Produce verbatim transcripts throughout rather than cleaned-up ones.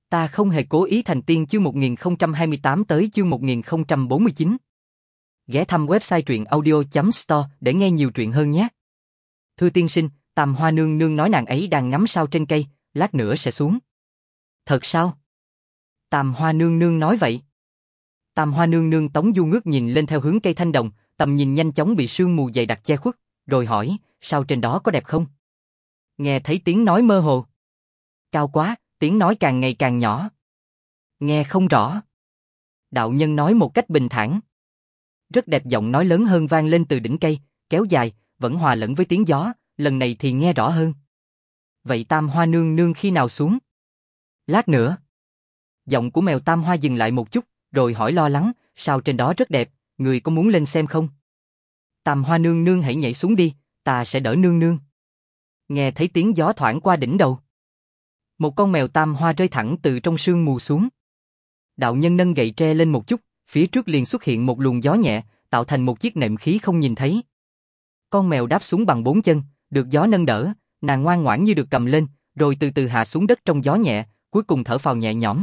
Ta không hề cố ý thành tiên chương một nghìn không trăm hai mươi tám tới chương một nghìn không trăm bốn mươi chín. Ghé thăm website truyện audio chấm store để nghe nhiều truyện hơn nhé. Thưa tiên sinh, Tam Hoa nương nương nói nàng ấy đang ngắm sao trên cây, lát nữa sẽ xuống. Thật sao? Tam Hoa nương nương nói vậy. Tam Hoa nương nương Tống Du ngước nhìn lên theo hướng cây thanh đồng, tầm nhìn nhanh chóng bị sương mù dày đặc che khuất, rồi hỏi, sao trên đó có đẹp không? Nghe thấy tiếng nói mơ hồ. Cao quá, tiếng nói càng ngày càng nhỏ. Nghe không rõ. Đạo nhân nói một cách bình thản. Rất đẹp, giọng nói lớn hơn vang lên từ đỉnh cây, kéo dài, vẫn hòa lẫn với tiếng gió, lần này thì nghe rõ hơn. Vậy Tam Hoa nương nương khi nào xuống? Lát nữa. Giọng của mèo Tam Hoa dừng lại một chút, rồi hỏi lo lắng, sao trên đó rất đẹp, người có muốn lên xem không? Tam Hoa nương nương hãy nhảy xuống đi, ta sẽ đỡ nương nương. Nghe thấy tiếng gió thoảng qua đỉnh đầu. Một con mèo Tam Hoa rơi thẳng từ trong sương mù xuống. Đạo nhân nâng gậy tre lên một chút, phía trước liền xuất hiện một luồng gió nhẹ, tạo thành một chiếc nệm khí không nhìn thấy. Con mèo đáp xuống bằng bốn chân, được gió nâng đỡ, nàng ngoan ngoãn như được cầm lên, rồi từ từ hạ xuống đất trong gió nhẹ, cuối cùng thở phào nhẹ nhõm.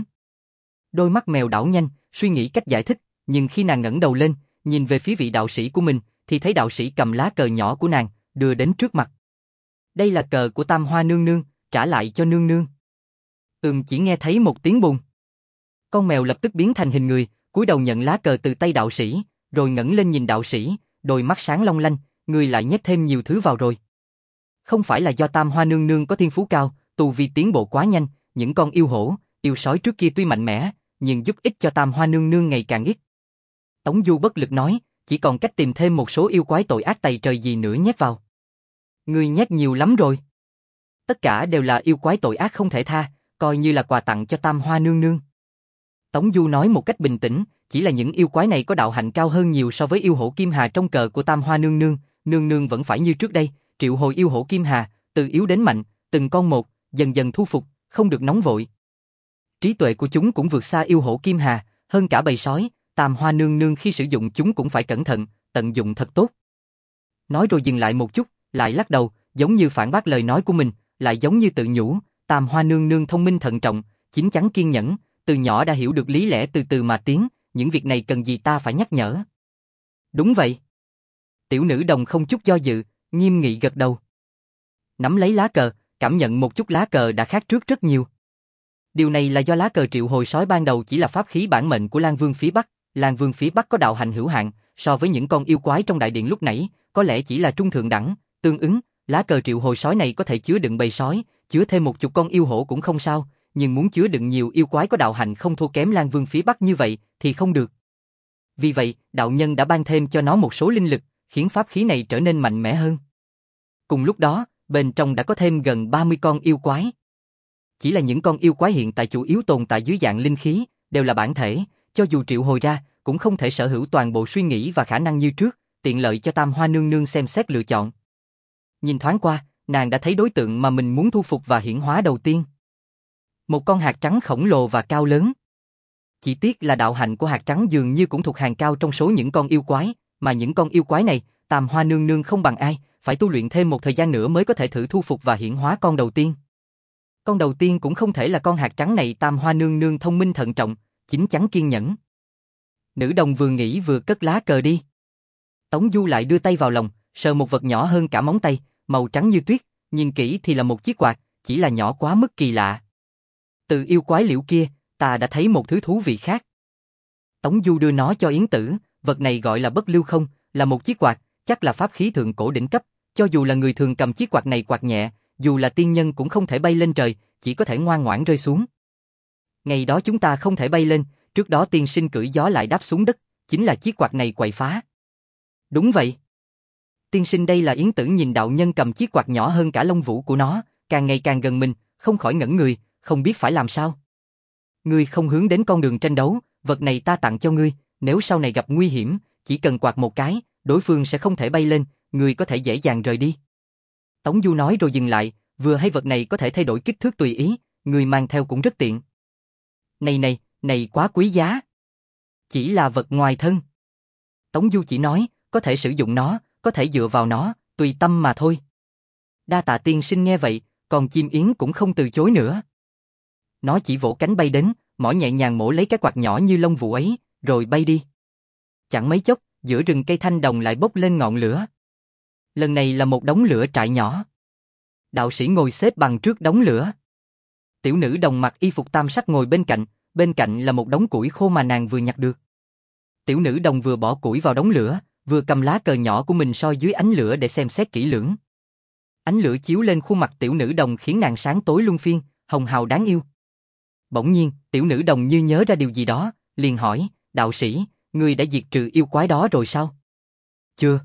Đôi mắt mèo đảo nhanh, suy nghĩ cách giải thích, nhưng khi nàng ngẩng đầu lên, nhìn về phía vị đạo sĩ của mình, thì thấy đạo sĩ cầm lá cờ nhỏ của nàng, đưa đến trước mặt. Đây là cờ của Tam Hoa nương nương, trả lại cho nương nương. Ừm, chỉ nghe thấy một tiếng bùng. Con mèo lập tức biến thành hình người, cúi đầu nhận lá cờ từ tay đạo sĩ, rồi ngẩng lên nhìn đạo sĩ, đôi mắt sáng long lanh, người lại nhét thêm nhiều thứ vào rồi. Không phải là do Tam Hoa nương nương có thiên phú cao, tu vi tiến bộ quá nhanh, những con yêu hổ, yêu sói trước kia tuy mạnh mẽ, nhưng giúp ích cho Tam Hoa nương nương ngày càng ít. Tống Du bất lực nói, chỉ còn cách tìm thêm một số yêu quái tội ác tày trời gì nữa nhét vào. Ngươi nhét nhiều lắm rồi. Tất cả đều là yêu quái tội ác không thể tha, coi như là quà tặng cho Tam Hoa nương nương. Tống Du nói một cách bình tĩnh, chỉ là những yêu quái này có đạo hạnh cao hơn nhiều so với yêu hổ Kim Hà trong cờ của Tam Hoa nương nương, nương nương vẫn phải như trước đây, triệu hồi yêu hổ Kim Hà, từ yếu đến mạnh, từng con một, dần dần thu phục, không được nóng vội. Trí tuệ của chúng cũng vượt xa yêu hổ Kim Hà, hơn cả bầy sói, Tam Hoa nương nương khi sử dụng chúng cũng phải cẩn thận, tận dụng thật tốt. Nói rồi dừng lại một chút, lại lắc đầu, giống như phản bác lời nói của mình, lại giống như tự nhủ, Tam Hoa nương nương thông minh thận trọng, chín chắn kiên nhẫn, từ nhỏ đã hiểu được lý lẽ từ từ mà tiến, những việc này cần gì ta phải nhắc nhở. Đúng vậy. Tiểu nữ đồng không chút do dự, nghiêm nghị gật đầu. Nắm lấy lá cờ, cảm nhận một chút lá cờ đã khác trước rất nhiều. Điều này là do lá cờ triệu hồi sói ban đầu chỉ là pháp khí bản mệnh của Lan Vương phía Bắc, Lan Vương phía Bắc có đạo hành hữu hạn, so với những con yêu quái trong đại điện lúc nãy, có lẽ chỉ là trung thượng đẳng, tương ứng, lá cờ triệu hồi sói này có thể chứa đựng bầy sói, chứa thêm một chục con yêu hổ cũng không sao, nhưng muốn chứa đựng nhiều yêu quái có đạo hành không thua kém Lan Vương phía Bắc như vậy thì không được. Vì vậy, đạo nhân đã ban thêm cho nó một số linh lực, khiến pháp khí này trở nên mạnh mẽ hơn. Cùng lúc đó, bên trong đã có thêm gần ba mươi con yêu quái. Chỉ là những con yêu quái hiện tại chủ yếu tồn tại dưới dạng linh khí, đều là bản thể, cho dù triệu hồi ra, cũng không thể sở hữu toàn bộ suy nghĩ và khả năng như trước, tiện lợi cho Tam Hoa nương nương xem xét lựa chọn. Nhìn thoáng qua, nàng đã thấy đối tượng mà mình muốn thu phục và hiển hóa đầu tiên. Một con hạt trắng khổng lồ và cao lớn. Chỉ tiếc là đạo hạnh của hạt trắng dường như cũng thuộc hàng cao trong số những con yêu quái, mà những con yêu quái này, Tam Hoa nương nương không bằng ai, phải tu luyện thêm một thời gian nữa mới có thể thử thu phục và hiển hóa con đầu tiên. Con đầu tiên cũng không thể là con hạt trắng này. Tam Hoa nương nương thông minh thận trọng, chín chắn kiên nhẫn. Nữ đồng vừa nghĩ vừa cất lá cờ đi. Tống Du lại đưa tay vào lòng, sờ một vật nhỏ hơn cả móng tay, màu trắng như tuyết, nhìn kỹ thì là một chiếc quạt, chỉ là nhỏ quá mức kỳ lạ. Từ yêu quái liễu kia, ta đã thấy một thứ thú vị khác. Tống Du đưa nó cho Yến Tử, vật này gọi là bất lưu không, là một chiếc quạt, chắc là pháp khí thượng cổ đỉnh cấp, cho dù là người thường cầm chiếc quạt này quạt nhẹ, dù là tiên nhân cũng không thể bay lên trời, chỉ có thể ngoan ngoãn rơi xuống. Ngày đó chúng ta không thể bay lên, trước đó tiên sinh cưỡi gió lại đáp xuống đất, chính là chiếc quạt này quậy phá. Đúng vậy. Tiên sinh, đây là Yến Tử nhìn đạo nhân cầm chiếc quạt nhỏ hơn cả lông vũ của nó, càng ngày càng gần mình, không khỏi ngẩn người, không biết phải làm sao. Ngươi không hướng đến con đường tranh đấu, vật này ta tặng cho ngươi, nếu sau này gặp nguy hiểm, chỉ cần quạt một cái, đối phương sẽ không thể bay lên, ngươi có thể dễ dàng rời đi. Tống Du nói rồi dừng lại, vừa hay vật này có thể thay đổi kích thước tùy ý, người mang theo cũng rất tiện. Này này, này quá quý giá. Chỉ là vật ngoài thân. Tống Du chỉ nói, có thể sử dụng nó, có thể dựa vào nó, tùy tâm mà thôi. Đa tạ tiên sinh. Nghe vậy, còn chim yến cũng không từ chối nữa. nó chỉ vỗ cánh bay đến, mỏ nhẹ nhàng mổ lấy cái quạt nhỏ như lông vũ ấy, rồi bay đi. Chẳng mấy chốc, giữa rừng cây thanh đồng lại bốc lên ngọn lửa. Lần này là một đống lửa trại nhỏ. Đạo sĩ ngồi xếp bằng trước đống lửa. Tiểu nữ đồng mặc y phục tam sắc ngồi bên cạnh, bên cạnh là một đống củi khô mà nàng vừa nhặt được. Tiểu nữ đồng vừa bỏ củi vào đống lửa, vừa cầm lá cờ nhỏ của mình soi dưới ánh lửa để xem xét kỹ lưỡng. Ánh lửa chiếu lên khuôn mặt tiểu nữ đồng khiến nàng sáng tối luân phiên, hồng hào đáng yêu. Bỗng nhiên, tiểu nữ đồng như nhớ ra điều gì đó, liền hỏi, đạo sĩ, ngươi đã diệt trừ yêu quái đó rồi sao? Chưa.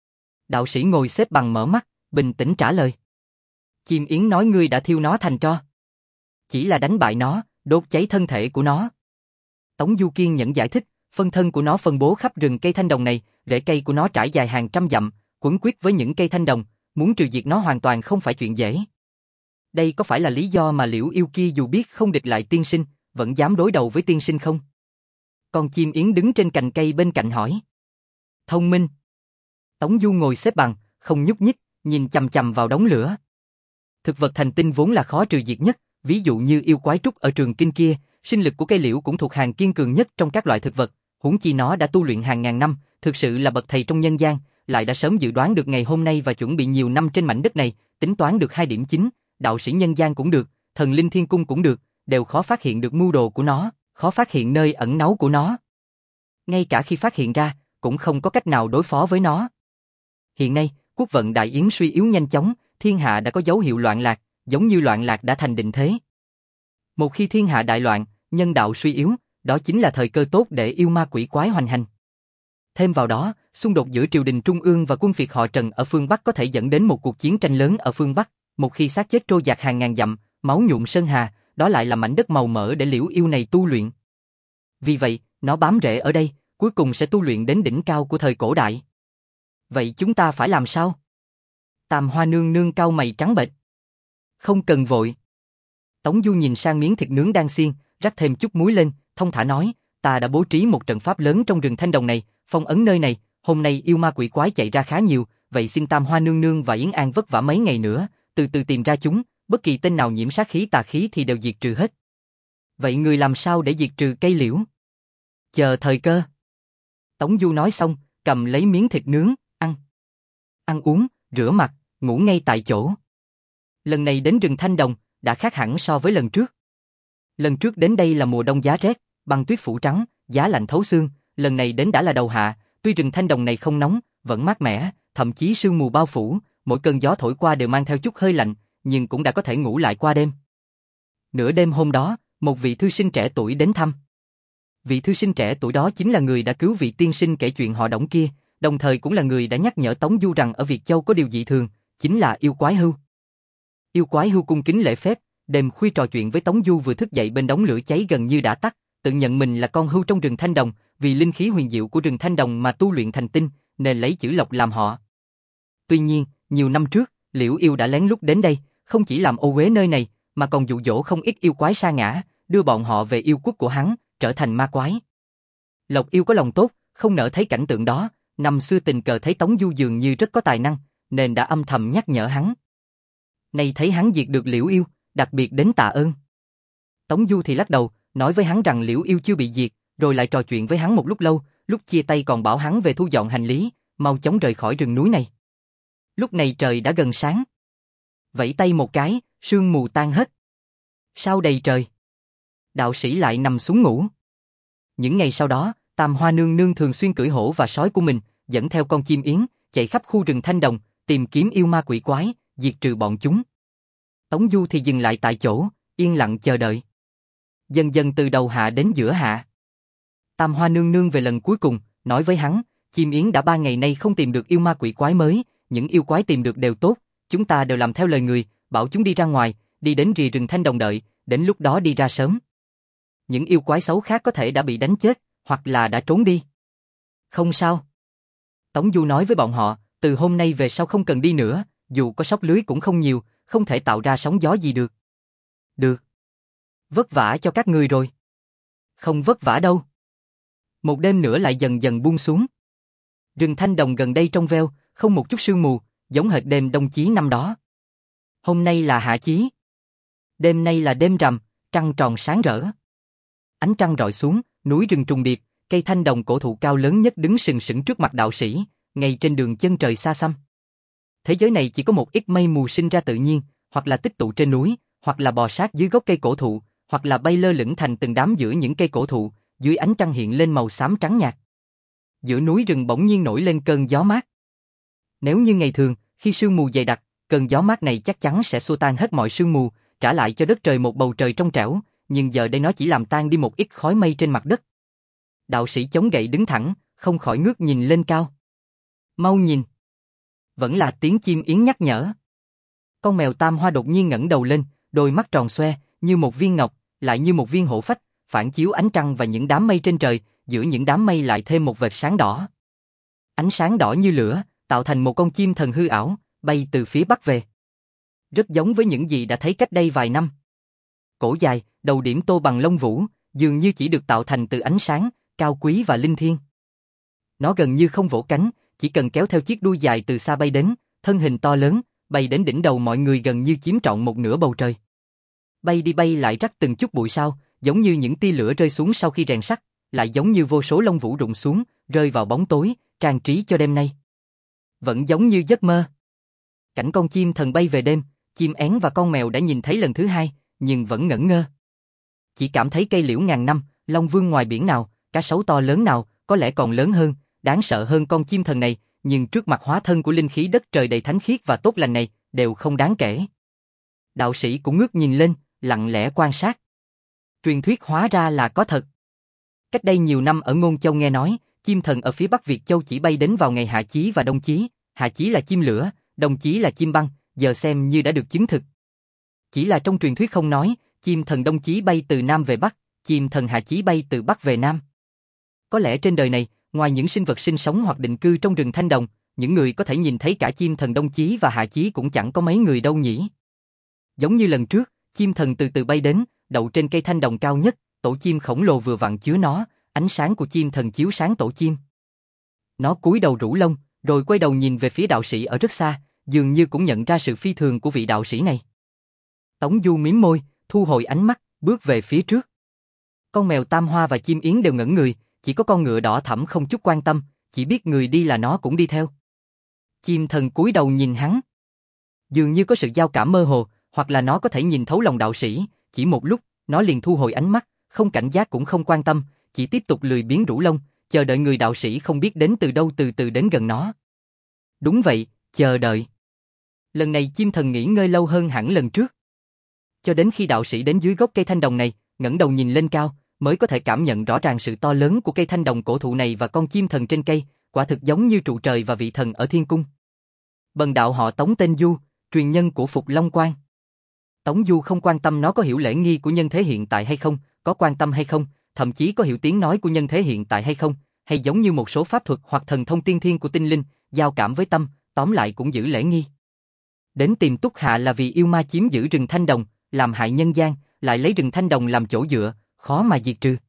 Đạo sĩ ngồi xếp bằng mở mắt, bình tĩnh trả lời. Chim yến nói ngươi đã thiêu nó thành tro. Chỉ là đánh bại nó, đốt cháy thân thể của nó. Tống Du kiên nhẫn giải thích, phân thân của nó phân bố khắp rừng cây thanh đồng này, rễ cây của nó trải dài hàng trăm dặm, quấn quýt với những cây thanh đồng, muốn trừ diệt nó hoàn toàn không phải chuyện dễ. Đây có phải là lý do mà liễu yêu kia dù biết không địch lại tiên sinh, vẫn dám đối đầu với tiên sinh không? Con chim yến đứng trên cành cây bên cạnh hỏi. Thông minh. Tống Du ngồi xếp bằng, không nhúc nhích, nhìn chằm chằm vào đống lửa. Thực vật thành tinh vốn là khó trừ diệt nhất, ví dụ như yêu quái trúc ở Trường Kinh kia, sinh lực của cây liễu cũng thuộc hàng kiên cường nhất trong các loại thực vật, huống chi nó đã tu luyện hàng ngàn năm, thực sự là bậc thầy trong nhân gian, lại đã sớm dự đoán được ngày hôm nay và chuẩn bị nhiều năm trên mảnh đất này, tính toán được hai điểm chính, đạo sĩ nhân gian cũng được, thần linh thiên cung cũng được, đều khó phát hiện được mưu đồ của nó, khó phát hiện nơi ẩn náu của nó. Ngay cả khi phát hiện ra, cũng không có cách nào đối phó với nó. Hiện nay, quốc vận Đại Yến suy yếu nhanh chóng, thiên hạ đã có dấu hiệu loạn lạc, giống như loạn lạc đã thành định thế. Một khi thiên hạ đại loạn, nhân đạo suy yếu, đó chính là thời cơ tốt để yêu ma quỷ quái hoành hành. Thêm vào đó, xung đột giữa triều đình trung ương và quân phiệt họ Trần ở phương Bắc có thể dẫn đến một cuộc chiến tranh lớn ở phương Bắc. Một khi xác chết trôi dạt hàng ngàn dặm, máu nhuộm sơn hà, đó lại là mảnh đất màu mỡ để liễu yêu này tu luyện. Vì vậy, nó bám rễ ở đây, cuối cùng sẽ tu luyện đến đỉnh cao của thời cổ đại. Vậy chúng ta phải làm sao? Tam Hoa nương nương cau mày trắng bệch. Không cần vội. Tống Du nhìn sang miếng thịt nướng đang xiên, rắc thêm chút muối lên, thông thả nói, ta đã bố trí một trận pháp lớn trong rừng thanh đồng này, phong ấn nơi này, hôm nay yêu ma quỷ quái chạy ra khá nhiều, vậy xin Tam Hoa nương nương và Yến An vất vả mấy ngày nữa, từ từ tìm ra chúng, bất kỳ tên nào nhiễm sát khí tà khí thì đều diệt trừ hết. Vậy người làm sao để diệt trừ cây liễu? Chờ thời cơ. Tống Du nói xong, cầm lấy miếng thịt nướng, ăn. Ăn uống, rửa mặt, ngủ ngay tại chỗ. Lần này đến rừng thanh đồng, đã khác hẳn so với lần trước. Lần trước đến đây là mùa đông giá rét, băng tuyết phủ trắng, giá lạnh thấu xương, lần này đến đã là đầu hạ, tuy rừng thanh đồng này không nóng, vẫn mát mẻ, thậm chí sương mù bao phủ, mỗi cơn gió thổi qua đều mang theo chút hơi lạnh, nhưng cũng đã có thể ngủ lại qua đêm. Nửa đêm hôm đó, một vị thư sinh trẻ tuổi đến thăm. Vị thư sinh trẻ tuổi đó chính là người đã cứu vị tiên sinh kể chuyện họ Đổng kia, đồng thời cũng là người đã nhắc nhở Tống Du rằng ở Việt Châu có điều dị thường, chính là yêu quái hưu. Yêu quái hưu cung kính lễ phép, đêm khuya trò chuyện với Tống Du vừa thức dậy bên đống lửa cháy gần như đã tắt, tự nhận mình là con hưu trong rừng thanh đồng, vì linh khí huyền diệu của rừng thanh đồng mà tu luyện thành tinh, nên lấy chữ lộc làm họ. Tuy nhiên, nhiều năm trước, Liễu Yêu đã lén lút đến đây, không chỉ làm ô uế nơi này, mà còn dụ dỗ không ít yêu quái sa ngã, đưa bọn họ về yêu quốc của hắn, trở thành ma quái. Lộc Yêu có lòng tốt, không nỡ thấy cảnh tượng đó, năm xưa tình cờ thấy Tống Du dường như rất có tài năng, nên đã âm thầm nhắc nhở hắn. Nay thấy hắn diệt được Liễu Yêu, đặc biệt đến tạ ơn. Tống Du thì lắc đầu, nói với hắn rằng Liễu Yêu chưa bị diệt, rồi lại trò chuyện với hắn một lúc lâu, lúc chia tay còn bảo hắn về thu dọn hành lý, mau chóng rời khỏi rừng núi này. Lúc này trời đã gần sáng. Vẫy tay một cái, sương mù tan hết. Sao đầy trời? Đạo sĩ lại nằm xuống ngủ. Những ngày sau đó, Tam Hoa nương nương thường xuyên cưỡi hổ và sói của mình, dẫn theo con chim yến, chạy khắp khu rừng thanh đồng, tìm kiếm yêu ma quỷ quái, diệt trừ bọn chúng. Tống Du thì dừng lại tại chỗ, yên lặng chờ đợi. Dần dần từ đầu hạ đến giữa hạ. Tam Hoa nương nương về lần cuối cùng, nói với hắn, chim yến đã ba ngày nay không tìm được yêu ma quỷ quái mới, những yêu quái tìm được đều tốt, chúng ta đều làm theo lời người, bảo chúng đi ra ngoài, đi đến rìa rừng thanh đồng đợi, đến lúc đó đi ra sớm. Những yêu quái xấu khác có thể đã bị đánh chết, hoặc là đã trốn đi. Không sao. Tống Du nói với bọn họ, từ hôm nay về sau không cần đi nữa, dù có sóc lưới cũng không nhiều, không thể tạo ra sóng gió gì được. Được. Vất vả cho các người rồi. Không vất vả đâu. Một đêm nữa lại dần dần buông xuống. Rừng thanh đồng gần đây trong veo, không một chút sương mù, giống hệt đêm đông chí năm đó. Hôm nay là hạ chí. Đêm nay là đêm rằm, trăng tròn sáng rỡ. Ánh trăng rọi xuống, núi rừng trùng điệp, cây thanh đồng cổ thụ cao lớn nhất đứng sừng sững trước mặt đạo sĩ, ngay trên đường chân trời xa xăm. Thế giới này chỉ có một ít mây mù sinh ra tự nhiên, hoặc là tích tụ trên núi, hoặc là bò sát dưới gốc cây cổ thụ, hoặc là bay lơ lửng thành từng đám giữa những cây cổ thụ, dưới ánh trăng hiện lên màu xám trắng nhạt. Giữa núi rừng bỗng nhiên nổi lên cơn gió mát. Nếu như ngày thường, khi sương mù dày đặc, cơn gió mát này chắc chắn sẽ xua tan hết mọi sương mù, trả lại cho đất trời một bầu trời trong trẻo, nhưng giờ đây nó chỉ làm tan đi một ít khói mây trên mặt đất. Đạo sĩ chống gậy đứng thẳng, không khỏi ngước nhìn lên cao. Mau nhìn! Vẫn là tiếng chim yến nhắc nhở. Con mèo tam hoa đột nhiên ngẩng đầu lên, đôi mắt tròn xoe, như một viên ngọc, lại như một viên hổ phách, phản chiếu ánh trăng và những đám mây trên trời, giữa những đám mây lại thêm một vệt sáng đỏ. Ánh sáng đỏ như lửa, tạo thành một con chim thần hư ảo, bay từ phía bắc về. Rất giống với những gì đã thấy cách đây vài năm. Cổ dài, đầu điểm tô bằng lông vũ, dường như chỉ được tạo thành từ ánh sáng, cao quý và linh thiêng. Nó gần như không vỗ cánh, chỉ cần kéo theo chiếc đuôi dài từ xa bay đến, thân hình to lớn, bay đến đỉnh đầu mọi người gần như chiếm trọn một nửa bầu trời. Bay đi bay lại rắc từng chút bụi sao, giống như những tia lửa rơi xuống sau khi rèn sắt, lại giống như vô số lông vũ rụng xuống, rơi vào bóng tối, trang trí cho đêm nay. Vẫn giống như giấc mơ. Cảnh con chim thần bay về đêm, chim én và con mèo đã nhìn thấy lần thứ hai, nhưng vẫn ngẩn ngơ. Chỉ cảm thấy cây liễu ngàn năm, long vương ngoài biển nào, cá sấu to lớn nào, có lẽ còn lớn hơn, đáng sợ hơn con chim thần này, nhưng trước mặt hóa thân của linh khí đất trời đầy thánh khiết và tốt lành này, đều không đáng kể. Đạo sĩ cũng ngước nhìn lên, lặng lẽ quan sát. Truyền thuyết hóa ra là có thật. Cách đây nhiều năm ở Ngôn Châu nghe nói, chim thần ở phía Bắc Việt Châu chỉ bay đến vào ngày Hạ Chí và Đông Chí, Hạ Chí là chim lửa, Đông Chí là chim băng, giờ xem như đã được chứng thực. Chỉ là trong truyền thuyết không nói, chim thần Đông Chí bay từ Nam về Bắc, chim thần Hạ Chí bay từ Bắc về Nam. Có lẽ trên đời này, ngoài những sinh vật sinh sống hoặc định cư trong rừng thanh đồng, những người có thể nhìn thấy cả chim thần Đông Chí và Hạ Chí cũng chẳng có mấy người đâu nhỉ. Giống như lần trước, chim thần từ từ bay đến, đậu trên cây thanh đồng cao nhất, tổ chim khổng lồ vừa vặn chứa nó, ánh sáng của chim thần chiếu sáng tổ chim. Nó cúi đầu rũ lông, rồi quay đầu nhìn về phía đạo sĩ ở rất xa, dường như cũng nhận ra sự phi thường của vị đạo sĩ này. Tống Du mím môi, thu hồi ánh mắt, bước về phía trước. Con mèo tam hoa và chim yến đều ngẩn người, chỉ có con ngựa đỏ thẫm không chút quan tâm, chỉ biết người đi là nó cũng đi theo. Chim thần cúi đầu nhìn hắn. Dường như có sự giao cảm mơ hồ, hoặc là nó có thể nhìn thấu lòng đạo sĩ, chỉ một lúc, nó liền thu hồi ánh mắt, không cảnh giác cũng không quan tâm, chỉ tiếp tục lười biếng rũ lông, chờ đợi người đạo sĩ không biết đến từ đâu từ từ đến gần nó. Đúng vậy, chờ đợi. Lần này chim thần nghỉ ngơi lâu hơn hẳn lần trước. Cho đến khi đạo sĩ đến dưới gốc cây thanh đồng này, ngẩng đầu nhìn lên cao, mới có thể cảm nhận rõ ràng sự to lớn của cây thanh đồng cổ thụ này và con chim thần trên cây, quả thực giống như trụ trời và vị thần ở thiên cung. Bần đạo họ Tống tên Du, truyền nhân của Phục Long Quan. Tống Du không quan tâm nó có hiểu lễ nghi của nhân thế hiện tại hay không, có quan tâm hay không, thậm chí có hiểu tiếng nói của nhân thế hiện tại hay không, hay giống như một số pháp thuật hoặc thần thông tiên thiên của tinh linh, giao cảm với tâm, tóm lại cũng giữ lễ nghi. Đến tìm Túc Hạ là vì yêu ma chiếm giữ rừng thanh đồng, làm hại nhân gian, lại lấy rừng thanh đồng làm chỗ dựa, khó mà diệt trừ.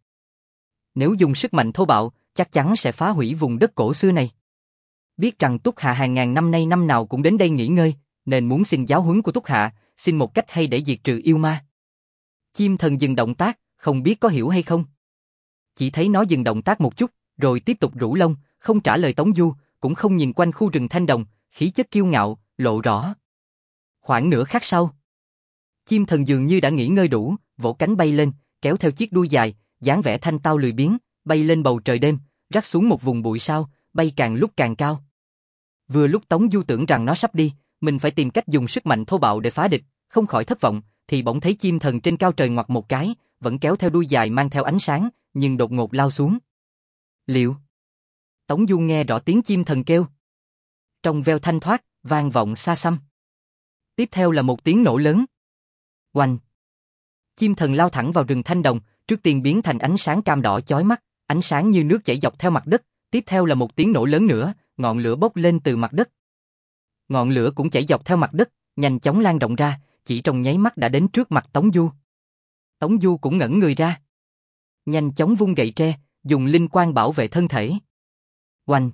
Nếu dùng sức mạnh thô bạo, chắc chắn sẽ phá hủy vùng đất cổ xưa này. Biết rằng Túc Hạ hàng ngàn năm nay năm nào cũng đến đây nghỉ ngơi, nên muốn xin giáo huấn của Túc Hạ, xin một cách hay để diệt trừ yêu ma. Chim thần dừng động tác, không biết có hiểu hay không. Chỉ thấy nó dừng động tác một chút, rồi tiếp tục rũ lông, không trả lời Tống Du, cũng không nhìn quanh khu rừng thanh đồng, khí chất kiêu ngạo, lộ rõ. Khoảng nửa khắc sau, chim thần dường như đã nghỉ ngơi đủ, vỗ cánh bay lên, kéo theo chiếc đuôi dài, dáng vẻ thanh tao lười biếng, bay lên bầu trời đêm, rắc xuống một vùng bụi sao, bay càng lúc càng cao. Vừa lúc Tống Du tưởng rằng nó sắp đi, mình phải tìm cách dùng sức mạnh thô bạo để phá địch, không khỏi thất vọng, thì bỗng thấy chim thần trên cao trời ngoặt một cái, vẫn kéo theo đuôi dài mang theo ánh sáng, nhưng đột ngột lao xuống. Liệu? Tống Du nghe rõ tiếng chim thần kêu. Trong veo thanh thoát, vang vọng xa xăm. Tiếp theo là một tiếng nổ lớn. Oanh! Chim thần lao thẳng vào rừng thanh đồng, trước tiên biến thành ánh sáng cam đỏ chói mắt, ánh sáng như nước chảy dọc theo mặt đất, tiếp theo là một tiếng nổ lớn nữa, ngọn lửa bốc lên từ mặt đất. Ngọn lửa cũng chảy dọc theo mặt đất, nhanh chóng lan rộng ra, chỉ trong nháy mắt đã đến trước mặt Tống Du. Tống Du cũng ngẩn người ra. Nhanh chóng vung gậy tre, dùng linh quang bảo vệ thân thể. Oanh!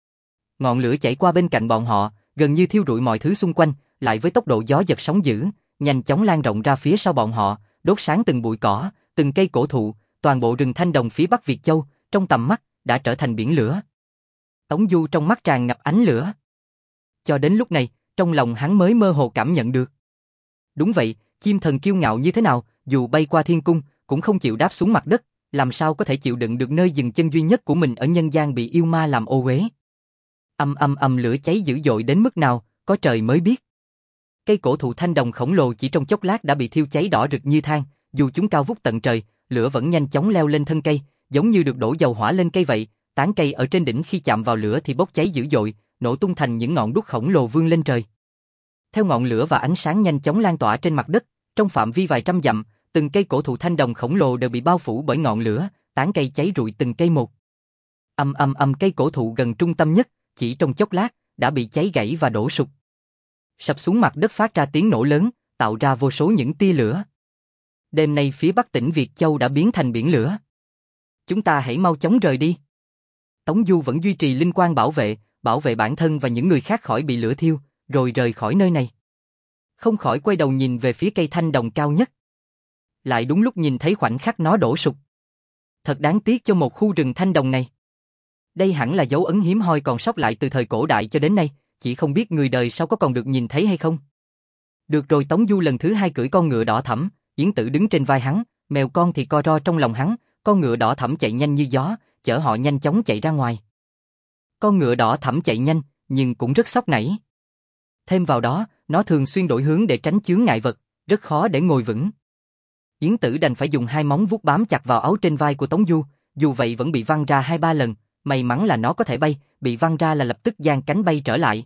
Ngọn lửa chảy qua bên cạnh bọn họ, gần như thiêu rụi mọi thứ xung quanh, lại với tốc độ gió giật sóng dữ, nhanh chóng lan rộng ra phía sau bọn họ, đốt sáng từng bụi cỏ, từng cây cổ thụ, toàn bộ rừng thanh đồng phía bắc Việt Châu, trong tầm mắt, đã trở thành biển lửa. Tống Du trong mắt tràn ngập ánh lửa. Cho đến lúc này, trong lòng hắn mới mơ hồ cảm nhận được. Đúng vậy, chim thần kiêu ngạo như thế nào, dù bay qua thiên cung, cũng không chịu đáp xuống mặt đất, làm sao có thể chịu đựng được nơi dừng chân duy nhất của mình ở nhân gian bị yêu ma làm ô uế. Âm âm âm lửa cháy dữ dội đến mức nào, có trời mới biết. Cây cổ thụ thanh đồng khổng lồ chỉ trong chốc lát đã bị thiêu cháy đỏ rực như than, dù chúng cao vút tận trời, lửa vẫn nhanh chóng leo lên thân cây, giống như được đổ dầu hỏa lên cây vậy, tán cây ở trên đỉnh khi chạm vào lửa thì bốc cháy dữ dội, nổ tung thành những ngọn đuốc khổng lồ vươn lên trời. Theo ngọn lửa và ánh sáng nhanh chóng lan tỏa trên mặt đất, trong phạm vi vài trăm dặm, từng cây cổ thụ thanh đồng khổng lồ đều bị bao phủ bởi ngọn lửa, tán cây cháy rụi từng cây một. Âm âm âm cây cổ thụ gần trung tâm nhất, chỉ trong chốc lát, đã bị cháy gãy và đổ sụp. Sập xuống mặt đất phát ra tiếng nổ lớn, tạo ra vô số những tia lửa. Đêm nay phía bắc tỉnh Việt Châu đã biến thành biển lửa. Chúng ta hãy mau chóng rời đi. Tống Du vẫn duy trì linh quan bảo vệ, bảo vệ bản thân và những người khác khỏi bị lửa thiêu, rồi rời khỏi nơi này. Không khỏi quay đầu nhìn về phía cây thanh đồng cao nhất. Lại đúng lúc nhìn thấy khoảnh khắc nó đổ sụp. Thật đáng tiếc cho một khu rừng thanh đồng này. Đây hẳn là dấu ấn hiếm hoi còn sót lại từ thời cổ đại cho đến nay, chỉ không biết người đời sau có còn được nhìn thấy hay không. Được rồi, Tống Du lần thứ hai cưỡi con ngựa đỏ thẫm, Yến Tử đứng trên vai hắn, mèo con thì co ro trong lòng hắn, con ngựa đỏ thẫm chạy nhanh như gió, chở họ nhanh chóng chạy ra ngoài. Con ngựa đỏ thẫm chạy nhanh, nhưng cũng rất sóc nảy. Thêm vào đó, nó thường xuyên đổi hướng để tránh chướng ngại vật, rất khó để ngồi vững. Yến Tử đành phải dùng hai móng vuốt bám chặt vào áo trên vai của Tống Du, dù vậy vẫn bị văng ra hai ba lần, may mắn là nó có thể bay, bị văng ra là lập tức giang cánh bay trở lại.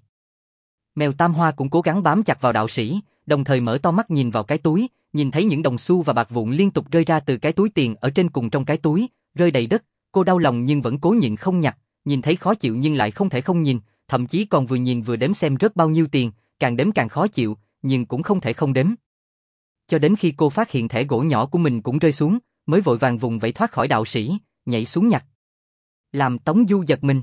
Mèo Tam Hoa cũng cố gắng bám chặt vào đạo sĩ, đồng thời mở to mắt nhìn vào cái túi, nhìn thấy những đồng xu và bạc vụn liên tục rơi ra từ cái túi tiền ở trên cùng trong cái túi, rơi đầy đất, cô đau lòng nhưng vẫn cố nhịn không nhặt, nhìn thấy khó chịu nhưng lại không thể không nhìn, thậm chí còn vừa nhìn vừa đếm xem rớt bao nhiêu tiền, càng đếm càng khó chịu, nhưng cũng không thể không đếm. Cho đến khi cô phát hiện thẻ gỗ nhỏ của mình cũng rơi xuống, mới vội vàng vùng vẫy thoát khỏi đạo sĩ, nhảy xuống nhặt. Làm Tống Du giật mình.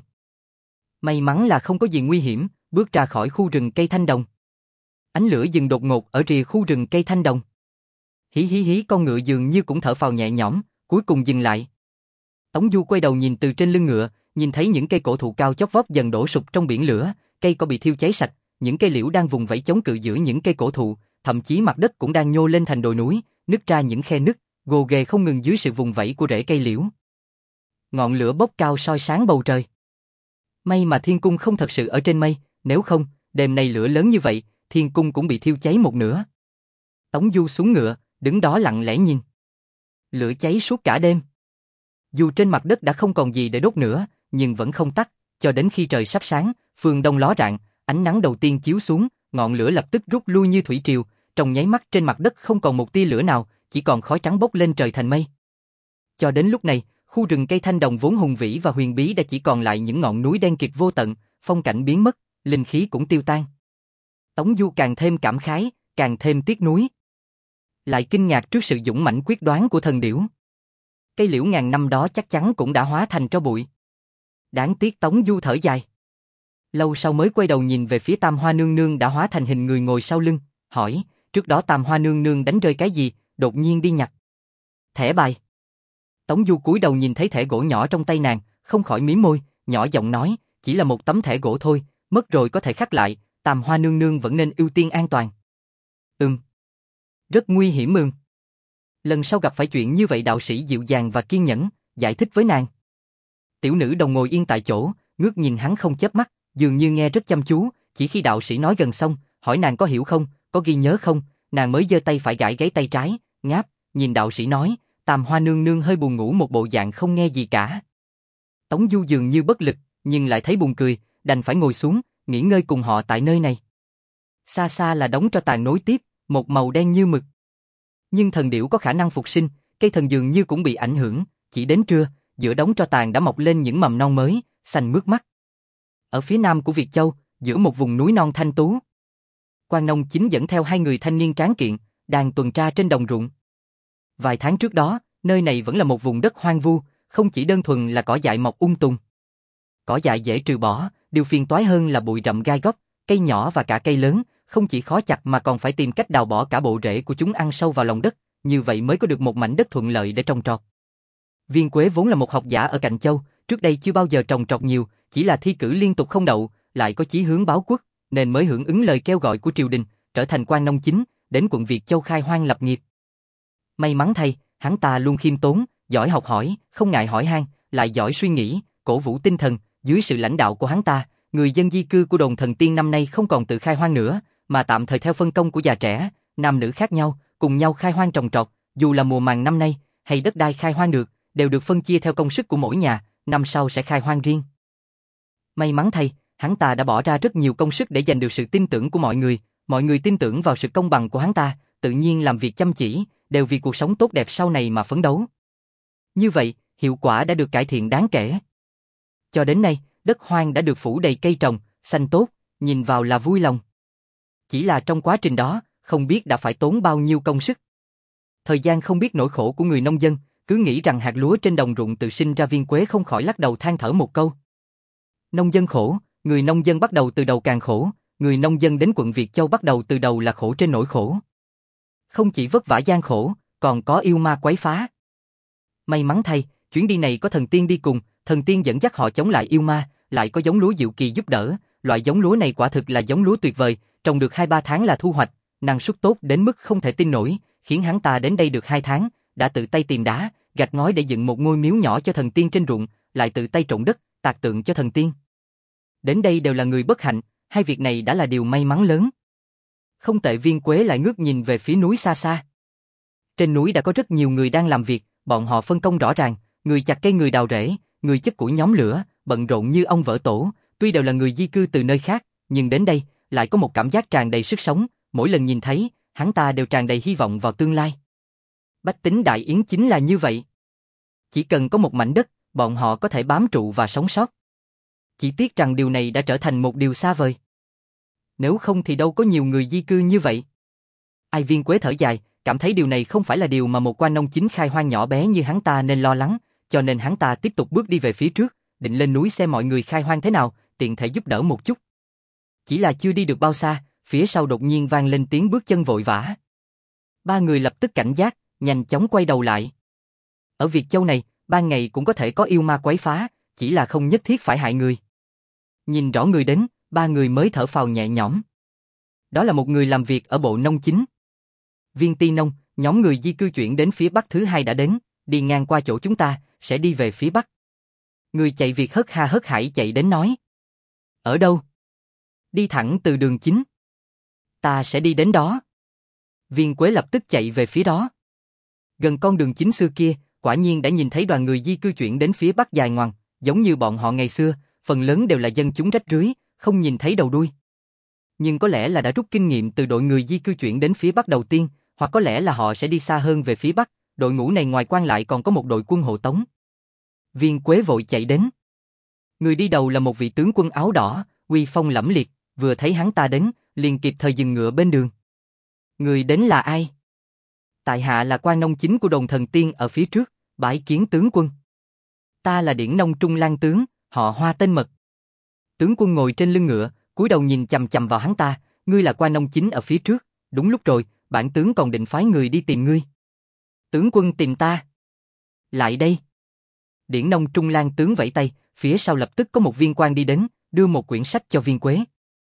May mắn là không có gì nguy hiểm, bước ra khỏi khu rừng cây thanh đồng. Ánh lửa dừng đột ngột ở rìa khu rừng cây thanh đồng. Hí hí hí, con ngựa dường như cũng thở phào nhẹ nhõm, cuối cùng dừng lại. Tống Du quay đầu nhìn từ trên lưng ngựa, nhìn thấy những cây cổ thụ cao chót vót dần đổ sụp trong biển lửa, cây cỏ bị thiêu cháy sạch, những cây liễu đang vùng vẫy chống cự giữa những cây cổ thụ, thậm chí mặt đất cũng đang nhô lên thành đồi núi, nứt ra những khe nứt, gồ ghề không ngừng dưới sự vùng vẫy của rễ cây liễu. Ngọn lửa bốc cao soi sáng bầu trời. May mà thiên cung không thật sự ở trên mây, nếu không, đêm nay lửa lớn như vậy, thiên cung cũng bị thiêu cháy một nửa. Tống Du xuống ngựa, đứng đó lặng lẽ nhìn. Lửa cháy suốt cả đêm. Dù trên mặt đất đã không còn gì để đốt nữa, nhưng vẫn không tắt, cho đến khi trời sắp sáng, phương đông ló rạng, ánh nắng đầu tiên chiếu xuống, ngọn lửa lập tức rút lui như thủy triều, trong nháy mắt trên mặt đất không còn một tia lửa nào, chỉ còn khói trắng bốc lên trời thành mây. Cho đến lúc này, khu rừng cây thanh đồng vốn hùng vĩ và huyền bí đã chỉ còn lại những ngọn núi đen kịt vô tận, phong cảnh biến mất, linh khí cũng tiêu tan. Tống Du càng thêm cảm khái, càng thêm tiếc nuối. Lại kinh ngạc trước sự dũng mãnh quyết đoán của thần điểu. Cây liễu ngàn năm đó chắc chắn cũng đã hóa thành tro bụi. Đáng tiếc, Tống Du thở dài. Lâu sau mới quay đầu nhìn về phía Tam Hoa Nương Nương đã hóa thành hình người ngồi sau lưng, hỏi, trước đó Tam Hoa Nương Nương đánh rơi cái gì, đột nhiên đi nhặt. Thẻ bài. Tống Du cúi đầu nhìn thấy thẻ gỗ nhỏ trong tay nàng, không khỏi mím môi, nhỏ giọng nói, chỉ là một tấm thẻ gỗ thôi, mất rồi có thể khắc lại, Tam Hoa Nương Nương vẫn nên ưu tiên an toàn. Ừm. Rất nguy hiểm ừm. Lần sau gặp phải chuyện như vậy đạo sĩ dịu dàng và kiên nhẫn, giải thích với nàng. Tiểu nữ đồng ngồi yên tại chỗ, ngước nhìn hắn không chớp mắt, dường như nghe rất chăm chú, chỉ khi đạo sĩ nói gần xong, hỏi nàng có hiểu không, có ghi nhớ không, nàng mới giơ tay phải gãi gáy tay trái, ngáp, nhìn đạo sĩ nói, Tam Hoa Nương Nương hơi buồn ngủ một bộ dạng không nghe gì cả. Tống Du dường như bất lực, nhưng lại thấy buồn cười, đành phải ngồi xuống, nghỉ ngơi cùng họ tại nơi này. Xa xa là đống tro tàn nối tiếp, một màu đen như mực. Nhưng thần điểu có khả năng phục sinh, cây thần dường như cũng bị ảnh hưởng, chỉ đến trưa, giữa đống tro tàn đã mọc lên những mầm non mới, xanh mướt mắt. Ở phía nam của Việt Châu, giữa một vùng núi non thanh tú, Quan Nông Chính dẫn theo hai người thanh niên tráng kiện, đang tuần tra trên đồng ruộng. Vài tháng trước đó, nơi này vẫn là một vùng đất hoang vu, không chỉ đơn thuần là cỏ dại mọc um tùm. Cỏ dại dễ trừ bỏ, điều phiền toái hơn là bụi rậm gai góc, cây nhỏ và cả cây lớn, không chỉ khó chặt mà còn phải tìm cách đào bỏ cả bộ rễ của chúng ăn sâu vào lòng đất, như vậy mới có được một mảnh đất thuận lợi để trồng trọt. Viên Quế vốn là một học giả ở Cạnh Châu, trước đây chưa bao giờ trồng trọt nhiều, chỉ là thi cử liên tục không đậu, lại có chí hướng báo quốc, nên mới hưởng ứng lời kêu gọi của triều đình, trở thành quan nông chính, đến quận Việt Châu khai hoang lập nghiệp. May mắn thay, hắn ta luôn khiêm tốn, giỏi học hỏi, không ngại hỏi han, lại giỏi suy nghĩ, cổ vũ tinh thần. Dưới sự lãnh đạo của hắn ta, người dân di cư của đồn Thần Tiên năm nay không còn tự khai hoang nữa, mà tạm thời theo phân công của già trẻ, nam nữ khác nhau, cùng nhau khai hoang trồng trọt. Dù là mùa màng năm nay hay đất đai khai hoang được, đều được phân chia theo công sức của mỗi nhà, năm sau sẽ khai hoang riêng. May mắn thay, hắn ta đã bỏ ra rất nhiều công sức để giành được sự tin tưởng của mọi người, mọi người tin tưởng vào sự công bằng của hắn ta, tự nhiên làm việc chăm chỉ, đều vì cuộc sống tốt đẹp sau này mà phấn đấu. Như vậy, hiệu quả đã được cải thiện đáng kể. Cho đến nay, đất hoang đã được phủ đầy cây trồng, xanh tốt, nhìn vào là vui lòng. Chỉ là trong quá trình đó, không biết đã phải tốn bao nhiêu công sức. Thời gian không biết nỗi khổ của người nông dân, cứ nghĩ rằng hạt lúa trên đồng ruộng tự sinh ra. Viên Quế không khỏi lắc đầu than thở một câu. Nông dân khổ, người nông dân bắt đầu từ đầu càng khổ, người nông dân đến quận Việt Châu bắt đầu từ đầu là khổ trên nỗi khổ. Không chỉ vất vả gian khổ, còn có yêu ma quấy phá. May mắn thay, chuyến đi này có thần tiên đi cùng, thần tiên dẫn dắt họ chống lại yêu ma, lại có giống lúa diệu kỳ giúp đỡ, loại giống lúa này quả thực là giống lúa tuyệt vời, trồng được hai ba tháng là thu hoạch, năng suất tốt đến mức không thể tin nổi, khiến hắn ta đến đây được hai tháng, đã tự tay tìm đá, gạch ngói để dựng một ngôi miếu nhỏ cho thần tiên trên ruộng, lại tự tay trộn đất, tạc tượng cho thần tiên. Đến đây đều là người bất hạnh, hai việc này đã là điều may mắn lớn. Không tệ. Viên Quế lại ngước nhìn về phía núi xa xa. Trên núi đã có rất nhiều người đang làm việc, bọn họ phân công rõ ràng, người chặt cây, người đào rễ, người chất củi nhóm lửa, bận rộn như ong vỡ tổ, tuy đều là người di cư từ nơi khác, nhưng đến đây, lại có một cảm giác tràn đầy sức sống, mỗi lần nhìn thấy, hắn ta đều tràn đầy hy vọng vào tương lai. Bách tính Đại Yến chính là như vậy. Chỉ cần có một mảnh đất, bọn họ có thể bám trụ và sống sót. Chỉ tiếc rằng điều này đã trở thành một điều xa vời. Nếu không thì đâu có nhiều người di cư như vậy. Ai. Viên Quế thở dài, cảm thấy điều này không phải là điều mà một quan nông chính khai hoang nhỏ bé như hắn ta nên lo lắng, cho nên hắn ta tiếp tục bước đi về phía trước, định lên núi xem mọi người khai hoang thế nào, tiện thể giúp đỡ một chút. Chỉ là chưa đi được bao xa, phía sau đột nhiên vang lên tiếng bước chân vội vã. Ba người lập tức cảnh giác, nhanh chóng quay đầu lại. Ở Việt Châu này, ban ngày cũng có thể có yêu ma quấy phá, chỉ là không nhất thiết phải hại người. Nhìn rõ người đến, ba người mới thở phào nhẹ nhõm. Đó là một người làm việc ở bộ nông chính. Viên Ti Nông, nhóm người di cư chuyển đến phía Bắc thứ hai đã đến, đi ngang qua chỗ chúng ta, sẽ đi về phía Bắc. Người chạy việc hớt ha hớt hải chạy đến nói. Ở đâu? Đi thẳng từ đường chính. Ta sẽ đi đến đó. Viên Quế lập tức chạy về phía đó. Gần con đường chính xưa kia, quả nhiên đã nhìn thấy đoàn người di cư chuyển đến phía Bắc dài ngoằng, giống như bọn họ ngày xưa, phần lớn đều là dân chúng rách rưới, không nhìn thấy đầu đuôi. Nhưng có lẽ là đã rút kinh nghiệm từ đội người di cư chuyển đến phía Bắc đầu tiên, hoặc có lẽ là họ sẽ đi xa hơn về phía Bắc, đội ngũ này ngoài quan lại còn có một đội quân hộ tống. Viên Quế vội chạy đến. Người đi đầu là một vị tướng quân áo đỏ, uy phong lẫm liệt, vừa thấy hắn ta đến, liền kịp thời dừng ngựa bên đường. Người đến là ai? Tại hạ là quan nông chính của đồn Thần Tiên ở phía trước, bái kiến tướng quân. Ta là Điển Nông Trung Lang tướng, họ Hoa tên Mật. Tướng quân ngồi trên lưng ngựa, cúi đầu nhìn chằm chằm vào hắn ta, ngươi là quan nông chính ở phía trước, đúng lúc rồi, bản tướng còn định phái người đi tìm ngươi. Tướng quân tìm ta. Lại đây. Điển Nông Trung Lang tướng vẫy tay, phía sau lập tức có một viên quan đi đến, đưa một quyển sách cho Viên Quế.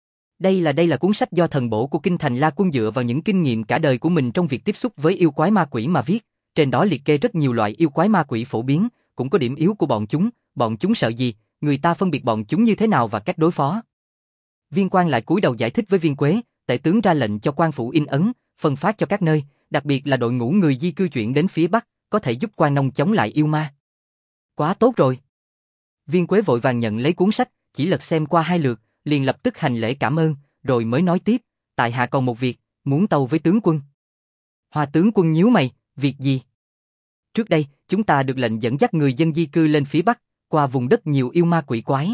Đây là đây là cuốn sách do thần bổ của Kinh Thành La Quân dựa vào những kinh nghiệm cả đời của mình trong việc tiếp xúc với yêu quái ma quỷ mà viết, trên đó liệt kê rất nhiều loại yêu quái ma quỷ phổ biến, cũng có điểm yếu của bọn chúng, bọn chúng sợ gì, người ta phân biệt bọn chúng như thế nào và cách đối phó. Viên quan lại cúi đầu giải thích với Viên Quế, tể tướng ra lệnh cho quan phủ in ấn, phân phát cho các nơi, đặc biệt là đội ngũ người di cư chuyển đến phía Bắc, có thể giúp quan nông chống lại yêu ma. Quá tốt rồi. Viên Quế vội vàng nhận lấy cuốn sách, chỉ lật xem qua hai lượt, liền lập tức hành lễ cảm ơn, rồi mới nói tiếp, tại hạ còn một việc, muốn tâu với tướng quân. Hoa tướng quân nhíu mày, việc gì? Trước đây, chúng ta được lệnh dẫn dắt người dân di cư lên phía Bắc, qua vùng đất nhiều yêu ma quỷ quái.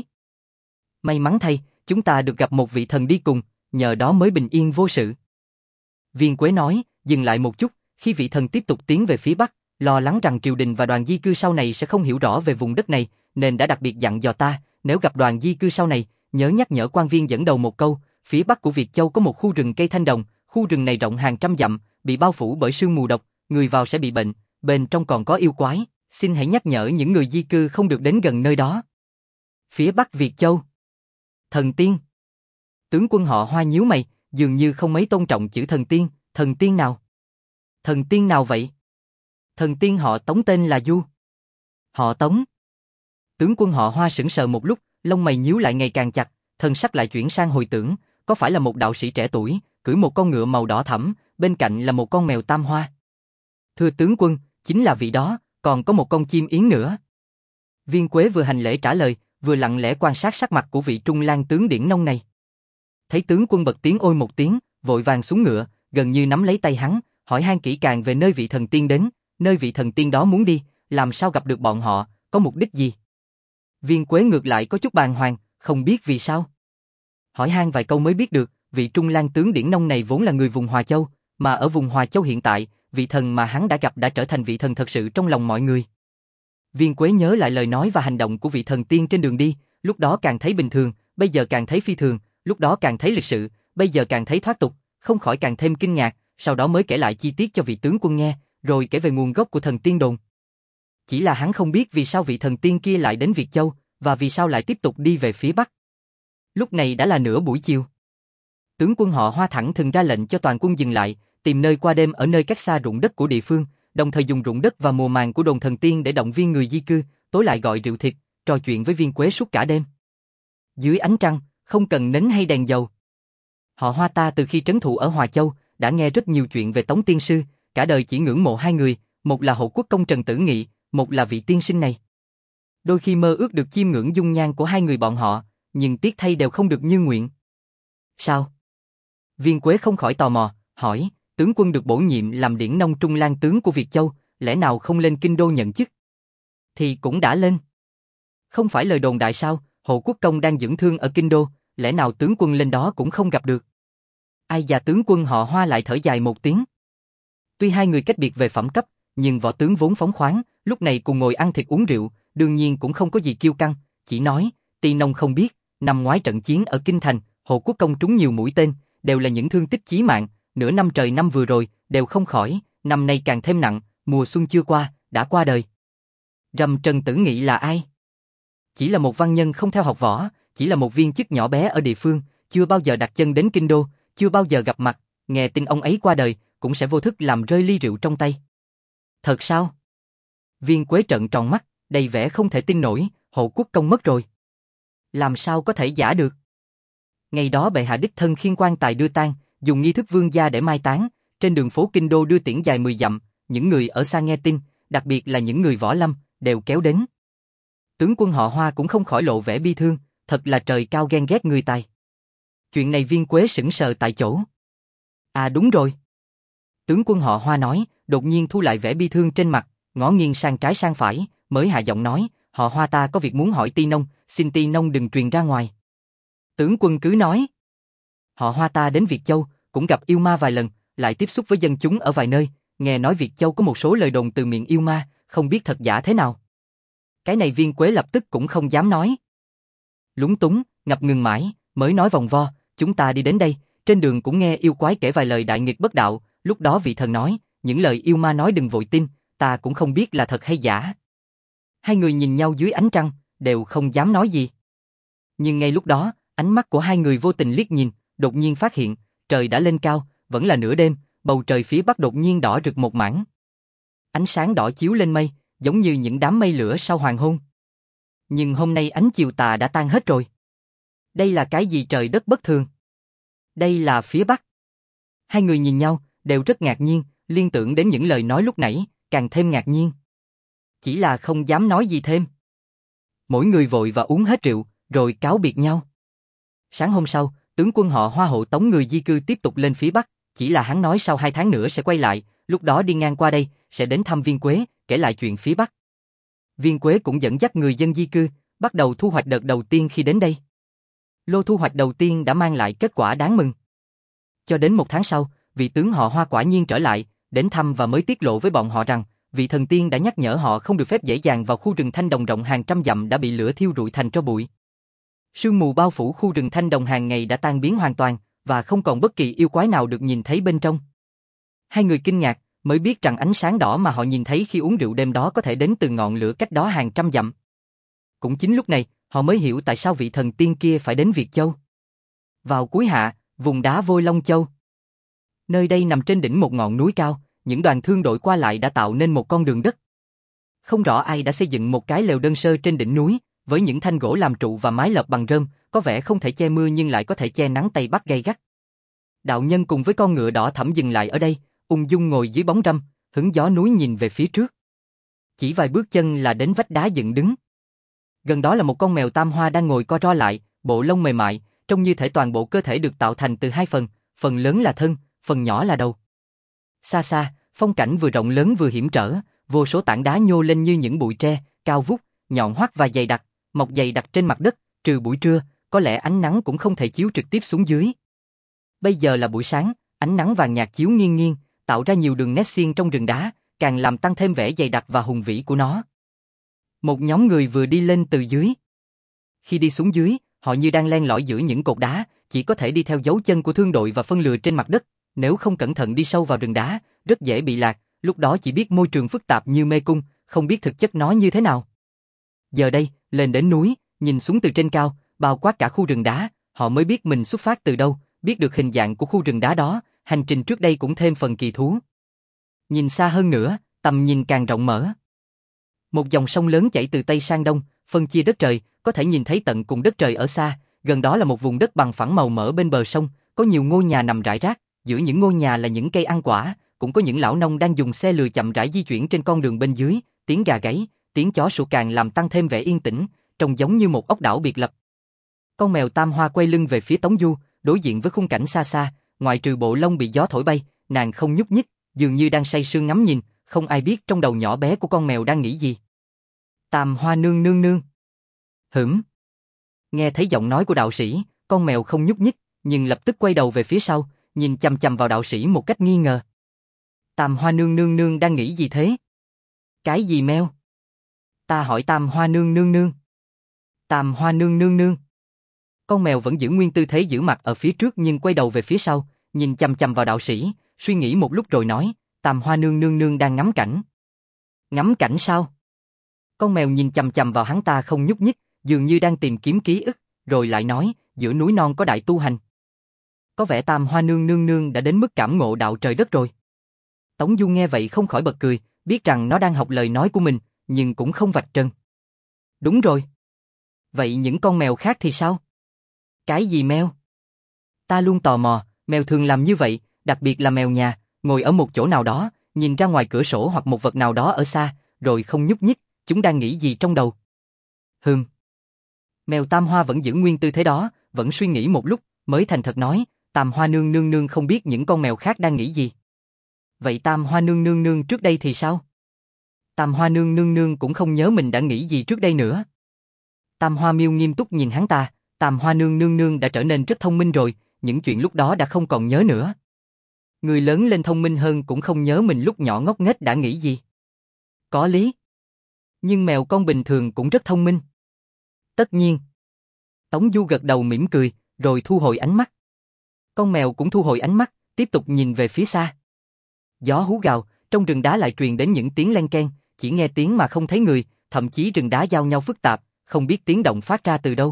May mắn thay, chúng ta được gặp một vị thần đi cùng, nhờ đó mới bình yên vô sự. Viên Quế nói, dừng lại một chút, khi vị thần tiếp tục tiến về phía Bắc, lo lắng rằng triều đình và đoàn di cư sau này sẽ không hiểu rõ về vùng đất này, nên đã đặc biệt dặn dò ta, nếu gặp đoàn di cư sau này, nhớ nhắc nhở quan viên dẫn đầu một câu, phía Bắc của Việt Châu có một khu rừng cây thanh đồng, khu rừng này rộng hàng trăm dặm, bị bao phủ bởi sương mù độc, người vào sẽ bị bệnh, bên trong còn có yêu quái, xin hãy nhắc nhở những người di cư không được đến gần nơi đó. Phía Bắc Việt Châu. Thần tiên. Tướng quân họ Hoa nhíu mày, dường như không mấy tôn trọng chữ thần tiên, thần tiên nào? Thần tiên nào vậy? Thần tiên họ Tống tên là Du. Họ Tống. Tướng quân họ Hoa sững sờ một lúc, lông mày nhíu lại ngày càng chặt, thần sắc lại chuyển sang hồi tưởng, có phải là một đạo sĩ trẻ tuổi, cưỡi một con ngựa màu đỏ thẫm, bên cạnh là một con mèo tam hoa. Thưa tướng quân, chính là vị đó, còn có một con chim yến nữa. Viên Quế vừa hành lễ trả lời, vừa lặng lẽ quan sát sắc mặt của vị Trung Lang tướng điển nông này. Thấy tướng quân bật tiếng ôi một tiếng, vội vàng xuống ngựa, gần như nắm lấy tay hắn, hỏi han kỹ càng về nơi vị thần tiên đến, nơi vị thần tiên đó muốn đi, làm sao gặp được bọn họ, có mục đích gì. Viên Quế ngược lại có chút bàng hoàng, không biết vì sao. Hỏi han vài câu mới biết được, vị Trung Lang tướng điển nông này vốn là người vùng Hòa Châu, mà ở vùng Hòa Châu hiện tại, vị thần mà hắn đã gặp đã trở thành vị thần thật sự trong lòng mọi người. Viên Quế nhớ lại lời nói và hành động của vị thần tiên trên đường đi, lúc đó càng thấy bình thường, bây giờ càng thấy phi thường, lúc đó càng thấy lịch sự, bây giờ càng thấy thoát tục, không khỏi càng thêm kinh ngạc, sau đó mới kể lại chi tiết cho vị tướng quân nghe, rồi kể về nguồn gốc của thần tiên đồn. Chỉ là hắn không biết vì sao vị thần tiên kia lại đến Việt Châu, và vì sao lại tiếp tục đi về phía Bắc. Lúc này đã là nửa buổi chiều. Tướng quân họ Hoa thẳng thừng ra lệnh cho toàn quân dừng lại, tìm nơi qua đêm ở nơi cách xa ruộng đất của địa phương, đồng thời dùng ruộng đất và mùa màng của đồn thần tiên để động viên người di cư, tối lại gọi rượu thịt, trò chuyện với Viên Quế suốt cả đêm. Dưới ánh trăng, không cần nến hay đèn dầu. Họ Hoa ta từ khi trấn thủ ở Hòa Châu, đã nghe rất nhiều chuyện về Tống Tiên Sư, cả đời chỉ ngưỡng mộ hai người, một là Hộ Quốc công Trần Tử Nghị, một là vị tiên sinh này. Đôi khi mơ ước được chiêm ngưỡng dung nhan của hai người bọn họ, nhưng tiếc thay đều không được như nguyện. Sao? Viên Quế không khỏi tò mò, hỏi, tướng quân được bổ nhiệm làm điển nông Trung Lang tướng của Việt Châu, lẽ nào không lên kinh đô nhận chức? Thì cũng đã lên. Không phải lời đồn đại sao, Hộ Quốc công đang dưỡng thương ở kinh đô, lẽ nào tướng quân lên đó cũng không gặp được? Ai già tướng quân họ Hoa lại thở dài một tiếng. Tuy hai người cách biệt về phẩm cấp, nhưng võ tướng vốn phóng khoáng, lúc này cùng ngồi ăn thịt uống rượu, đương nhiên cũng không có gì kiêu căng, chỉ nói, Ti Nông không biết, năm ngoái trận chiến ở Kinh Thành, Hộ Quốc công trúng nhiều mũi tên, đều là những thương tích chí mạng, nửa năm trời năm vừa rồi, đều không khỏi, năm nay càng thêm nặng, mùa xuân chưa qua, đã qua đời. Rầm Trần Tử Nghị là ai? Chỉ là một văn nhân không theo học võ, chỉ là một viên chức nhỏ bé ở địa phương, chưa bao giờ đặt chân đến kinh đô, chưa bao giờ gặp mặt, nghe tin ông ấy qua đời, cũng sẽ vô thức làm rơi ly rượu trong tay. Thật sao? Viên Quế trợn tròn mắt, đầy vẻ không thể tin nổi, Hộ Quốc công mất rồi. Làm sao có thể giả được? Ngày đó bệ hạ đích thân khiêng quan tài đưa tang, dùng nghi thức vương gia để mai táng, trên đường phố kinh đô đưa tiễn dài mười dặm, những người ở xa nghe tin, đặc biệt là những người võ lâm, đều kéo đến. Tướng quân họ Hoa cũng không khỏi lộ vẻ bi thương, thật là trời cao ghen ghét người tài. Chuyện này Viên Quế sững sờ tại chỗ. À đúng rồi. Tướng quân họ Hoa nói, đột nhiên thu lại vẻ bi thương trên mặt, ngó nghiêng sang trái sang phải, mới hạ giọng nói, họ Hoa ta có việc muốn hỏi Ti Nông, xin Ti Nông đừng truyền ra ngoài. Tướng quân cứ nói. Họ Hoa ta đến Việt Châu, cũng gặp yêu ma vài lần, lại tiếp xúc với dân chúng ở vài nơi, nghe nói Việt Châu có một số lời đồn từ miệng yêu ma, không biết thật giả thế nào. Cái này Viên Quế lập tức cũng không dám nói. Lúng túng, ngập ngừng mãi, mới nói vòng vo, chúng ta đi đến đây, trên đường cũng nghe yêu quái kể vài lời đại nghịch bất đạo, lúc đó vị thần nói, những lời yêu ma nói đừng vội tin, ta cũng không biết là thật hay giả. Hai người nhìn nhau dưới ánh trăng, đều không dám nói gì. Nhưng ngay lúc đó, ánh mắt của hai người vô tình liếc nhìn, đột nhiên phát hiện, trời đã lên cao, vẫn là nửa đêm, bầu trời phía bắc đột nhiên đỏ rực một mảng. Ánh sáng đỏ chiếu lên mây, giống như những đám mây lửa sau hoàng hôn. Nhưng hôm nay ánh chiều tà đã tan hết rồi. Đây là cái gì trời đất bất thường? Đây là phía bắc. Hai người nhìn nhau, đều rất ngạc nhiên, liên tưởng đến những lời nói lúc nãy, càng thêm ngạc nhiên. Chỉ là không dám nói gì thêm. Mỗi người vội và uống hết rượu, rồi cáo biệt nhau. Sáng hôm sau, tướng quân họ Hoa hộ tống người di cư tiếp tục lên phía bắc, chỉ là hắn nói sau hai tháng nữa sẽ quay lại, lúc đó đi ngang qua đây, sẽ đến thăm Viên Quế, kể lại chuyện phía bắc. Viên Quế cũng dẫn dắt người dân di cư, bắt đầu thu hoạch đợt đầu tiên khi đến đây. Lô thu hoạch đầu tiên đã mang lại kết quả đáng mừng. Cho đến một tháng sau, vị tướng họ Hoa quả nhiên trở lại, đến thăm và mới tiết lộ với bọn họ rằng, vị thần tiên đã nhắc nhở họ không được phép dễ dàng vào khu rừng thanh đồng rộng hàng trăm dặm đã bị lửa thiêu rụi thành tro bụi. Sương mù bao phủ khu rừng thanh đồng hàng ngày đã tan biến hoàn toàn, và không còn bất kỳ yêu quái nào được nhìn thấy bên trong. Hai người kinh ngạc, mới biết rằng ánh sáng đỏ mà họ nhìn thấy khi uống rượu đêm đó có thể đến từ ngọn lửa cách đó hàng trăm dặm. Cũng chính lúc này, họ mới hiểu tại sao vị thần tiên kia phải đến Việt Châu. Vào cuối hạ, vùng đá Vôi Long Châu. Nơi đây nằm trên đỉnh một ngọn núi cao, những đoàn thương đội qua lại đã tạo nên một con đường đất. Không rõ ai đã xây dựng một cái lều đơn sơ trên đỉnh núi, với những thanh gỗ làm trụ và mái lợp bằng rơm, có vẻ không thể che mưa nhưng lại có thể che nắng Tây Bắc gay gắt. Đạo nhân cùng với con ngựa đỏ thẫm dừng lại ở đây, ung dung ngồi dưới bóng râm, hứng gió núi nhìn về phía trước. Chỉ vài bước chân là đến vách đá dựng đứng. Gần đó là một con mèo tam hoa đang ngồi co ro lại, bộ lông mềm mại, trông như thể toàn bộ cơ thể được tạo thành từ hai phần, phần lớn là thân, phần nhỏ là đầu. Xa xa, phong cảnh vừa rộng lớn vừa hiểm trở, vô số tảng đá nhô lên như những bụi tre, cao vút, nhọn hoắt và dày đặc, mọc dày đặc trên mặt đất, trừ buổi trưa, có lẽ ánh nắng cũng không thể chiếu trực tiếp xuống dưới. Bây giờ là buổi sáng, ánh nắng vàng nhạt chiếu nghiêng nghiêng, tạo ra nhiều đường nét xiên trong rừng đá, càng làm tăng thêm vẻ dày đặc và hùng vĩ của nó. Một nhóm người vừa đi lên từ dưới. Khi đi xuống dưới, họ như đang len lỏi giữa những cột đá, chỉ có thể đi theo dấu chân của thương đội và phân lừa trên mặt đất, nếu không cẩn thận đi sâu vào rừng đá, rất dễ bị lạc, lúc đó chỉ biết môi trường phức tạp như mê cung, không biết thực chất nó như thế nào. Giờ đây, lên đến núi, nhìn xuống từ trên cao, bao quát cả khu rừng đá, họ mới biết mình xuất phát từ đâu, biết được hình dạng của khu rừng đá đó, hành trình trước đây cũng thêm phần kỳ thú. Nhìn xa hơn nữa, tầm nhìn càng rộng mở. Một dòng sông lớn chảy từ Tây sang Đông, phân chia đất trời, có thể nhìn thấy tận cùng đất trời ở xa, gần đó là một vùng đất bằng phẳng màu mỡ bên bờ sông, có nhiều ngôi nhà nằm rải rác, giữa những ngôi nhà là những cây ăn quả, cũng có những lão nông đang dùng xe lừa chậm rãi di chuyển trên con đường bên dưới, tiếng gà gáy, tiếng chó sủa càng làm tăng thêm vẻ yên tĩnh, trông giống như một ốc đảo biệt lập. Con mèo tam hoa quay lưng về phía Tống Du, đối diện với khung cảnh xa xa, ngoại trừ bộ lông bị gió thổi bay, nàng không nhúc nhích, dường như đang say sưa ngắm nhìn, không ai biết trong đầu nhỏ bé của con mèo đang nghĩ gì. Tam Hoa nương nương nương. Hửm. Nghe thấy giọng nói của đạo sĩ, con mèo không nhúc nhích, nhưng lập tức quay đầu về phía sau, nhìn chằm chằm vào đạo sĩ một cách nghi ngờ. Tam Hoa nương nương nương đang nghĩ gì thế? Cái gì mèo? Ta hỏi Tam Hoa nương nương nương. Tam Hoa nương nương nương. Con mèo vẫn giữ nguyên tư thế giữ mặt ở phía trước nhưng quay đầu về phía sau, nhìn chằm chằm vào đạo sĩ, suy nghĩ một lúc rồi nói, Tam Hoa nương nương nương đang ngắm cảnh. Ngắm cảnh sao? Con mèo nhìn chằm chằm vào hắn ta không nhúc nhích, dường như đang tìm kiếm ký ức, rồi lại nói, giữa núi non có đại tu hành. Có vẻ Tam Hoa nương nương nương đã đến mức cảm ngộ đạo trời đất rồi. Tống Du nghe vậy không khỏi bật cười, biết rằng nó đang học lời nói của mình, nhưng cũng không vạch trần. Đúng rồi. Vậy những con mèo khác thì sao? Cái gì mèo? Ta luôn tò mò, mèo thường làm như vậy, đặc biệt là mèo nhà, ngồi ở một chỗ nào đó, nhìn ra ngoài cửa sổ hoặc một vật nào đó ở xa, rồi không nhúc nhích, chúng đang nghĩ gì trong đầu? Hừm. Mèo Tam Hoa vẫn giữ nguyên tư thế đó, vẫn suy nghĩ một lúc, mới thành thật nói, Tam Hoa nương nương nương không biết những con mèo khác đang nghĩ gì. Vậy Tam Hoa nương nương nương trước đây thì sao? Tam Hoa nương nương nương cũng không nhớ mình đã nghĩ gì trước đây nữa. Tam Hoa Miêu nghiêm túc nhìn hắn ta, Tam Hoa nương nương nương đã trở nên rất thông minh rồi, những chuyện lúc đó đã không còn nhớ nữa. Người lớn lên thông minh hơn cũng không nhớ mình lúc nhỏ ngốc nghếch đã nghĩ gì. Có lý. Nhưng mèo con bình thường cũng rất thông minh. Tất nhiên. Tống Du gật đầu mỉm cười, rồi thu hồi ánh mắt. Con mèo cũng thu hồi ánh mắt, tiếp tục nhìn về phía xa. Gió hú gào, trong rừng đá lại truyền đến những tiếng len keng, chỉ nghe tiếng mà không thấy người, thậm chí rừng đá giao nhau phức tạp, không biết tiếng động phát ra từ đâu.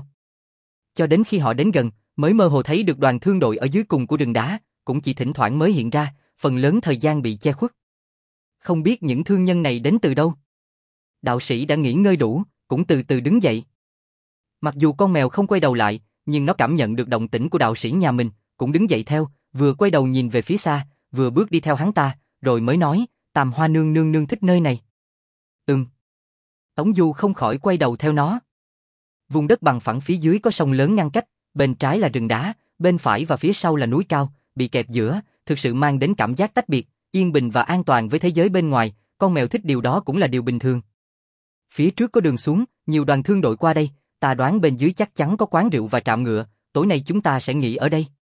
Cho đến khi họ đến gần, mới mơ hồ thấy được đoàn thương đội ở dưới cùng của rừng đá, cũng chỉ thỉnh thoảng mới hiện ra, phần lớn thời gian bị che khuất. Không biết những thương nhân này đến từ đâu. Đạo sĩ đã nghỉ ngơi đủ, cũng từ từ đứng dậy. Mặc dù con mèo không quay đầu lại, nhưng nó cảm nhận được động tĩnh của đạo sĩ nhà mình, cũng đứng dậy theo, vừa quay đầu nhìn về phía xa, vừa bước đi theo hắn ta, rồi mới nói, Tam Hoa nương nương nương thích nơi này. Ừm. Tống Du không khỏi quay đầu theo nó. Vùng đất bằng phẳng phía dưới có sông lớn ngăn cách, bên trái là rừng đá, bên phải và phía sau là núi cao, bị kẹp giữa, thực sự mang đến cảm giác tách biệt, yên bình và an toàn với thế giới bên ngoài, con mèo thích điều đó cũng là điều bình thường. Phía trước có đường xuống, nhiều đoàn thương đội qua đây, ta đoán bên dưới chắc chắn có quán rượu và trạm ngựa, tối nay chúng ta sẽ nghỉ ở đây.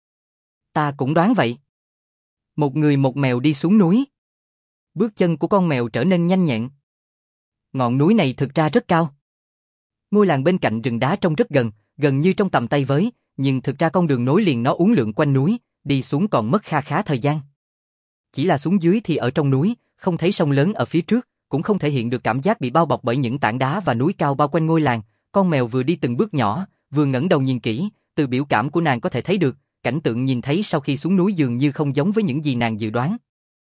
Ta cũng đoán vậy. Một người một mèo đi xuống núi. Bước chân của con mèo trở nên nhanh nhẹn. Ngọn núi này thực ra rất cao. Ngôi làng bên cạnh rừng đá trông rất gần, gần như trong tầm tay với, nhưng thực ra con đường nối liền nó uốn lượn quanh núi, đi xuống còn mất kha khá thời gian. Chỉ là xuống dưới thì ở trong núi, không thấy sông lớn ở phía trước, cũng không thể hiện được cảm giác bị bao bọc bởi những tảng đá và núi cao bao quanh ngôi làng. Con mèo vừa đi từng bước nhỏ, vừa ngẩng đầu nhìn kỹ, từ biểu cảm của nàng có thể thấy được, cảnh tượng nhìn thấy sau khi xuống núi dường như không giống với những gì nàng dự đoán.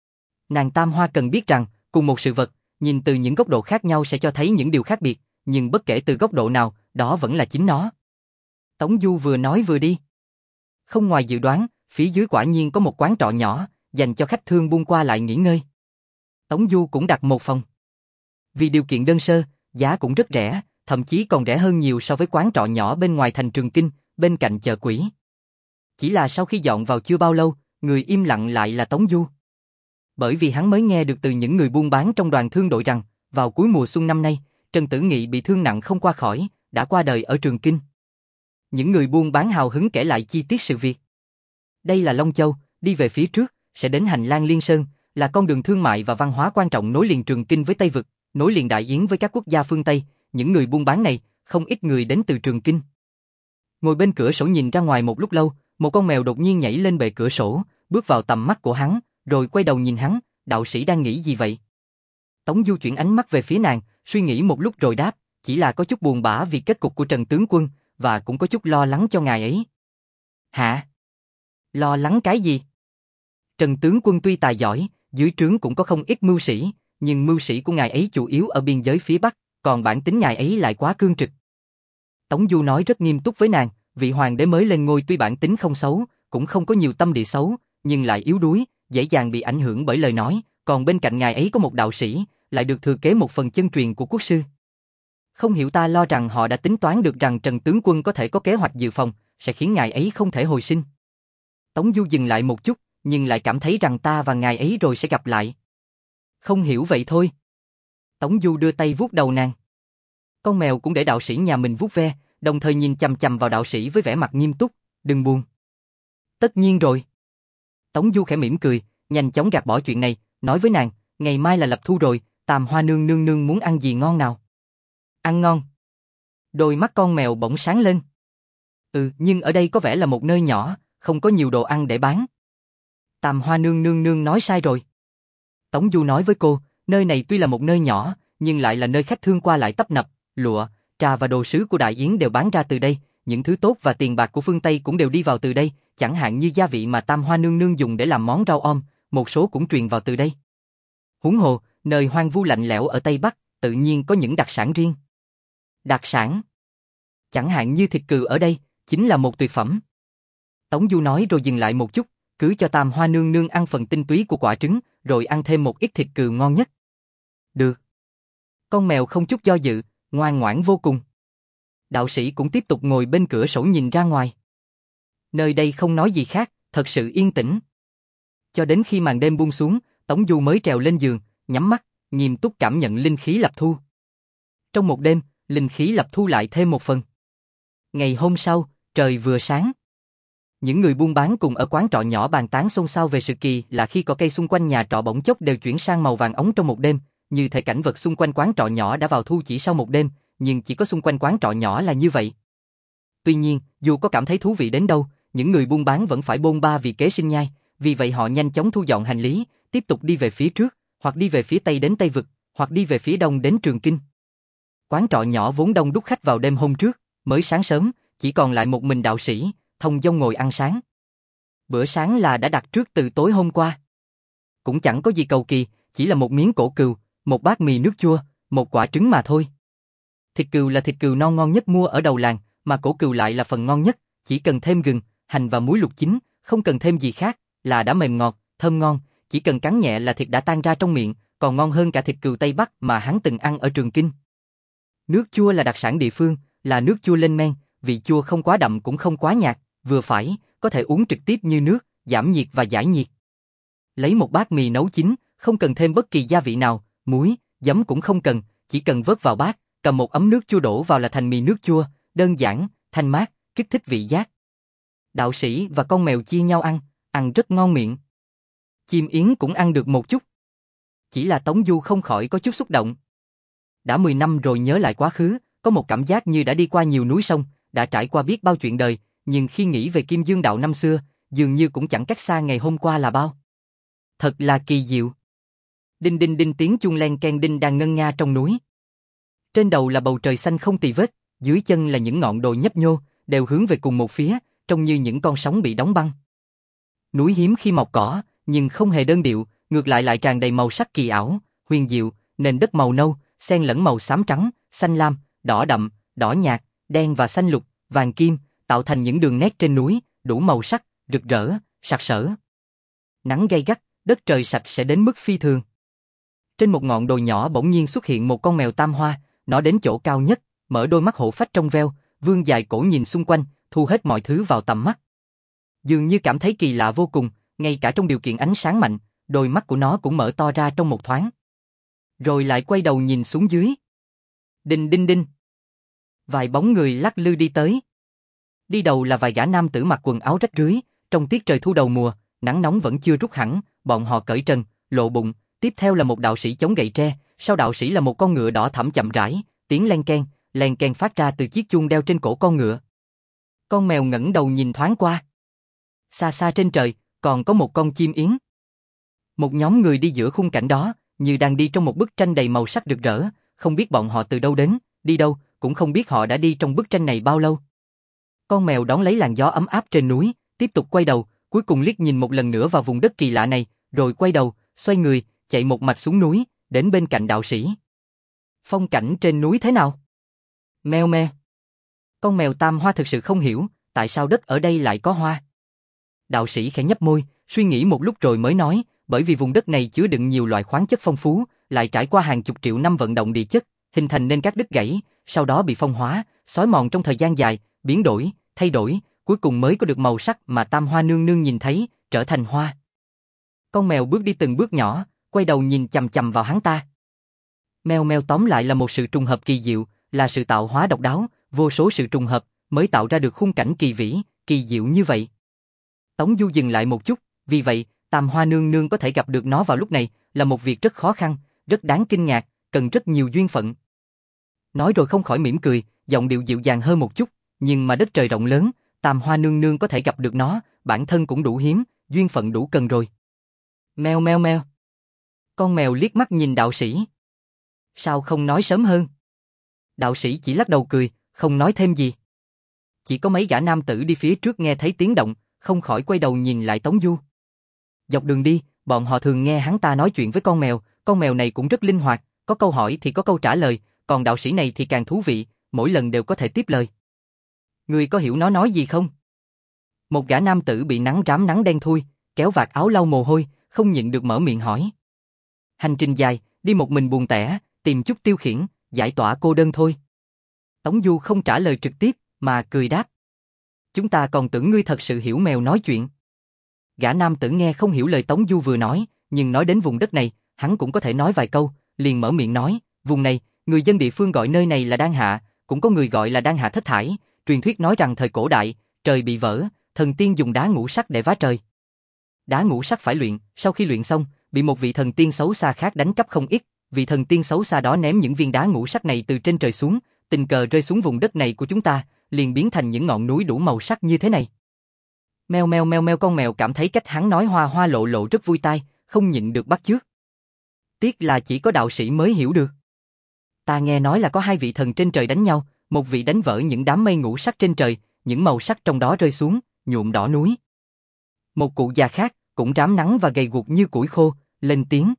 Nàng Tam Hoa cần biết rằng, cùng một sự vật, nhìn từ những góc độ khác nhau sẽ cho thấy những điều khác biệt, nhưng bất kể từ góc độ nào, đó vẫn là chính nó. Tống Du vừa nói vừa đi. Không ngoài dự đoán, phía dưới quả nhiên có một quán trọ nhỏ, dành cho khách thương buôn qua lại nghỉ ngơi. Tống Du cũng đặt một phòng. Vì điều kiện đơn sơ, giá cũng rất rẻ, thậm chí còn rẻ hơn nhiều so với quán trọ nhỏ bên ngoài thành Trường Kinh, bên cạnh chợ Quỷ. Chỉ là sau khi dọn vào chưa bao lâu, người im lặng lại là Tống Du. Bởi vì hắn mới nghe được từ những người buôn bán trong đoàn thương đội rằng, vào cuối mùa xuân năm nay, Trần Tử Nghị bị thương nặng không qua khỏi, đã qua đời ở Trường Kinh. Những người buôn bán hào hứng kể lại chi tiết sự việc. Đây là Long Châu, đi về phía trước, sẽ đến hành lang Liên Sơn, là con đường thương mại và văn hóa quan trọng nối liền Trường Kinh với Tây Vực, nối liền Đại Yến với các quốc gia phương Tây. Những người buôn bán này, không ít người đến từ Trường Kinh. Ngồi bên cửa sổ nhìn ra ngoài một lúc lâu, một con mèo đột nhiên nhảy lên bệ cửa sổ, bước vào tầm mắt của hắn, rồi quay đầu nhìn hắn, đạo sĩ đang nghĩ gì vậy? Tống Du chuyển ánh mắt về phía nàng, suy nghĩ một lúc rồi đáp, chỉ là có chút buồn bã vì kết cục của Trần tướng quân, và cũng có chút lo lắng cho ngài ấy. Hả? Lo lắng cái gì? Trần tướng quân tuy tài giỏi, dưới trướng cũng có không ít mưu sĩ, nhưng mưu sĩ của ngài ấy chủ yếu ở biên giới phía Bắc, còn bản tính ngài ấy lại quá cương trực. Tống Du nói rất nghiêm túc với nàng, vị hoàng đế mới lên ngôi tuy bản tính không xấu, cũng không có nhiều tâm địa xấu, nhưng lại yếu đuối, dễ dàng bị ảnh hưởng bởi lời nói, còn bên cạnh ngài ấy có một đạo sĩ, lại được thừa kế một phần chân truyền của quốc sư. Không hiểu ta lo rằng họ đã tính toán được rằng Trần tướng quân có thể có kế hoạch dự phòng, sẽ khiến ngài ấy không thể hồi sinh. Tống Du dừng lại một chút, nhưng lại cảm thấy rằng ta và ngài ấy rồi sẽ gặp lại. Không hiểu vậy thôi. Tống Du đưa tay vuốt đầu nàng. Con mèo cũng để đạo sĩ nhà mình vuốt ve, đồng thời nhìn chằm chằm vào đạo sĩ với vẻ mặt nghiêm túc, đừng buồn. Tất nhiên rồi. Tống Du khẽ mỉm cười, nhanh chóng gạt bỏ chuyện này, nói với nàng, ngày mai là lập thu rồi, Tam Hoa nương nương nương muốn ăn gì ngon nào? Ăn ngon. Đôi mắt con mèo bỗng sáng lên. Ừ, nhưng ở đây có vẻ là một nơi nhỏ, không có nhiều đồ ăn để bán. Tam Hoa nương nương nương nói sai rồi. Tống Du nói với cô, nơi này tuy là một nơi nhỏ, nhưng lại là nơi khách thương qua lại tấp nập, lụa, trà và đồ sứ của Đại Yến đều bán ra từ đây, những thứ tốt và tiền bạc của phương Tây cũng đều đi vào từ đây, chẳng hạn như gia vị mà Tam Hoa nương nương dùng để làm món rau om, một số cũng truyền vào từ đây. Huống hồ, nơi hoang vu lạnh lẽo ở Tây Bắc, tự nhiên có những đặc sản riêng. Đặc sản? Chẳng hạn như thịt cừu ở đây, chính là một tuyệt phẩm. Tống Du nói rồi dừng lại một chút, cứ cho Tam Hoa nương nương ăn phần tinh túy của quả trứng, rồi ăn thêm một ít thịt cừu ngon nhất. Được. Con mèo không chút do dự, ngoan ngoãn vô cùng. Đạo sĩ cũng tiếp tục ngồi bên cửa sổ nhìn ra ngoài. Nơi đây không nói gì khác, thật sự yên tĩnh. Cho đến khi màn đêm buông xuống, Tống Du mới trèo lên giường, nhắm mắt, nghiêm túc cảm nhận linh khí lập thu. Trong một đêm, linh khí lập thu lại thêm một phần. Ngày hôm sau, trời vừa sáng. Những người buôn bán cùng ở quán trọ nhỏ bàn tán xôn xao về sự kỳ lạ khi cỏ cây xung quanh nhà trọ bỗng chốc đều chuyển sang màu vàng óng trong một đêm, như thể cảnh vật xung quanh quán trọ nhỏ đã vào thu chỉ sau một đêm, nhưng chỉ có xung quanh quán trọ nhỏ là như vậy. Tuy nhiên, dù có cảm thấy thú vị đến đâu, những người buôn bán vẫn phải bôn ba vì kế sinh nhai, vì vậy họ nhanh chóng thu dọn hành lý, tiếp tục đi về phía trước, hoặc đi về phía tây đến Tây Vực, hoặc đi về phía đông đến Trường Kinh. Quán trọ nhỏ vốn đông đúc khách vào đêm hôm trước, mới sáng sớm, chỉ còn lại một mình đạo sĩ, Thông Dong ngồi ăn sáng. Bữa sáng là đã đặt trước từ tối hôm qua. Cũng chẳng có gì cầu kỳ, chỉ là một miếng cổ cừu, một bát mì nước chua, một quả trứng mà thôi. Thịt cừu là thịt cừu non ngon nhất mua ở đầu làng, mà cổ cừu lại là phần ngon nhất, chỉ cần thêm gừng, hành và muối luộc chín, không cần thêm gì khác, là đã mềm ngọt, thơm ngon, chỉ cần cắn nhẹ là thịt đã tan ra trong miệng, còn ngon hơn cả thịt cừu Tây Bắc mà hắn từng ăn ở Trường Kinh. Nước chua là đặc sản địa phương, là nước chua lên men, vị chua không quá đậm cũng không quá nhạt, vừa phải, có thể uống trực tiếp như nước, giảm nhiệt và giải nhiệt. Lấy một bát mì nấu chín, không cần thêm bất kỳ gia vị nào, muối, giấm cũng không cần, chỉ cần vớt vào bát, cầm một ấm nước chua đổ vào là thành mì nước chua, đơn giản, thanh mát, kích thích vị giác. Đạo sĩ và con mèo chia nhau ăn, ăn rất ngon miệng. Chim yến cũng ăn được một chút. Chỉ là Tống Du không khỏi có chút xúc động. Đã mười năm rồi nhớ lại quá khứ, có một cảm giác như đã đi qua nhiều núi sông, đã trải qua biết bao chuyện đời, nhưng khi nghĩ về Kim Dương đạo năm xưa, dường như cũng chẳng cách xa ngày hôm qua là bao. thật là kỳ diệu. Đinh đinh đinh tiếng chuông len keng đinh đang ngân nga trong núi. Trên đầu là bầu trời xanh không tì vết, dưới chân là những ngọn đồi nhấp nhô, đều hướng về cùng một phía, trông như những con sóng bị đóng băng. Núi hiếm khi mọc cỏ, nhưng không hề đơn điệu, ngược lại lại tràn đầy màu sắc kỳ ảo, huyền diệu, nền đất màu nâu, xen lẫn màu xám trắng, xanh lam, đỏ đậm, đỏ nhạt, đen và xanh lục, vàng kim, tạo thành những đường nét trên núi, đủ màu sắc, rực rỡ, sặc sỡ. Nắng gay gắt, đất trời sạch sẽ đến mức phi thường. Trên một ngọn đồi nhỏ bỗng nhiên xuất hiện một con mèo tam hoa, nó đến chỗ cao nhất, mở đôi mắt hổ phách trong veo, vươn dài cổ nhìn xung quanh, thu hết mọi thứ vào tầm mắt. Dường như cảm thấy kỳ lạ vô cùng, ngay cả trong điều kiện ánh sáng mạnh, đôi mắt của nó cũng mở to ra trong một thoáng. Rồi lại quay đầu nhìn xuống dưới. Đinh đinh đinh. Vài bóng người lắc lư đi tới. Đi đầu là vài gã nam tử mặc quần áo rách rưới, trong tiết trời thu đầu mùa, nắng nóng vẫn chưa rút hẳn, bọn họ cởi trần, lộ bụng, tiếp theo là một đạo sĩ chống gậy tre, sau đạo sĩ là một con ngựa đỏ thẫm chậm rãi, tiếng len keng, len keng phát ra từ chiếc chuông đeo trên cổ con ngựa. Con mèo ngẩng đầu nhìn thoáng qua. Xa xa trên trời, còn có một con chim yến. Một nhóm người đi giữa khung cảnh đó, như đang đi trong một bức tranh đầy màu sắc rực rỡ, không biết bọn họ từ đâu đến, đi đâu, cũng không biết họ đã đi trong bức tranh này bao lâu. Con mèo đón lấy làn gió ấm áp trên núi, tiếp tục quay đầu, cuối cùng liếc nhìn một lần nữa vào vùng đất kỳ lạ này, rồi quay đầu, xoay người, chạy một mạch xuống núi, đến bên cạnh đạo sĩ. Phong cảnh trên núi thế nào? Meo me. Con mèo tam hoa thực sự không hiểu, tại sao đất ở đây lại có hoa. Đạo sĩ khẽ nhấp môi, suy nghĩ một lúc rồi mới nói, bởi vì vùng đất này chứa đựng nhiều loại khoáng chất phong phú, lại trải qua hàng chục triệu năm vận động địa chất, hình thành nên các đứt gãy, sau đó bị phong hóa, xói mòn trong thời gian dài, biến đổi, thay đổi, cuối cùng mới có được màu sắc mà Tam Hoa nương nương nhìn thấy, trở thành hoa. Con mèo bước đi từng bước nhỏ, quay đầu nhìn chằm chằm vào hắn ta. Meo meo tóm lại là một sự trùng hợp kỳ diệu, là sự tạo hóa độc đáo, vô số sự trùng hợp mới tạo ra được khung cảnh kỳ vĩ, kỳ diệu như vậy. Tống Du dừng lại một chút, vì vậy, Tam Hoa nương nương có thể gặp được nó vào lúc này là một việc rất khó khăn, rất đáng kinh ngạc, cần rất nhiều duyên phận. Nói rồi không khỏi mỉm cười, giọng điệu dịu dàng hơn một chút, nhưng mà đất trời rộng lớn, Tam Hoa nương nương có thể gặp được nó, bản thân cũng đủ hiếm, duyên phận đủ cần rồi. Meo meo meo. Con mèo liếc mắt nhìn đạo sĩ. Sao không nói sớm hơn? Đạo sĩ chỉ lắc đầu cười, không nói thêm gì. Chỉ có mấy gã nam tử đi phía trước nghe thấy tiếng động, không khỏi quay đầu nhìn lại Tống Du. Dọc đường đi, bọn họ thường nghe hắn ta nói chuyện với con mèo, con mèo này cũng rất linh hoạt, có câu hỏi thì có câu trả lời, còn đạo sĩ này thì càng thú vị, mỗi lần đều có thể tiếp lời. Ngươi có hiểu nó nói gì không? Một gã nam tử bị nắng rám nắng đen thui, kéo vạt áo lau mồ hôi, không nhịn được mở miệng hỏi. Hành trình dài, đi một mình buồn tẻ, tìm chút tiêu khiển, giải tỏa cô đơn thôi. Tống Du không trả lời trực tiếp, mà cười đáp. Chúng ta còn tưởng ngươi thật sự hiểu mèo nói chuyện. Gã nam tử nghe không hiểu lời Tống Du vừa nói, nhưng nói đến vùng đất này, hắn cũng có thể nói vài câu, liền mở miệng nói, vùng này, người dân địa phương gọi nơi này là Đan Hạ, cũng có người gọi là Đan Hạ Thất Thải, truyền thuyết nói rằng thời cổ đại, trời bị vỡ, thần tiên dùng đá ngũ sắc để vá trời. Đá ngũ sắc phải luyện, sau khi luyện xong, bị một vị thần tiên xấu xa khác đánh cắp không ít, vị thần tiên xấu xa đó ném những viên đá ngũ sắc này từ trên trời xuống, tình cờ rơi xuống vùng đất này của chúng ta, liền biến thành những ngọn núi đủ màu sắc như thế này. Meo meo meo meo con mèo cảm thấy cách hắn nói hoa hoa lộ lộ rất vui tai, không nhịn được bắt chước. Tiếc là chỉ có đạo sĩ mới hiểu được. Ta nghe nói là có hai vị thần trên trời đánh nhau, một vị đánh vỡ những đám mây ngũ sắc trên trời, những màu sắc trong đó rơi xuống, nhuộm đỏ núi. Một cụ già khác, cũng rám nắng và gầy guộc như củi khô, lên tiếng.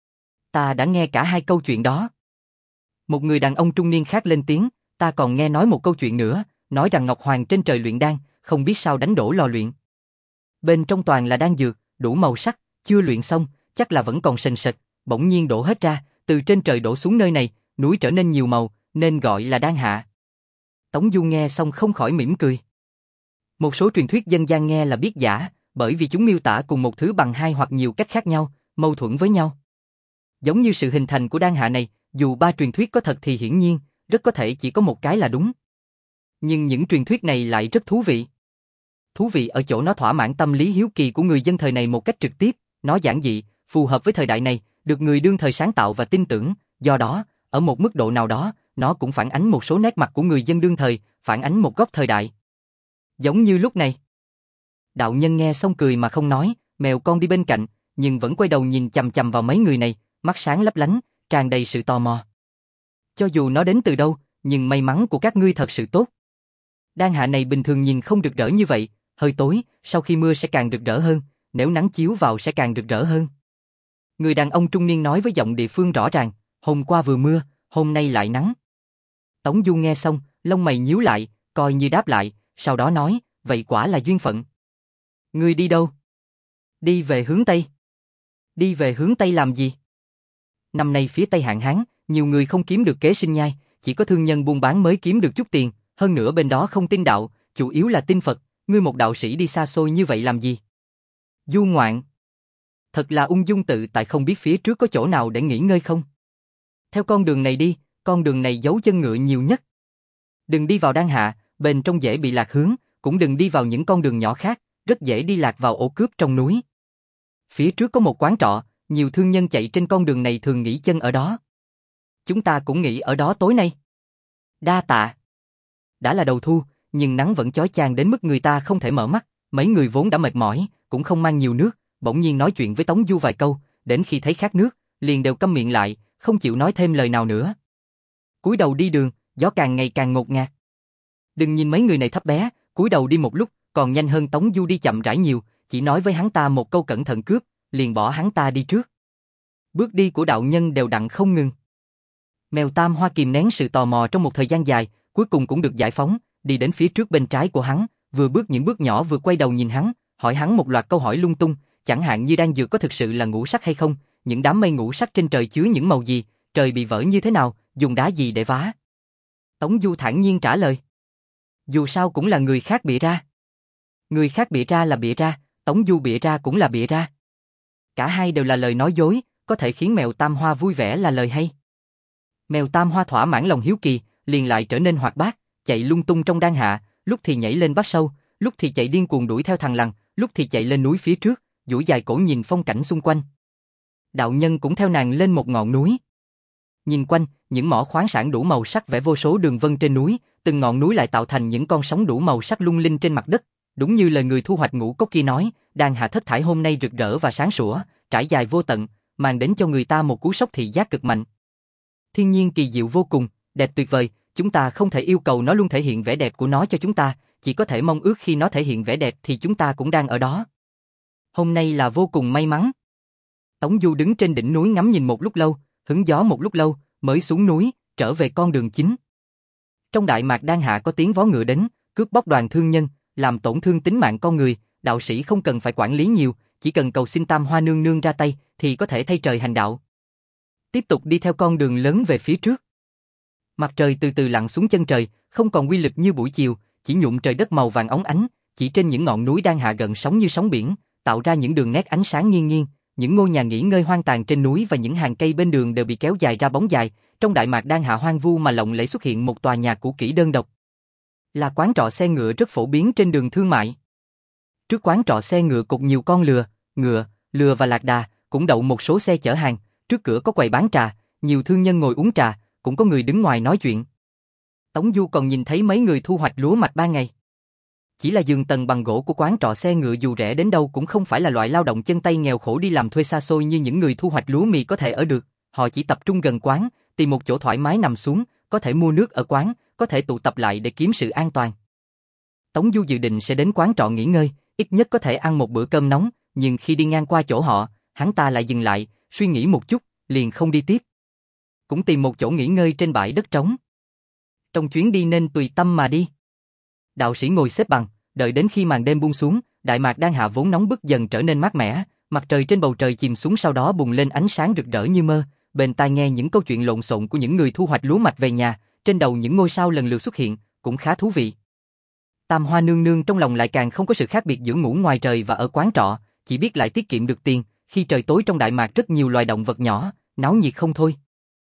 Ta đã nghe cả hai câu chuyện đó. Một người đàn ông trung niên khác lên tiếng, ta còn nghe nói một câu chuyện nữa, nói rằng Ngọc Hoàng trên trời luyện đan, không biết sao đánh đổ lò luyện. Bên trong toàn là đan dược, đủ màu sắc, chưa luyện xong, chắc là vẫn còn sền sệt, bỗng nhiên đổ hết ra, từ trên trời đổ xuống nơi này, núi trở nên nhiều màu, nên gọi là Đan Hạ. Tống Du nghe xong không khỏi mỉm cười. Một số truyền thuyết dân gian nghe là biết giả, bởi vì chúng miêu tả cùng một thứ bằng hai hoặc nhiều cách khác nhau, mâu thuẫn với nhau. Giống như sự hình thành của Đan Hạ này, dù ba truyền thuyết có thật thì hiển nhiên, rất có thể chỉ có một cái là đúng. Nhưng những truyền thuyết này lại rất thú vị. Thú vị ở chỗ nó thỏa mãn tâm lý hiếu kỳ của người dân thời này một cách trực tiếp, nó giản dị, phù hợp với thời đại này, được người đương thời sáng tạo và tin tưởng, do đó, ở một mức độ nào đó, nó cũng phản ánh một số nét mặt của người dân đương thời, phản ánh một góc thời đại. Giống như lúc này. Đạo nhân nghe xong cười mà không nói, mèo con đi bên cạnh, nhưng vẫn quay đầu nhìn chằm chằm vào mấy người này, mắt sáng lấp lánh, tràn đầy sự tò mò. Cho dù nó đến từ đâu, nhưng may mắn của các ngươi thật sự tốt. Đan hạ này bình thường nhìn không rực rỡ như vậy, hơi tối, sau khi mưa sẽ càng rực rỡ hơn, nếu nắng chiếu vào sẽ càng rực rỡ hơn. Người đàn ông trung niên nói với giọng địa phương rõ ràng, hôm qua vừa mưa, hôm nay lại nắng. Tống Du nghe xong, lông mày nhíu lại, coi như đáp lại, sau đó nói, vậy quả là duyên phận. Ngươi đi đâu? Đi về hướng Tây. Đi về hướng Tây làm gì? Năm nay phía Tây hạn hán, nhiều người không kiếm được kế sinh nhai, chỉ có thương nhân buôn bán mới kiếm được chút tiền, hơn nữa bên đó không tin đạo, chủ yếu là tin Phật, ngươi một đạo sĩ đi xa xôi như vậy làm gì? Du ngoạn. Thật là ung dung tự tại, không biết phía trước có chỗ nào để nghỉ ngơi không? Theo con đường này đi, con đường này giấu chân ngựa nhiều nhất. Đừng đi vào Đan Hạ, bên trong dễ bị lạc hướng, cũng đừng đi vào những con đường nhỏ khác, rất dễ đi lạc vào ổ cướp trong núi. Phía trước có một quán trọ, nhiều thương nhân chạy trên con đường này thường nghỉ chân ở đó. Chúng ta cũng nghỉ ở đó tối nay. Đa tạ. Đã là đầu thu, nhưng nắng vẫn chói chang đến mức người ta không thể mở mắt, mấy người vốn đã mệt mỏi, cũng không mang nhiều nước, bỗng nhiên nói chuyện với Tống Du vài câu, đến khi thấy khát nước, liền đều câm miệng lại, không chịu nói thêm lời nào nữa. Cúi đầu đi đường, gió càng ngày càng ngột ngạt. Đừng nhìn mấy người này thấp bé, cúi đầu đi một lúc, còn nhanh hơn Tống Du đi chậm rãi nhiều, chỉ nói với hắn ta một câu cẩn thận cướp, liền bỏ hắn ta đi trước. Bước đi của đạo nhân đều đặn không ngừng. Mèo Tam Hoa kìm nén sự tò mò trong một thời gian dài, cuối cùng cũng được giải phóng, đi đến phía trước bên trái của hắn, vừa bước những bước nhỏ vừa quay đầu nhìn hắn, hỏi hắn một loạt câu hỏi lung tung, chẳng hạn như đan dược có thực sự là ngũ sắc hay không, những đám mây ngũ sắc trên trời chứa những màu gì, trời bị vỡ như thế nào, dùng đá gì để vá. Tống Du thản nhiên trả lời. Dù sao cũng là người khác bịa ra. Người khác bịa ra là bịa ra, Tống Du bịa ra cũng là bịa ra. Cả hai đều là lời nói dối, có thể khiến mèo Tam Hoa vui vẻ là lời hay. Mèo Tam Hoa thỏa mãn lòng hiếu kỳ, liền lại trở nên hoạt bát, chạy lung tung trong Đan Hạ, lúc thì nhảy lên vách sâu, lúc thì chạy điên cuồng đuổi theo thằng lằn, lúc thì chạy lên núi phía trước, duỗi dài cổ nhìn phong cảnh xung quanh. Đạo nhân cũng theo nàng lên một ngọn núi. Nhìn quanh, những mỏ khoáng sản đủ màu sắc vẽ vô số đường vân trên núi, từng ngọn núi lại tạo thành những con sóng đủ màu sắc lung linh trên mặt đất. Đúng như lời người thu hoạch ngũ cốc kia nói, Đan Hạ thất thải hôm nay rực rỡ và sáng sủa, trải dài vô tận, mang đến cho người ta một cú sốc thị giác cực mạnh. Thiên nhiên kỳ diệu vô cùng, đẹp tuyệt vời, chúng ta không thể yêu cầu nó luôn thể hiện vẻ đẹp của nó cho chúng ta, chỉ có thể mong ước khi nó thể hiện vẻ đẹp thì chúng ta cũng đang ở đó. Hôm nay là vô cùng may mắn. Tống Du đứng trên đỉnh núi ngắm nhìn một lúc lâu, hứng gió một lúc lâu, mới xuống núi, trở về con đường chính. Trong Đại Mạc Đan Hạ có tiếng vó ngựa đến, cướp bóc đoàn thương nhân, làm tổn thương tính mạng con người, đạo sĩ không cần phải quản lý nhiều, chỉ cần cầu xin Tam Hoa nương nương ra tay, thì có thể thay trời hành đạo. Tiếp tục đi theo con đường lớn về phía trước. Mặt trời từ từ lặn xuống chân trời, không còn uy lực như buổi chiều, chỉ nhuộm trời đất màu vàng óng ánh, chỉ trên những ngọn núi Đan Hạ gần sóng như sóng biển, tạo ra những đường nét ánh sáng nghiêng nghiêng, những ngôi nhà nghỉ ngơi hoang tàn trên núi và những hàng cây bên đường đều bị kéo dài ra bóng dài, trong Đại Mạc Đan Hạ hoang vu mà lộng lẫy xuất hiện một tòa nhà cũ kỹ đơn độc. Là quán trọ xe ngựa rất phổ biến trên đường thương mại. Trước quán trọ xe ngựa cột nhiều con lừa, ngựa, lừa và lạc đà, cũng đậu một số xe chở hàng, trước cửa có quầy bán trà, nhiều thương nhân ngồi uống trà, cũng có người đứng ngoài nói chuyện. Tống Du còn nhìn thấy mấy người thu hoạch lúa mạch ba ngày. Chỉ là giường tầng bằng gỗ của quán trọ xe ngựa dù rẻ đến đâu cũng không phải là loại lao động chân tay nghèo khổ đi làm thuê xa xôi như những người thu hoạch lúa mì có thể ở được, họ chỉ tập trung gần quán, tìm một chỗ thoải mái nằm xuống, có thể mua nước ở quán, có thể tụ tập lại để kiếm sự an toàn. Tống Du dự định sẽ đến quán trọ nghỉ ngơi, ít nhất có thể ăn một bữa cơm nóng, nhưng khi đi ngang qua chỗ họ, hắn ta lại dừng lại, suy nghĩ một chút, liền không đi tiếp. Cũng tìm một chỗ nghỉ ngơi trên bãi đất trống. Trong chuyến đi nên tùy tâm mà đi. Đạo sĩ ngồi xếp bằng, đợi đến khi màn đêm buông xuống, Đại Mạc Đan Hạ vốn nóng bức dần trở nên mát mẻ, mặt trời trên bầu trời chìm xuống sau đó bùng lên ánh sáng rực rỡ như mơ, bên tai nghe những câu chuyện lộn xộn của những người thu hoạch lúa mạch về nhà, trên đầu những ngôi sao lần lượt xuất hiện, cũng khá thú vị. Tam Hoa nương nương trong lòng lại càng không có sự khác biệt giữa ngủ ngoài trời và ở quán trọ, chỉ biết lại tiết kiệm được tiền, khi trời tối trong Đại Mạc rất nhiều loài động vật nhỏ, náo nhiệt không thôi.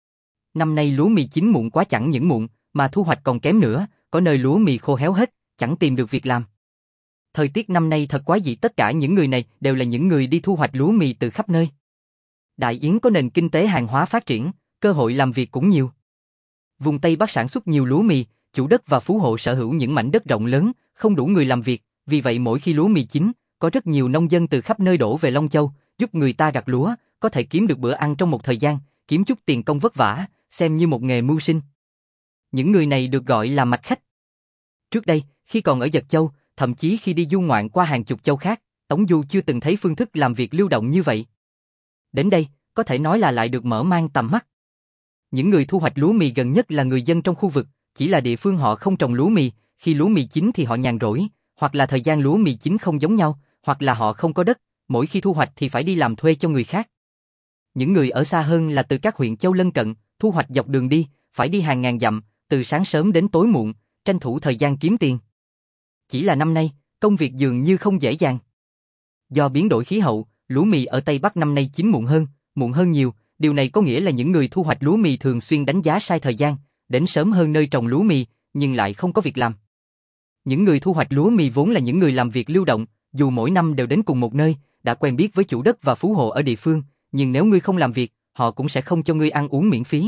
Năm nay lúa mì chín muộn quá chẳng những muộn, mà thu hoạch còn kém nữa, có nơi lúa mì khô héo hết, chẳng tìm được việc làm. Thời tiết năm nay thật quái dị, tất cả những người này đều là những người đi thu hoạch lúa mì từ khắp nơi. Đại Yến có nền kinh tế hàng hóa phát triển, cơ hội làm việc cũng nhiều. Vùng Tây Bắc sản xuất nhiều lúa mì, chủ đất và phú hộ sở hữu những mảnh đất rộng lớn, không đủ người làm việc, vì vậy mỗi khi lúa mì chín, có rất nhiều nông dân từ khắp nơi đổ về Long Châu, giúp người ta gặt lúa, có thể kiếm được bữa ăn trong một thời gian, kiếm chút tiền công vất vả, xem như một nghề mưu sinh. Những người này được gọi là mạch khách. Trước đây, khi còn ở Dật Châu, thậm chí khi đi du ngoạn qua hàng chục châu khác, Tống Du chưa từng thấy phương thức làm việc lưu động như vậy. Đến đây, có thể nói là lại được mở mang tầm mắt. Những người thu hoạch lúa mì gần nhất là người dân trong khu vực, chỉ là địa phương họ không trồng lúa mì, khi lúa mì chín thì họ nhàn rỗi, hoặc là thời gian lúa mì chín không giống nhau, hoặc là họ không có đất, mỗi khi thu hoạch thì phải đi làm thuê cho người khác. Những người ở xa hơn là từ các huyện châu lân cận, thu hoạch dọc đường đi, phải đi hàng ngàn dặm, từ sáng sớm đến tối muộn, tranh thủ thời gian kiếm tiền. Chỉ là năm nay, công việc dường như không dễ dàng. Do biến đổi khí hậu, lúa mì ở Tây Bắc năm nay chín muộn hơn, muộn hơn nhiều, điều này có nghĩa là những người thu hoạch lúa mì thường xuyên đánh giá sai thời gian, đến sớm hơn nơi trồng lúa mì, nhưng lại không có việc làm. Những người thu hoạch lúa mì vốn là những người làm việc lưu động, dù mỗi năm đều đến cùng một nơi, đã quen biết với chủ đất và phú hộ ở địa phương, nhưng nếu ngươi không làm việc, họ cũng sẽ không cho ngươi ăn uống miễn phí.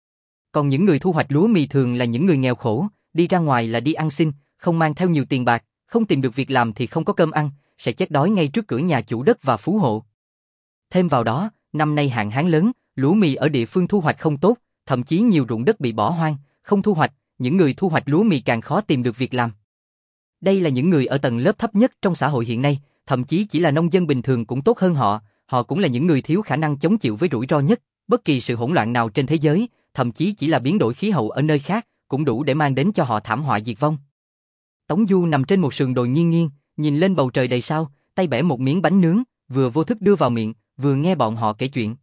Còn những người thu hoạch lúa mì thường là những người nghèo khổ, đi ra ngoài là đi ăn xin, không mang theo nhiều tiền bạc, không tìm được việc làm thì không có cơm ăn, sẽ chết đói ngay trước cửa nhà chủ đất và phú hộ. Thêm vào đó, năm nay hạn hán lớn, lúa mì ở địa phương thu hoạch không tốt, thậm chí nhiều ruộng đất bị bỏ hoang, không thu hoạch, những người thu hoạch lúa mì càng khó tìm được việc làm. Đây là những người ở tầng lớp thấp nhất trong xã hội hiện nay, thậm chí chỉ là nông dân bình thường cũng tốt hơn họ, họ cũng là những người thiếu khả năng chống chịu với rủi ro nhất, bất kỳ sự hỗn loạn nào trên thế giới, thậm chí chỉ là biến đổi khí hậu ở nơi khác, cũng đủ để mang đến cho họ thảm họa diệt vong. Tống Du nằm trên một sườn đồi nghiêng nghiêng, nhìn lên bầu trời đầy sao, tay bẻ một miếng bánh nướng, vừa vô thức đưa vào miệng, vừa nghe bọn họ kể chuyện.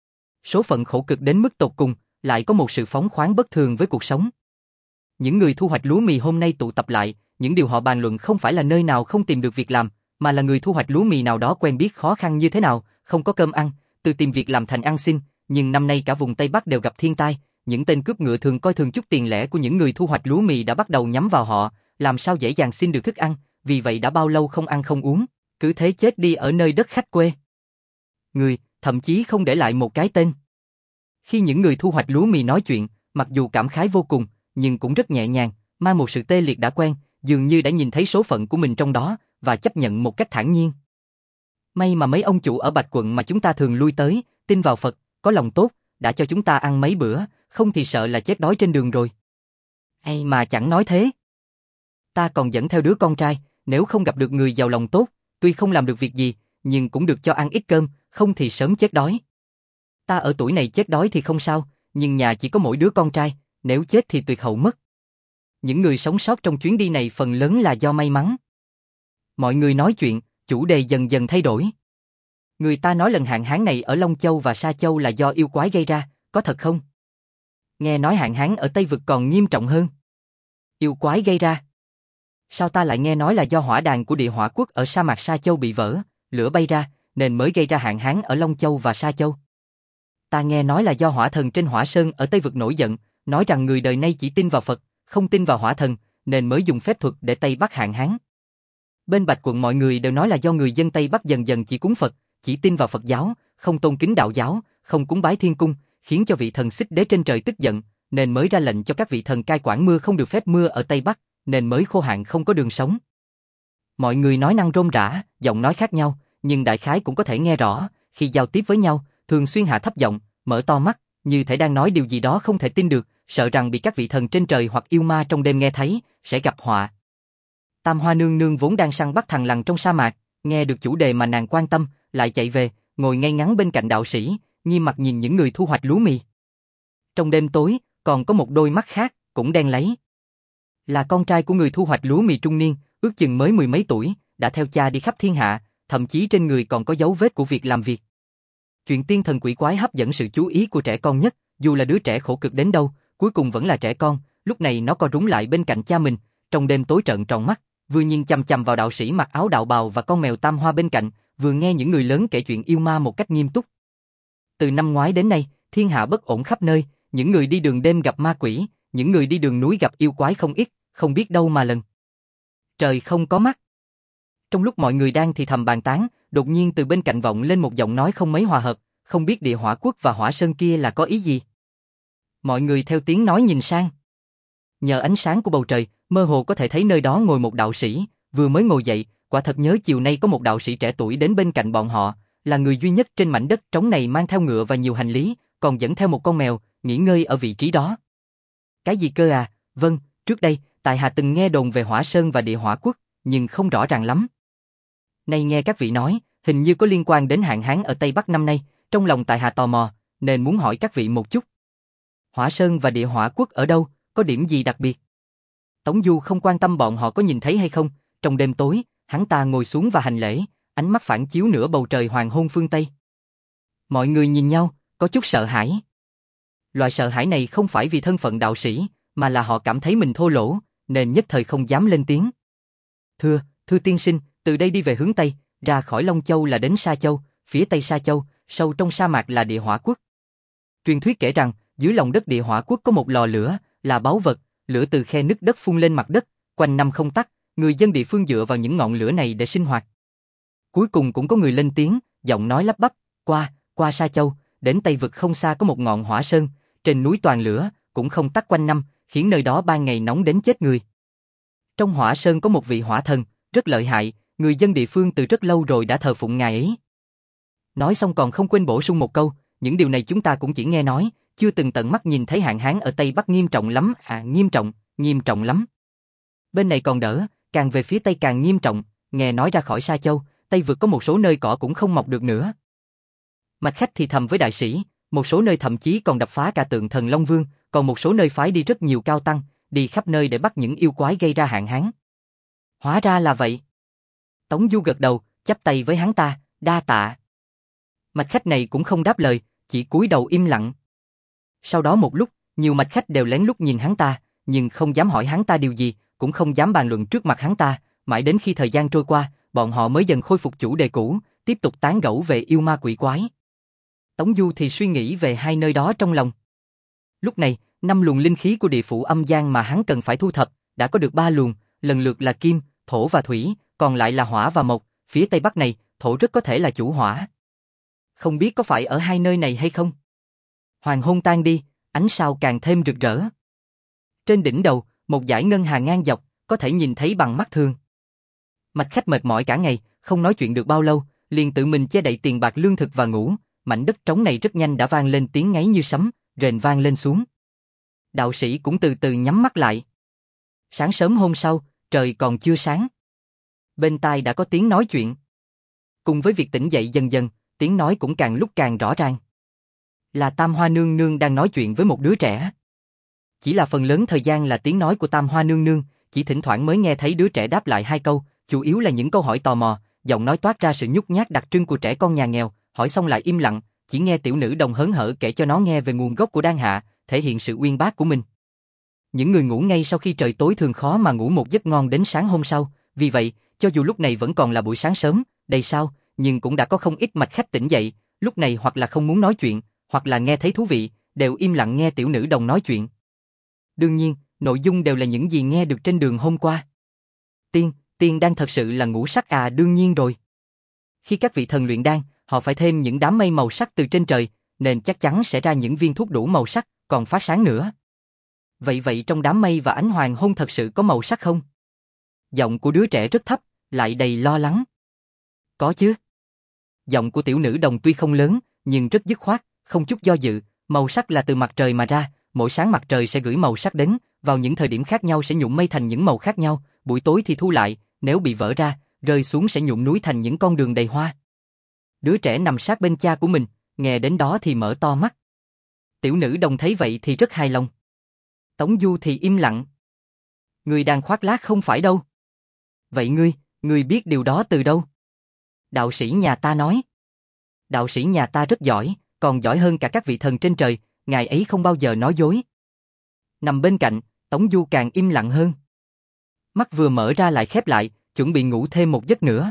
Số phận khổ cực đến mức tột cùng, lại có một sự phóng khoáng bất thường với cuộc sống. Những người thu hoạch lúa mì hôm nay tụ tập lại, những điều họ bàn luận không phải là nơi nào không tìm được việc làm, mà là người thu hoạch lúa mì nào đó quen biết khó khăn như thế nào, không có cơm ăn, từ tìm việc làm thành ăn xin, nhưng năm nay cả vùng Tây Bắc đều gặp thiên tai, những tên cướp ngựa thường coi thường chút tiền lẻ của những người thu hoạch lúa mì đã bắt đầu nhắm vào họ, làm sao dễ dàng xin được thức ăn, vì vậy đã bao lâu không ăn không uống, cứ thế chết đi ở nơi đất khách quê. Người, thậm chí không để lại một cái tên. Khi những người thu hoạch lúa mì nói chuyện, mặc dù cảm khái vô cùng, nhưng cũng rất nhẹ nhàng, mang một sự tê liệt đã quen, dường như đã nhìn thấy số phận của mình trong đó, và chấp nhận một cách thản nhiên. May mà mấy ông chủ ở Bạch Quận mà chúng ta thường lui tới, tin vào Phật, có lòng tốt, đã cho chúng ta ăn mấy bữa, không thì sợ là chết đói trên đường rồi. Hay mà chẳng nói thế. Ta còn dẫn theo đứa con trai, nếu không gặp được người giàu lòng tốt, tuy không làm được việc gì, nhưng cũng được cho ăn ít cơm, không thì sớm chết đói. Ta ở tuổi này chết đói thì không sao, nhưng nhà chỉ có mỗi đứa con trai, nếu chết thì tuyệt hậu mất. Những người sống sót trong chuyến đi này phần lớn là do may mắn. Mọi người nói chuyện, chủ đề dần dần thay đổi. Người ta nói lần hạn hán này ở Long Châu và Sa Châu là do yêu quái gây ra, có thật không? Nghe nói hạn hán ở Tây Vực còn nghiêm trọng hơn. Yêu quái gây ra? Sao ta lại nghe nói là do hỏa đàn của địa hỏa quốc ở sa mạc Sa Châu bị vỡ, lửa bay ra, nên mới gây ra hạn hán ở Long Châu và Sa Châu. Ta nghe nói là do hỏa thần trên Hỏa Sơn ở Tây Vực nổi giận, nói rằng người đời nay chỉ tin vào Phật, không tin vào hỏa thần, nên mới dùng phép thuật để Tây Bắc hạn hán. Bên Bạch Quận mọi người đều nói là do người dân Tây Bắc dần dần chỉ cúng Phật, chỉ tin vào Phật giáo, không tôn kính đạo giáo, không cúng bái thiên cung, khiến cho vị thần Xích Đế trên trời tức giận, nên mới ra lệnh cho các vị thần cai quản mưa không được phép mưa ở Tây Bắc, nên mới khô hạn không có đường sống. Mọi người nói năng rôm rã, giọng nói khác nhau, nhưng đại khái cũng có thể nghe rõ, khi giao tiếp với nhau, thường xuyên hạ thấp giọng, mở to mắt, như thể đang nói điều gì đó không thể tin được, sợ rằng bị các vị thần trên trời hoặc yêu ma trong đêm nghe thấy, sẽ gặp họa. Tam Hoa nương nương vốn đang săn bắt thằn lằn trong sa mạc, nghe được chủ đề mà nàng quan tâm, lại chạy về, ngồi ngay ngắn bên cạnh đạo sĩ, nghiêm mặt nhìn những người thu hoạch lúa mì. Trong đêm tối, còn có một đôi mắt khác, cũng đen láy. Là con trai của người thu hoạch lúa mì trung niên, ước chừng mới mười mấy tuổi, đã theo cha đi khắp thiên hạ, thậm chí trên người còn có dấu vết của việc làm việc. Chuyện tiên thần quỷ quái hấp dẫn sự chú ý của trẻ con nhất, dù là đứa trẻ khổ cực đến đâu, cuối cùng vẫn là trẻ con, lúc này nó co rúm lại bên cạnh cha mình, trong đêm tối trợn tròn mắt, vừa nhìn chằm chằm vào đạo sĩ mặc áo đạo bào và con mèo tam hoa bên cạnh, vừa nghe những người lớn kể chuyện yêu ma một cách nghiêm túc. Từ năm ngoái đến nay, thiên hạ bất ổn khắp nơi, những người đi đường đêm gặp ma quỷ, những người đi đường núi gặp yêu quái không ít, không biết đâu mà lần. Trời không có mắt. Trong lúc mọi người đang thì thầm bàn tán, đột nhiên từ bên cạnh vọng lên một giọng nói không mấy hòa hợp, không biết địa hỏa quốc và hỏa sơn kia là có ý gì. Mọi người theo tiếng nói nhìn sang. Nhờ ánh sáng của bầu trời, mơ hồ có thể thấy nơi đó ngồi một đạo sĩ, vừa mới ngồi dậy, quả thật nhớ chiều nay có một đạo sĩ trẻ tuổi đến bên cạnh bọn họ, là người duy nhất trên mảnh đất trống này mang theo ngựa và nhiều hành lý, còn dẫn theo một con mèo, nghỉ ngơi ở vị trí đó. Cái gì cơ à? Vâng, trước đây, tại hạ từng nghe đồn về Hỏa Sơn và Địa Hỏa Quốc, nhưng không rõ ràng lắm. Nay nghe các vị nói, hình như có liên quan đến hạn hán ở Tây Bắc năm nay, trong lòng tại hạ tò mò, nên muốn hỏi các vị một chút. Hỏa Sơn và Địa Hỏa Quốc ở đâu, có điểm gì đặc biệt? Tống Du không quan tâm bọn họ có nhìn thấy hay không, trong đêm tối, hắn ta ngồi xuống và hành lễ, ánh mắt phản chiếu nửa bầu trời hoàng hôn phương Tây. Mọi người nhìn nhau, có chút sợ hãi. Loại sợ hãi này không phải vì thân phận đạo sĩ, mà là họ cảm thấy mình thô lỗ, nên nhất thời không dám lên tiếng. Thưa, thưa tiên sinh, từ đây đi về hướng Tây, ra khỏi Long Châu là đến Sa Châu, phía Tây Sa Châu, sâu trong sa mạc là Địa Hỏa Quốc. Truyền thuyết kể rằng, dưới lòng đất Địa Hỏa Quốc có một lò lửa, là báu vật, lửa từ khe nứt đất phun lên mặt đất, quanh năm không tắt, người dân địa phương dựa vào những ngọn lửa này để sinh hoạt. Cuối cùng cũng có người lên tiếng, giọng nói lắp bắp, qua, qua Sa Châu, đến Tây vực không xa có một ngọn hỏa sơn, trên núi toàn lửa, cũng không tắt quanh năm, khiến nơi đó ban ngày nóng đến chết người. Trong hỏa sơn có một vị hỏa thần, rất lợi hại, người dân địa phương từ rất lâu rồi đã thờ phụng ngài ấy. Nói xong còn không quên bổ sung một câu, những điều này chúng ta cũng chỉ nghe nói, chưa từng tận mắt nhìn thấy hạn hán ở Tây Bắc nghiêm trọng lắm, à nghiêm trọng, nghiêm trọng lắm. Bên này còn đỡ, càng về phía Tây càng nghiêm trọng, nghe nói ra khỏi Sa Châu, Tây vực có một số nơi cỏ cũng không mọc được nữa. Mạch Khách thì thầm với đại sĩ, một số nơi thậm chí còn đập phá cả tượng thần Long Vương, còn một số nơi phái đi rất nhiều cao tăng, đi khắp nơi để bắt những yêu quái gây ra hạn hán. Hóa ra là vậy. Tống Du gật đầu, chắp tay với hắn ta, đa tạ. Mạch Khách này cũng không đáp lời, chỉ cúi đầu im lặng. Sau đó một lúc, nhiều mạch khách đều lén lút nhìn hắn ta, nhưng không dám hỏi hắn ta điều gì, cũng không dám bàn luận trước mặt hắn ta, mãi đến khi thời gian trôi qua, bọn họ mới dần khôi phục chủ đề cũ, tiếp tục tán gẫu về yêu ma quỷ quái. Tống Du thì suy nghĩ về hai nơi đó trong lòng. Lúc này, năm luồng linh khí của địa phủ âm gian mà hắn cần phải thu thập, đã có được ba luồng, lần lượt là kim, thổ và thủy, còn lại là hỏa và mộc, phía Tây Bắc này, thổ rất có thể là chủ hỏa. Không biết có phải ở hai nơi này hay không? Hoàng hôn tan đi, ánh sao càng thêm rực rỡ. Trên đỉnh đầu, một dải ngân hà ngang dọc, có thể nhìn thấy bằng mắt thường. Mạch Khách mệt mỏi cả ngày, không nói chuyện được bao lâu, liền tự mình che đậy tiền bạc lương thực và ngủ, mảnh đất trống này rất nhanh đã vang lên tiếng ngáy như sấm, rền vang lên xuống. Đạo sĩ cũng từ từ nhắm mắt lại. Sáng sớm hôm sau, trời còn chưa sáng. Bên tai đã có tiếng nói chuyện. Cùng với việc tỉnh dậy dần dần, tiếng nói cũng càng lúc càng rõ ràng. Là Tam Hoa Nương Nương đang nói chuyện với một đứa trẻ. Chỉ là phần lớn thời gian là tiếng nói của Tam Hoa Nương Nương, chỉ thỉnh thoảng mới nghe thấy đứa trẻ đáp lại hai câu, chủ yếu là những câu hỏi tò mò, giọng nói toát ra sự nhút nhát đặc trưng của trẻ con nhà nghèo, hỏi xong lại im lặng, chỉ nghe tiểu nữ đồng hớn hở kể cho nó nghe về nguồn gốc của Đan Hạ, thể hiện sự uyên bác của mình. Những người ngủ ngay sau khi trời tối thường khó mà ngủ một giấc ngon đến sáng hôm sau, vì vậy, cho dù lúc này vẫn còn là buổi sáng sớm, đầy sao, nhưng cũng đã có không ít mạch khách tỉnh dậy, lúc này hoặc là không muốn nói chuyện, hoặc là nghe thấy thú vị, đều im lặng nghe tiểu nữ đồng nói chuyện. Đương nhiên, nội dung đều là những gì nghe được trên đường hôm qua. Tiên, tiên đan thật sự là ngũ sắc à? Đương nhiên rồi. Khi các vị thần luyện đan, họ phải thêm những đám mây màu sắc từ trên trời, nên chắc chắn sẽ ra những viên thuốc đủ màu sắc, còn phát sáng nữa. Vậy vậy trong đám mây và ánh hoàng hôn thật sự có màu sắc không? Giọng của đứa trẻ rất thấp, lại đầy lo lắng. Có chứ. Giọng của tiểu nữ đồng tuy không lớn, nhưng rất dứt khoát, không chút do dự, màu sắc là từ mặt trời mà ra, mỗi sáng mặt trời sẽ gửi màu sắc đến, vào những thời điểm khác nhau sẽ nhuộm mây thành những màu khác nhau, buổi tối thì thu lại, nếu bị vỡ ra, rơi xuống sẽ nhuộm núi thành những con đường đầy hoa. Đứa trẻ nằm sát bên cha của mình, nghe đến đó thì mở to mắt. Tiểu nữ đồng thấy vậy thì rất hài lòng. Tống Du thì im lặng. Người đang khoác lác không phải đâu. Vậy ngươi, ngươi biết điều đó từ đâu? Đạo sĩ nhà ta nói. Đạo sĩ nhà ta rất giỏi, còn giỏi hơn cả các vị thần trên trời, ngài ấy không bao giờ nói dối. Nằm bên cạnh, Tống Du càng im lặng hơn. Mắt vừa mở ra lại khép lại, chuẩn bị ngủ thêm một giấc nữa.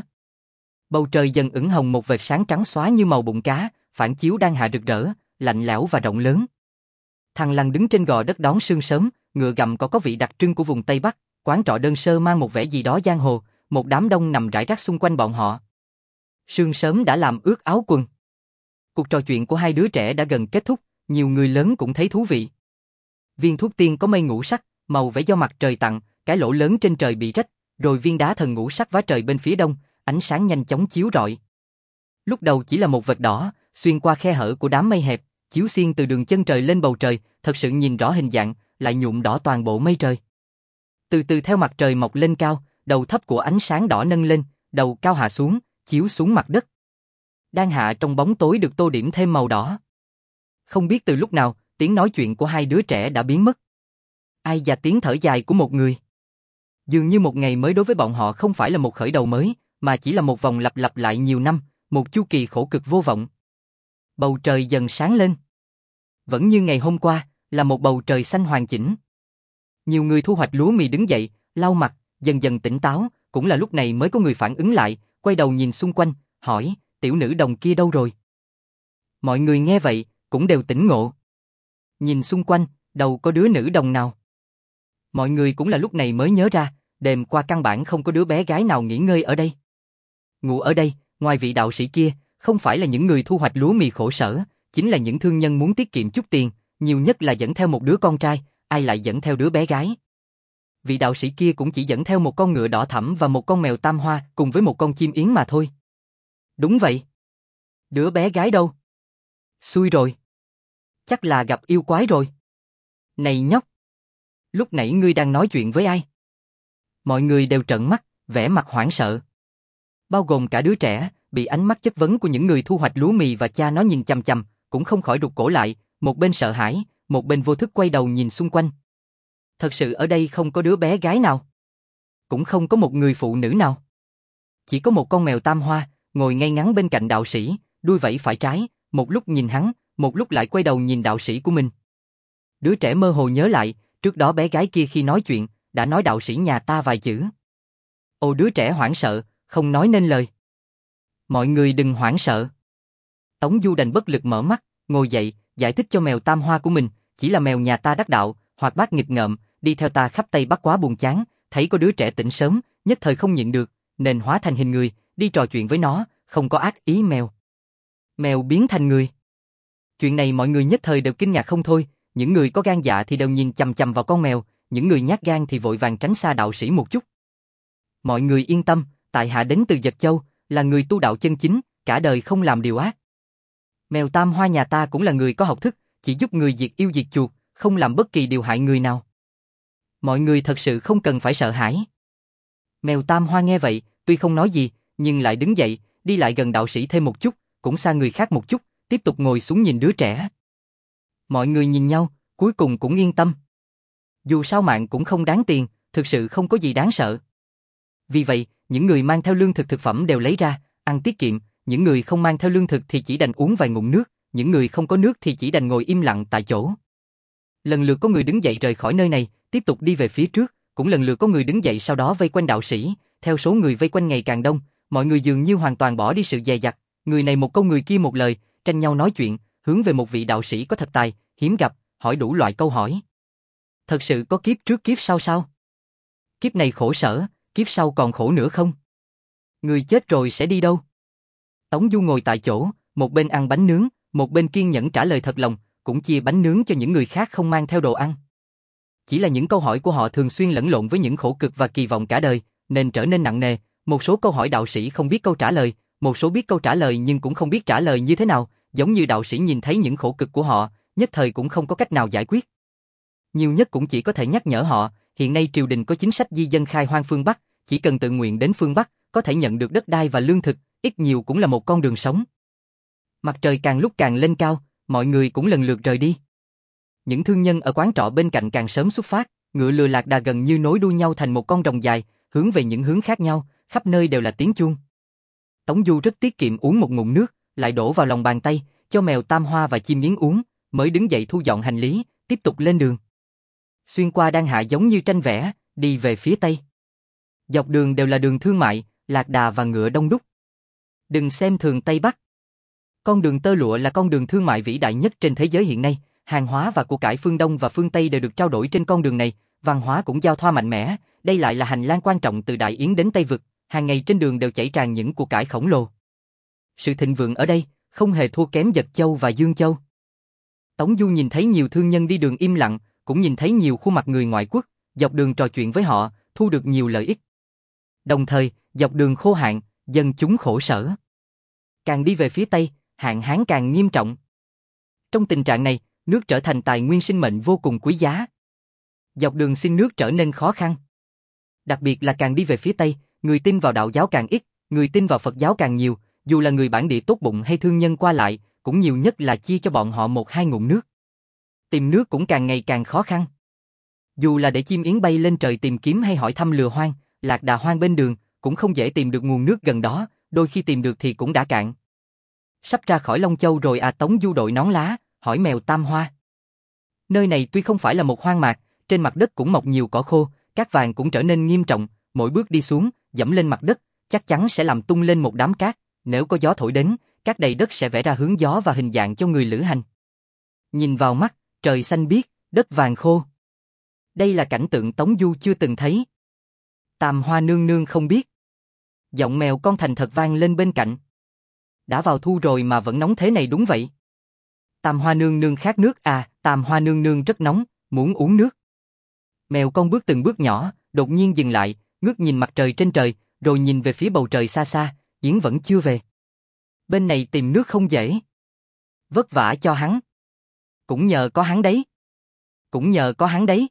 Bầu trời dần ửng hồng một vệt sáng trắng xóa như màu bụng cá, phản chiếu đang hạ rực rỡ, lạnh lẽo và rộng lớn. Thằng Lăng đứng trên gò đất đón sương sớm, ngựa gặm có có vị đặc trưng của vùng Tây Bắc, quán trọ đơn sơ mang một vẻ gì đó giang hồ, một đám đông nằm rải rác xung quanh bọn họ. Sương sớm đã làm ướt áo quần. Cuộc trò chuyện của hai đứa trẻ đã gần kết thúc, nhiều người lớn cũng thấy thú vị. Viên thuốc tiên có mây ngũ sắc, màu vẽ do mặt trời tặng, cái lỗ lớn trên trời bị rách, rồi viên đá thần ngũ sắc vá trời bên phía đông, ánh sáng nhanh chóng chiếu rọi. Lúc đầu chỉ là một vệt đỏ, xuyên qua khe hở của đám mây hẹp, chiếu xiên từ đường chân trời lên bầu trời, thật sự nhìn rõ hình dạng, lại nhuộm đỏ toàn bộ mây trời. Từ từ theo mặt trời mọc lên cao, đầu thấp của ánh sáng đỏ nâng lên, đầu cao hạ xuống, chiếu xuống mặt đất. Đang hạ trong bóng tối được tô điểm thêm màu đỏ. Không biết từ lúc nào, tiếng nói chuyện của hai đứa trẻ đã biến mất. Ai và tiếng thở dài của một người. Dường như một ngày mới đối với bọn họ không phải là một khởi đầu mới, mà chỉ là một vòng lặp lặp lại nhiều năm, một chu kỳ khổ cực vô vọng. Bầu trời dần sáng lên. Vẫn như ngày hôm qua, là một bầu trời xanh hoàn chỉnh. Nhiều người thu hoạch lúa mì đứng dậy, lau mặt, dần dần tỉnh táo, cũng là lúc này mới có người phản ứng lại, quay đầu nhìn xung quanh, hỏi, tiểu nữ đồng kia đâu rồi? Mọi người nghe vậy, cũng đều tỉnh ngộ. Nhìn xung quanh, đâu có đứa nữ đồng nào. Mọi người cũng là lúc này mới nhớ ra, đêm qua căn bản không có đứa bé gái nào nghỉ ngơi ở đây. Ngủ ở đây, ngoài vị đạo sĩ kia, không phải là những người thu hoạch lúa mì khổ sở, chính là những thương nhân muốn tiết kiệm chút tiền, nhiều nhất là dẫn theo một đứa con trai, ai lại dẫn theo đứa bé gái. Vị đạo sĩ kia cũng chỉ dẫn theo một con ngựa đỏ thẫm và một con mèo tam hoa cùng với một con chim yến mà thôi. Đúng vậy. Đứa bé gái đâu? Xui rồi. Chắc là gặp yêu quái rồi. Này nhóc! Lúc nãy ngươi đang nói chuyện với ai? Mọi người đều trợn mắt, vẻ mặt hoảng sợ. Bao gồm cả đứa trẻ, bị ánh mắt chất vấn của những người thu hoạch lúa mì và cha nó nhìn chằm chằm, cũng không khỏi rụt cổ lại, một bên sợ hãi, một bên vô thức quay đầu nhìn xung quanh. Thật sự ở đây không có đứa bé gái nào. Cũng không có một người phụ nữ nào. Chỉ có một con mèo tam hoa, ngồi ngay ngắn bên cạnh đạo sĩ, đuôi vẫy phải trái, một lúc nhìn hắn, một lúc lại quay đầu nhìn đạo sĩ của mình. Đứa trẻ mơ hồ nhớ lại, trước đó bé gái kia khi nói chuyện, đã nói đạo sĩ nhà ta vài chữ. Ồ, đứa trẻ hoảng sợ, không nói nên lời. Mọi người đừng hoảng sợ. Tống Du đành bất lực mở mắt, ngồi dậy, giải thích cho mèo tam hoa của mình, chỉ là mèo nhà ta đắc đạo, hoạt bát nghịch ngợm, đi theo ta khắp Tây Bắc quá buồn chán, thấy có đứa trẻ tỉnh sớm, nhất thời không nhịn được, nên hóa thành hình người, đi trò chuyện với nó, không có ác ý mèo. Mèo biến thành người. Chuyện này mọi người nhất thời đều kinh ngạc không thôi, những người có gan dạ thì đều nhìn chằm chằm vào con mèo, những người nhát gan thì vội vàng tránh xa đạo sĩ một chút. Mọi người yên tâm, tại hạ đến từ Dật Châu, là người tu đạo chân chính, cả đời không làm điều ác. Mèo tam hoa nhà ta cũng là người có học thức, chỉ giúp người diệt yêu diệt chuột, không làm bất kỳ điều hại người nào. Mọi người thật sự không cần phải sợ hãi. Mèo tam hoa nghe vậy, tuy không nói gì, nhưng lại đứng dậy, đi lại gần đạo sĩ thêm một chút, cũng xa người khác một chút, tiếp tục ngồi xuống nhìn đứa trẻ. Mọi người nhìn nhau, cuối cùng cũng yên tâm. Dù sao mạng cũng không đáng tiền, thực sự không có gì đáng sợ. Vì vậy, những người mang theo lương thực thực phẩm đều lấy ra, ăn tiết kiệm, những người không mang theo lương thực thì chỉ đành uống vài ngụm nước, những người không có nước thì chỉ đành ngồi im lặng tại chỗ. Lần lượt có người đứng dậy rời khỏi nơi này, tiếp tục đi về phía trước, cũng lần lượt có người đứng dậy sau đó vây quanh đạo sĩ, theo số người vây quanh ngày càng đông, mọi người dường như hoàn toàn bỏ đi sự dè dặt, người này một câu người kia một lời, tranh nhau nói chuyện, hướng về một vị đạo sĩ có thật tài, hiếm gặp, hỏi đủ loại câu hỏi. Thật sự có kiếp trước kiếp sau sao? Kiếp này khổ sở, kiếp sau còn khổ nữa không? Người chết rồi sẽ đi đâu? Tống Du ngồi tại chỗ, một bên ăn bánh nướng, một bên kiên nhẫn trả lời thật lòng, cũng chia bánh nướng cho những người khác không mang theo đồ ăn. Chỉ là những câu hỏi của họ thường xuyên lẫn lộn với những khổ cực và kỳ vọng cả đời, nên trở nên nặng nề. Một số câu hỏi đạo sĩ không biết câu trả lời, một số biết câu trả lời nhưng cũng không biết trả lời như thế nào, giống như đạo sĩ nhìn thấy những khổ cực của họ, nhất thời cũng không có cách nào giải quyết. Nhiều nhất cũng chỉ có thể nhắc nhở họ, hiện nay triều đình có chính sách di dân khai hoang phương Bắc, chỉ cần tự nguyện đến phương Bắc, có thể nhận được đất đai và lương thực, ít nhiều cũng là một con đường sống. Mặt trời càng lúc càng lên cao, mọi người cũng lần lượt rời đi. Những thương nhân ở quán trọ bên cạnh càng sớm xuất phát, ngựa lừa lạc đà gần như nối đuôi nhau thành một con rồng dài, hướng về những hướng khác nhau, khắp nơi đều là tiếng chuông. Tống Du rất tiết kiệm uống một ngụm nước, lại đổ vào lòng bàn tay, cho mèo tam hoa và chim yến uống, mới đứng dậy thu dọn hành lý, tiếp tục lên đường. Xuyên qua Đan Hạ giống như tranh vẽ, đi về phía tây. Dọc đường đều là đường thương mại, lạc đà và ngựa đông đúc. Đừng xem thường Tây Bắc. Con đường tơ lụa là con đường thương mại vĩ đại nhất trên thế giới hiện nay, hàng hóa và của cải phương Đông và phương Tây đều được trao đổi trên con đường này, văn hóa cũng giao thoa mạnh mẽ, đây lại là hành lang quan trọng từ Đại Yến đến Tây Vực, hàng ngày trên đường đều chảy tràn những của cải khổng lồ. Sự thịnh vượng ở đây không hề thua kém Dật Châu và Dương Châu. Tống Du nhìn thấy nhiều thương nhân đi đường im lặng, cũng nhìn thấy nhiều khuôn mặt người ngoại quốc, dọc đường trò chuyện với họ, thu được nhiều lợi ích. Đồng thời, dọc đường khô hạn, dân chúng khổ sở. Càng đi về phía Tây, hạn hán càng nghiêm trọng. Trong tình trạng này, nước trở thành tài nguyên sinh mệnh vô cùng quý giá. Dọc đường xin nước trở nên khó khăn. Đặc biệt là càng đi về phía Tây, người tin vào đạo giáo càng ít, người tin vào Phật giáo càng nhiều, dù là người bản địa tốt bụng hay thương nhân qua lại, cũng nhiều nhất là chia cho bọn họ một hai ngụm nước. Tìm nước cũng càng ngày càng khó khăn. Dù là để chim yến bay lên trời tìm kiếm hay hỏi thăm lừa hoang, lạc đà hoang bên đường, cũng không dễ tìm được nguồn nước gần đó, đôi khi tìm được thì cũng đã cạn. Sắp ra khỏi Long Châu rồi à, Tống Du đội nón lá, hỏi mèo Tam Hoa. Nơi này tuy không phải là một hoang mạc, trên mặt đất cũng mọc nhiều cỏ khô, cát vàng cũng trở nên nghiêm trọng, mỗi bước đi xuống, dẫm lên mặt đất, chắc chắn sẽ làm tung lên một đám cát, nếu có gió thổi đến, cát đầy đất sẽ vẽ ra hướng gió và hình dạng cho người lữ hành. Nhìn vào mắt, trời xanh biếc, đất vàng khô. Đây là cảnh tượng Tống Du chưa từng thấy. Tam Hoa nương nương không biết. Giọng mèo con thành thật vang lên bên cạnh. Đã vào thu rồi mà vẫn nóng thế này đúng vậy. Tam Hoa nương nương khát nước à, Tam Hoa nương nương rất nóng, muốn uống nước. Mèo con bước từng bước nhỏ, đột nhiên dừng lại, ngước nhìn mặt trời trên trời, rồi nhìn về phía bầu trời xa xa, Yến vẫn chưa về. Bên này tìm nước không dễ. Vất vả cho hắn. Cũng nhờ có hắn đấy. Cũng nhờ có hắn đấy.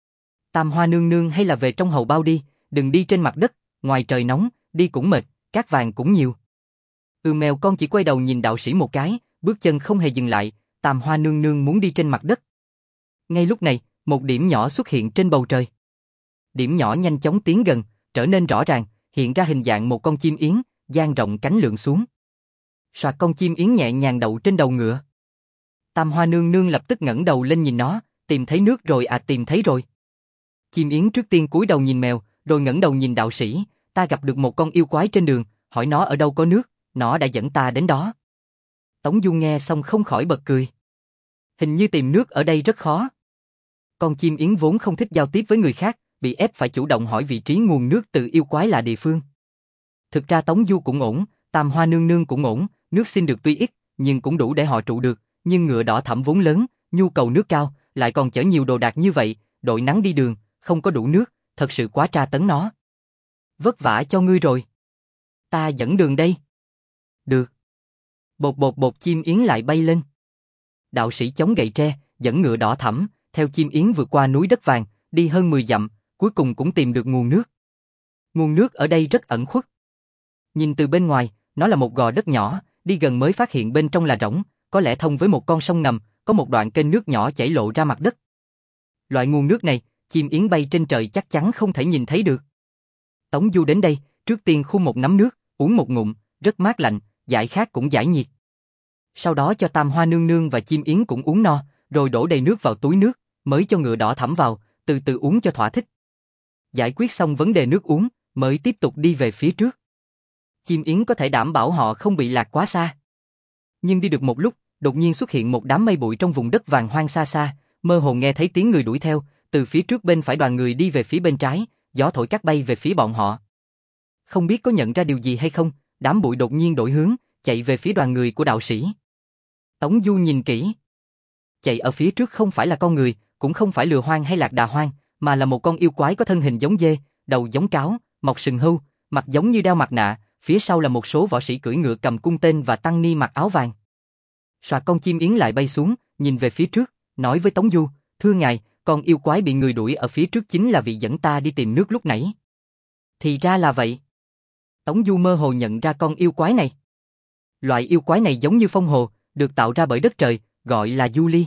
Tam Hoa nương nương hay là về trong hầu bao đi, đừng đi trên mặt đất, ngoài trời nóng, đi cũng mệt, cát vàng cũng nhiều. Ừ, mèo con chỉ quay đầu nhìn đạo sĩ một cái, bước chân không hề dừng lại, Tam Hoa nương nương muốn đi trên mặt đất. Ngay lúc này, một điểm nhỏ xuất hiện trên bầu trời. Điểm nhỏ nhanh chóng tiến gần, trở nên rõ ràng, hiện ra hình dạng một con chim yến, dang rộng cánh lượn xuống. Soạt, con chim yến nhẹ nhàng đậu trên đầu ngựa. Tam Hoa nương nương lập tức ngẩng đầu lên nhìn nó, tìm thấy nước rồi à, tìm thấy rồi. Chim yến trước tiên cúi đầu nhìn mèo, rồi ngẩng đầu nhìn đạo sĩ, ta gặp được một con yêu quái trên đường, hỏi nó ở đâu có nước, nó đã dẫn ta đến đó. Tống Du nghe xong không khỏi bật cười. Hình như tìm nước ở đây rất khó. Con chim yến vốn không thích giao tiếp với người khác, bị ép phải chủ động hỏi vị trí nguồn nước từ yêu quái lạ địa phương. Thực ra Tống Du cũng ổn, Tam Hoa nương nương cũng ổn, nước xin được tuy ít, nhưng cũng đủ để họ trụ được, nhưng ngựa đỏ thẫm vốn lớn, nhu cầu nước cao, lại còn chở nhiều đồ đạc như vậy, đội nắng đi đường, không có đủ nước, thật sự quá tra tấn nó. Vất vả cho ngươi rồi. Ta dẫn đường đây. Được. Bột bột bột, chim yến lại bay lên. Đạo sĩ chống gậy tre, dẫn ngựa đỏ thẫm, theo chim yến vượt qua núi đất vàng, đi hơn mười dặm, cuối cùng cũng tìm được nguồn nước. Nguồn nước ở đây rất ẩn khuất. Nhìn từ bên ngoài, nó là một gò đất nhỏ, đi gần mới phát hiện bên trong là rỗng, có lẽ thông với một con sông ngầm, có một đoạn kênh nước nhỏ chảy lộ ra mặt đất. Loại nguồn nước này, chim yến bay trên trời chắc chắn không thể nhìn thấy được. Tống Du đến đây, trước tiên khum một nắm nước, uống một ngụm, rất mát lạnh, giải khát cũng giải nhiệt. Sau đó cho Tam Hoa nương nương và chim yến cũng uống no, rồi đổ đầy nước vào túi nước, mới cho ngựa đỏ thẫm vào, từ từ uống cho thỏa thích. Giải quyết xong vấn đề nước uống, mới tiếp tục đi về phía trước. Chim yến có thể đảm bảo họ không bị lạc quá xa. Nhưng đi được một lúc, đột nhiên xuất hiện một đám mây bụi trong vùng đất vàng hoang xa xa, mơ hồ nghe thấy tiếng người đuổi theo, từ phía trước bên phải đoàn người đi về phía bên trái, gió thổi cát bay về phía bọn họ. Không biết có nhận ra điều gì hay không, đám bụi đột nhiên đổi hướng, chạy về phía đoàn người của đạo sĩ. Tống Du nhìn kỹ. Chạy ở phía trước không phải là con người, cũng không phải lừa hoang hay lạc đà hoang, mà là một con yêu quái có thân hình giống dê, đầu giống cáo, mọc sừng hưu, mặt giống như đeo mặt nạ, phía sau là một số võ sĩ cưỡi ngựa cầm cung tên và tăng ni mặc áo vàng. Soạt, con chim yến lại bay xuống, nhìn về phía trước, nói với Tống Du, thưa ngài, con yêu quái bị người đuổi ở phía trước chính là vị dẫn ta đi tìm nước lúc nãy. Thì ra là vậy. Tống Du mơ hồ nhận ra con yêu quái này. Loại yêu quái này giống như phong hồ, được tạo ra bởi đất trời, gọi là Du Ly.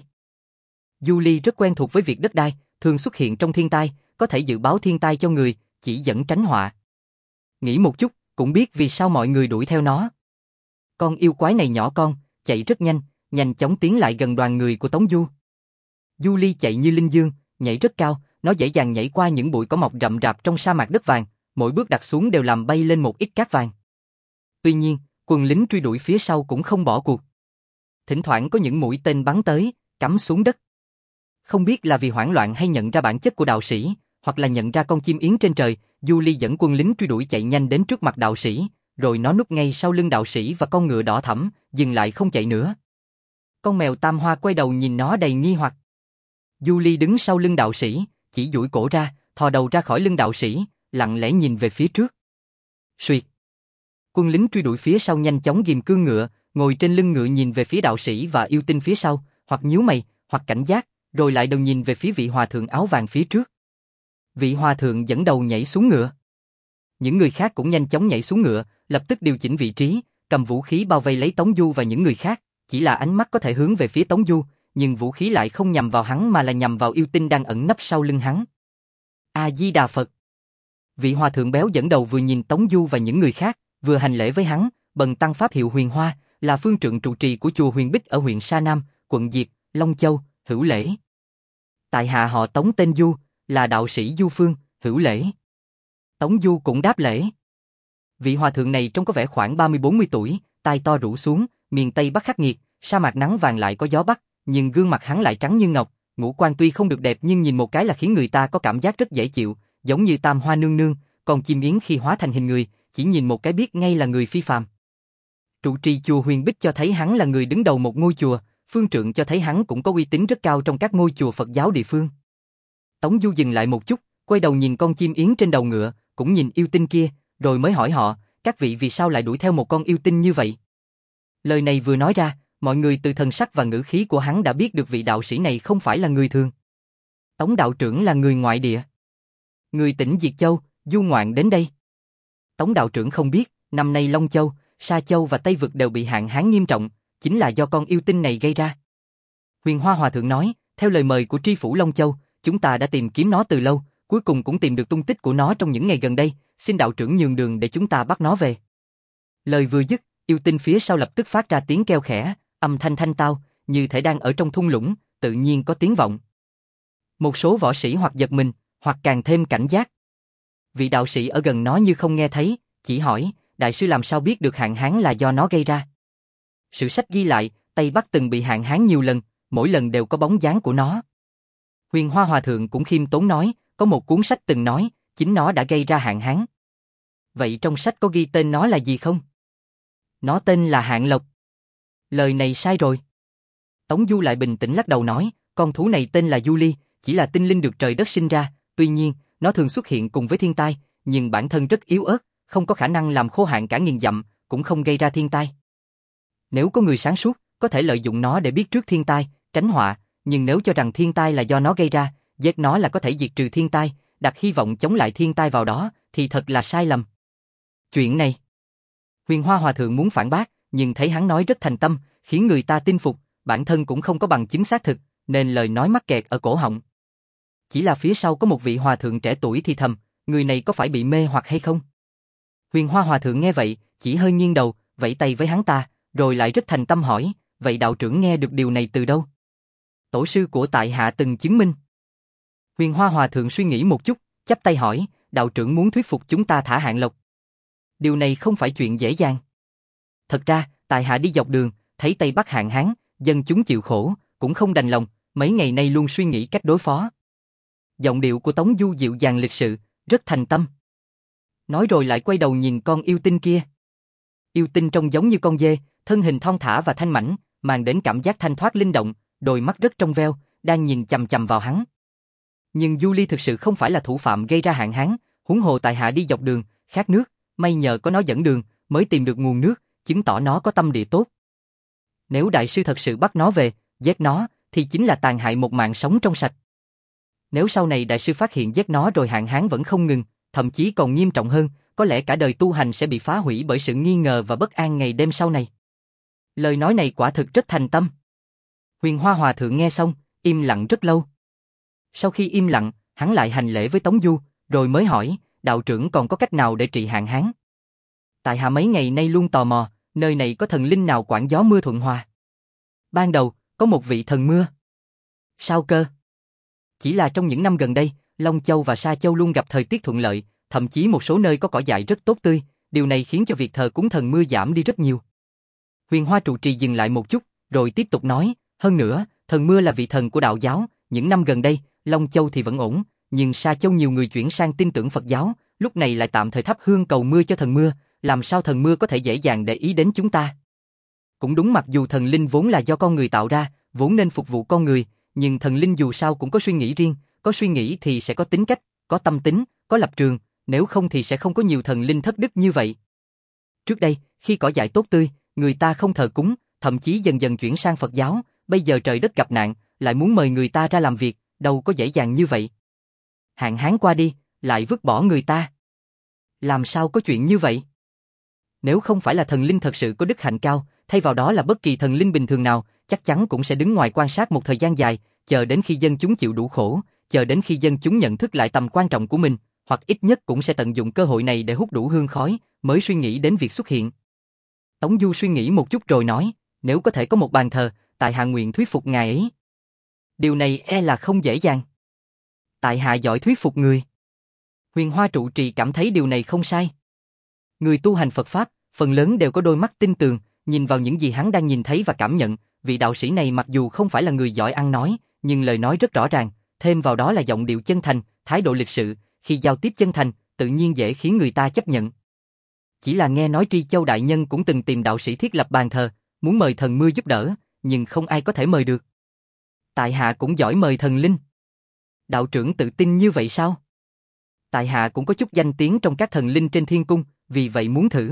Du Ly rất quen thuộc với việc đất đai, thường xuất hiện trong thiên tai, có thể dự báo thiên tai cho người, chỉ dẫn tránh họa. Nghĩ một chút, cũng biết vì sao mọi người đuổi theo nó. Con yêu quái này nhỏ con, chạy rất nhanh, nhanh chóng tiến lại gần đoàn người của Tống Du. Du Ly chạy như linh dương, nhảy rất cao, nó dễ dàng nhảy qua những bụi cỏ mọc rậm rạp trong sa mạc đất vàng, mỗi bước đặt xuống đều làm bay lên một ít cát vàng. Tuy nhiên, quần lính truy đuổi phía sau cũng không bỏ cuộc. Thỉnh thoảng có những mũi tên bắn tới, cắm xuống đất. Không biết là vì hoảng loạn hay nhận ra bản chất của đạo sĩ, hoặc là nhận ra con chim yến trên trời, Du Ly dẫn quân lính truy đuổi chạy nhanh đến trước mặt đạo sĩ, rồi nó núp ngay sau lưng đạo sĩ và con ngựa đỏ thẫm, dừng lại không chạy nữa. Con mèo Tam Hoa quay đầu nhìn nó đầy nghi hoặc. Du Ly đứng sau lưng đạo sĩ, chỉ duỗi cổ ra, thò đầu ra khỏi lưng đạo sĩ, lặng lẽ nhìn về phía trước. Xuyệt. Quân lính truy đuổi phía sau nhanh chóng ghìm cương ngựa, ngồi trên lưng ngựa nhìn về phía đạo sĩ và yêu tinh phía sau, hoặc nhíu mày, hoặc cảnh giác, rồi lại đầu nhìn về phía vị hòa thượng áo vàng phía trước. Vị hòa thượng dẫn đầu nhảy xuống ngựa. Những người khác cũng nhanh chóng nhảy xuống ngựa, lập tức điều chỉnh vị trí, cầm vũ khí bao vây lấy Tống Du và những người khác, chỉ là ánh mắt có thể hướng về phía Tống Du, nhưng vũ khí lại không nhằm vào hắn mà là nhằm vào yêu tinh đang ẩn nấp sau lưng hắn. A Di Đà Phật. Vị hòa thượng béo dẫn đầu vừa nhìn Tống Du và những người khác, vừa hành lễ với hắn, bần tăng pháp hiệu Huyền Hoa, là phương trượng trụ trì của chùa Huyền Bích ở huyện Sa Nam, quận Diệp, Long Châu, hữu lễ. Tại hạ họ Tống tên Du, là đạo sĩ Du Phương, hữu lễ. Tống Du cũng đáp lễ. Vị hòa thượng này trông có vẻ khoảng ba mươi bốn mươi tuổi, tai to rũ xuống, miền Tây Bắc khắc nghiệt, sa mạc nắng vàng lại có gió bắc, nhưng gương mặt hắn lại trắng như ngọc, ngũ quan tuy không được đẹp nhưng nhìn một cái là khiến người ta có cảm giác rất dễ chịu, giống như Tam Hoa Nương Nương, còn chim yến khi hóa thành hình người, chỉ nhìn một cái biết ngay là người phi phàm. Trụ trì chùa Huyền Bích cho thấy hắn là người đứng đầu một ngôi chùa, phương trượng cho thấy hắn cũng có uy tín rất cao trong các ngôi chùa Phật giáo địa phương. Tống Du dừng lại một chút, quay đầu nhìn con chim yến trên đầu ngựa, cũng nhìn yêu tinh kia, rồi mới hỏi họ, các vị vì sao lại đuổi theo một con yêu tinh như vậy? Lời này vừa nói ra, mọi người từ thần sắc và ngữ khí của hắn đã biết được vị đạo sĩ này không phải là người thường. Tống đạo trưởng là người ngoại địa. Người tỉnh Diệt Châu, du ngoạn đến đây. Tống đạo trưởng không biết, năm nay Long Châu, Sa Châu và Tây Vực đều bị hạn hán nghiêm trọng, chính là do con yêu tinh này gây ra. Huyền Hoa Hòa Thượng nói, theo lời mời của tri phủ Long Châu, chúng ta đã tìm kiếm nó từ lâu, cuối cùng cũng tìm được tung tích của nó trong những ngày gần đây, xin đạo trưởng nhường đường để chúng ta bắt nó về. Lời vừa dứt, yêu tinh phía sau lập tức phát ra tiếng kêu khẽ, âm thanh thanh tao, như thể đang ở trong thung lũng, tự nhiên có tiếng vọng. Một số võ sĩ hoặc giật mình, hoặc càng thêm cảnh giác. Vị đạo sĩ ở gần nó như không nghe thấy, chỉ hỏi, đại sư làm sao biết được hạn hán là do nó gây ra? Sử sách ghi lại, Tây Bắc từng bị hạn hán nhiều lần, mỗi lần đều có bóng dáng của nó. Huyền Hoa Hòa Thượng cũng khiêm tốn nói, có một cuốn sách từng nói, chính nó đã gây ra hạn hán. Vậy trong sách có ghi tên nó là gì không? Nó tên là Hạn Lộc. Lời này sai rồi. Tống Du lại bình tĩnh lắc đầu nói, con thú này tên là Du Ly, chỉ là tinh linh được trời đất sinh ra, tuy nhiên, nó thường xuất hiện cùng với thiên tai, nhưng bản thân rất yếu ớt, không có khả năng làm khô hạn cả nghìn dặm, cũng không gây ra thiên tai. Nếu có người sáng suốt, có thể lợi dụng nó để biết trước thiên tai, tránh họa, nhưng nếu cho rằng thiên tai là do nó gây ra, giết nó là có thể diệt trừ thiên tai, đặt hy vọng chống lại thiên tai vào đó, thì thật là sai lầm. Chuyện này, Huyền Hoa Hòa Thượng muốn phản bác, nhưng thấy hắn nói rất thành tâm, khiến người ta tin phục, bản thân cũng không có bằng chứng xác thực, nên lời nói mắc kẹt ở cổ họng. Chỉ là phía sau có một vị hòa thượng trẻ tuổi thì thầm, người này có phải bị mê hoặc hay không? Huyền Hoa Hòa Thượng nghe vậy, chỉ hơi nghiêng đầu, vẫy tay với hắn ta, rồi lại rất thành tâm hỏi, vậy đạo trưởng nghe được điều này từ đâu? Tổ sư của tại hạ từng chứng minh. Huyền Hoa Hòa Thượng suy nghĩ một chút, chắp tay hỏi, đạo trưởng muốn thuyết phục chúng ta thả Hạn Lộc. Điều này không phải chuyện dễ dàng. Thật ra, tại hạ đi dọc đường, thấy Tây Bắc hạn hán, dân chúng chịu khổ, cũng không đành lòng, mấy ngày nay luôn suy nghĩ cách đối phó. Giọng điệu của Tống Du dịu dàng lịch sự, rất thành tâm. Nói rồi lại quay đầu nhìn con yêu tinh kia. Yêu tinh trông giống như con dê, thân hình thon thả và thanh mảnh, mang đến cảm giác thanh thoát linh động, đôi mắt rất trong veo, đang nhìn chằm chằm vào hắn. Nhưng Du Ly thực sự không phải là thủ phạm gây ra hạn hán, huống hồ tại hạ đi dọc đường, khát nước, may nhờ có nó dẫn đường, mới tìm được nguồn nước, chứng tỏ nó có tâm địa tốt. Nếu đại sư thật sự bắt nó về, giết nó, thì chính là tàn hại một mạng sống trong sạch. Nếu sau này đại sư phát hiện giết nó rồi hạn hán vẫn không ngừng, thậm chí còn nghiêm trọng hơn, có lẽ cả đời tu hành sẽ bị phá hủy bởi sự nghi ngờ và bất an ngày đêm sau này. Lời nói này quả thực rất thành tâm. Huyền Hoa Hòa Thượng nghe xong, im lặng rất lâu. Sau khi im lặng, hắn lại hành lễ với Tống Du, rồi mới hỏi, đạo trưởng còn có cách nào để trị hạn hán? Tại hạ mấy ngày nay luôn tò mò, nơi này có thần linh nào quản gió mưa thuận hòa? Ban đầu, có một vị thần mưa. Sao cơ? Chỉ là trong những năm gần đây, Long Châu và Sa Châu luôn gặp thời tiết thuận lợi, thậm chí một số nơi có cỏ dại rất tốt tươi, điều này khiến cho việc thờ cúng thần mưa giảm đi rất nhiều. Huyền Hoa trụ trì dừng lại một chút, rồi tiếp tục nói, hơn nữa, thần mưa là vị thần của đạo giáo, những năm gần đây, Long Châu thì vẫn ổn, nhưng Sa Châu nhiều người chuyển sang tin tưởng Phật giáo, lúc này lại tạm thời thắp hương cầu mưa cho thần mưa, làm sao thần mưa có thể dễ dàng để ý đến chúng ta? Cũng đúng, mặc dù thần linh vốn là do con người tạo ra, vốn nên phục vụ con người, nhưng thần linh dù sao cũng có suy nghĩ riêng, có suy nghĩ thì sẽ có tính cách, có tâm tính, có lập trường, nếu không thì sẽ không có nhiều thần linh thất đức như vậy. Trước đây, khi cỏ dại tốt tươi, người ta không thờ cúng, thậm chí dần dần chuyển sang Phật giáo, bây giờ trời đất gặp nạn, lại muốn mời người ta ra làm việc, đâu có dễ dàng như vậy. Hạn hán qua đi, lại vứt bỏ người ta. Làm sao có chuyện như vậy? Nếu không phải là thần linh thật sự có đức hạnh cao, thay vào đó là bất kỳ thần linh bình thường nào, chắc chắn cũng sẽ đứng ngoài quan sát một thời gian dài, chờ đến khi dân chúng chịu đủ khổ, chờ đến khi dân chúng nhận thức lại tầm quan trọng của mình, hoặc ít nhất cũng sẽ tận dụng cơ hội này để hút đủ hương khói, mới suy nghĩ đến việc xuất hiện. Tống Du suy nghĩ một chút rồi nói, nếu có thể có một bàn thờ, tại hạ nguyện thuyết phục ngài ấy. Điều này e là không dễ dàng. Tại hạ giỏi thuyết phục người. Huyền Hoa trụ trì cảm thấy điều này không sai. Người tu hành Phật Pháp, phần lớn đều có đôi mắt tinh tường, nhìn vào những gì hắn đang nhìn thấy và cảm nhận, vị đạo sĩ này mặc dù không phải là người giỏi ăn nói, nhưng lời nói rất rõ ràng, thêm vào đó là giọng điệu chân thành, thái độ lịch sự, khi giao tiếp chân thành, tự nhiên dễ khiến người ta chấp nhận. Chỉ là nghe nói Tri Châu đại nhân cũng từng tìm đạo sĩ thiết lập bàn thờ, muốn mời thần mưa giúp đỡ, nhưng không ai có thể mời được. Tại hạ cũng giỏi mời thần linh. Đạo trưởng tự tin như vậy sao? Tại hạ cũng có chút danh tiếng trong các thần linh trên thiên cung, vì vậy muốn thử.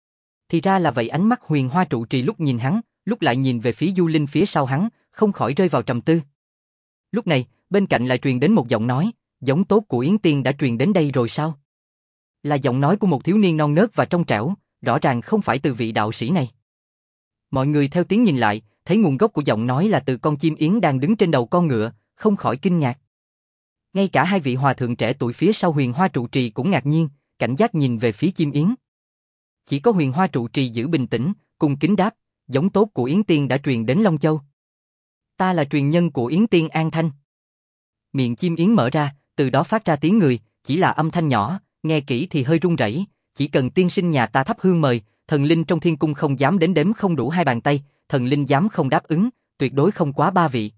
Thì ra là vậy. Ánh mắt Huyền Hoa trụ trì lúc nhìn hắn, lúc lại nhìn về phía Du Linh phía sau hắn, không khỏi rơi vào trầm tư. Lúc này, bên cạnh lại truyền đến một giọng nói, giống tốt của Yến Tiên đã truyền đến đây rồi sao? Là giọng nói của một thiếu niên non nớt và trong trẻo, rõ ràng không phải từ vị đạo sĩ này. Mọi người theo tiếng nhìn lại, thấy nguồn gốc của giọng nói là từ con chim yến đang đứng trên đầu con ngựa, không khỏi kinh ngạc. Ngay cả hai vị hòa thượng trẻ tuổi phía sau Huyền Hoa trụ trì cũng ngạc nhiên, cảnh giác nhìn về phía chim yến. Chỉ có Huyền Hoa trụ trì giữ bình tĩnh, cung kính đáp, giống tốt của Yến Tiên đã truyền đến Long Châu. Ta là truyền nhân của Yến Tiên An Thanh. Miệng chim yến mở ra, từ đó phát ra tiếng người, chỉ là âm thanh nhỏ, nghe kỹ thì hơi run rẩy. Chỉ cần tiên sinh nhà ta thắp hương mời, thần linh trong thiên cung không dám đến đếm không đủ hai bàn tay, thần linh dám không đáp ứng, tuyệt đối không quá ba vị.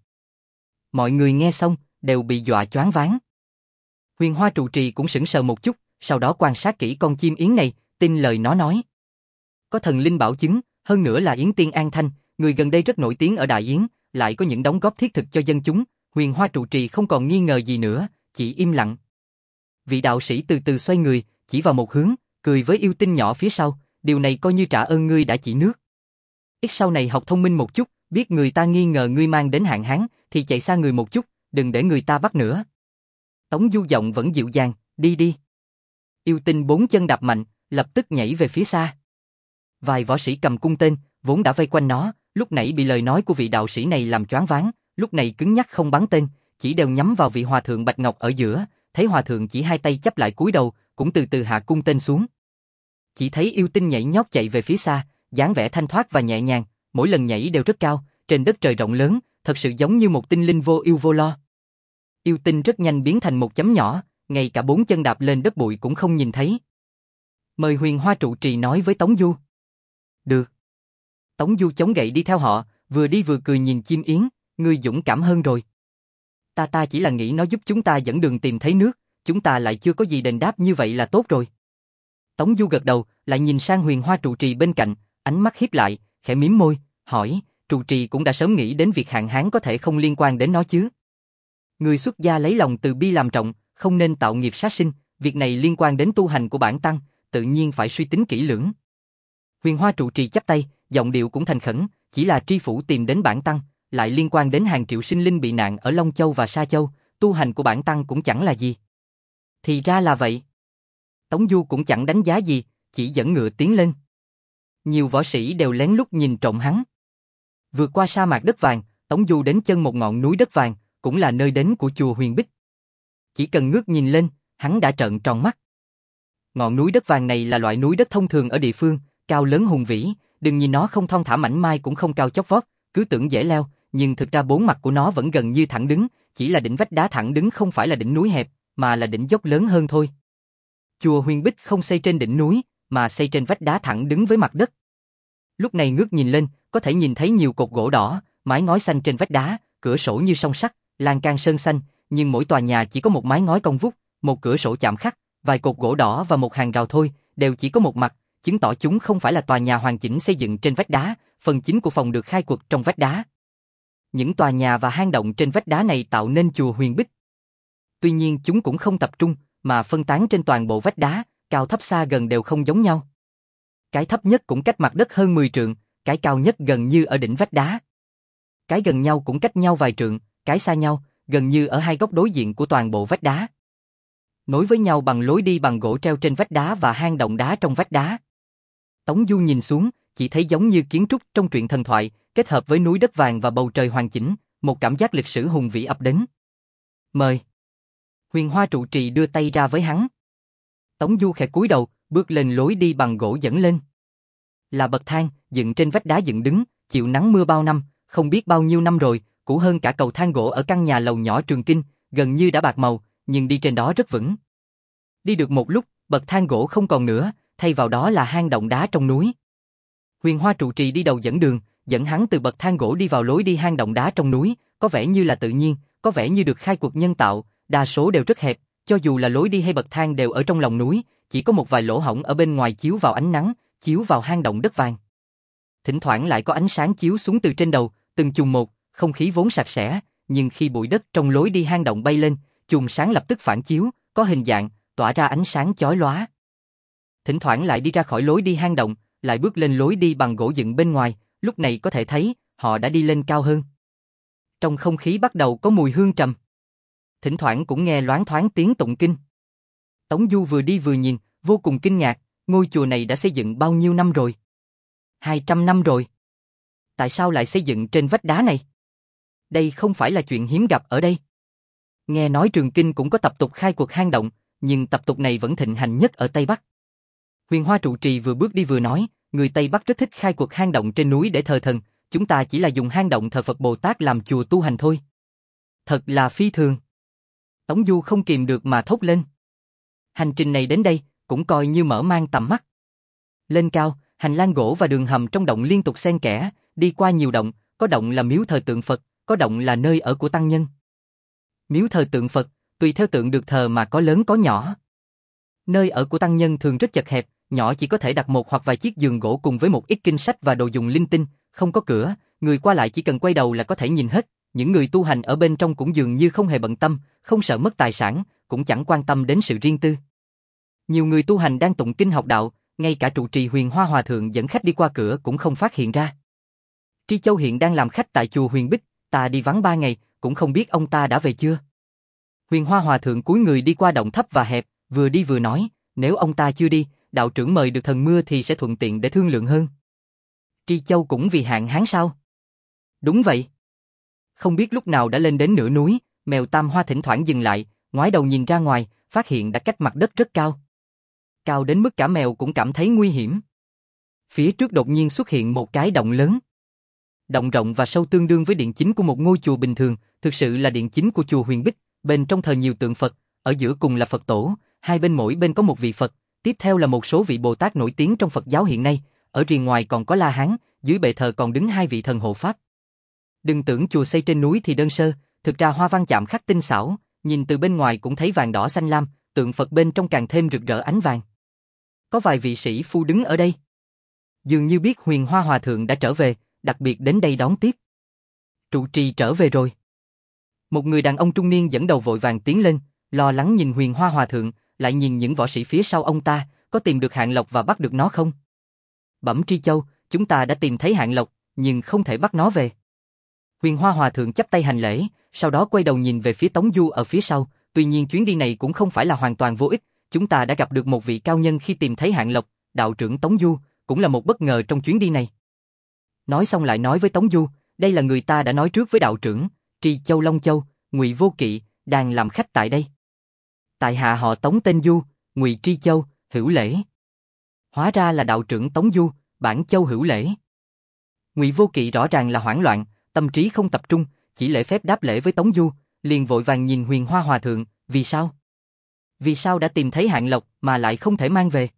Mọi người nghe xong, đều bị dọa choáng váng. Huyền Hoa trụ trì cũng sững sờ một chút, sau đó quan sát kỹ con chim yến này, tin lời nó nói. Có thần linh bảo chứng, hơn nữa là Yến Tiên An Thanh, người gần đây rất nổi tiếng ở Đại Yến, lại có những đóng góp thiết thực cho dân chúng. Huyền Hoa trụ trì không còn nghi ngờ gì nữa, chỉ im lặng. Vị đạo sĩ từ từ xoay người, chỉ vào một hướng, cười với yêu tinh nhỏ phía sau, điều này coi như trả ơn ngươi đã chỉ nước. Ít sau này học thông minh một chút, biết người ta nghi ngờ ngươi mang đến hạn hán, thì chạy xa người một chút, đừng để người ta bắt nữa. Tống Du giọng vẫn dịu dàng, đi đi. Yêu tinh bốn chân đạp mạnh, lập tức nhảy về phía xa. Vài võ sĩ cầm cung tên, vốn đã vây quanh nó, lúc nãy bị lời nói của vị đạo sĩ này làm choáng váng, lúc này cứng nhắc không bắn tên, chỉ đều nhắm vào vị hòa thượng Bạch Ngọc ở giữa, thấy hòa thượng chỉ hai tay chắp lại cúi đầu, cũng từ từ hạ cung tên xuống. Chỉ thấy yêu tinh nhảy nhót chạy về phía xa, dáng vẻ thanh thoát và nhẹ nhàng, mỗi lần nhảy đều rất cao, trên đất trời rộng lớn, thật sự giống như một tinh linh vô ưu vô lo. Yêu tinh rất nhanh biến thành một chấm nhỏ, ngay cả bốn chân đạp lên đất bụi cũng không nhìn thấy. Mời Huyền Hoa trụ trì nói với Tống Du. Được. Tống Du chống gậy đi theo họ, vừa đi vừa cười nhìn chim yến, ngươi dũng cảm hơn rồi. Ta ta chỉ là nghĩ nó giúp chúng ta dẫn đường tìm thấy nước, chúng ta lại chưa có gì đền đáp như vậy là tốt rồi. Tống Du gật đầu, lại nhìn sang Huyền Hoa trụ trì bên cạnh, ánh mắt híp lại, khẽ mím môi, hỏi, trụ trì cũng đã sớm nghĩ đến việc hạn hán có thể không liên quan đến nó chứ? Người xuất gia lấy lòng từ bi làm trọng, không nên tạo nghiệp sát sinh, việc này liên quan đến tu hành của bản tăng, tự nhiên phải suy tính kỹ lưỡng. Huyền Hoa trụ trì chắp tay, giọng điệu cũng thành khẩn, chỉ là tri phủ tìm đến bản tăng, lại liên quan đến hàng triệu sinh linh bị nạn ở Long Châu và Sa Châu, tu hành của bản tăng cũng chẳng là gì. Thì ra là vậy. Tống Du cũng chẳng đánh giá gì, chỉ dẫn ngựa tiến lên. Nhiều võ sĩ đều lén lút nhìn trộm hắn. Vượt qua sa mạc đất vàng, Tống Du đến chân một ngọn núi đất vàng, cũng là nơi đến của chùa Huyền Bích. Chỉ cần ngước nhìn lên, hắn đã trợn tròn mắt. Ngọn núi đất vàng này là loại núi đất thông thường ở địa phương, cao lớn hùng vĩ, đừng nhìn nó không thon thả mảnh mai cũng không cao chót vót, cứ tưởng dễ leo, nhưng thực ra bốn mặt của nó vẫn gần như thẳng đứng, chỉ là đỉnh vách đá thẳng đứng không phải là đỉnh núi hẹp, mà là đỉnh dốc lớn hơn thôi. Chùa Huyền Bích không xây trên đỉnh núi, mà xây trên vách đá thẳng đứng với mặt đất. Lúc này ngước nhìn lên, có thể nhìn thấy nhiều cột gỗ đỏ, mái ngói xanh trên vách đá, cửa sổ như song sắt, lan can sơn xanh, nhưng mỗi tòa nhà chỉ có một mái ngói cong vút, một cửa sổ chạm khắc, vài cột gỗ đỏ và một hàng rào thôi, đều chỉ có một mặt, chứng tỏ chúng không phải là tòa nhà hoàn chỉnh xây dựng trên vách đá, phần chính của phòng được khai quật trong vách đá. Những tòa nhà và hang động trên vách đá này tạo nên chùa Huyền Bích. Tuy nhiên chúng cũng không tập trung, mà phân tán trên toàn bộ vách đá, cao thấp xa gần đều không giống nhau. Cái thấp nhất cũng cách mặt đất hơn mười trượng, cái cao nhất gần như ở đỉnh vách đá. Cái gần nhau cũng cách nhau vài trượng, cái xa nhau, gần như ở hai góc đối diện của toàn bộ vách đá. Nối với nhau bằng lối đi bằng gỗ treo trên vách đá và hang động đá trong vách đá. Tống Du nhìn xuống, chỉ thấy giống như kiến trúc trong truyện thần thoại, kết hợp với núi đất vàng và bầu trời hoàn chỉnh, một cảm giác lịch sử hùng vĩ ập đến. Mời. Huyền Hoa trụ trì đưa tay ra với hắn. Tống Du khẽ cúi đầu, bước lên lối đi bằng gỗ dẫn lên. Là bậc thang, dựng trên vách đá dựng đứng, chịu nắng mưa bao năm, không biết bao nhiêu năm rồi, cũ hơn cả cầu thang gỗ ở căn nhà lầu nhỏ Trường Kinh, gần như đã bạc màu, nhưng đi trên đó rất vững. Đi được một lúc, bậc thang gỗ không còn nữa, thay vào đó là hang động đá trong núi. Huyền Hoa trụ trì đi đầu dẫn đường, dẫn hắn từ bậc thang gỗ đi vào lối đi hang động đá trong núi, có vẻ như là tự nhiên, có vẻ như được khai quật nhân tạo, đa số đều rất hẹp, cho dù là lối đi hay bậc thang đều ở trong lòng núi, chỉ có một vài lỗ hổng ở bên ngoài chiếu vào ánh nắng, chiếu vào hang động đất vàng. Thỉnh thoảng lại có ánh sáng chiếu xuống từ trên đầu, từng chùm một, không khí vốn sạch sẽ, nhưng khi bụi đất trong lối đi hang động bay lên, chùm sáng lập tức phản chiếu, có hình dạng, tỏa ra ánh sáng chói lóa. Thỉnh thoảng lại đi ra khỏi lối đi hang động, lại bước lên lối đi bằng gỗ dựng bên ngoài, lúc này có thể thấy, họ đã đi lên cao hơn. Trong không khí bắt đầu có mùi hương trầm. Thỉnh thoảng cũng nghe loáng thoáng tiếng tụng kinh. Tống Du vừa đi vừa nhìn, vô cùng kinh ngạc, ngôi chùa này đã xây dựng bao nhiêu năm rồi? hai trăm năm rồi. Tại sao lại xây dựng trên vách đá này? Đây không phải là chuyện hiếm gặp ở đây. Nghe nói Trường Kinh cũng có tập tục khai quật hang động, nhưng tập tục này vẫn thịnh hành nhất ở Tây Bắc. Huyền Hoa trụ trì vừa bước đi vừa nói, người Tây Bắc rất thích khai quật hang động trên núi để thờ thần, chúng ta chỉ là dùng hang động thờ Phật Bồ Tát làm chùa tu hành thôi. Thật là phi thường. Tống Du không kìm được mà thốt lên. Hành trình này đến đây, cũng coi như mở mang tầm mắt. Lên cao, hành lang gỗ và đường hầm trong động liên tục xen kẽ, đi qua nhiều động, có động là miếu thờ tượng Phật, có động là nơi ở của tăng nhân. Miếu thờ tượng Phật, tùy theo tượng được thờ mà có lớn có nhỏ. Nơi ở của tăng nhân thường rất chật hẹp, nhỏ chỉ có thể đặt một hoặc vài chiếc giường gỗ cùng với một ít kinh sách và đồ dùng linh tinh, không có cửa, người qua lại chỉ cần quay đầu là có thể nhìn hết. Những người tu hành ở bên trong cũng dường như không hề bận tâm, không sợ mất tài sản, cũng chẳng quan tâm đến sự riêng tư. Nhiều người tu hành đang tụng kinh học đạo, ngay cả trụ trì Huyền Hoa Hòa Thượng dẫn khách đi qua cửa cũng không phát hiện ra. Tri Châu hiện đang làm khách tại chùa Huyền Bích, ta đi vắng ba ngày, cũng không biết ông ta đã về chưa. Huyền Hoa Hòa Thượng cúi người đi qua động thấp và hẹp, vừa đi vừa nói, nếu ông ta chưa đi, đạo trưởng mời được thần mưa thì sẽ thuận tiện để thương lượng hơn. Tri Châu cũng vì hạn hán sao? Đúng vậy. Không biết lúc nào đã lên đến nửa núi, mèo Tam Hoa thỉnh thoảng dừng lại, ngoái đầu nhìn ra ngoài, phát hiện đã cách mặt đất rất cao. Cao đến mức cả mèo cũng cảm thấy nguy hiểm. Phía trước đột nhiên xuất hiện một cái động lớn. Động rộng và sâu tương đương với điện chính của một ngôi chùa bình thường, thực sự là điện chính của chùa Huyền Bích, bên trong thờ nhiều tượng Phật, ở giữa cùng là Phật tổ, hai bên mỗi bên có một vị Phật, tiếp theo là một số vị Bồ Tát nổi tiếng trong Phật giáo hiện nay, ở riêng ngoài còn có La Hán, dưới bệ thờ còn đứng hai vị thần hộ pháp. Đừng tưởng chùa xây trên núi thì đơn sơ, thực ra hoa văn chạm khắc tinh xảo, nhìn từ bên ngoài cũng thấy vàng đỏ xanh lam, tượng Phật bên trong càng thêm rực rỡ ánh vàng. Có vài vị sĩ phu đứng ở đây. Dường như biết Huyền Hoa Hòa Thượng đã trở về, đặc biệt đến đây đón tiếp. Trụ trì trở về rồi. Một người đàn ông trung niên dẫn đầu vội vàng tiến lên, lo lắng nhìn Huyền Hoa Hòa Thượng, lại nhìn những võ sĩ phía sau ông ta, có tìm được Hạng Lộc và bắt được nó không? Bẩm Tri Châu, chúng ta đã tìm thấy Hạng Lộc, nhưng không thể bắt nó về. Huyền Hoa Hòa Thượng chắp tay hành lễ, sau đó quay đầu nhìn về phía Tống Du ở phía sau, tuy nhiên chuyến đi này cũng không phải là hoàn toàn vô ích, chúng ta đã gặp được một vị cao nhân khi tìm thấy Hạng Lộc, đạo trưởng Tống Du, cũng là một bất ngờ trong chuyến đi này. Nói xong lại nói với Tống Du, đây là người ta đã nói trước với đạo trưởng, Tri Châu Long Châu, Ngụy Vô Kỵ, đang làm khách tại đây. Tại hạ họ Tống tên Du, Ngụy Tri Châu, hữu lễ. Hóa ra là đạo trưởng Tống Du, bản Châu hữu lễ. Ngụy Vô Kỵ rõ ràng là hoảng loạn, tâm trí không tập trung, chỉ lễ phép đáp lễ với Tống Du, liền vội vàng nhìn Huyền Hoa Hòa Thượng, vì sao? Vì sao đã tìm thấy Hạng Lộc mà lại không thể mang về?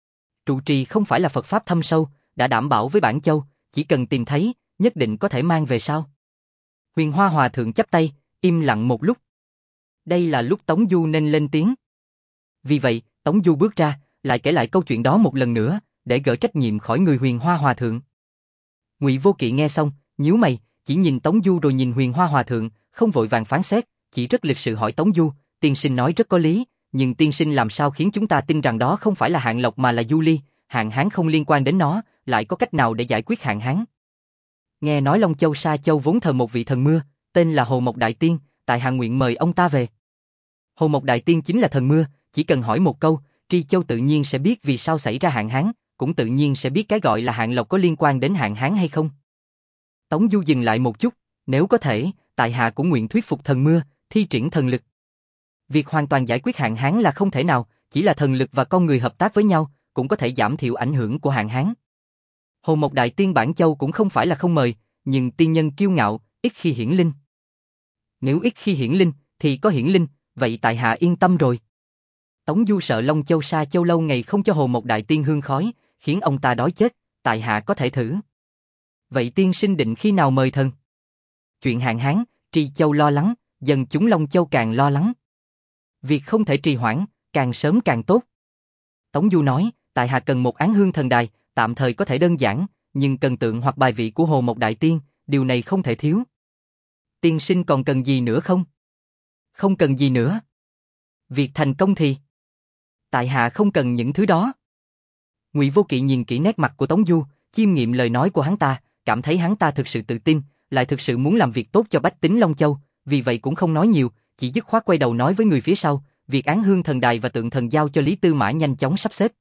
Trụ trì không phải là Phật Pháp thâm sâu, đã đảm bảo với bản Châu, chỉ cần tìm thấy, nhất định có thể mang về sao? Huyền Hoa Hòa Thượng chắp tay, im lặng một lúc. Đây là lúc Tống Du nên lên tiếng. Vì vậy, Tống Du bước ra, lại kể lại câu chuyện đó một lần nữa, để gỡ trách nhiệm khỏi người Huyền Hoa Hòa Thượng. Ngụy Vô Kỵ nghe xong, nhíu mày, chỉ nhìn Tống Du rồi nhìn Huyền Hoa Hòa Thượng, không vội vàng phán xét, chỉ rất lịch sự hỏi Tống Du, tiên sinh nói rất có lý, nhưng tiên sinh làm sao khiến chúng ta tin rằng đó không phải là Hạng Lộc mà là Du Ly, hạn hán không liên quan đến nó, lại có cách nào để giải quyết hạn hán? Nghe nói Long Châu Sa Châu vốn thờ một vị thần mưa, tên là Hồ Mộc Đại Tiên, tại hạ nguyện mời ông ta về. Hồ Mộc Đại Tiên chính là thần mưa, chỉ cần hỏi một câu, Tri Châu tự nhiên sẽ biết vì sao xảy ra hạn hán, cũng tự nhiên sẽ biết cái gọi là hạn lộc có liên quan đến hạn hán hay không. Tống Du dừng lại một chút, nếu có thể, tại hạ cũng nguyện thuyết phục thần mưa, thi triển thần lực. Việc hoàn toàn giải quyết hạn hán là không thể nào, chỉ là thần lực và con người hợp tác với nhau, cũng có thể giảm thiểu ảnh hưởng của hạn hán. Hồ Mộc Đại Tiên Bản Châu cũng không phải là không mời, nhưng tiên nhân kiêu ngạo, ít khi hiển linh. Nếu ít khi hiển linh, thì có hiển linh, vậy tại hạ yên tâm rồi. Tống Du sợ Long Châu Sa Châu lâu ngày không cho Hồ Mộc Đại Tiên hương khói, khiến ông ta đói chết, tại hạ có thể thử. Vậy tiên sinh định khi nào mời thần? Chuyện hạn hán, Tri Châu lo lắng, dân chúng Long Châu càng lo lắng. Việc không thể trì hoãn, càng sớm càng tốt. Tống Du nói, tại hạ cần một án hương thần đài, tạm thời có thể đơn giản, nhưng cần tượng hoặc bài vị của Hồ Mộc Đại Tiên, điều này không thể thiếu. Tiên sinh còn cần gì nữa không? Không cần gì nữa. Việc thành công thì? Tại hạ không cần những thứ đó. Ngụy Vô Kỵ nhìn kỹ nét mặt của Tống Du, chiêm nghiệm lời nói của hắn ta, cảm thấy hắn ta thực sự tự tin, lại thực sự muốn làm việc tốt cho bách tính Long Châu, vì vậy cũng không nói nhiều, chỉ dứt khoát quay đầu nói với người phía sau, việc án hương thần đài và tượng thần giao cho Lý Tư Mã nhanh chóng sắp xếp.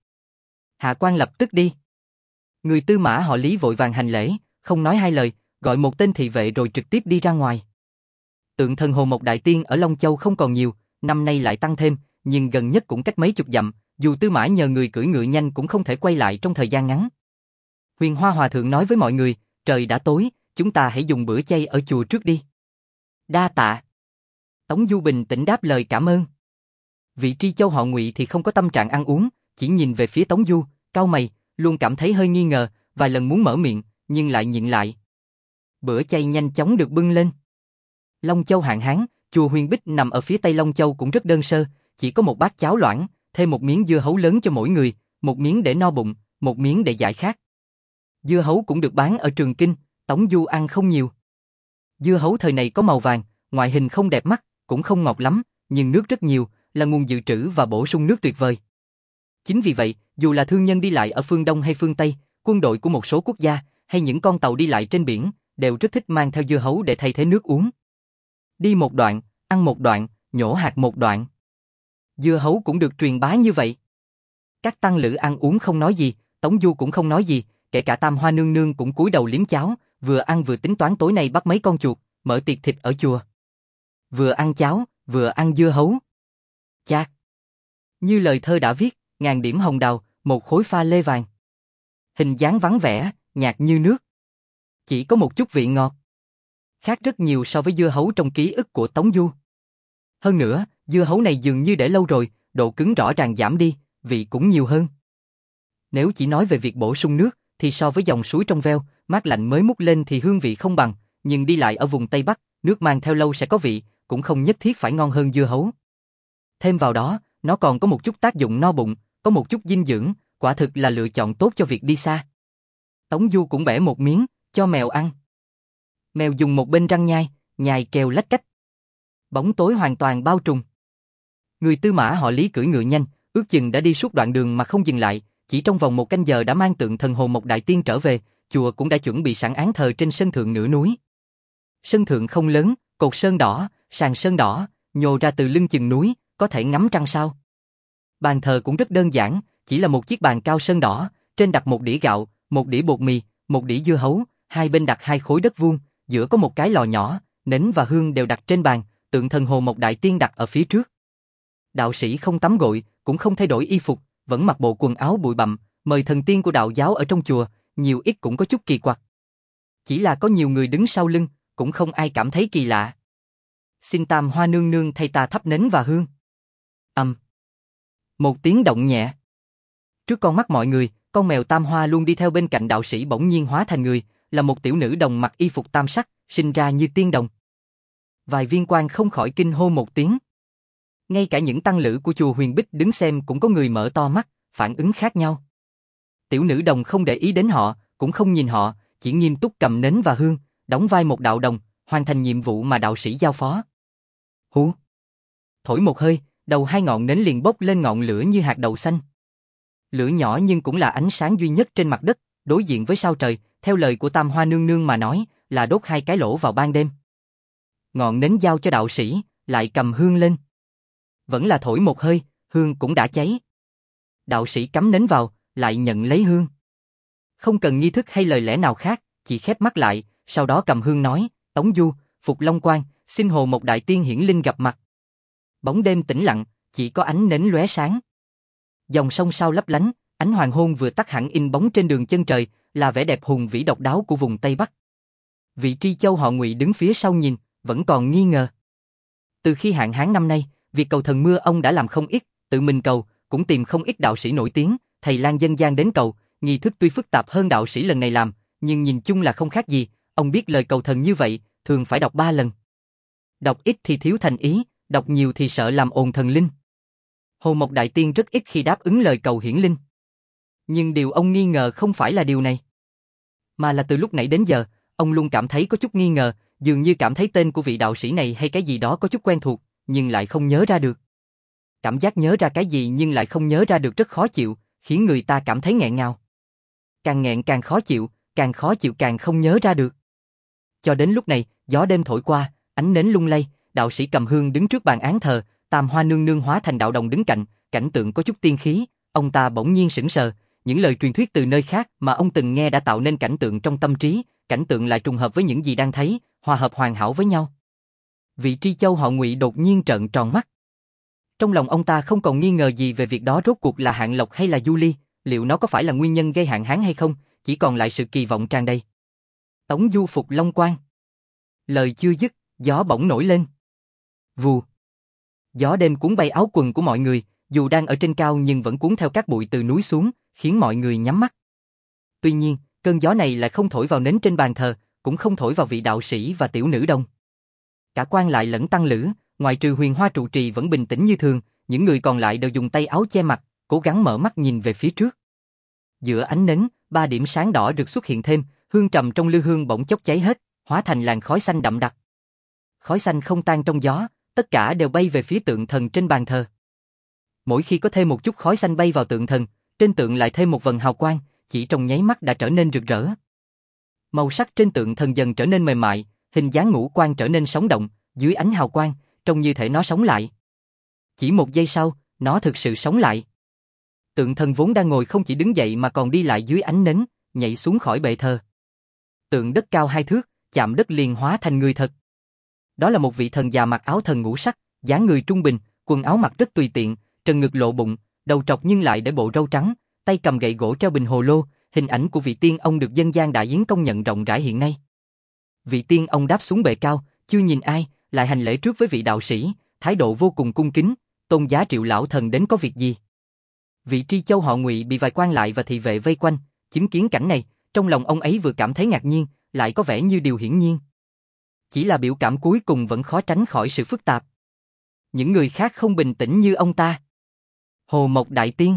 Hạ quan lập tức đi. Người Tư Mã họ Lý vội vàng hành lễ, không nói hai lời, gọi một tên thị vệ rồi trực tiếp đi ra ngoài. Tượng thần Hồ Mộc Đại Tiên ở Long Châu không còn nhiều, năm nay lại tăng thêm, nhưng gần nhất cũng cách mấy chục dặm, dù Tư Mã nhờ người cưỡi ngựa nhanh cũng không thể quay lại trong thời gian ngắn. Huyền Hoa Hòa Thượng nói với mọi người, trời đã tối, chúng ta hãy dùng bữa chay ở chùa trước đi. Đa tạ. Tống Du bình tĩnh đáp lời cảm ơn. Vị Tri Châu họ Ngụy thì không có tâm trạng ăn uống, chỉ nhìn về phía Tống Du, cau mày, luôn cảm thấy hơi nghi ngờ, vài lần muốn mở miệng, nhưng lại nhịn lại. Bữa chay nhanh chóng được bưng lên. Long Châu hạn hán, chùa Huyền Bích nằm ở phía tây Long Châu cũng rất đơn sơ, chỉ có một bát cháo loãng, thêm một miếng dưa hấu lớn cho mỗi người, một miếng để no bụng, một miếng để giải khát. Dưa hấu cũng được bán ở Trường Kinh, Tống Du ăn không nhiều. Dưa hấu thời này có màu vàng, ngoại hình không đẹp mắt, cũng không ngọt lắm, nhưng nước rất nhiều, là nguồn dự trữ và bổ sung nước tuyệt vời. Chính vì vậy, dù là thương nhân đi lại ở phương Đông hay phương Tây, quân đội của một số quốc gia, hay những con tàu đi lại trên biển, đều rất thích mang theo dưa hấu để thay thế nước uống. Đi một đoạn, ăn một đoạn, nhổ hạt một đoạn. Dưa hấu cũng được truyền bá như vậy. Các tăng lữ ăn uống không nói gì, Tống Du cũng không nói gì, kể cả Tam Hoa nương nương cũng cúi đầu liếm cháo, vừa ăn vừa tính toán tối nay bắt mấy con chuột, mở tiệc thịt ở chùa. Vừa ăn cháo, vừa ăn dưa hấu. Chát. Như lời thơ đã viết, ngàn điểm hồng đào, một khối pha lê vàng. Hình dáng vắng vẻ, nhạt như nước. Chỉ có một chút vị ngọt. Khác rất nhiều so với dưa hấu trong ký ức của Tống Du. Hơn nữa, dưa hấu này dường như để lâu rồi, độ cứng rõ ràng giảm đi, vị cũng nhiều hơn. Nếu chỉ nói về việc bổ sung nước, thì so với dòng suối trong veo, mát lạnh mới múc lên thì hương vị không bằng, nhưng đi lại ở vùng Tây Bắc, nước mang theo lâu sẽ có vị, cũng không nhất thiết phải ngon hơn dưa hấu. Thêm vào đó, nó còn có một chút tác dụng no bụng, có một chút dinh dưỡng, quả thực là lựa chọn tốt cho việc đi xa. Tống Du cũng bẻ một miếng, cho mèo ăn. Mèo dùng một bên răng nhai, nhai kêu lách cách. Bóng tối hoàn toàn bao trùm. Người Tư Mã họ Lý cưỡi ngựa nhanh, ước chừng đã đi suốt đoạn đường mà không dừng lại, chỉ trong vòng một canh giờ đã mang tượng thần Hồ Mộc Đại Tiên trở về, chùa cũng đã chuẩn bị sẵn án thờ trên sân thượng nửa núi. Sân thượng không lớn, cột sơn đỏ, sàn sơn đỏ, nhô ra từ lưng chừng núi, có thể ngắm trăng sao. Bàn thờ cũng rất đơn giản, chỉ là một chiếc bàn cao sơn đỏ, trên đặt một đĩa gạo, một đĩa bột mì, một đĩa dưa hấu, hai bên đặt hai khối đất vuông, giữa có một cái lò nhỏ, nến và hương đều đặt trên bàn, tượng thần Hồ Mộc Đại Tiên đặt ở phía trước. Đạo sĩ không tắm gội, cũng không thay đổi y phục, vẫn mặc bộ quần áo bụi bặm, mời thần tiên của đạo giáo ở trong chùa, nhiều ít cũng có chút kỳ quặc. Chỉ là có nhiều người đứng sau lưng, cũng không ai cảm thấy kỳ lạ. Xin Tam Hoa nương nương thay ta thắp nến và hương. Ầm. Một tiếng động nhẹ. Trước con mắt mọi người, con mèo Tam Hoa luôn đi theo bên cạnh đạo sĩ bỗng nhiên hóa thành người, là một tiểu nữ đồng mặc y phục tam sắc, sinh ra như tiên đồng. Vài viên quan không khỏi kinh hô một tiếng. Ngay cả những tăng lữ của chùa Huyền Bích đứng xem cũng có người mở to mắt, phản ứng khác nhau. Tiểu nữ đồng không để ý đến họ, cũng không nhìn họ, chỉ nghiêm túc cầm nến và hương, đóng vai một đạo đồng, hoàn thành nhiệm vụ mà đạo sĩ giao phó. Hú! Thổi một hơi, đầu hai ngọn nến liền bốc lên ngọn lửa như hạt đậu xanh. Lửa nhỏ nhưng cũng là ánh sáng duy nhất trên mặt đất, đối diện với sao trời, theo lời của Tam Hoa nương nương mà nói, là đốt hai cái lỗ vào ban đêm. Ngọn nến giao cho đạo sĩ, lại cầm hương lên. Vẫn là thổi một hơi, hương cũng đã cháy. Đạo sĩ cắm nến vào, lại nhận lấy hương. Không cần nghi thức hay lời lẽ nào khác, chỉ khép mắt lại, sau đó cầm hương nói, Tống Du, Phục Long Quang, xin Hồ Mộc Đại Tiên hiển linh gặp mặt. Bóng đêm tĩnh lặng, chỉ có ánh nến lóe sáng. Dòng sông sao lấp lánh, ánh hoàng hôn vừa tắt hẳn in bóng trên đường chân trời, là vẻ đẹp hùng vĩ độc đáo của vùng Tây Bắc. Vị Tri Châu họ Ngụy đứng phía sau nhìn, vẫn còn nghi ngờ. Từ khi hạn hán năm nay, việc cầu thần mưa ông đã làm không ít, tự mình cầu, cũng tìm không ít đạo sĩ nổi tiếng, thầy lang dân gian đến cầu, nghi thức tuy phức tạp hơn đạo sĩ lần này làm, nhưng nhìn chung là không khác gì, ông biết lời cầu thần như vậy, thường phải đọc ba lần. Đọc ít thì thiếu thành ý, đọc nhiều thì sợ làm ồn thần linh. Hồ Mộc Đại Tiên rất ít khi đáp ứng lời cầu hiển linh. Nhưng điều ông nghi ngờ không phải là điều này, mà là từ lúc nãy đến giờ, ông luôn cảm thấy có chút nghi ngờ, dường như cảm thấy tên của vị đạo sĩ này hay cái gì đó có chút quen thuộc, nhưng lại không nhớ ra được. Cảm giác nhớ ra cái gì nhưng lại không nhớ ra được rất khó chịu, khiến người ta cảm thấy nghẹn ngào. Càng nghẹn càng khó chịu, càng khó chịu càng không nhớ ra được. Cho đến lúc này, gió đêm thổi qua, ánh nến lung lay, đạo sĩ cầm hương đứng trước bàn án thờ, Tam Hoa nương nương hóa thành đạo đồng đứng cạnh, cảnh tượng có chút tiên khí, ông ta bỗng nhiên sững sờ, những lời truyền thuyết từ nơi khác mà ông từng nghe đã tạo nên cảnh tượng trong tâm trí, cảnh tượng lại trùng hợp với những gì đang thấy, hòa hợp hoàn hảo với nhau. Vị Tri Châu họ Ngụy đột nhiên trợn tròn mắt. Trong lòng ông ta không còn nghi ngờ gì về việc đó rốt cuộc là Hạng Lộc hay là Du Ly, liệu nó có phải là nguyên nhân gây hạn hán hay không, chỉ còn lại sự kỳ vọng tràn đầy. Tống Du Phục Long Quang. Lời chưa dứt, gió bỗng nổi lên. Vù. Gió đêm cuốn bay áo quần của mọi người, dù đang ở trên cao nhưng vẫn cuốn theo cát bụi từ núi xuống, khiến mọi người nhắm mắt. Tuy nhiên, cơn gió này lại không thổi vào nến trên bàn thờ, cũng không thổi vào vị đạo sĩ và tiểu nữ đồng. Cả quan lại lẫn tăng lữ, ngoại trừ Huyền Hoa trụ trì vẫn bình tĩnh như thường, những người còn lại đều dùng tay áo che mặt, cố gắng mở mắt nhìn về phía trước. Giữa ánh nến, ba điểm sáng đỏ được xuất hiện thêm, hương trầm trong lư hương bỗng chốc cháy hết, hóa thành làn khói xanh đậm đặc. Khói xanh không tan trong gió, tất cả đều bay về phía tượng thần trên bàn thờ. Mỗi khi có thêm một chút khói xanh bay vào tượng thần, trên tượng lại thêm một vầng hào quang, chỉ trong nháy mắt đã trở nên rực rỡ. Màu sắc trên tượng thần dần trở nên mềm mại, hình dáng ngũ quan trở nên sống động, dưới ánh hào quang, trông như thể nó sống lại. Chỉ một giây sau, nó thực sự sống lại. Tượng thần vốn đang ngồi không chỉ đứng dậy mà còn đi lại dưới ánh nến, nhảy xuống khỏi bệ thờ. Tượng đất cao hai thước, chạm đất liền hóa thành người thật. Đó là một vị thần già mặc áo thần ngũ sắc, dáng người trung bình, quần áo mặc rất tùy tiện, trần ngực lộ bụng, đầu trọc nhưng lại để bộ râu trắng, tay cầm gậy gỗ treo bình hồ lô, hình ảnh của vị tiên ông được dân gian đại yến công nhận rộng rãi hiện nay. Vị tiên ông đáp xuống bệ cao, chưa nhìn ai, lại hành lễ trước với vị đạo sĩ, thái độ vô cùng cung kính, tôn giá Triệu lão thần đến có việc gì. Vị Tri Châu họ Ngụy bị vài quan lại và thị vệ vây quanh, chứng kiến cảnh này, trong lòng ông ấy vừa cảm thấy ngạc nhiên, lại có vẻ như điều hiển nhiên. Chỉ là biểu cảm cuối cùng vẫn khó tránh khỏi sự phức tạp. Những người khác không bình tĩnh như ông ta. Hồ Mộc Đại Tiên.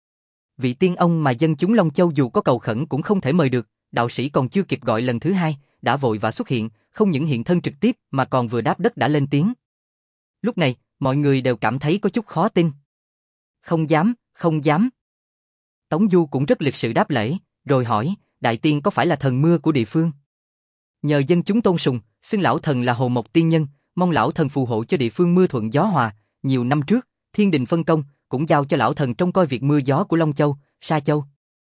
Vị tiên ông mà dân chúng Long Châu dù có cầu khẩn cũng không thể mời được, đạo sĩ còn chưa kịp gọi lần thứ hai, đã vội vã xuất hiện, không những hiện thân trực tiếp mà còn vừa đáp đất đã lên tiếng. Lúc này, mọi người đều cảm thấy có chút khó tin. Không dám, không dám. Tống Du cũng rất lịch sự đáp lễ, rồi hỏi, Đại Tiên có phải là thần mưa của địa phương? Nhờ dân chúng tôn sùng, xưng lão thần là Hồ Mộc Tiên Nhân, mong lão thần phù hộ cho địa phương mưa thuận gió hòa. Nhiều năm trước, thiên đình phân công, cũng giao cho lão thần trông coi việc mưa gió của Long Châu, Sa Châu.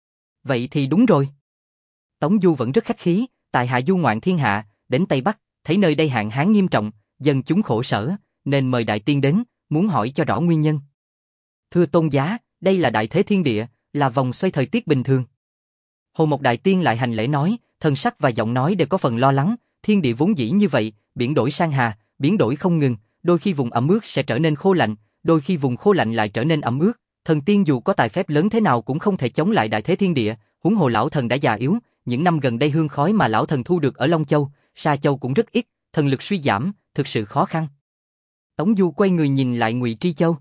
Vậy thì đúng rồi. Tống Du vẫn rất khách khí, tại hạ du ngoạn thiên hạ, đến Tây Bắc, thấy nơi đây hạn hán nghiêm trọng, dân chúng khổ sở, nên mời Đại Tiên đến, muốn hỏi cho rõ nguyên nhân. Thưa tôn giá, đây là đại thế thiên địa, là vòng xoay thời tiết bình thường. Hồ Mộc Đại Tiên lại hành lễ nói, thần sắc và giọng nói đều có phần lo lắng, thiên địa vốn dĩ như vậy, biển đổi sang hà, biến đổi không ngừng, đôi khi vùng ẩm ướt sẽ trở nên khô lạnh, đôi khi vùng khô lạnh lại trở nên ẩm ướt, thần tiên dù có tài phép lớn thế nào cũng không thể chống lại đại thế thiên địa, huống hồ lão thần đã già yếu, những năm gần đây hương khói mà lão thần thu được ở Long Châu, Sa Châu cũng rất ít, thần lực suy giảm, thực sự khó khăn. Tống Du quay người nhìn lại Ngụy Tri Châu,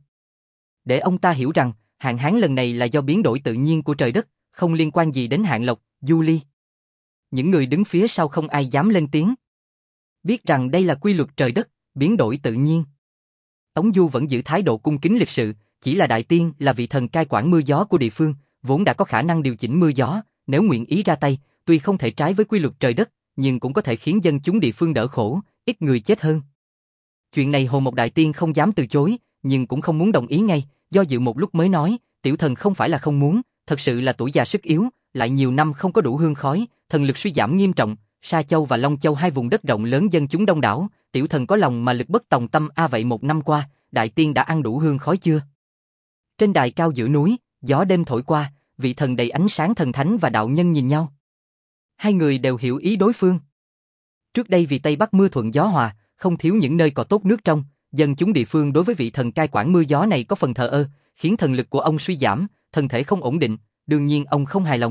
để ông ta hiểu rằng hạn hán lần này là do biến đổi tự nhiên của trời đất, không liên quan gì đến Hạng Lộc, Du Ly. Những người đứng phía sau không ai dám lên tiếng, biết rằng đây là quy luật trời đất, biến đổi tự nhiên. Tống Du vẫn giữ thái độ cung kính lịch sự, chỉ là Đại Tiên là vị thần cai quản mưa gió của địa phương, vốn đã có khả năng điều chỉnh mưa gió, nếu nguyện ý ra tay, tuy không thể trái với quy luật trời đất, nhưng cũng có thể khiến dân chúng địa phương đỡ khổ, ít người chết hơn. Chuyện này Hồ Mộc Đại Tiên không dám từ chối, nhưng cũng không muốn đồng ý ngay, do dự một lúc mới nói, tiểu thần không phải là không muốn, thật sự là tuổi già sức yếu, lại nhiều năm không có đủ hương khói, thần lực suy giảm nghiêm trọng, Sa Châu và Long Châu hai vùng đất rộng lớn dân chúng đông đảo, tiểu thần có lòng mà lực bất tòng tâm a à vậy một năm qua, Đại Tiên đã ăn đủ hương khói chưa? Trên đài cao giữa núi, gió đêm thổi qua, vị thần đầy ánh sáng thần thánh và đạo nhân nhìn nhau. Hai người đều hiểu ý đối phương. Trước đây vì Tây Bắc mưa thuận gió hòa, không thiếu những nơi có tốt nước trong, dân chúng địa phương đối với vị thần cai quản mưa gió này có phần thờ ơ, khiến thần lực của ông suy giảm, thân thể không ổn định, đương nhiên ông không hài lòng.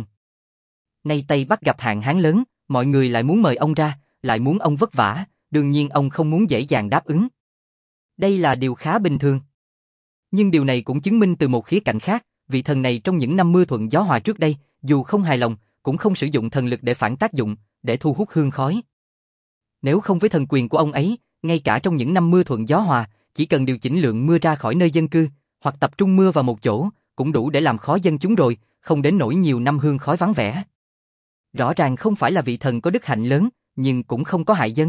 Nay Tây Bắc gặp hạn hán lớn, mọi người lại muốn mời ông ra, lại muốn ông vất vả, đương nhiên ông không muốn dễ dàng đáp ứng. Đây là điều khá bình thường. Nhưng điều này cũng chứng minh từ một khía cạnh khác, vị thần này trong những năm mưa thuận gió hòa trước đây, dù không hài lòng, cũng không sử dụng thần lực để phản tác dụng, để thu hút hương khói. Nếu không với thần quyền của ông ấy, ngay cả trong những năm mưa thuận gió hòa, chỉ cần điều chỉnh lượng mưa ra khỏi nơi dân cư, hoặc tập trung mưa vào một chỗ, cũng đủ để làm khó dân chúng rồi, không đến nỗi nhiều năm hương khói vắng vẻ. Rõ ràng không phải là vị thần có đức hạnh lớn, nhưng cũng không có hại dân.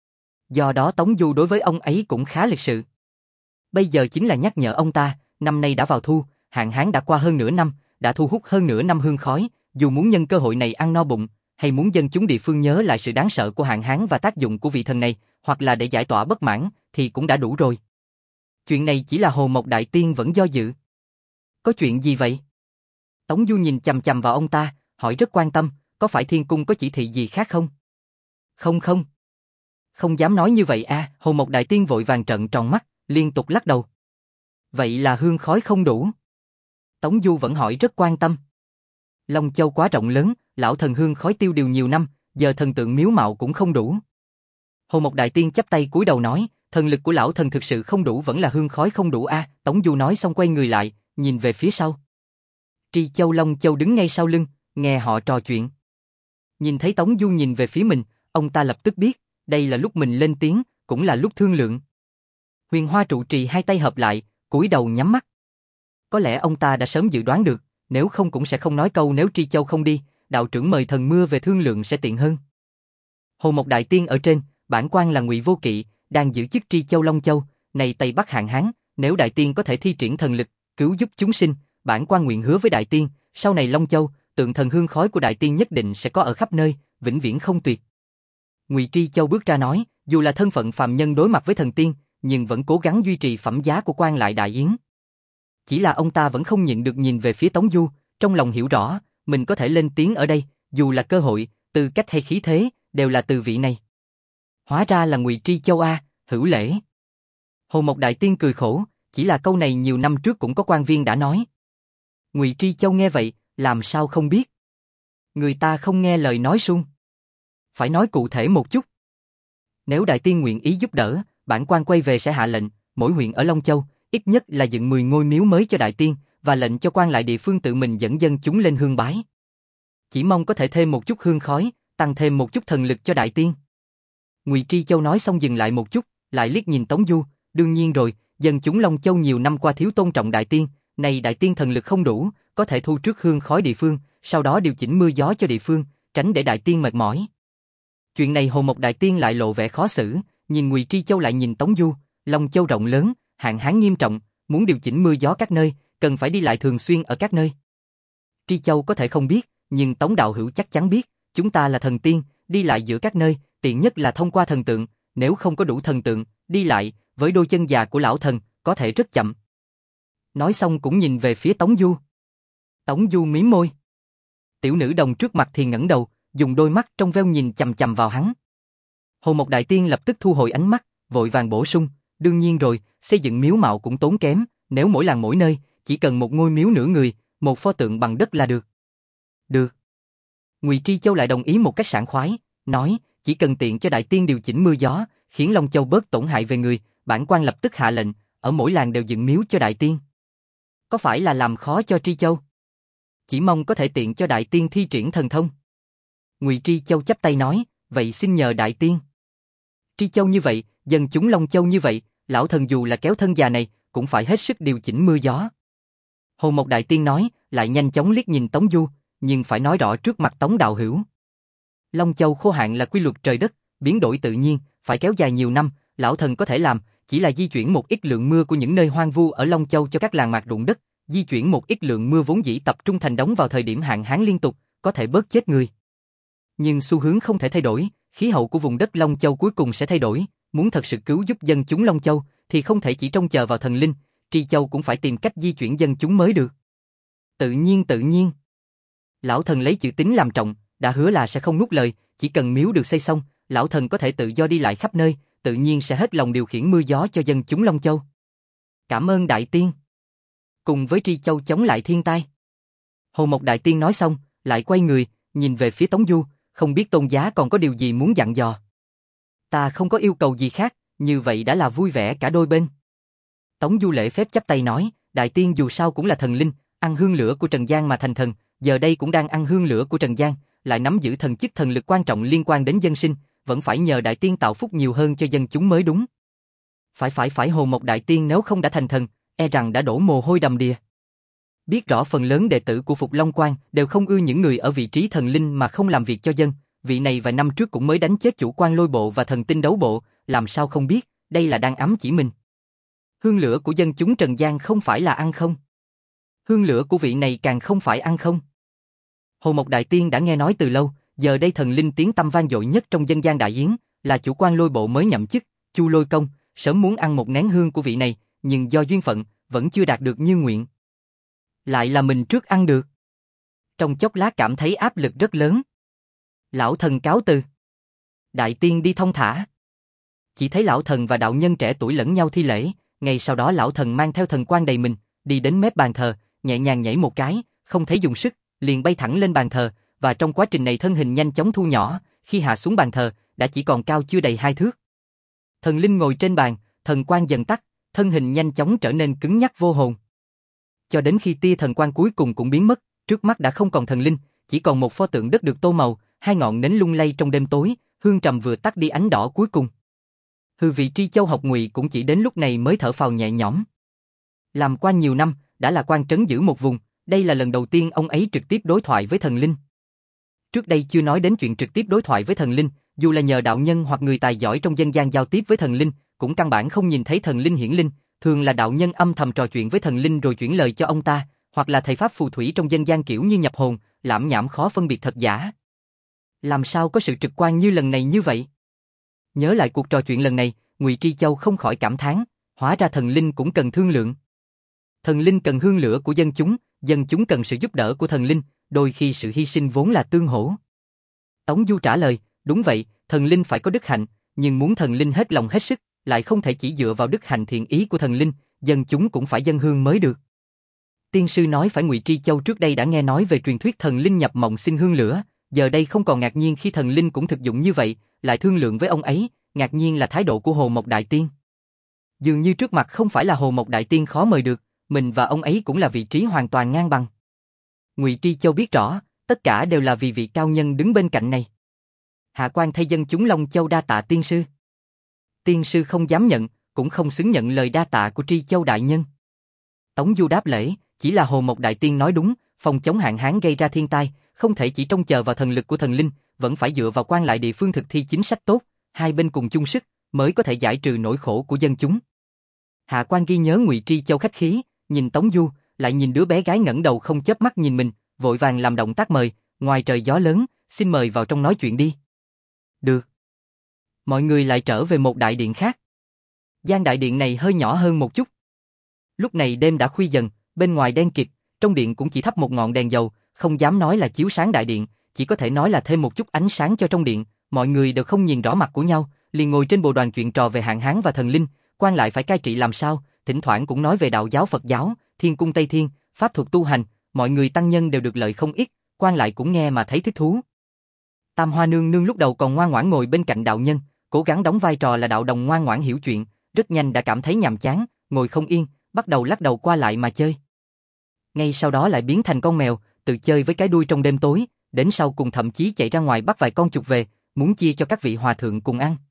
Do đó Tống Du đối với ông ấy cũng khá lịch sự. Bây giờ chính là nhắc nhở ông ta, năm nay đã vào thu, hạn hán đã qua hơn nửa năm, đã thu hút hơn nửa năm hương khói, dù muốn nhân cơ hội này ăn no bụng, hay muốn dân chúng địa phương nhớ lại sự đáng sợ của hạn hán và tác dụng của vị thần này, hoặc là để giải tỏa bất mãn, thì cũng đã đủ rồi. Chuyện này chỉ là Hồ Mộc Đại Tiên vẫn do dự. Có chuyện gì vậy? Tống Du nhìn chằm chằm vào ông ta, hỏi rất quan tâm, có phải thiên cung có chỉ thị gì khác không? Không không. Không dám nói như vậy à, Hồ Mộc Đại Tiên vội vàng trợn tròn mắt, liên tục lắc đầu. Vậy là hương khói không đủ? Tống Du vẫn hỏi rất quan tâm. Long Châu quá rộng lớn, lão thần hương khói tiêu điều nhiều năm, giờ thần tượng miếu mạo cũng không đủ. Hồ Mộc Đại Tiên chắp tay cúi đầu nói, thần lực của lão thần thực sự không đủ, vẫn là hương khói không đủ a. À. Tống Du nói xong quay người lại, nhìn về phía sau. Tri Châu Long Châu đứng ngay sau lưng, nghe họ trò chuyện. Nhìn thấy Tống Du nhìn về phía mình, ông ta lập tức biết, đây là lúc mình lên tiếng, cũng là lúc thương lượng. Huyền Hoa trụ trì hai tay hợp lại, cúi đầu nhắm mắt. Có lẽ ông ta đã sớm dự đoán được, nếu không cũng sẽ không nói câu nếu Tri Châu không đi, đạo trưởng mời thần mưa về thương lượng sẽ tiện hơn. Hồ Mộc Đại Tiên ở trên, bản quan là Ngụy Vô Kỵ, đang giữ chức Tri Châu Long Châu, này Tây Bắc hạn hán, nếu Đại Tiên có thể thi triển thần lực, cứu giúp chúng sinh, bản quan nguyện hứa với Đại Tiên, sau này Long Châu, tượng thần hương khói của Đại Tiên nhất định sẽ có ở khắp nơi, vĩnh viễn không tuyệt. Ngụy Tri Châu bước ra nói, dù là thân phận phàm nhân đối mặt với thần tiên, nhưng vẫn cố gắng duy trì phẩm giá của quan lại đại yến. Chỉ là ông ta vẫn không nhịn được nhìn về phía Tống Du, trong lòng hiểu rõ, mình có thể lên tiếng ở đây, dù là cơ hội, tư cách hay khí thế, đều là từ vị này. Hóa ra là Ngụy Tri Châu a, hữu lễ. Hồ Mộc Đại Tiên cười khổ, chỉ là câu này nhiều năm trước cũng có quan viên đã nói. Ngụy Tri Châu nghe vậy, làm sao không biết. Người ta không nghe lời nói suông. Phải nói cụ thể một chút. Nếu Đại Tiên nguyện ý giúp đỡ, bản quan quay về sẽ hạ lệnh, mỗi huyện ở Long Châu, ít nhất là dựng mười ngôi miếu mới cho Đại Tiên, và lệnh cho quan lại địa phương tự mình dẫn dân chúng lên hương bái. Chỉ mong có thể thêm một chút hương khói, tăng thêm một chút thần lực cho Đại Tiên. Ngụy Tri Châu nói xong dừng lại một chút, lại liếc nhìn Tống Du, đương nhiên rồi, dân chúng Long Châu nhiều năm qua thiếu tôn trọng Đại Tiên, này Đại Tiên thần lực không đủ, có thể thu trước hương khói địa phương, sau đó điều chỉnh mưa gió cho địa phương, tránh để Đại Tiên mệt mỏi. Chuyện này Hồ Mộc Đại Tiên lại lộ vẻ khó xử, nhìn Ngụy Tri Châu lại nhìn Tống Du, Long Châu rộng lớn, hạn hán nghiêm trọng, muốn điều chỉnh mưa gió các nơi, cần phải đi lại thường xuyên ở các nơi. Tri Châu có thể không biết, nhưng Tống đạo hữu chắc chắn biết, chúng ta là thần tiên, đi lại giữa các nơi, tiện nhất là thông qua thần tượng, nếu không có đủ thần tượng, đi lại, với đôi chân già của lão thần, có thể rất chậm. Nói xong cũng nhìn về phía Tống Du. Tống Du mím môi. Tiểu nữ đồng trước mặt thì ngẩng đầu, dùng đôi mắt trong veo nhìn chằm chằm vào hắn. Hồ Mộc Đại Tiên lập tức thu hồi ánh mắt, vội vàng bổ sung, đương nhiên rồi, xây dựng miếu mạo cũng tốn kém, nếu mỗi làng mỗi nơi, chỉ cần một ngôi miếu nửa người, một pho tượng bằng đất là được. Được. Ngụy Tri Châu lại đồng ý một cách sảng khoái, nói, chỉ cần tiện cho Đại Tiên điều chỉnh mưa gió, khiến Long Châu bớt tổn hại về người, bản quan lập tức hạ lệnh, ở mỗi làng đều dựng miếu cho Đại Tiên. Có phải là làm khó cho Tri Châu? Chỉ mong có thể tiện cho Đại Tiên thi triển thần thông. Ngụy Tri Châu chắp tay nói, vậy xin nhờ Đại Tiên. Tri Châu như vậy, dân chúng Long Châu như vậy, lão thần dù là kéo thân già này, cũng phải hết sức điều chỉnh mưa gió. Hồ Mộc Đại Tiên nói, lại nhanh chóng liếc nhìn Tống Du, nhưng phải nói rõ trước mặt Tống đạo hữu. Long Châu khô hạn là quy luật trời đất, biến đổi tự nhiên, phải kéo dài nhiều năm, lão thần có thể làm, chỉ là di chuyển một ít lượng mưa của những nơi hoang vu ở Long Châu cho các làng mạc ruộng đất, di chuyển một ít lượng mưa vốn dĩ tập trung thành đống vào thời điểm hạn hán liên tục, có thể bớt chết người. Nhưng xu hướng không thể thay đổi, khí hậu của vùng đất Long Châu cuối cùng sẽ thay đổi, muốn thật sự cứu giúp dân chúng Long Châu thì không thể chỉ trông chờ vào thần linh, Tri Châu cũng phải tìm cách di chuyển dân chúng mới được. Tự nhiên tự nhiên. Lão thần lấy chữ tín làm trọng, đã hứa là sẽ không nuốt lời, chỉ cần miếu được xây xong, lão thần có thể tự do đi lại khắp nơi, tự nhiên sẽ hết lòng điều khiển mưa gió cho dân chúng Long Châu. Cảm ơn đại tiên. Cùng với Tri Châu chống lại thiên tai. Hồ Mộc đại tiên nói xong, lại quay người, nhìn về phía Tống Du, không biết tôn giá còn có điều gì muốn dặn dò. Ta không có yêu cầu gì khác, như vậy đã là vui vẻ cả đôi bên. Tống Du lễ phép chắp tay nói, đại tiên dù sao cũng là thần linh, ăn hương lửa của Trần gian mà thành thần, giờ đây cũng đang ăn hương lửa của Trần gian, lại nắm giữ thần chức thần lực quan trọng liên quan đến dân sinh, vẫn phải nhờ đại tiên tạo phúc nhiều hơn cho dân chúng mới đúng. Phải phải phải Hồ Mộc đại tiên nếu không đã thành thần, e rằng đã đổ mồ hôi đầm đìa. Biết rõ phần lớn đệ tử của Phục Long Quan đều không ưa những người ở vị trí thần linh mà không làm việc cho dân, vị này vài năm trước cũng mới đánh chết chủ quan lôi bộ và thần tinh đấu bộ, làm sao không biết, đây là đang ám chỉ mình. Hương lửa của dân chúng Trần gian không phải là ăn không. Hương lửa của vị này càng không phải ăn không. Hồ Mộc đại tiên đã nghe nói từ lâu, giờ đây thần linh tiếng tăm vang dội nhất trong dân gian đại yến, là chủ quan lôi bộ mới nhậm chức, Chu Lôi Công, sớm muốn ăn một nén hương của vị này, nhưng do duyên phận, vẫn chưa đạt được như nguyện. Lại là mình trước ăn được. Trong chốc lát cảm thấy áp lực rất lớn. Lão thần cáo từ. Đại tiên đi thông thả. Chỉ thấy lão thần và đạo nhân trẻ tuổi lẫn nhau thi lễ, ngay sau đó lão thần mang theo thần quan đầy mình, đi đến mép bàn thờ, nhẹ nhàng nhảy một cái, không thấy dùng sức, liền bay thẳng lên bàn thờ, và trong quá trình này thân hình nhanh chóng thu nhỏ, khi hạ xuống bàn thờ, đã chỉ còn cao chưa đầy hai thước. Thần linh ngồi trên bàn, thần quan dần tắt, thân hình nhanh chóng trở nên cứng nhắc vô hồn. Cho đến khi tia thần quang cuối cùng cũng biến mất, trước mắt đã không còn thần linh, chỉ còn một pho tượng đất được tô màu, hai ngọn nến lung lay trong đêm tối, hương trầm vừa tắt đi ánh đỏ cuối cùng. Hư vị Tri Châu Học Ngụy cũng chỉ đến lúc này mới thở phào nhẹ nhõm. Làm quan nhiều năm, đã là quan trấn giữ một vùng, đây là lần đầu tiên ông ấy trực tiếp đối thoại với thần linh. Trước đây chưa nói đến chuyện trực tiếp đối thoại với thần linh, dù là nhờ đạo nhân hoặc người tài giỏi trong dân gian giao tiếp với thần linh, cũng căn bản không nhìn thấy thần linh hiển linh, thường là đạo nhân âm thầm trò chuyện với thần linh rồi chuyển lời cho ông ta, hoặc là thầy pháp phù thủy trong dân gian kiểu như nhập hồn, lảm nhảm khó phân biệt thật giả. Làm sao có sự trực quan như lần này như vậy? Nhớ lại cuộc trò chuyện lần này, Ngụy Tri Châu không khỏi cảm thán, hóa ra thần linh cũng cần thương lượng. Thần linh cần hương lửa của dân chúng, dân chúng cần sự giúp đỡ của thần linh, đôi khi sự hy sinh vốn là tương hỗ. Tống Du trả lời, đúng vậy, thần linh phải có đức hạnh, nhưng muốn thần linh hết lòng hết sức, lại không thể chỉ dựa vào đức hạnh thiện ý của thần linh, dân chúng cũng phải dâng hương mới được. Tiên sư nói phải Ngụy Tri Châu trước đây đã nghe nói về truyền thuyết thần linh nhập mộng xin hương lửa, giờ đây không còn ngạc nhiên khi thần linh cũng thực dụng như vậy, lại thương lượng với ông ấy, ngạc nhiên là thái độ của Hồ Mộc đại tiên. Dường như trước mặt không phải là Hồ Mộc đại tiên khó mời được, mình và ông ấy cũng là vị trí hoàn toàn ngang bằng. Ngụy Tri Châu biết rõ, tất cả đều là vì vị cao nhân đứng bên cạnh này. Hạ quan thay dân chúng Long Châu đa tạ tiên sư. Tiên sư không dám nhận, cũng không xứng nhận lời đa tạ của Tri Châu đại nhân. Tống Du đáp lễ, chỉ là Hồ Mộc đại tiên nói đúng, phòng chống hạn hán gây ra thiên tai, không thể chỉ trông chờ vào thần lực của thần linh, vẫn phải dựa vào quan lại địa phương thực thi chính sách tốt, hai bên cùng chung sức, mới có thể giải trừ nỗi khổ của dân chúng. Hạ quan ghi nhớ. Ngụy Tri Châu khách khí, nhìn Tống Du, lại nhìn đứa bé gái ngẩng đầu không chớp mắt nhìn mình, vội vàng làm động tác mời, ngoài trời gió lớn, xin mời vào trong nói chuyện đi. Được. Mọi người lại trở về một đại điện khác. Gian đại điện này hơi nhỏ hơn một chút. Lúc này đêm đã khuya dần, bên ngoài đen kịt, trong điện cũng chỉ thắp một ngọn đèn dầu, không dám nói là chiếu sáng đại điện, chỉ có thể nói là thêm một chút ánh sáng cho trong điện. Mọi người đều không nhìn rõ mặt của nhau, liền ngồi trên bồ đoàn chuyện trò về hạn hán và thần linh, quan lại phải cai trị làm sao, thỉnh thoảng cũng nói về đạo giáo Phật giáo, thiên cung Tây Thiên, pháp thuật tu hành, mọi người tăng nhân đều được lợi không ít, quan lại cũng nghe mà thấy thích thú. Tam Hoa nương nương lúc đầu còn ngoan ngoãn ngồi bên cạnh đạo nhân, cố gắng đóng vai trò là đạo đồng ngoan ngoãn hiểu chuyện, rất nhanh đã cảm thấy nhàm chán, ngồi không yên, bắt đầu lắc đầu qua lại mà chơi. Ngay sau đó lại biến thành con mèo, tự chơi với cái đuôi trong đêm tối, đến sau cùng thậm chí chạy ra ngoài bắt vài con chuột về, muốn chia cho các vị hòa thượng cùng ăn.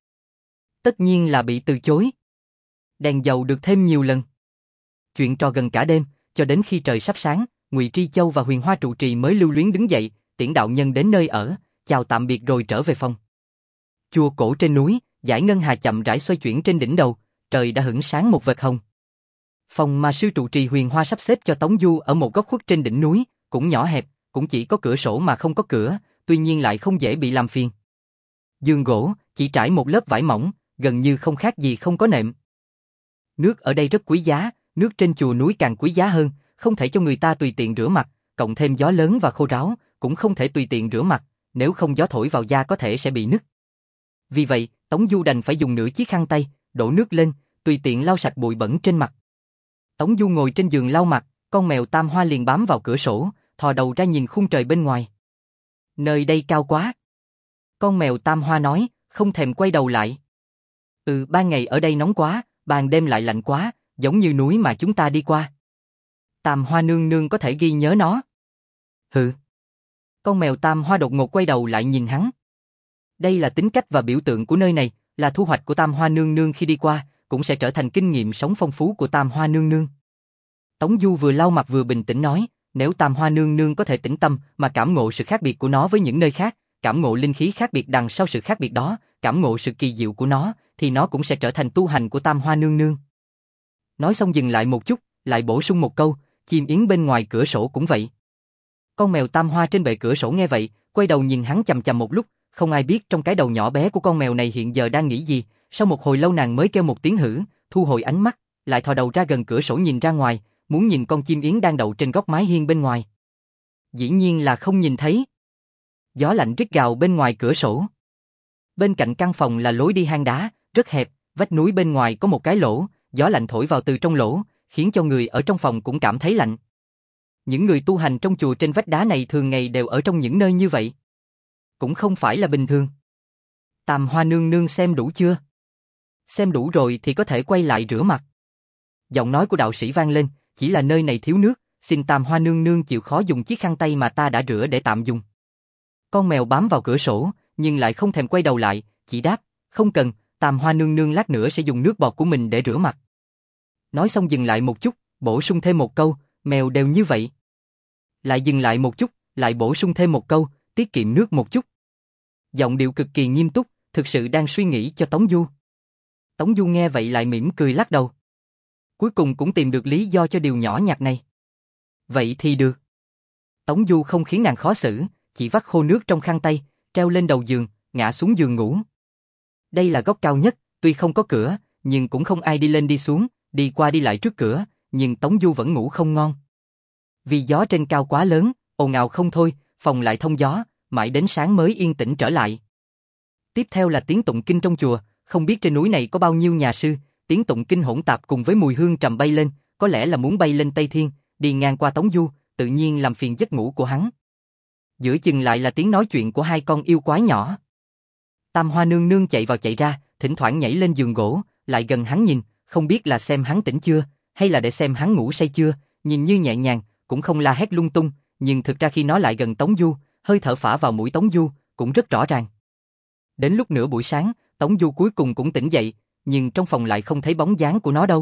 Tất nhiên là bị từ chối. Đèn dầu được thêm nhiều lần. Chuyện trò gần cả đêm, cho đến khi trời sắp sáng, Ngụy Tri Châu và Huyền Hoa trụ trì mới lưu luyến đứng dậy, tiễn đạo nhân đến nơi ở, chào tạm biệt rồi trở về phòng. Chùa cổ trên núi, dải ngân hà chậm rãi xoay chuyển trên đỉnh đầu, trời đã hửng sáng một vệt hồng. Phòng mà sư trụ trì Huyền Hoa sắp xếp cho Tống Du ở một góc khuất trên đỉnh núi, cũng nhỏ hẹp, cũng chỉ có cửa sổ mà không có cửa, tuy nhiên lại không dễ bị làm phiền. Giường gỗ, chỉ trải một lớp vải mỏng, gần như không khác gì không có nệm. Nước ở đây rất quý giá, nước trên chùa núi càng quý giá hơn, không thể cho người ta tùy tiện rửa mặt, cộng thêm gió lớn và khô ráo, cũng không thể tùy tiện rửa mặt, nếu không gió thổi vào da có thể sẽ bị nứt. Vì vậy, Tống Du đành phải dùng nửa chiếc khăn tay, đổ nước lên, tùy tiện lau sạch bụi bẩn trên mặt. Tống Du ngồi trên giường lau mặt, con mèo Tam Hoa liền bám vào cửa sổ, thò đầu ra nhìn khung trời bên ngoài. Nơi đây cao quá. Con mèo Tam Hoa nói, không thèm quay đầu lại. Ừ, ban ngày ở đây nóng quá, ban đêm lại lạnh quá, giống như núi mà chúng ta đi qua. Tam Hoa nương nương có thể ghi nhớ nó. Hừ. Con mèo Tam Hoa đột ngột quay đầu lại nhìn hắn. Đây là tính cách và biểu tượng của nơi này, là thu hoạch của Tam Hoa nương nương khi đi qua, cũng sẽ trở thành kinh nghiệm sống phong phú của Tam Hoa nương nương. Tống Du vừa lau mặt vừa bình tĩnh nói, nếu Tam Hoa nương nương có thể tĩnh tâm mà cảm ngộ sự khác biệt của nó với những nơi khác, cảm ngộ linh khí khác biệt đằng sau sự khác biệt đó, cảm ngộ sự kỳ diệu của nó, thì nó cũng sẽ trở thành tu hành của Tam Hoa nương nương. Nói xong dừng lại một chút, lại bổ sung một câu, chim yến bên ngoài cửa sổ cũng vậy. Con mèo Tam Hoa trên bệ cửa sổ nghe vậy, quay đầu nhìn hắn chằm chằm một lúc, không ai biết trong cái đầu nhỏ bé của con mèo này hiện giờ đang nghĩ gì, sau một hồi lâu nàng mới kêu một tiếng hử, thu hồi ánh mắt, lại thò đầu ra gần cửa sổ nhìn ra ngoài, muốn nhìn con chim yến đang đậu trên góc mái hiên bên ngoài. Dĩ nhiên là không nhìn thấy. Gió lạnh rít gào bên ngoài cửa sổ. Bên cạnh căn phòng là lối đi hang đá, rất hẹp, vách núi bên ngoài có một cái lỗ, gió lạnh thổi vào từ trong lỗ, khiến cho người ở trong phòng cũng cảm thấy lạnh. Những người tu hành trong chùa trên vách đá này thường ngày đều ở trong những nơi như vậy. Cũng không phải là bình thường. Tam Hoa nương nương xem đủ chưa? Xem đủ rồi thì có thể quay lại rửa mặt. Giọng nói của đạo sĩ vang lên, chỉ là nơi này thiếu nước, xin Tam Hoa nương nương chịu khó dùng chiếc khăn tay mà ta đã rửa để tạm dùng. Con mèo bám vào cửa sổ, nhưng lại không thèm quay đầu lại, chỉ đáp, không cần, Tam Hoa nương nương lát nữa sẽ dùng nước bọt của mình để rửa mặt. Nói xong dừng lại một chút, bổ sung thêm một câu, mèo đều như vậy. Lại dừng lại một chút, lại bổ sung thêm một câu, tiết kiệm nước một chút. Giọng điệu cực kỳ nghiêm túc, thực sự đang suy nghĩ cho Tống Du. Tống Du nghe vậy lại mỉm cười lắc đầu. Cuối cùng cũng tìm được lý do cho điều nhỏ nhặt này. Vậy thì được. Tống Du không khiến nàng khó xử, chỉ vắt khô nước trong khăn tay, treo lên đầu giường, ngã xuống giường ngủ. Đây là góc cao nhất, tuy không có cửa, nhưng cũng không ai đi lên đi xuống, đi qua đi lại trước cửa, nhưng Tống Du vẫn ngủ không ngon. Vì gió trên cao quá lớn, ồn ào không thôi, phòng lại thông gió, mãi đến sáng mới yên tĩnh trở lại. Tiếp theo là tiếng tụng kinh trong chùa, không biết trên núi này có bao nhiêu nhà sư, tiếng tụng kinh hỗn tạp cùng với mùi hương trầm bay lên, có lẽ là muốn bay lên Tây Thiên, đi ngang qua Tống Du, tự nhiên làm phiền giấc ngủ của hắn. Giữa chừng lại là tiếng nói chuyện của hai con yêu quái nhỏ. Tam Hoa nương nương chạy vào chạy ra, thỉnh thoảng nhảy lên giường gỗ, lại gần hắn nhìn, không biết là xem hắn tỉnh chưa, hay là để xem hắn ngủ say chưa, nhìn như nhẹ nhàng, cũng không la hét lung tung, nhưng thực ra khi nó lại gần Tống Du, hơi thở phả vào mũi Tống Du, cũng rất rõ ràng. Đến lúc nửa buổi sáng, Tống Du cuối cùng cũng tỉnh dậy, nhưng trong phòng lại không thấy bóng dáng của nó đâu.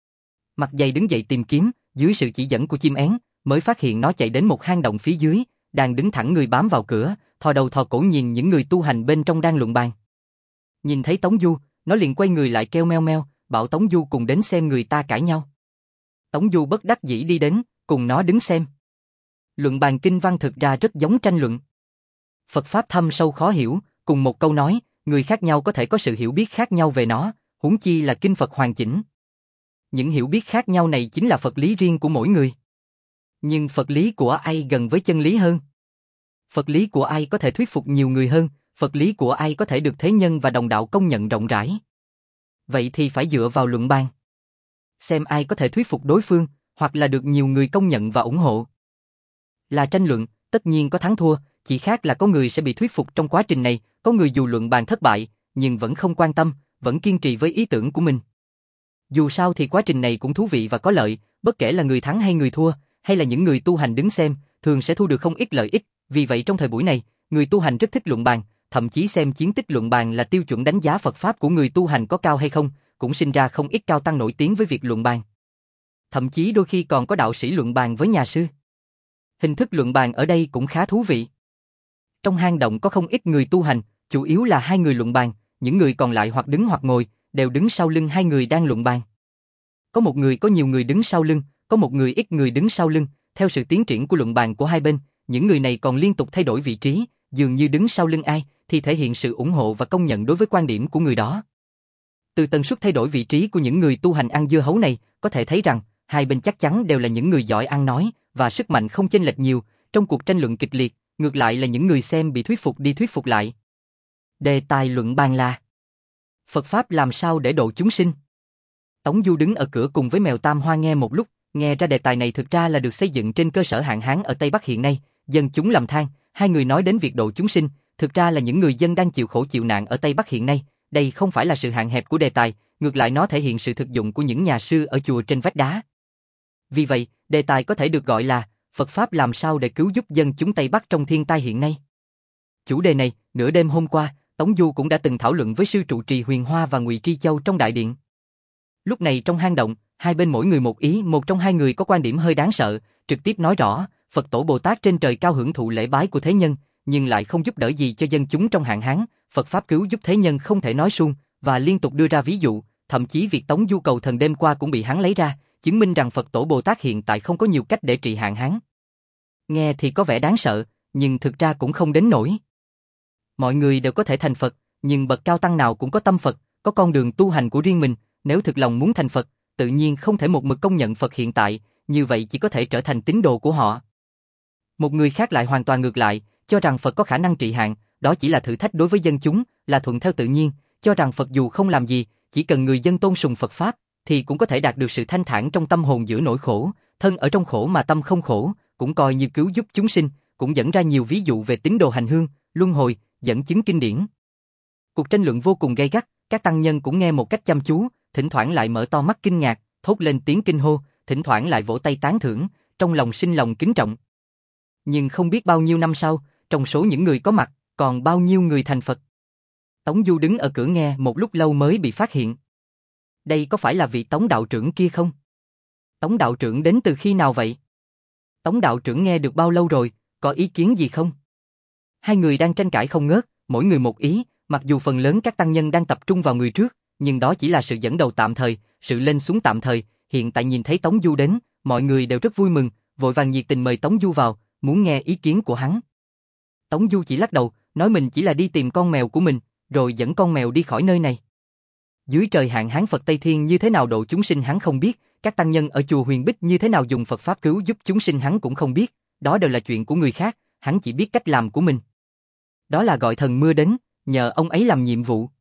Mặt dày đứng dậy tìm kiếm, dưới sự chỉ dẫn của chim én, mới phát hiện nó chạy đến một hang động phía dưới, đang đứng thẳng người bám vào cửa, thò đầu thò cổ nhìn những người tu hành bên trong đang luận bàn. Nhìn thấy Tống Du, nó liền quay người lại kêu meo meo, bảo Tống Du cùng đến xem người ta cãi nhau. Tống Du bất đắc dĩ đi đến, cùng nó đứng xem. Luận bàn kinh văn thực ra rất giống tranh luận. Phật pháp thâm sâu khó hiểu, cùng một câu nói, người khác nhau có thể có sự hiểu biết khác nhau về nó, huống chi là kinh Phật hoàn chỉnh. Những hiểu biết khác nhau này chính là Phật lý riêng của mỗi người. Nhưng Phật lý của ai gần với chân lý hơn? Phật lý của ai có thể thuyết phục nhiều người hơn? Phật lý của ai có thể được thế nhân và đồng đạo công nhận rộng rãi? Vậy thì phải dựa vào luận bàn. Xem ai có thể thuyết phục đối phương, hoặc là được nhiều người công nhận và ủng hộ. Là tranh luận, tất nhiên có thắng thua, chỉ khác là có người sẽ bị thuyết phục trong quá trình này, có người dù luận bàn thất bại, nhưng vẫn không quan tâm, vẫn kiên trì với ý tưởng của mình. Dù sao thì quá trình này cũng thú vị và có lợi, bất kể là người thắng hay người thua, hay là những người tu hành đứng xem, thường sẽ thu được không ít lợi ích, vì vậy trong thời buổi này, người tu hành rất thích luận bàn, thậm chí xem chiến tích luận bàn là tiêu chuẩn đánh giá Phật pháp của người tu hành có cao hay không, cũng sinh ra không ít cao tăng nổi tiếng với việc luận bàn. Thậm chí đôi khi còn có đạo sĩ luận bàn với nhà sư. Hình thức luận bàn ở đây cũng khá thú vị. Trong hang động có không ít người tu hành, chủ yếu là hai người luận bàn, những người còn lại hoặc đứng hoặc ngồi, đều đứng sau lưng hai người đang luận bàn. Có một người có nhiều người đứng sau lưng, có một người ít người đứng sau lưng, theo sự tiến triển của luận bàn của hai bên, những người này còn liên tục thay đổi vị trí, dường như đứng sau lưng ai, thì thể hiện sự ủng hộ và công nhận đối với quan điểm của người đó. Từ tần suất thay đổi vị trí của những người tu hành ăn dưa hấu này, có thể thấy rằng, hai bên chắc chắn đều là những người giỏi ăn nói, và sức mạnh không chênh lệch nhiều, trong cuộc tranh luận kịch liệt, ngược lại là những người xem bị thuyết phục đi thuyết phục lại. Đề tài luận bàn là Phật Pháp làm sao để độ chúng sinh? Tống Du đứng ở cửa cùng với mèo Tam Hoa nghe một lúc, nghe ra đề tài này thực ra là được xây dựng trên cơ sở hạn hán ở Tây Bắc hiện nay, dân chúng lầm than, hai người nói đến việc độ chúng sinh, thực ra là những người dân đang chịu khổ chịu nạn ở Tây Bắc hiện nay, đây không phải là sự hạn hẹp của đề tài, ngược lại nó thể hiện sự thực dụng của những nhà sư ở chùa trên vách đá. Vì vậy, đề tài có thể được gọi là Phật Pháp làm sao để cứu giúp dân chúng Tây Bắc trong thiên tai hiện nay. Chủ đề này, nửa đêm hôm qua, Tống Du cũng đã từng thảo luận với sư trụ trì Huyền Hoa và Ngụy Tri Châu trong đại điện. Lúc này trong hang động, hai bên mỗi người một ý, một trong hai người có quan điểm hơi đáng sợ, trực tiếp nói rõ, Phật Tổ Bồ Tát trên trời cao hưởng thụ lễ bái của thế nhân, nhưng lại không giúp đỡ gì cho dân chúng trong hạn hán, Phật Pháp cứu giúp thế nhân không thể nói suông, và liên tục đưa ra ví dụ, thậm chí việc Tống Du cầu thần đêm qua cũng bị hắn lấy ra, chứng minh rằng Phật Tổ Bồ Tát hiện tại không có nhiều cách để trị hạn hán. Nghe thì có vẻ đáng sợ, nhưng thực ra cũng không đến nỗi. Mọi người đều có thể thành Phật, nhưng bậc cao tăng nào cũng có tâm Phật, có con đường tu hành của riêng mình, nếu thực lòng muốn thành Phật, tự nhiên không thể một mực công nhận Phật hiện tại, như vậy chỉ có thể trở thành tín đồ của họ. Một người khác lại hoàn toàn ngược lại, cho rằng Phật có khả năng trị hạn, đó chỉ là thử thách đối với dân chúng, là thuận theo tự nhiên, cho rằng Phật dù không làm gì, chỉ cần người dân tôn sùng Phật Pháp, thì cũng có thể đạt được sự thanh thản trong tâm hồn giữa nỗi khổ, thân ở trong khổ mà tâm không khổ, cũng coi như cứu giúp chúng sinh, cũng dẫn ra nhiều ví dụ về tín đồ hành hương, luân hồi, dẫn chứng kinh điển. Cuộc tranh luận vô cùng gay gắt, các tăng nhân cũng nghe một cách chăm chú, thỉnh thoảng lại mở to mắt kinh ngạc, thốt lên tiếng kinh hô, thỉnh thoảng lại vỗ tay tán thưởng, trong lòng sinh lòng kính trọng. Nhưng không biết bao nhiêu năm sau, trong số những người có mặt, còn bao nhiêu người thành Phật. Tống Du đứng ở cửa nghe một lúc lâu mới bị phát hiện. Đây có phải là vị Tống đạo trưởng kia không? Tống đạo trưởng đến từ khi nào vậy? Tống đạo trưởng nghe được bao lâu rồi, có ý kiến gì không? Hai người đang tranh cãi không ngớt, mỗi người một ý, mặc dù phần lớn các tăng nhân đang tập trung vào người trước, nhưng đó chỉ là sự dẫn đầu tạm thời, sự lên xuống tạm thời, hiện tại nhìn thấy Tống Du đến, mọi người đều rất vui mừng, vội vàng nhiệt tình mời Tống Du vào, muốn nghe ý kiến của hắn. Tống Du chỉ lắc đầu, nói mình chỉ là đi tìm con mèo của mình, rồi dẫn con mèo đi khỏi nơi này. Dưới trời hạn hán Phật Tây Thiên như thế nào độ chúng sinh hắn không biết, các tăng nhân ở chùa Huyền Bích như thế nào dùng Phật Pháp cứu giúp chúng sinh hắn cũng không biết, đó đều là chuyện của người khác, hắn chỉ biết cách làm của mình. Đó là gọi thần mưa đến, nhờ ông ấy làm nhiệm vụ.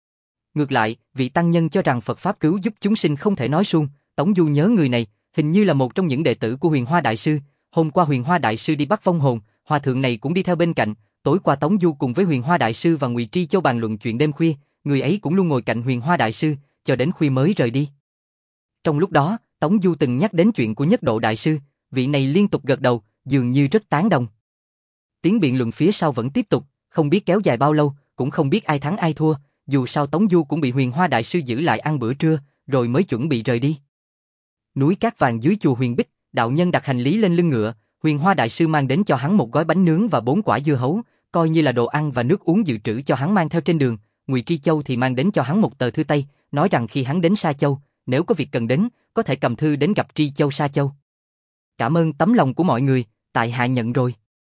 Ngược lại, vị tăng nhân cho rằng Phật Pháp cứu giúp chúng sinh không thể nói suông, Tống Du nhớ người này, hình như là một trong những đệ tử của Huyền Hoa Đại Sư, hôm qua Huyền Hoa Đại Sư đi bắt vong hồn, hòa thượng này cũng đi theo bên cạnh, tối qua Tống Du cùng với Huyền Hoa Đại Sư và Ngụy Tri Châu bàn luận chuyện đêm khuya, người ấy cũng luôn ngồi cạnh Huyền Hoa Đại Sư, cho đến khuya mới rời đi. Trong lúc đó, Tống Du từng nhắc đến chuyện của Nhất Độ Đại Sư, vị này liên tục gật đầu, dường như rất tán đồng. Tiếng biện luận phía sau vẫn tiếp tục, không biết kéo dài bao lâu, cũng không biết ai thắng ai thua, dù sao Tống Du cũng bị Huyền Hoa Đại Sư giữ lại ăn bữa trưa, rồi mới chuẩn bị rời đi. Núi cát vàng dưới chùa Huyền Bích, đạo nhân đặt hành lý lên lưng ngựa, Huyền Hoa Đại Sư mang đến cho hắn một gói bánh nướng và bốn quả dưa hấu, coi như là đồ ăn và nước uống dự trữ cho hắn mang theo trên đường. Ngụy Tri Châu thì mang đến cho hắn một tờ thư Tây, nói rằng khi hắn đến Sa Châu, nếu có việc cần đến, có thể cầm thư đến gặp Tri Châu Sa Châu. Cảm ơn tấm lòng của mọi người, tại hạ nhận rồi.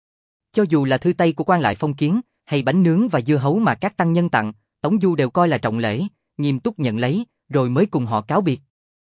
Cho dù là thư Tây của quan lại phong kiến, hay bánh nướng và dưa hấu mà các tăng nhân tặng, Tống Du đều coi là trọng lễ, nghiêm túc nhận lấy, rồi mới cùng họ cáo biệt.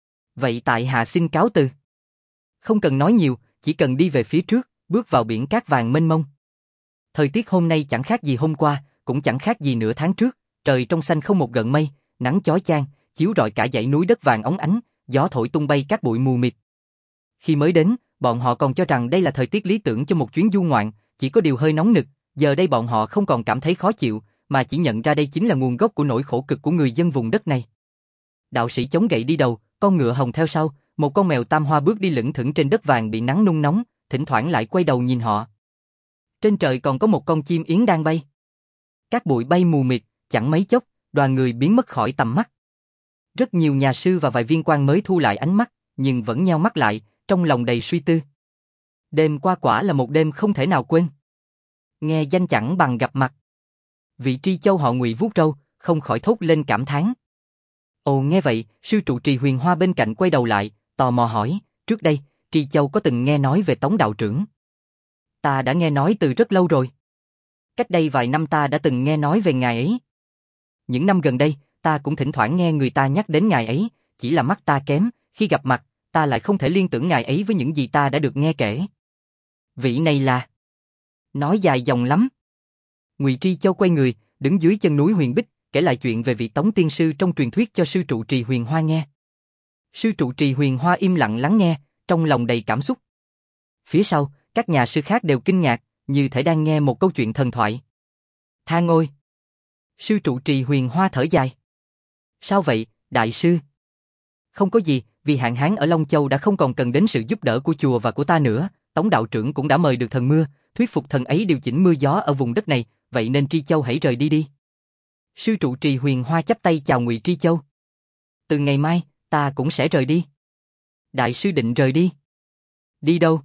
Vậy tại hạ xin cáo từ. Không cần nói nhiều, chỉ cần đi về phía trước, bước vào biển cát vàng mênh mông. Thời tiết hôm nay chẳng khác gì hôm qua, cũng chẳng khác gì nửa tháng trước, trời trong xanh không một gợn mây, nắng chói chang, chiếu rọi cả dãy núi đất vàng óng ánh, gió thổi tung bay các bụi mù mịt. Khi mới đến, bọn họ còn cho rằng đây là thời tiết lý tưởng cho một chuyến du ngoạn, chỉ có điều hơi nóng nực, giờ đây bọn họ không còn cảm thấy khó chịu, mà chỉ nhận ra đây chính là nguồn gốc của nỗi khổ cực của người dân vùng đất này. Đạo sĩ chống gậy đi đầu, con ngựa hồng theo sau, một con mèo tam hoa bước đi lững thững trên đất vàng bị nắng nung nóng, thỉnh thoảng lại quay đầu nhìn họ. Trên trời còn có một con chim yến đang bay. Các bụi bay mù mịt, chẳng mấy chốc, đoàn người biến mất khỏi tầm mắt. Rất nhiều nhà sư và vài viên quan mới thu lại ánh mắt, nhưng vẫn nheo mắt lại, trong lòng đầy suy tư. Đêm qua quả là một đêm không thể nào quên. Nghe danh chẳng bằng gặp mặt. Vị tri châu họ Ngụy vuốt râu, không khỏi thốt lên cảm thán. Ồ nghe vậy, sư trụ trì Huyền Hoa bên cạnh quay đầu lại, tò mò hỏi, trước đây, tri châu có từng nghe nói về Tống đạo trưởng? Ta đã nghe nói từ rất lâu rồi. Cách đây vài năm ta đã từng nghe nói về ngài ấy. Những năm gần đây, ta cũng thỉnh thoảng nghe người ta nhắc đến ngài ấy, chỉ là mắt ta kém, khi gặp mặt, ta lại không thể liên tưởng ngài ấy với những gì ta đã được nghe kể. Vị này là... Nói dài dòng lắm. Ngụy Tri Châu quay người, đứng dưới chân núi Huyền Bích, kể lại chuyện về vị Tống tiên sư trong truyền thuyết cho sư trụ trì Huyền Hoa nghe. Sư trụ trì Huyền Hoa im lặng lắng nghe, trong lòng đầy cảm xúc. Phía sau, các nhà sư khác đều kinh ngạc, như thể đang nghe một câu chuyện thần thoại. Tha ngôi. Sư trụ trì Huyền Hoa thở dài. Sao vậy, đại sư? Không có gì, vì hạn hán ở Long Châu đã không còn cần đến sự giúp đỡ của chùa và của ta nữa, Tống đạo trưởng cũng đã mời được thần mưa, thuyết phục thần ấy điều chỉnh mưa gió ở vùng đất này, vậy nên Tri Châu hãy rời đi đi. Sư trụ trì Huyền Hoa chắp tay chào Ngụy Tri Châu. Từ ngày mai, ta cũng sẽ rời đi. Đại sư định rời đi. Đi đâu?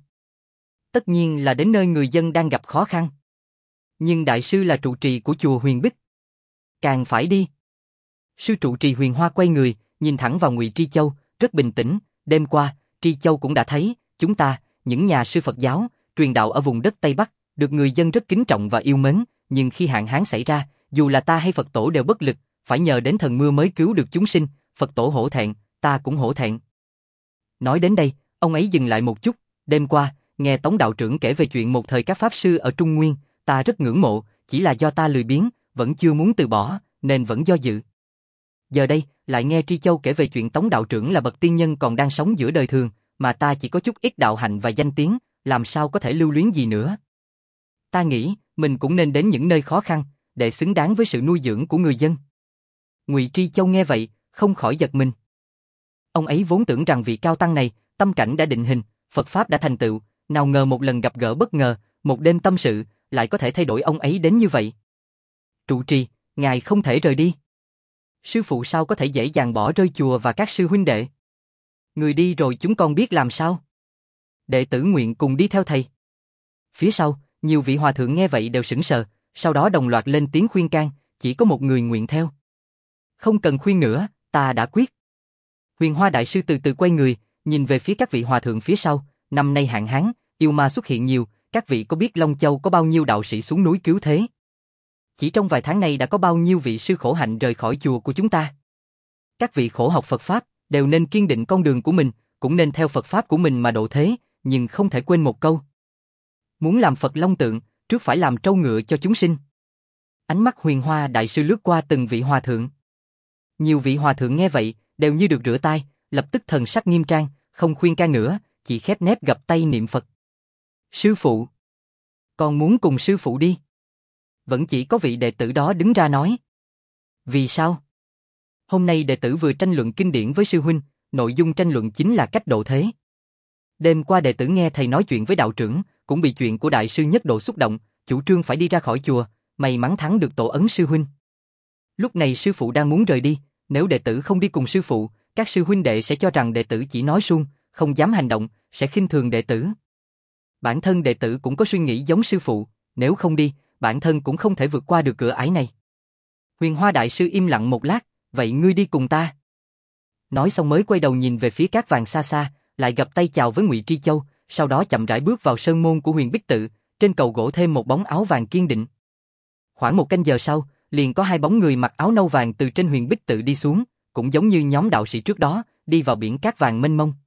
Tất nhiên là đến nơi người dân đang gặp khó khăn. Nhưng đại sư là trụ trì của chùa Huyền Bích. Càng phải đi. Sư trụ trì Huyền Hoa quay người, nhìn thẳng vào Ngụy Tri Châu, rất bình tĩnh, đêm qua, Tri Châu cũng đã thấy, chúng ta, những nhà sư Phật giáo, truyền đạo ở vùng đất Tây Bắc, được người dân rất kính trọng và yêu mến, nhưng khi hạn hán xảy ra, dù là ta hay Phật tổ đều bất lực, phải nhờ đến thần mưa mới cứu được chúng sinh, Phật tổ hổ thẹn, ta cũng hổ thẹn. Nói đến đây, ông ấy dừng lại một chút, đêm qua, nghe Tống đạo trưởng kể về chuyện một thời các pháp sư ở Trung Nguyên, ta rất ngưỡng mộ, chỉ là do ta lười biếng, vẫn chưa muốn từ bỏ, nên vẫn do dự. Giờ đây, lại nghe Tri Châu kể về chuyện Tống đạo trưởng là bậc tiên nhân còn đang sống giữa đời thường, mà ta chỉ có chút ít đạo hạnh và danh tiếng, làm sao có thể lưu luyến gì nữa. Ta nghĩ, mình cũng nên đến những nơi khó khăn, để xứng đáng với sự nuôi dưỡng của người dân. Ngụy Tri Châu nghe vậy, không khỏi giật mình. Ông ấy vốn tưởng rằng vị cao tăng này, tâm cảnh đã định hình, Phật Pháp đã thành tựu, nào ngờ một lần gặp gỡ bất ngờ, một đêm tâm sự, lại có thể thay đổi ông ấy đến như vậy. Trụ trì, ngài không thể rời đi. Sư phụ sao có thể dễ dàng bỏ rơi chùa và các sư huynh đệ? Người đi rồi chúng con biết làm sao? Đệ tử nguyện cùng đi theo thầy. Phía sau, nhiều vị hòa thượng nghe vậy đều sững sờ, sau đó đồng loạt lên tiếng khuyên can, chỉ có một người nguyện theo. Không cần khuyên nữa, ta đã quyết. Huyền Hoa đại sư từ từ quay người, nhìn về phía các vị hòa thượng phía sau, năm nay hạn hán, yêu ma xuất hiện nhiều, các vị có biết Long Châu có bao nhiêu đạo sĩ xuống núi cứu thế? Chỉ trong vài tháng này đã có bao nhiêu vị sư khổ hạnh rời khỏi chùa của chúng ta. Các vị khổ học Phật Pháp, đều nên kiên định con đường của mình, cũng nên theo Phật Pháp của mình mà độ thế, nhưng không thể quên một câu. Muốn làm Phật Long Tượng, trước phải làm trâu ngựa cho chúng sinh. Ánh mắt Huyền Hoa đại sư lướt qua từng vị hòa thượng. Nhiều vị hòa thượng nghe vậy, đều như được rửa tai, lập tức thần sắc nghiêm trang, không khuyên can nữa, chỉ khép nép gập tay niệm Phật. Sư phụ, con muốn cùng sư phụ đi. Vẫn chỉ có vị đệ tử đó đứng ra nói. Vì sao? Hôm nay đệ tử vừa tranh luận kinh điển với sư huynh, nội dung tranh luận chính là cách độ thế. Đêm qua đệ tử nghe thầy nói chuyện với đạo trưởng, cũng bị chuyện của đại sư nhất độ xúc động, chủ trương phải đi ra khỏi chùa, may mắn thắng được tổ ấn sư huynh. Lúc này sư phụ đang muốn rời đi, nếu đệ tử không đi cùng sư phụ, các sư huynh đệ sẽ cho rằng đệ tử chỉ nói suông, không dám hành động, sẽ khinh thường đệ tử. Bản thân đệ tử cũng có suy nghĩ giống sư phụ, nếu không đi, bản thân cũng không thể vượt qua được cửa ải này. Huyền Hoa đại sư im lặng một lát, vậy ngươi đi cùng ta. Nói xong mới quay đầu nhìn về phía cát vàng xa xa, lại gập tay chào với Ngụy Tri Châu, sau đó chậm rãi bước vào sơn môn của Huyền Bích tự, trên cầu gỗ thêm một bóng áo vàng kiên định. Khoảng một canh giờ sau, liền có hai bóng người mặc áo nâu vàng từ trên Huyền Bích tự đi xuống, cũng giống như nhóm đạo sĩ trước đó, đi vào biển cát vàng mênh mông.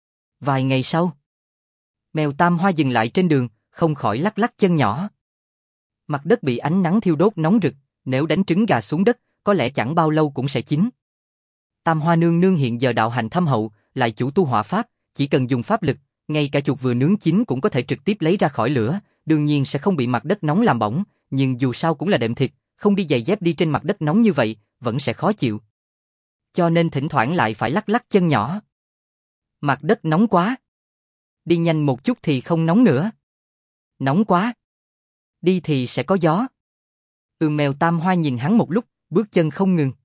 Vài ngày sau, Mèo Tam Hoa dừng lại trên đường, không khỏi lắc lắc chân nhỏ. Mặt đất bị ánh nắng thiêu đốt nóng rực, nếu đánh trứng gà xuống đất, có lẽ chẳng bao lâu cũng sẽ chín. Tam Hoa nương nương hiện giờ đạo hành thâm hậu, lại chủ tu hỏa pháp, chỉ cần dùng pháp lực, ngay cả chuột vừa nướng chín cũng có thể trực tiếp lấy ra khỏi lửa, đương nhiên sẽ không bị mặt đất nóng làm bỏng, nhưng dù sao cũng là đệm thịt, không đi giày dép đi trên mặt đất nóng như vậy, vẫn sẽ khó chịu. Cho nên thỉnh thoảng lại phải lắc lắc chân nhỏ. Mặt đất nóng quá. Đi nhanh một chút thì không nóng nữa. Nóng quá. Đi thì sẽ có gió. Ưm Mèo Tam Hoa nhìn hắn một lúc, bước chân không ngừng.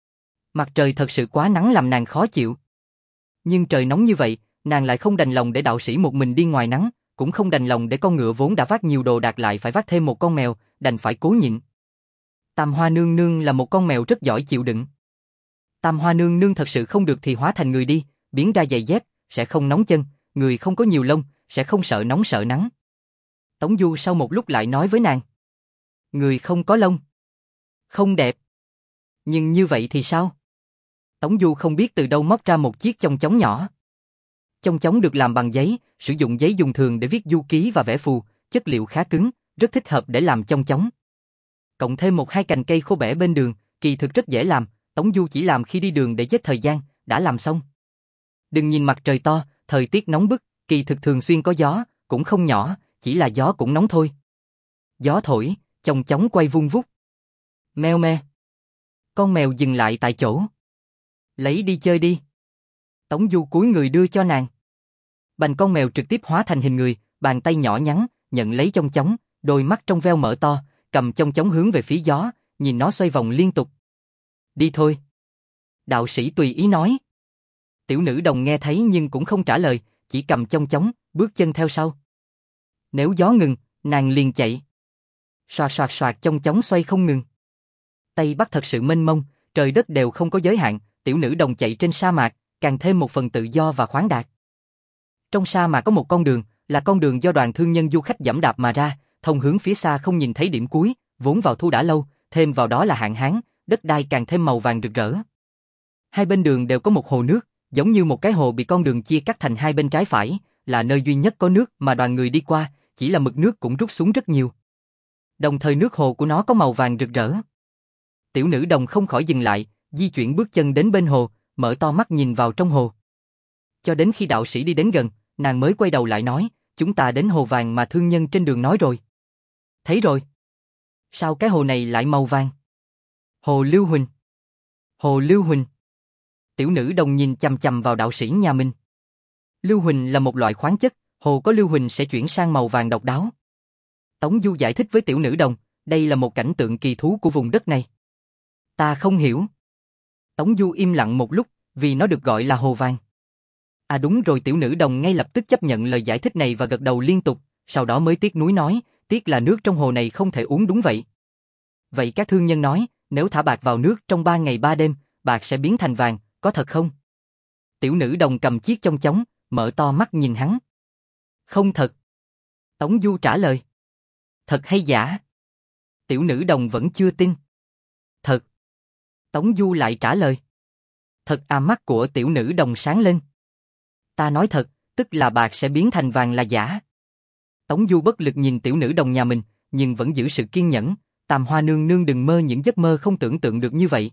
Mặt trời thật sự quá nắng làm nàng khó chịu. Nhưng trời nóng như vậy, nàng lại không đành lòng để đạo sĩ một mình đi ngoài nắng, cũng không đành lòng để con ngựa vốn đã vác nhiều đồ đạc lại phải vác thêm một con mèo, đành phải cố nhịn. Tam Hoa nương nương là một con mèo rất giỏi chịu đựng. Tam Hoa nương nương thật sự không được thì hóa thành người đi, biến ra giày dép, sẽ không nóng chân, người không có nhiều lông, sẽ không sợ nóng sợ nắng. Tống Du sau một lúc lại nói với nàng. Người không có lông. Không đẹp. Nhưng như vậy thì sao? Tống Du không biết từ đâu móc ra một chiếc chong chóng nhỏ. Chong chóng được làm bằng giấy, sử dụng giấy dùng thường để viết du ký và vẽ phù, chất liệu khá cứng, rất thích hợp để làm chong chóng. Cộng thêm một hai cành cây khô bẻ bên đường, kỳ thực rất dễ làm, Tống Du chỉ làm khi đi đường để giết thời gian, đã làm xong. Đừng nhìn mặt trời to, thời tiết nóng bức, kỳ thực thường xuyên có gió, cũng không nhỏ, chỉ là gió cũng nóng thôi. Gió thổi, chong chóng quay vung vút. Meo me. Con mèo dừng lại tại chỗ. Lấy đi chơi đi. Tống Du cúi người đưa cho nàng. Bành con mèo trực tiếp hóa thành hình người, bàn tay nhỏ nhắn, nhận lấy chong chóng, đôi mắt trong veo mở to, cầm chong chóng hướng về phía gió, nhìn nó xoay vòng liên tục. Đi thôi. Đạo sĩ tùy ý nói. Tiểu nữ đồng nghe thấy nhưng cũng không trả lời, chỉ cầm chong chóng, bước chân theo sau. Nếu gió ngừng, nàng liền chạy. Soạt soạt soạt chong chóng xoay không ngừng. Tây Bắc thật sự mênh mông, trời đất đều không có giới hạn, tiểu nữ đồng chạy trên sa mạc, càng thêm một phần tự do và khoáng đạt. Trong sa mạc có một con đường, là con đường do đoàn thương nhân du khách dẫm đạp mà ra, thông hướng phía xa không nhìn thấy điểm cuối, vốn vào thu đã lâu, thêm vào đó là hạn hán, đất đai càng thêm màu vàng rực rỡ. Hai bên đường đều có một hồ nước, giống như một cái hồ bị con đường chia cắt thành hai bên trái phải, là nơi duy nhất có nước mà đoàn người đi qua, chỉ là mực nước cũng rút xuống rất nhiều. Đồng thời nước hồ của nó có màu vàng rực rỡ. Tiểu nữ đồng không khỏi dừng lại, di chuyển bước chân đến bên hồ, mở to mắt nhìn vào trong hồ. Cho đến khi đạo sĩ đi đến gần, nàng mới quay đầu lại nói, chúng ta đến hồ vàng mà thương nhân trên đường nói rồi. Thấy rồi. Sao cái hồ này lại màu vàng? Hồ Lưu Huỳnh. Hồ Lưu Huỳnh. Tiểu nữ đồng nhìn chằm chằm vào đạo sĩ nhà mình. Lưu huỳnh là một loại khoáng chất, hồ có lưu huỳnh sẽ chuyển sang màu vàng độc đáo. Tống Du giải thích với tiểu nữ đồng, đây là một cảnh tượng kỳ thú của vùng đất này. Ta không hiểu. Tống Du im lặng một lúc, vì nó được gọi là hồ vàng. À đúng rồi, tiểu nữ đồng ngay lập tức chấp nhận lời giải thích này và gật đầu liên tục, sau đó mới tiếc nuối nói, tiếc là nước trong hồ này không thể uống. Đúng vậy. Vậy các thương nhân nói, nếu thả bạc vào nước trong ba ngày ba đêm, bạc sẽ biến thành vàng, có thật không? Tiểu nữ đồng cầm chiếc chong chóng, mở to mắt nhìn hắn. Không thật. Tống Du trả lời. Thật hay giả? Tiểu nữ đồng vẫn chưa tin. Thật. Tống Du lại trả lời. Thật à, mắt của tiểu nữ đồng sáng lên. Ta nói thật, tức là bạc sẽ biến thành vàng là giả. Tống Du bất lực nhìn tiểu nữ đồng nhà mình, nhưng vẫn giữ sự kiên nhẫn. Tam Hoa nương nương đừng mơ những giấc mơ không tưởng tượng được như vậy.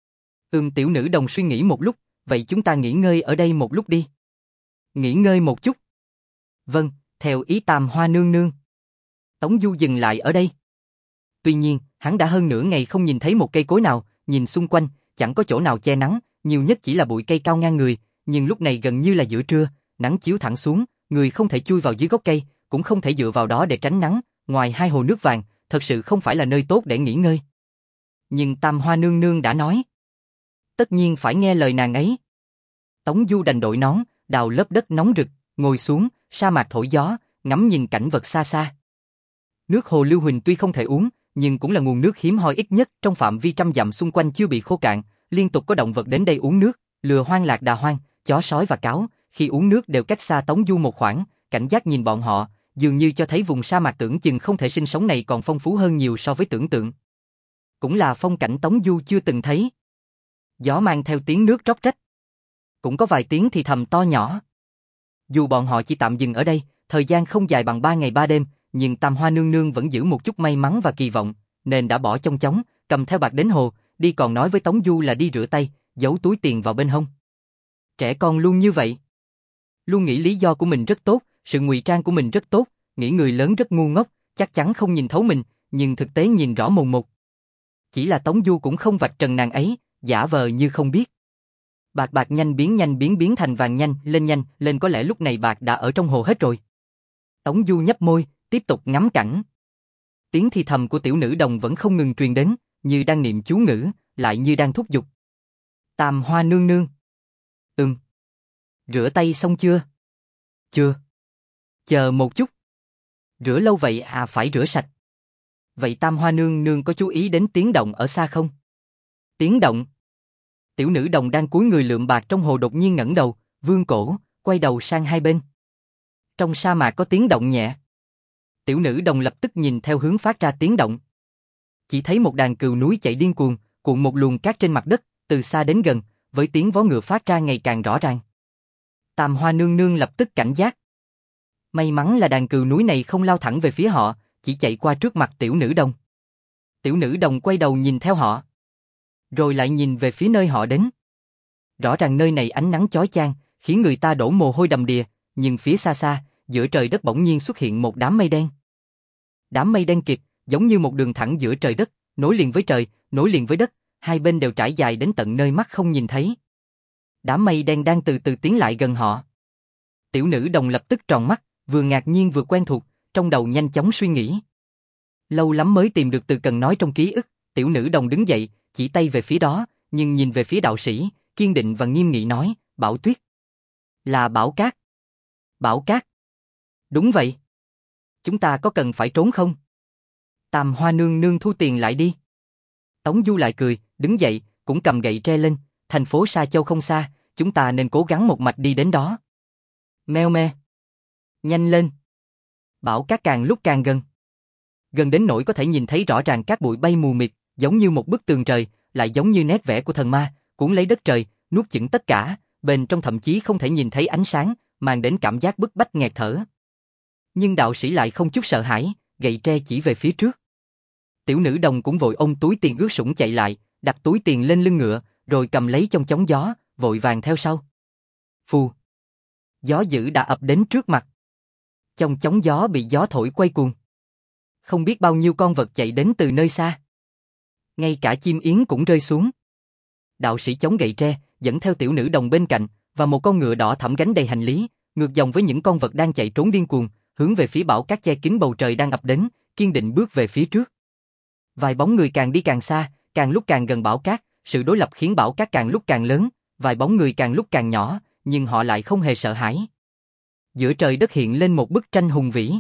Ừm, tiểu nữ đồng suy nghĩ một lúc, vậy chúng ta nghỉ ngơi ở đây một lúc đi. Nghỉ ngơi một chút. Vâng, theo ý Tam Hoa nương nương. Tống Du dừng lại ở đây. Tuy nhiên, hắn đã hơn nửa ngày không nhìn thấy một cây cối nào, nhìn xung quanh, chẳng có chỗ nào che nắng, nhiều nhất chỉ là bụi cây cao ngang người, nhưng lúc này gần như là giữa trưa, nắng chiếu thẳng xuống, người không thể chui vào dưới gốc cây, cũng không thể dựa vào đó để tránh nắng, ngoài hai hồ nước vàng, thật sự không phải là nơi tốt để nghỉ ngơi. Nhưng Tam Hoa nương nương đã nói. Tất nhiên phải nghe lời nàng ấy. Tống Du đành đội nón, đào lớp đất nóng rực, ngồi xuống, sa mạc thổi gió, ngắm nhìn cảnh vật xa xa. Nước hồ Lưu Huỳnh tuy không thể uống, nhưng cũng là nguồn nước hiếm hoi ít nhất trong phạm vi trăm dặm xung quanh chưa bị khô cạn, liên tục có động vật đến đây uống nước, lừa hoang lạc đà hoang, chó sói và cáo, khi uống nước đều cách xa Tống Du một khoảng, cảnh giác nhìn bọn họ, dường như cho thấy vùng sa mạc tưởng chừng không thể sinh sống này còn phong phú hơn nhiều so với tưởng tượng. Cũng là phong cảnh Tống Du chưa từng thấy. Gió mang theo tiếng nước róc rách. Cũng có vài tiếng thì thầm to nhỏ. Dù bọn họ chỉ tạm dừng ở đây, thời gian không dài bằng ba ngày ba đêm, nhưng Tam Hoa nương nương vẫn giữ một chút may mắn và kỳ vọng, nên đã bỏ chong chóng, cầm theo bạc đến hồ, đi còn nói với Tống Du là đi rửa tay, giấu túi tiền vào bên hông. Trẻ con luôn như vậy. Luôn nghĩ lý do của mình rất tốt, sự ngụy trang của mình rất tốt, nghĩ người lớn rất ngu ngốc, chắc chắn không nhìn thấu mình, nhưng thực tế nhìn rõ mồn một. Chỉ là Tống Du cũng không vạch trần nàng ấy, giả vờ như không biết. Bạc bạc nhanh biến nhanh biến biến thành vàng nhanh, lên nhanh, lên có lẽ lúc này bạc đã ở trong hồ hết rồi. Tống Du nhấp môi, tiếp tục ngắm cảnh. Tiếng thì thầm của tiểu nữ đồng vẫn không ngừng truyền đến, như đang niệm chú ngữ, lại như đang thúc giục. Tam Hoa nương nương. Ừm. Rửa tay xong chưa? Chưa. Chờ một chút. Rửa lâu vậy à, phải rửa sạch. Vậy Tam Hoa nương nương có chú ý đến tiếng động ở xa không? Tiếng động? Tiểu nữ đồng đang cúi người lượm bạc trong hồ đột nhiên ngẩng đầu, vươn cổ, quay đầu sang hai bên. Trong sa mạc có tiếng động nhẹ. Tiểu nữ đồng lập tức nhìn theo hướng phát ra tiếng động. Chỉ thấy một đàn cừu núi chạy điên cuồng, cuộn một luồng cát trên mặt đất, từ xa đến gần, với tiếng vó ngựa phát ra ngày càng rõ ràng. Tam Hoa nương nương lập tức cảnh giác. May mắn là đàn cừu núi này không lao thẳng về phía họ, chỉ chạy qua trước mặt tiểu nữ đồng. Tiểu nữ đồng quay đầu nhìn theo họ, rồi lại nhìn về phía nơi họ đến. Rõ ràng nơi này ánh nắng chói chang, khiến người ta đổ mồ hôi đầm đìa, nhưng phía xa xa, giữa trời đất bỗng nhiên xuất hiện một đám mây đen. Đám mây đen kịt, giống như một đường thẳng giữa trời đất, nối liền với trời, nối liền với đất, hai bên đều trải dài đến tận nơi mắt không nhìn thấy. Đám mây đen đang từ từ tiến lại gần họ. Tiểu nữ đồng lập tức tròn mắt, vừa ngạc nhiên vừa quen thuộc, trong đầu nhanh chóng suy nghĩ. Lâu lắm mới tìm được từ cần nói trong ký ức, tiểu nữ đồng đứng dậy, chỉ tay về phía đó, nhưng nhìn về phía đạo sĩ, kiên định và nghiêm nghị nói, Bảo Tuyết. Là Bảo Cát. Bảo Cát. Đúng vậy. Chúng ta có cần phải trốn không? Tam Hoa nương nương thu tiền lại đi. Tống Du lại cười, đứng dậy, cũng cầm gậy tre lên, thành phố Sa Châu không xa, chúng ta nên cố gắng một mạch đi đến đó. Meo me. Nhanh lên. Bảo Cát càng lúc càng gần. Gần đến nỗi có thể nhìn thấy rõ ràng các bụi bay mù mịt, giống như một bức tường trời, lại giống như nét vẽ của thần ma, cuốn lấy đất trời, nuốt chửng tất cả, bên trong thậm chí không thể nhìn thấy ánh sáng, mang đến cảm giác bức bách nghẹt thở. Nhưng đạo sĩ lại không chút sợ hãi, gậy tre chỉ về phía trước. Tiểu nữ đồng cũng vội ôm túi tiền ướt sũng chạy lại, đặt túi tiền lên lưng ngựa, rồi cầm lấy trong chóng gió, vội vàng theo sau. Phù. Gió dữ đã ập đến trước mặt. Trong chóng gió bị gió thổi quay cuồng. Không biết bao nhiêu con vật chạy đến từ nơi xa. Ngay cả chim yến cũng rơi xuống. Đạo sĩ chống gậy tre, dẫn theo tiểu nữ đồng bên cạnh, và một con ngựa đỏ thẫm gánh đầy hành lý, ngược dòng với những con vật đang chạy trốn điên cuồng, hướng về phía Bảo Cát che kín bầu trời đang ập đến, kiên định bước về phía trước. Vài bóng người càng đi càng xa, càng lúc càng gần Bảo Cát, sự đối lập khiến Bảo Cát càng lúc càng lớn, vài bóng người càng lúc càng nhỏ, nhưng họ lại không hề sợ hãi. Giữa trời đất hiện lên một bức tranh hùng vĩ.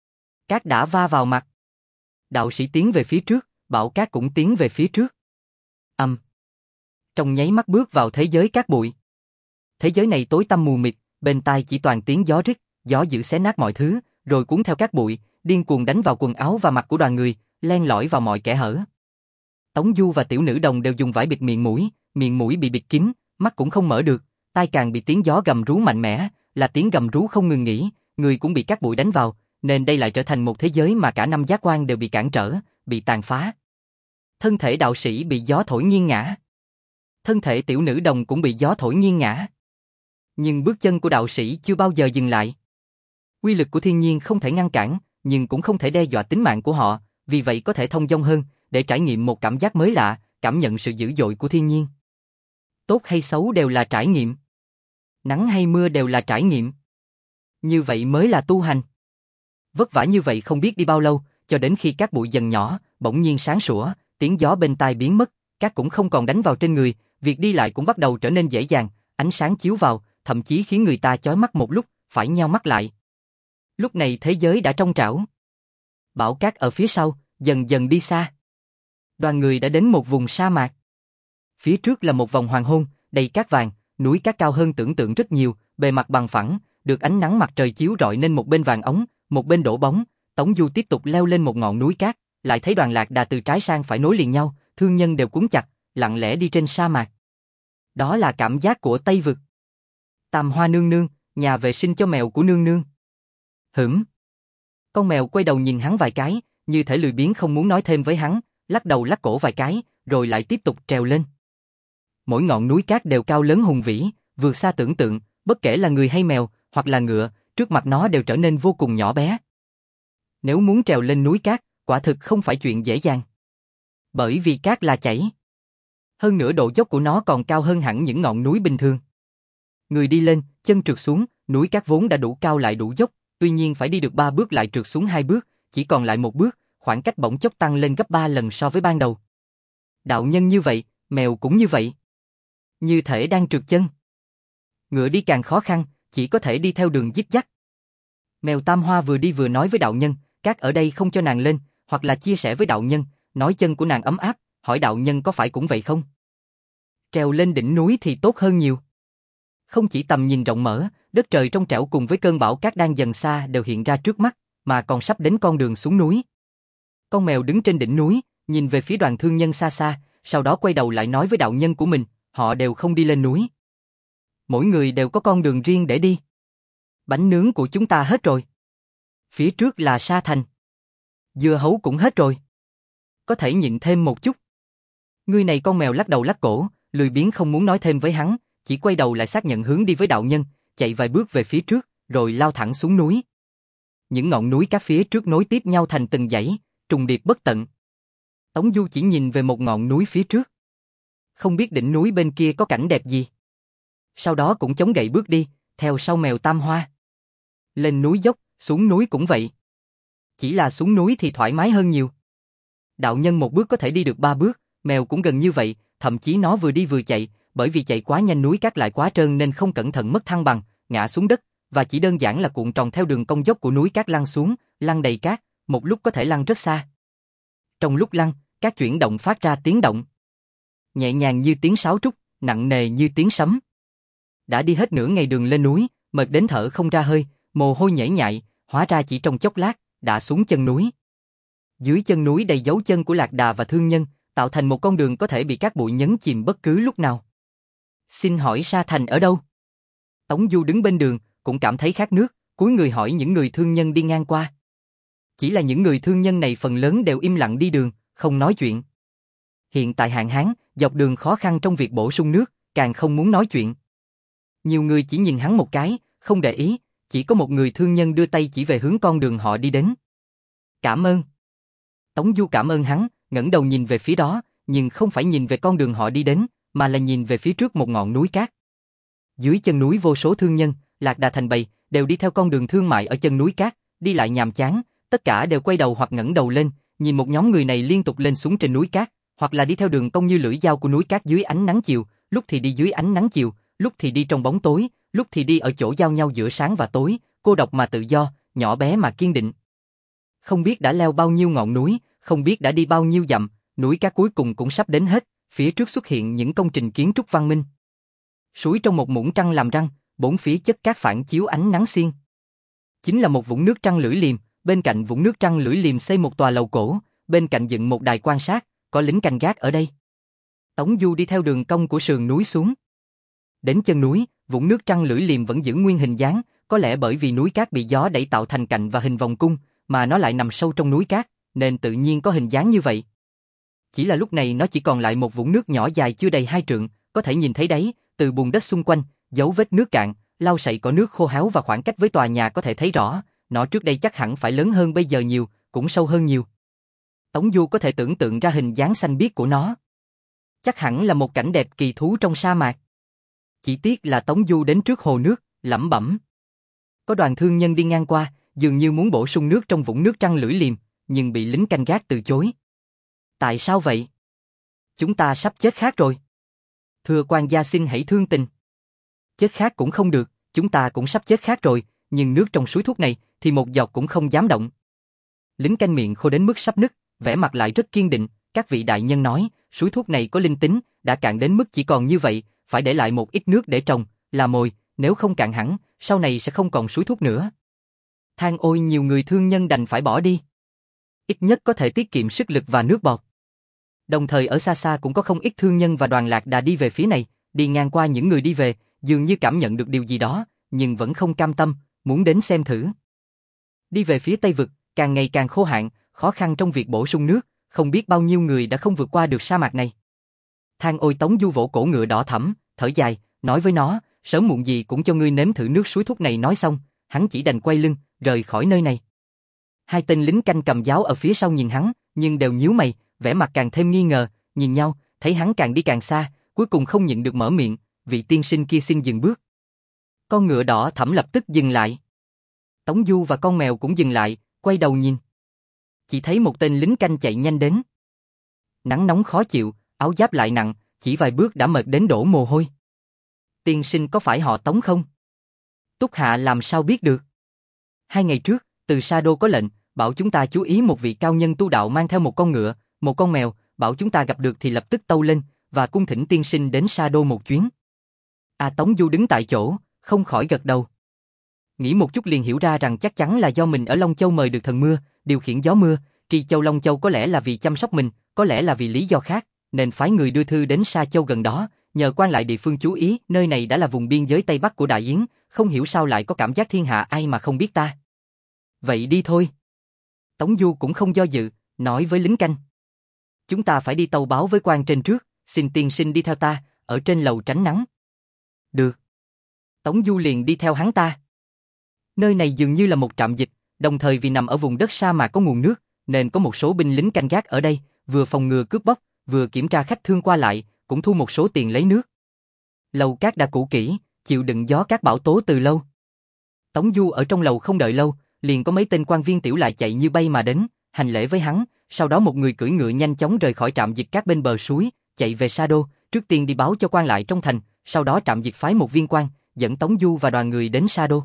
Cát đã va vào mặt. Đạo sĩ tiến về phía trước, Bảo Cát cũng tiến về phía trước. Âm. Um. Trong nháy mắt bước vào thế giới cát bụi. Thế giới này tối tăm mù mịt, bên tai chỉ toàn tiếng gió rít, gió dữ xé nát mọi thứ, rồi cuốn theo cát bụi, điên cuồng đánh vào quần áo và mặt của đoàn người, len lỏi vào mọi kẽ hở. Tống Du và tiểu nữ đồng đều dùng vải bịt miệng mũi, miệng mũi bị bịt kín, mắt cũng không mở được, tai càng bị tiếng gió gầm rú mạnh mẽ, là tiếng gầm rú không ngừng nghỉ, người cũng bị cát bụi đánh vào, nên đây lại trở thành một thế giới mà cả năm giác quan đều bị cản trở, bị tàn phá. Thân thể đạo sĩ bị gió thổi nghiêng ngã. Thân thể tiểu nữ đồng cũng bị gió thổi nghiêng ngã. Nhưng bước chân của đạo sĩ chưa bao giờ dừng lại. Quy lực của thiên nhiên không thể ngăn cản, nhưng cũng không thể đe dọa tính mạng của họ, vì vậy có thể thông dong hơn, để trải nghiệm một cảm giác mới lạ, cảm nhận sự dữ dội của thiên nhiên. Tốt hay xấu đều là trải nghiệm. Nắng hay mưa đều là trải nghiệm. Như vậy mới là tu hành. Vất vả như vậy không biết đi bao lâu, cho đến khi cát bụi dần nhỏ, bỗng nhiên sáng sủa, tiếng gió bên tai biến mất, cát cũng không còn đánh vào trên người, việc đi lại cũng bắt đầu trở nên dễ dàng, ánh sáng chiếu vào, thậm chí khiến người ta chói mắt một lúc, phải nheo mắt lại. Lúc này thế giới đã trong trảo. Bảo Cát ở phía sau, dần dần đi xa. Đoàn người đã đến một vùng sa mạc. Phía trước là một vòng hoàng hôn, đầy cát vàng, núi cát cao hơn tưởng tượng rất nhiều, bề mặt bằng phẳng, được ánh nắng mặt trời chiếu rọi nên một bên vàng óng, một bên đổ bóng. Tống Du tiếp tục leo lên một ngọn núi cát, lại thấy đoàn lạc đà từ trái sang phải nối liền nhau, thương nhân đều cuốn chặt, lặng lẽ đi trên sa mạc. Đó là cảm giác của Tây Vực. Tam Hoa nương nương, nhà vệ sinh cho mèo của nương nương. Hửm. Con mèo quay đầu nhìn hắn vài cái, như thể lười biếng không muốn nói thêm với hắn, lắc đầu lắc cổ vài cái, rồi lại tiếp tục trèo lên. Mỗi ngọn núi cát đều cao lớn hùng vĩ, vượt xa tưởng tượng, bất kể là người hay mèo, hoặc là ngựa, trước mặt nó đều trở nên vô cùng nhỏ bé. Nếu muốn trèo lên núi cát, quả thực không phải chuyện dễ dàng. Bởi vì cát là chảy. Hơn nữa độ dốc của nó còn cao hơn hẳn những ngọn núi bình thường. Người đi lên, chân trượt xuống, núi cát vốn đã đủ cao lại đủ dốc, tuy nhiên phải đi được ba bước lại trượt xuống hai bước, chỉ còn lại một bước, khoảng cách bỗng chốc tăng lên gấp ba lần so với ban đầu. Đạo nhân như vậy, mèo cũng như vậy. Như thể đang trượt chân. Ngựa đi càng khó khăn, chỉ có thể đi theo đường dích dắc. Mèo Tam Hoa vừa đi vừa nói với đạo nhân, cát ở đây không cho nàng lên, hoặc là chia sẻ với đạo nhân, nói chân của nàng ấm áp, hỏi đạo nhân có phải cũng vậy không? Trèo lên đỉnh núi thì tốt hơn nhiều. Không chỉ tầm nhìn rộng mở, đất trời trong trẻo cùng với cơn bão cát đang dần xa đều hiện ra trước mắt, mà còn sắp đến con đường xuống núi. Con mèo đứng trên đỉnh núi, nhìn về phía Đoàn thương nhân xa xa, sau đó quay đầu lại nói với đạo nhân của mình, họ đều không đi lên núi. Mỗi người đều có con đường riêng để đi. Bánh nướng của chúng ta hết rồi. Phía trước là Sa Thành. Dưa hấu cũng hết rồi. Có thể nhịn thêm một chút. Người này con mèo lắc đầu lắc cổ, lười biếng không muốn nói thêm với hắn, chỉ quay đầu lại xác nhận hướng đi với đạo nhân, chạy vài bước về phía trước, rồi lao thẳng xuống núi. Những ngọn núi các phía trước nối tiếp nhau thành từng dãy, trùng điệp bất tận. Tống Du chỉ nhìn về một ngọn núi phía trước. Không biết đỉnh núi bên kia có cảnh đẹp gì. Sau đó cũng chống gậy bước đi, theo sau mèo Tam Hoa. Lên núi dốc, xuống núi cũng vậy. Chỉ là xuống núi thì thoải mái hơn nhiều. Đạo nhân một bước có thể đi được ba bước, mèo cũng gần như vậy, thậm chí nó vừa đi vừa chạy, bởi vì chạy quá nhanh núi cát lại quá trơn nên không cẩn thận mất thăng bằng, ngã xuống đất, và chỉ đơn giản là cuộn tròn theo đường cong dốc của núi cát lăn xuống, lăn đầy cát, một lúc có thể lăn rất xa. Trong lúc lăn, các chuyển động phát ra tiếng động. Nhẹ nhàng như tiếng sáo trúc, nặng nề như tiếng sấm. Đã đi hết nửa ngày đường lên núi, mệt đến thở không ra hơi, mồ hôi nhễ nhại, hóa ra chỉ trong chốc lát, đã xuống chân núi. Dưới chân núi đầy dấu chân của lạc đà và thương nhân, tạo thành một con đường có thể bị các bụi nhấn chìm bất cứ lúc nào. Xin hỏi Sa Thành ở đâu? Tống Du đứng bên đường, cũng cảm thấy khát nước, cúi người hỏi những người thương nhân đi ngang qua. Chỉ là những người thương nhân này phần lớn đều im lặng đi đường, không nói chuyện. Hiện tại hạn hán, dọc đường khó khăn trong việc bổ sung nước, càng không muốn nói chuyện. Nhiều người chỉ nhìn hắn một cái, không để ý, chỉ có một người thương nhân đưa tay chỉ về hướng con đường họ đi đến. Cảm ơn. Tống Du cảm ơn hắn, ngẩng đầu nhìn về phía đó, nhưng không phải nhìn về con đường họ đi đến, mà là nhìn về phía trước một ngọn núi cát. Dưới chân núi vô số thương nhân, lạc đà thành bầy, đều đi theo con đường thương mại ở chân núi cát, đi lại nhàm chán, tất cả đều quay đầu hoặc ngẩng đầu lên, nhìn một nhóm người này liên tục lên xuống trên núi cát, hoặc là đi theo đường cong như lưỡi dao của núi cát dưới ánh nắng chiều, lúc thì đi dưới ánh nắng chiều, lúc thì đi trong bóng tối, lúc thì đi ở chỗ giao nhau giữa sáng và tối, cô độc mà tự do, nhỏ bé mà kiên định. Không biết đã leo bao nhiêu ngọn núi, không biết đã đi bao nhiêu dặm, núi cát cuối cùng cũng sắp đến hết, phía trước xuất hiện những công trình kiến trúc văn minh. Suối trong một muỗng trăng làm răng, bốn phía chất cát phản chiếu ánh nắng xiên. Chính là một vũng nước trăng lưỡi liềm, bên cạnh vũng nước trăng lưỡi liềm xây một tòa lầu cổ, bên cạnh dựng một đài quan sát, có lính canh gác ở đây. Tống Du đi theo đường cong của sườn núi xuống. Đến chân núi, vũng nước trăng lưỡi liềm vẫn giữ nguyên hình dáng, có lẽ bởi vì núi cát bị gió đẩy tạo thành cạnh và hình vòng cung, mà nó lại nằm sâu trong núi cát, nên tự nhiên có hình dáng như vậy. Chỉ là lúc này nó chỉ còn lại một vũng nước nhỏ dài chưa đầy hai trượng, có thể nhìn thấy đáy, từ bùn đất xung quanh, dấu vết nước cạn, lau sậy có nước khô héo và khoảng cách với tòa nhà có thể thấy rõ, nó trước đây chắc hẳn phải lớn hơn bây giờ nhiều, cũng sâu hơn nhiều. Tống Du có thể tưởng tượng ra hình dáng xanh biếc của nó. Chắc hẳn là một cảnh đẹp kỳ thú trong sa mạc. Chỉ tiếc là Tống Du đến trước hồ nước, lẩm bẩm. Có đoàn thương nhân đi ngang qua, dường như muốn bổ sung nước trong vũng nước trăng lưỡi liềm, nhưng bị lính canh gác từ chối. Tại sao vậy? Chúng ta sắp chết khát rồi. Thưa quan gia xin hãy thương tình. Chết khát cũng không được, chúng ta cũng sắp chết khát rồi, nhưng nước trong suối thuốc này thì một giọt cũng không dám động. Lính canh miệng khô đến mức sắp nứt, vẻ mặt lại rất kiên định. Các vị đại nhân nói, suối thuốc này có linh tính, đã cạn đến mức chỉ còn như vậy, phải để lại một ít nước để trồng, là mồi, nếu không cạn hẳn, sau này sẽ không còn suối thuốc nữa. Than ôi nhiều người thương nhân đành phải bỏ đi. Ít nhất có thể tiết kiệm sức lực và nước bọt. Đồng thời ở xa xa cũng có không ít thương nhân và đoàn lạc đà đi về phía này, đi ngang qua những người đi về, dường như cảm nhận được điều gì đó, nhưng vẫn không cam tâm, muốn đến xem thử. Đi về phía Tây Vực, càng ngày càng khô hạn, khó khăn trong việc bổ sung nước, không biết bao nhiêu người đã không vượt qua được sa mạc này. Than ôi Tống Du vỗ cổ ngựa đỏ thẫm, thở dài, nói với nó, sớm muộn gì cũng cho ngươi nếm thử nước suối thuốc này. Nói xong, hắn chỉ đành quay lưng, rời khỏi nơi này. Hai tên lính canh cầm giáo ở phía sau nhìn hắn, nhưng đều nhíu mày, vẻ mặt càng thêm nghi ngờ, nhìn nhau, thấy hắn càng đi càng xa, cuối cùng không nhịn được mở miệng, vị tiên sinh kia xin dừng bước. Con ngựa đỏ thẫm lập tức dừng lại. Tống Du và con mèo cũng dừng lại, quay đầu nhìn. Chỉ thấy một tên lính canh chạy nhanh đến. Nắng nóng khó chịu, áo giáp lại nặng, chỉ vài bước đã mệt đến đổ mồ hôi. Tiên sinh có phải họ Tống không? Túc Hạ làm sao biết được? Hai ngày trước, từ Sa Đô có lệnh, bảo chúng ta chú ý một vị cao nhân tu đạo mang theo một con ngựa, một con mèo, bảo chúng ta gặp được thì lập tức tâu lên, và cung thỉnh tiên sinh đến Sa Đô một chuyến. A Tống Du đứng tại chỗ, không khỏi gật đầu. Nghĩ một chút liền hiểu ra rằng chắc chắn là do mình ở Long Châu mời được thần mưa, điều khiển gió mưa, Tri Châu Long Châu có lẽ là vì chăm sóc mình, có lẽ là vì lý do khác, nên phái người đưa thư đến Sa Châu gần đó, nhờ quan lại địa phương chú ý, nơi này đã là vùng biên giới Tây Bắc của Đại Yến, không hiểu sao lại có cảm giác thiên hạ ai mà không biết ta. Vậy đi thôi. Tống Du cũng không do dự, nói với lính canh. Chúng ta phải đi tâu báo với quan trên trước, xin tiên sinh đi theo ta, ở trên lầu tránh nắng. Được. Tống Du liền đi theo hắn ta. Nơi này dường như là một trạm dịch, đồng thời vì nằm ở vùng đất sa mạc có nguồn nước, nên có một số binh lính canh gác ở đây, vừa phòng ngừa cướp bóc, vừa kiểm tra khách thương qua lại, cũng thu một số tiền lấy nước. Lầu cát đã cũ kỹ, chịu đựng gió cát bão tố từ lâu. Tống Du ở trong lầu không đợi lâu, liền có mấy tên quan viên tiểu lại chạy như bay mà đến, hành lễ với hắn, sau đó một người cưỡi ngựa nhanh chóng rời khỏi trạm dịch cát bên bờ suối, chạy về Sa Đô, trước tiên đi báo cho quan lại trong thành, sau đó trạm dịch phái một viên quan, dẫn Tống Du và đoàn người đến Sa Đô.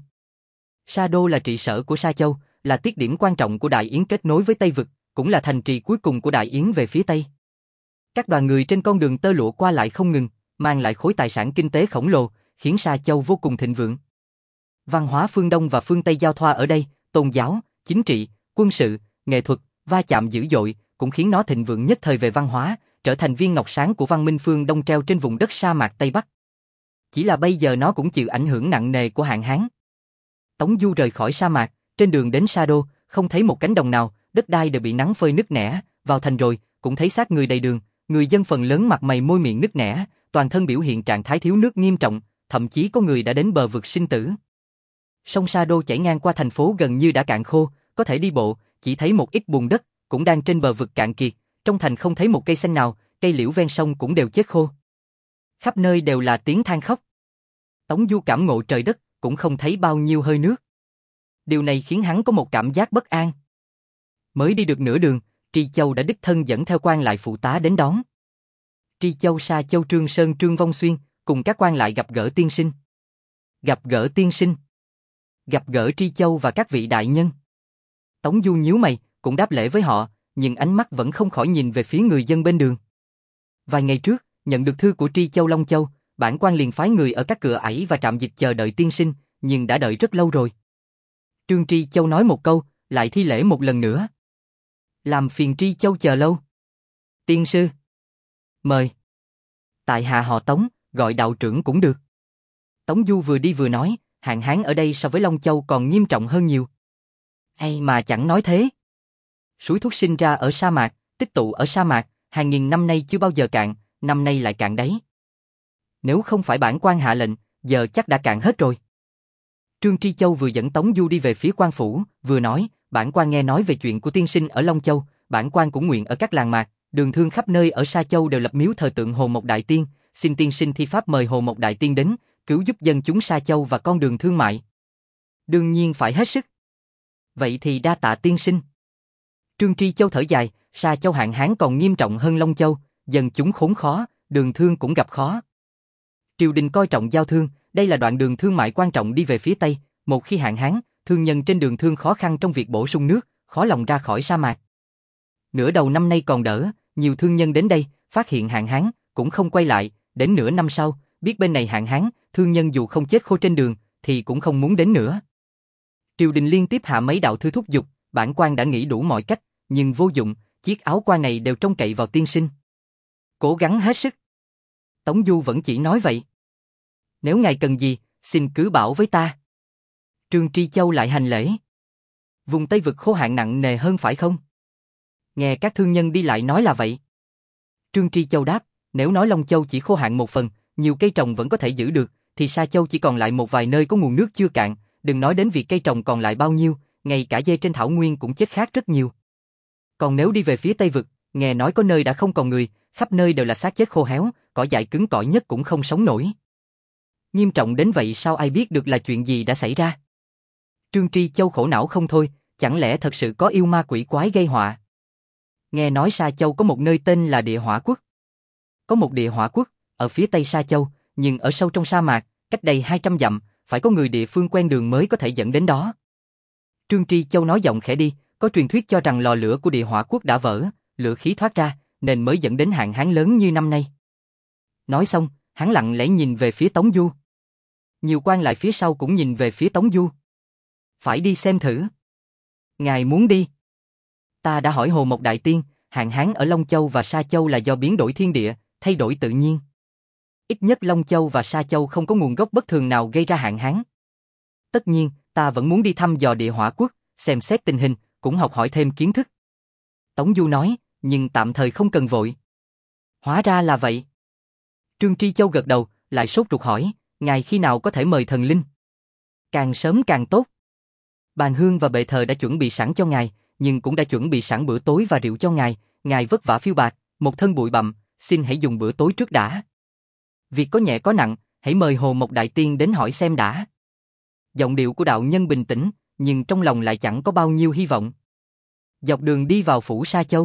Sa Đô là trị sở của Sa Châu, là tiết điểm quan trọng của Đại Yến kết nối với Tây Vực, cũng là thành trì cuối cùng của Đại Yến về phía Tây. Các đoàn người trên con đường tơ lụa qua lại không ngừng, mang lại khối tài sản kinh tế khổng lồ, khiến Sa Châu vô cùng thịnh vượng. Văn hóa phương Đông và phương Tây giao thoa ở đây, tôn giáo, chính trị, quân sự, nghệ thuật, va chạm dữ dội, cũng khiến nó thịnh vượng nhất thời về văn hóa, trở thành viên ngọc sáng của văn minh phương Đông treo trên vùng đất sa mạc Tây Bắc. Chỉ là bây giờ nó cũng chịu ảnh hưởng nặng nề của hạn hán. Tống Du rời khỏi sa mạc, trên đường đến Sa Đô, không thấy một cánh đồng nào, đất đai đều bị nắng phơi nứt nẻ, vào thành rồi, cũng thấy xác người đầy đường, người dân phần lớn mặt mày môi miệng nứt nẻ, toàn thân biểu hiện trạng thái thiếu nước nghiêm trọng, thậm chí có người đã đến bờ vực sinh tử. Sông Sa Đô chảy ngang qua thành phố gần như đã cạn khô, có thể đi bộ, chỉ thấy một ít bùn đất, cũng đang trên bờ vực cạn kiệt, trong thành không thấy một cây xanh nào, cây liễu ven sông cũng đều chết khô. Khắp nơi đều là tiếng than khóc. Tống Du cảm ngộ trời đất, cũng không thấy bao nhiêu hơi nước. Điều này khiến hắn có một cảm giác bất an. Mới đi được nửa đường, Tri Châu đã đích thân dẫn theo quan lại phụ tá đến đón. Tri Châu Sa Châu Trương Sơn Trương Vong Xuyên, cùng các quan lại gặp gỡ tiên sinh. Gặp gỡ tiên sinh. Gặp gỡ Tri Châu và các vị đại nhân. Tống Du nhíu mày, cũng đáp lễ với họ, nhưng ánh mắt vẫn không khỏi nhìn về phía người dân bên đường. Vài ngày trước, nhận được thư của Tri Châu Long Châu, bản quan liền phái người ở các cửa ải và trạm dịch chờ đợi tiên sinh, nhưng đã đợi rất lâu rồi. Trương Tri Châu nói một câu, lại thi lễ một lần nữa. Làm phiền Tri Châu chờ lâu. Tiên sư. Mời. Tại hạ họ Tống, gọi đạo trưởng cũng được. Tống Du vừa đi vừa nói, hạn hán ở đây so với Long Châu còn nghiêm trọng hơn nhiều. Hay mà chẳng nói thế. Suối thuốc sinh ra ở sa mạc, tích tụ ở sa mạc, hàng nghìn năm nay chưa bao giờ cạn, năm nay lại cạn đấy. Nếu không phải bản quan hạ lệnh, giờ chắc đã cạn hết rồi. Trương Tri Châu vừa dẫn Tống Du đi về phía quan phủ, vừa nói, bản quan nghe nói về chuyện của tiên sinh ở Long Châu, bản quan cũng nguyện ở các làng mạc, đường thương khắp nơi ở Sa Châu đều lập miếu thờ tượng Hồ Mộc Đại Tiên, xin tiên sinh thi pháp mời Hồ Mộc Đại Tiên đến, cứu giúp dân chúng Sa Châu và con đường thương mại. Đương nhiên phải hết sức. Vậy thì đa tạ tiên sinh. Trương Tri Châu thở dài, Sa Châu hạn hán còn nghiêm trọng hơn Long Châu, dân chúng khốn khó, đường thương cũng gặp khó. Triều đình coi trọng giao thương, đây là đoạn đường thương mại quan trọng đi về phía Tây, một khi hạn hán, thương nhân trên đường thương khó khăn trong việc bổ sung nước, khó lòng ra khỏi sa mạc. Nửa đầu năm nay còn đỡ, nhiều thương nhân đến đây, phát hiện hạn hán, cũng không quay lại, đến nửa năm sau, biết bên này hạn hán, thương nhân dù không chết khô trên đường, thì cũng không muốn đến nữa. Triều đình liên tiếp hạ mấy đạo thư thúc giục, bản quan đã nghĩ đủ mọi cách, nhưng vô dụng, chiếc áo quan này đều trông cậy vào tiên sinh. Cố gắng hết sức. Tống Du vẫn chỉ nói vậy. Nếu ngài cần gì, xin cứ bảo với ta. Trương Tri Châu lại hành lễ. Vùng Tây Vực khô hạn nặng nề hơn phải không? Nghe các thương nhân đi lại nói là vậy. Trương Tri Châu đáp, nếu nói Long Châu chỉ khô hạn một phần, nhiều cây trồng vẫn có thể giữ được, thì Sa Châu chỉ còn lại một vài nơi có nguồn nước chưa cạn, đừng nói đến việc cây trồng còn lại bao nhiêu, ngay cả dê trên thảo nguyên cũng chết khát rất nhiều. Còn nếu đi về phía Tây Vực, nghe nói có nơi đã không còn người, khắp nơi đều là xác chết khô héo, cỏ dại cứng cỏi nhất cũng không sống nổi. Nghiêm trọng đến vậy sao ai biết được là chuyện gì đã xảy ra? Trương Tri Châu khổ não không thôi, chẳng lẽ thật sự có yêu ma quỷ quái gây họa? Nghe nói Sa Châu có một nơi tên là Địa Hỏa Quốc. Có một Địa Hỏa Quốc, ở phía Tây Sa Châu, nhưng ở sâu trong sa mạc, cách đây hai trăm dặm, phải có người địa phương quen đường mới có thể dẫn đến đó. Trương Tri Châu nói giọng khẽ đi, Có truyền thuyết cho rằng lò lửa của địa hỏa quốc đã vỡ, lửa khí thoát ra, nên mới dẫn đến hạn hán lớn như năm nay. Nói xong, hắn lặng lẽ nhìn về phía Tống Du. Nhiều quan lại phía sau cũng nhìn về phía Tống Du. Phải đi xem thử. Ngài muốn đi? Ta đã hỏi Hồ Mộc Đại Tiên, hạn hán ở Long Châu và Sa Châu là do biến đổi thiên địa, thay đổi tự nhiên. Ít nhất Long Châu và Sa Châu không có nguồn gốc bất thường nào gây ra hạn hán. Tất nhiên, ta vẫn muốn đi thăm dò địa hỏa quốc, xem xét tình hình, cũng học hỏi thêm kiến thức. Tống Du nói, nhưng tạm thời không cần vội. Hóa ra là vậy. Trương Tri Châu gật đầu, lại sốt ruột hỏi, ngài khi nào có thể mời thần linh? Càng sớm càng tốt. Bàn hương và bệ thờ đã chuẩn bị sẵn cho ngài, nhưng cũng đã chuẩn bị sẵn bữa tối và rượu cho ngài, ngài vất vả phiêu bạt, một thân bụi bặm, xin hãy dùng bữa tối trước đã. Việc có nhẹ có nặng, hãy mời Hồ Mộc Đại Tiên đến hỏi xem đã. Giọng điệu của đạo nhân bình tĩnh, nhưng trong lòng lại chẳng có bao nhiêu hy vọng. Dọc đường đi vào phủ Sa Châu.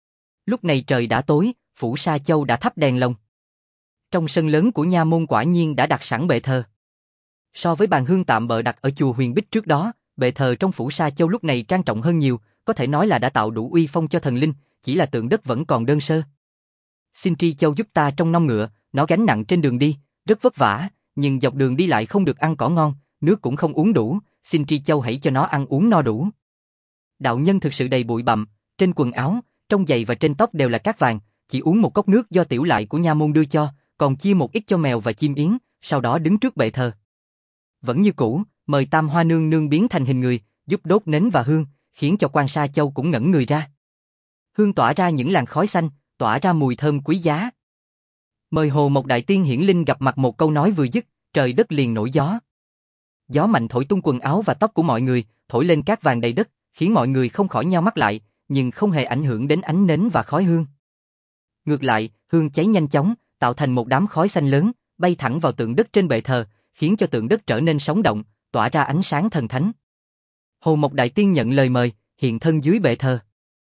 Lúc này trời đã tối, phủ Sa Châu đã thắp đèn lồng. Trong sân lớn của nha môn quả nhiên đã đặt sẵn bệ thờ. So với bàn hương tạm bợ đặt ở chùa Huyền Bích trước đó, bệ thờ trong phủ Sa Châu lúc này trang trọng hơn nhiều, có thể nói là đã tạo đủ uy phong cho thần linh, chỉ là tượng đất vẫn còn đơn sơ. Xin Tri Châu giúp ta trông nom ngựa, nó gánh nặng trên đường đi, rất vất vả, nhưng dọc đường đi lại không được ăn cỏ ngon, nước cũng không uống đủ, xin Tri Châu hãy cho nó ăn uống no đủ. Đạo nhân thực sự đầy bụi bặm, trên quần áo, trong giày và trên tóc đều là cát vàng, chỉ uống một cốc nước do tiểu lại của nha môn đưa cho, còn chia một ít cho mèo và chim yến, sau đó đứng trước bệ thờ. Vẫn như cũ, mời Tam Hoa nương nương biến thành hình người, giúp đốt nến và hương, khiến cho quan Sa Châu cũng ngẩn người ra. Hương tỏa ra những làn khói xanh, tỏa ra mùi thơm quý giá. Mời Hồ Mộc Đại Tiên hiển linh gặp mặt một câu nói vừa dứt, trời đất liền nổi gió. Gió mạnh thổi tung quần áo và tóc của mọi người, thổi lên cát vàng đầy đất, khiến mọi người không khỏi nheo mắt lại, nhưng không hề ảnh hưởng đến ánh nến và khói hương. Ngược lại, hương cháy nhanh chóng, tạo thành một đám khói xanh lớn, bay thẳng vào tượng đất trên bệ thờ, khiến cho tượng đất trở nên sống động, tỏa ra ánh sáng thần thánh. Hồ Mộc Đại Tiên nhận lời mời, hiện thân dưới bệ thờ.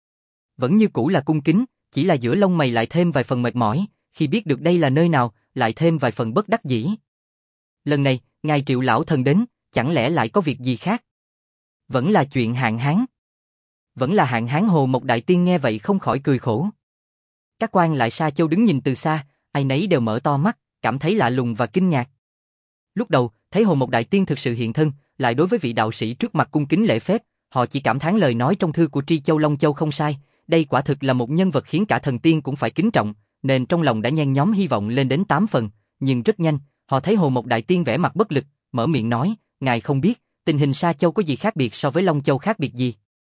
Vẫn như cũ là cung kính, chỉ là giữa lông mày lại thêm vài phần mệt mỏi, khi biết được đây là nơi nào, lại thêm vài phần bất đắc dĩ. Lần này, ngài Triệu lão thần đến, chẳng lẽ lại có việc gì khác? Vẫn là chuyện hạn hán. Vẫn là hạn hán. Hồ Mộc Đại Tiên nghe vậy không khỏi cười khổ. Các quan lại Sa Châu đứng nhìn từ xa, ai nấy đều mở to mắt, cảm thấy lạ lùng và kinh ngạc. Lúc đầu, thấy Hồ Mộc Đại Tiên thực sự hiện thân, lại đối với vị đạo sĩ trước mặt cung kính lễ phép, họ chỉ cảm thán lời nói trong thư của Tri Châu Long Châu không sai, đây quả thực là một nhân vật khiến cả thần tiên cũng phải kính trọng, nên trong lòng đã nhen nhóm hy vọng lên đến tám phần, nhưng rất nhanh, họ thấy Hồ Mộc Đại Tiên vẻ mặt bất lực, mở miệng nói, ngài không biết, tình hình Sa Châu có gì khác biệt so với Long Châu khác biệt gì?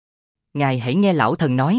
Ngài hãy nghe lão thần nói.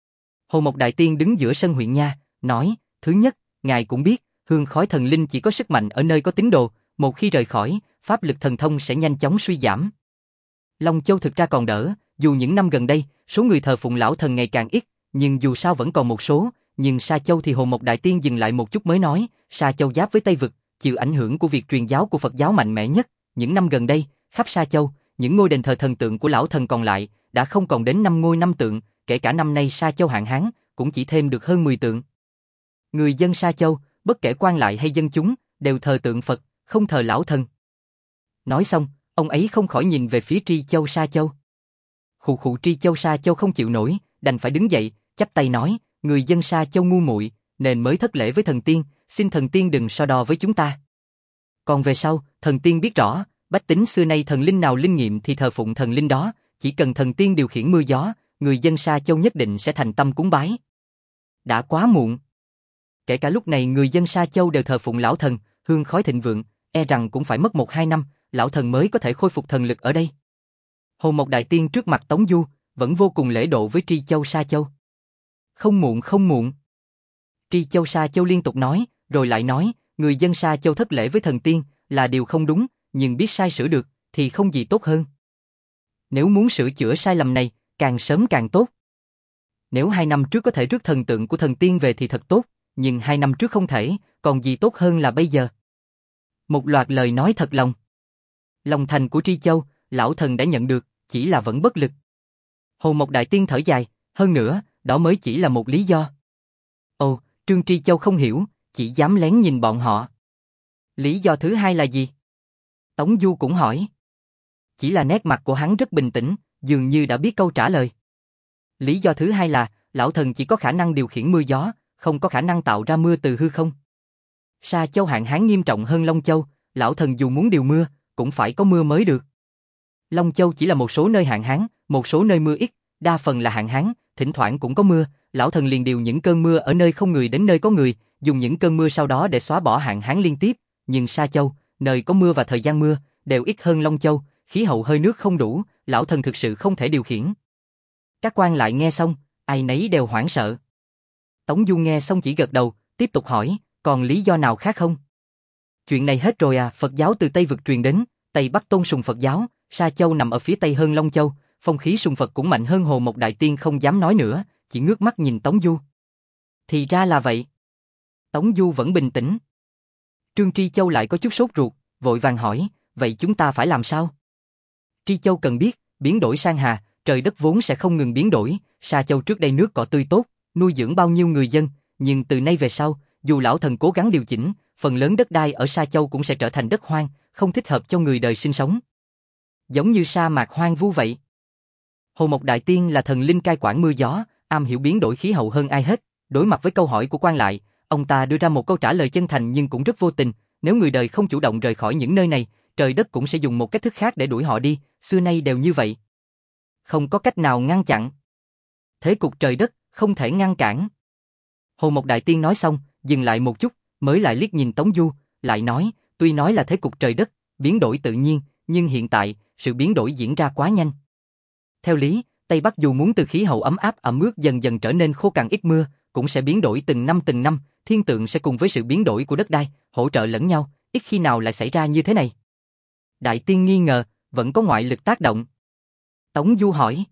Hồ Mộc Đại Tiên đứng giữa sân huyện nha, nói, thứ nhất, ngài cũng biết, hương khói thần linh chỉ có sức mạnh ở nơi có tín đồ, một khi rời khỏi, pháp lực thần thông sẽ nhanh chóng suy giảm. Long Châu thực ra còn đỡ, dù những năm gần đây, số người thờ phụng lão thần ngày càng ít, nhưng dù sao vẫn còn một số, nhưng Sa Châu thì Hồ Mộc Đại Tiên dừng lại một chút mới nói, Sa Châu giáp với Tây Vực, chịu ảnh hưởng của việc truyền giáo của Phật giáo mạnh mẽ nhất, những năm gần đây, khắp Sa Châu, những ngôi đền thờ thần tượng của lão thần còn lại, đã không còn đến năm ngôi năm tượng, kể cả năm nay Sa Châu hạn hán, cũng chỉ thêm được hơn mười tượng. Người dân Sa Châu, bất kể quan lại hay dân chúng, đều thờ tượng Phật, không thờ lão thần. Nói xong, ông ấy không khỏi nhìn về phía Tri Châu Sa Châu. Khụ khụ. Tri Châu Sa Châu không chịu nổi, đành phải đứng dậy, chắp tay nói, người dân Sa Châu ngu muội, nên mới thất lễ với thần tiên, xin thần tiên đừng so đo với chúng ta. Còn về sau, thần tiên biết rõ, bách tính xưa nay thần linh nào linh nghiệm thì thờ phụng thần linh đó, chỉ cần thần tiên điều khiển mưa gió, người dân Sa Châu nhất định sẽ thành tâm cúng bái. Đã quá muộn. Kể cả lúc này người dân Sa Châu đều thờ phụng lão thần, hương khói thịnh vượng, e rằng cũng phải mất một hai năm, lão thần mới có thể khôi phục thần lực ở đây. Hồ Mộc Đại Tiên trước mặt Tống Du, vẫn vô cùng lễ độ với Tri Châu Sa Châu. Không muộn không muộn. Tri Châu Sa Châu liên tục nói, rồi lại nói, người dân Sa Châu thất lễ với thần tiên, là điều không đúng, nhưng biết sai sửa được, thì không gì tốt hơn. Nếu muốn sửa chữa sai lầm này, càng sớm càng tốt. Nếu hai năm trước có thể rước thần tượng của thần tiên về thì thật tốt, nhưng hai năm trước không thể, còn gì tốt hơn là bây giờ. Một loạt lời nói thật lòng. Lòng thành của Tri Châu, lão thần đã nhận được, chỉ là vẫn bất lực. Hồ Mộc Đại Tiên thở dài, hơn nữa, đó mới chỉ là một lý do. Ồ, Trương Tri Châu không hiểu, chỉ dám lén nhìn bọn họ. Lý do thứ hai là gì? Tống Du cũng hỏi. Chỉ là nét mặt của hắn rất bình tĩnh, dường như đã biết câu trả lời. Lý do thứ hai là, lão thần chỉ có khả năng điều khiển mưa gió, không có khả năng tạo ra mưa từ hư không. Sa Châu hạn hán nghiêm trọng hơn Long Châu, lão thần dù muốn điều mưa, cũng phải có mưa mới được. Long Châu chỉ là một số nơi hạn hán, một số nơi mưa ít, đa phần là hạn hán, thỉnh thoảng cũng có mưa, lão thần liền điều những cơn mưa ở nơi không người đến nơi có người, dùng những cơn mưa sau đó để xóa bỏ hạn hán liên tiếp, nhưng Sa Châu, nơi có mưa và thời gian mưa, đều ít hơn Long Châu, khí hậu hơi nước không đủ, lão thần thực sự không thể điều khiển. Các quan lại nghe xong, ai nấy đều hoảng sợ. Tống Du nghe xong chỉ gật đầu, tiếp tục hỏi, còn lý do nào khác không? Chuyện này hết rồi à, Phật giáo từ Tây vực truyền đến, Tây Bắc tôn sùng Phật giáo, Sa Châu nằm ở phía Tây hơn Long Châu, phong khí sùng Phật cũng mạnh hơn Hồ Mộc Đại Tiên không dám nói nữa, chỉ ngước mắt nhìn Tống Du. Thì ra là vậy. Tống Du vẫn bình tĩnh. Trương Tri Châu lại có chút sốt ruột, vội vàng hỏi, vậy chúng ta phải làm sao? Tri Châu cần biết, biến đổi sang hà, trời đất vốn sẽ không ngừng biến đổi, Sa Châu trước đây nước cỏ tươi tốt, nuôi dưỡng bao nhiêu người dân, nhưng từ nay về sau, dù lão thần cố gắng điều chỉnh, phần lớn đất đai ở Sa Châu cũng sẽ trở thành đất hoang, không thích hợp cho người đời sinh sống. Giống như sa mạc hoang vu vậy. Hồ Mộc Đại Tiên là thần linh cai quản mưa gió, am hiểu biến đổi khí hậu hơn ai hết, đối mặt với câu hỏi của quan lại, ông ta đưa ra một câu trả lời chân thành nhưng cũng rất vô tình, nếu người đời không chủ động rời khỏi những nơi này, trời đất cũng sẽ dùng một cách thức khác để đuổi họ đi, xưa nay đều như vậy. Không có cách nào ngăn chặn. Thế cục trời đất, không thể ngăn cản. Hồ Mộc Đại Tiên nói xong, dừng lại một chút, mới lại liếc nhìn Tống Du, lại nói, tuy nói là thế cục trời đất, biến đổi tự nhiên, nhưng hiện tại, sự biến đổi diễn ra quá nhanh. Theo lý, Tây Bắc dù muốn từ khí hậu ấm áp ẩm ướt dần dần trở nên khô cằn ít mưa, cũng sẽ biến đổi từng năm từng năm, thiên tượng sẽ cùng với sự biến đổi của đất đai, hỗ trợ lẫn nhau, ít khi nào lại xảy ra như thế này. Đại Tiên nghi ngờ, vẫn có ngoại lực tác động. Tống Du hỏi.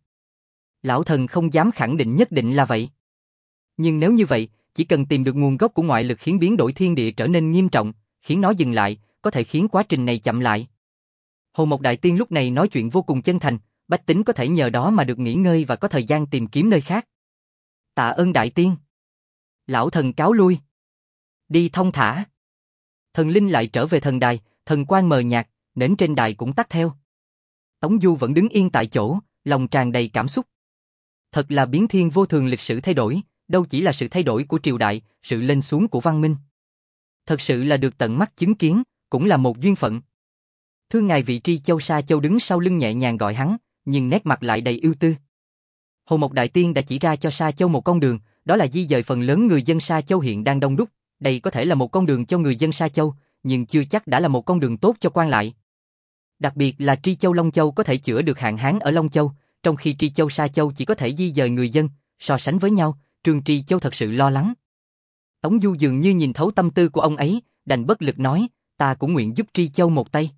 Lão thần không dám khẳng định nhất định là vậy. Nhưng nếu như vậy, chỉ cần tìm được nguồn gốc của ngoại lực khiến biến đổi thiên địa trở nên nghiêm trọng, khiến nó dừng lại, có thể khiến quá trình này chậm lại. Hồ Mộc Đại Tiên lúc này nói chuyện vô cùng chân thành, bách tính có thể nhờ đó mà được nghỉ ngơi và có thời gian tìm kiếm nơi khác. Tạ ơn Đại Tiên. Lão thần cáo lui. Đi thông thả. Thần linh lại trở về thần đài, thần quang mờ nhạt, nến trên đài cũng tắt theo. Tống Du vẫn đứng yên tại chỗ, lòng tràn đầy cảm xúc. Thật là biến thiên vô thường, lịch sử thay đổi, đâu chỉ là sự thay đổi của triều đại, sự lên xuống của văn minh. Thật sự là được tận mắt chứng kiến, cũng là một duyên phận. Thưa ngài, vị Tri Châu Sa Châu đứng sau lưng nhẹ nhàng gọi hắn, nhưng nét mặt lại đầy ưu tư. Hồ Mộc Đại Tiên đã chỉ ra cho Sa Châu một con đường, đó là di dời phần lớn người dân Sa Châu hiện đang đông đúc. Đây có thể là một con đường cho người dân Sa Châu, nhưng chưa chắc đã là một con đường tốt cho quan lại. Đặc biệt là Tri Châu Long Châu có thể chữa được hạn hán ở Long Châu, trong khi Tri Châu Sa Châu chỉ có thể di dời người dân, so sánh với nhau, Trương Tri Châu thật sự lo lắng. Tống Du dường như nhìn thấu tâm tư của ông ấy, đành bất lực nói, ta cũng nguyện giúp Tri Châu một tay.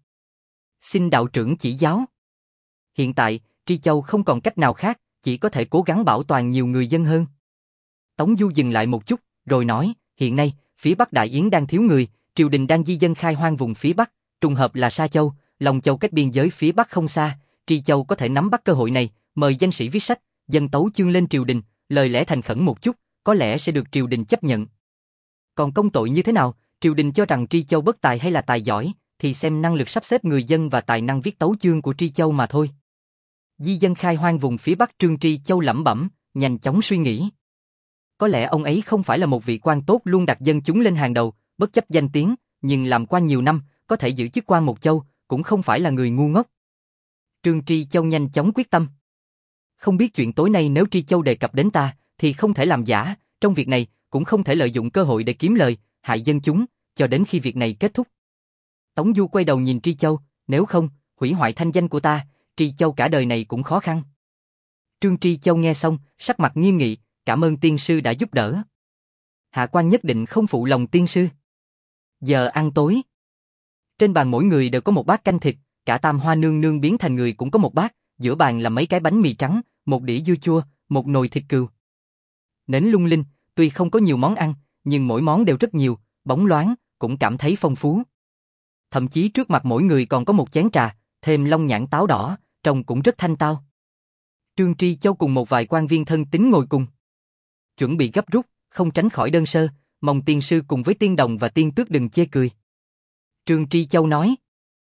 Xin đạo trưởng chỉ giáo. Hiện tại, Tri Châu không còn cách nào khác, chỉ có thể cố gắng bảo toàn nhiều người dân hơn. Tống Du dừng lại một chút, rồi nói, hiện nay, phía Bắc Đại Yến đang thiếu người, triều đình đang di dân khai hoang vùng phía Bắc, trùng hợp là Sa Châu, Long Châu cách biên giới phía Bắc không xa, Tri Châu có thể nắm bắt cơ hội này, mời danh sĩ viết sách, dâng tấu chương lên triều đình, lời lẽ thành khẩn một chút, có lẽ sẽ được triều đình chấp nhận. Còn công tội như thế nào, triều đình cho rằng Tri Châu bất tài hay là tài giỏi, thì xem năng lực sắp xếp người dân và tài năng viết tấu chương của Tri Châu mà thôi. Di dân khai hoang vùng phía Bắc, Trương Tri Châu lẩm bẩm, nhanh chóng suy nghĩ. Có lẽ ông ấy không phải là một vị quan tốt luôn đặt dân chúng lên hàng đầu, bất chấp danh tiếng, nhưng làm quan nhiều năm, có thể giữ chức quan một châu, cũng không phải là người ngu ngốc. Trương Tri Châu nhanh chóng quyết tâm. Không biết chuyện tối nay nếu Tri Châu đề cập đến ta, thì không thể làm giả, trong việc này, cũng không thể lợi dụng cơ hội để kiếm lời, hại dân chúng, cho đến khi việc này kết thúc. Tống Du quay đầu nhìn Tri Châu, nếu không, hủy hoại thanh danh của ta, Tri Châu cả đời này cũng khó khăn. Trương Tri Châu nghe xong, sắc mặt nghiêm nghị, cảm ơn tiên sư đã giúp đỡ. Hạ quan nhất định không phụ lòng tiên sư. Giờ ăn tối. Trên bàn mỗi người đều có một bát canh thịt, cả Tam Hoa nương nương biến thành người cũng có một bát, giữa bàn là mấy cái bánh mì trắng, một đĩa dưa chua, một nồi thịt cừu. Nến lung linh, tuy không có nhiều món ăn, nhưng mỗi món đều rất nhiều, bóng loáng, cũng cảm thấy phong phú. Thậm chí trước mặt mỗi người còn có một chén trà, thêm long nhãn táo đỏ, trông cũng rất thanh tao. Trương Tri Châu cùng một vài quan viên thân tín ngồi cùng. Chuẩn bị gấp rút, không tránh khỏi đơn sơ, mong tiên sư cùng với tiên đồng và tiên tước đừng chê cười. Trương Tri Châu nói.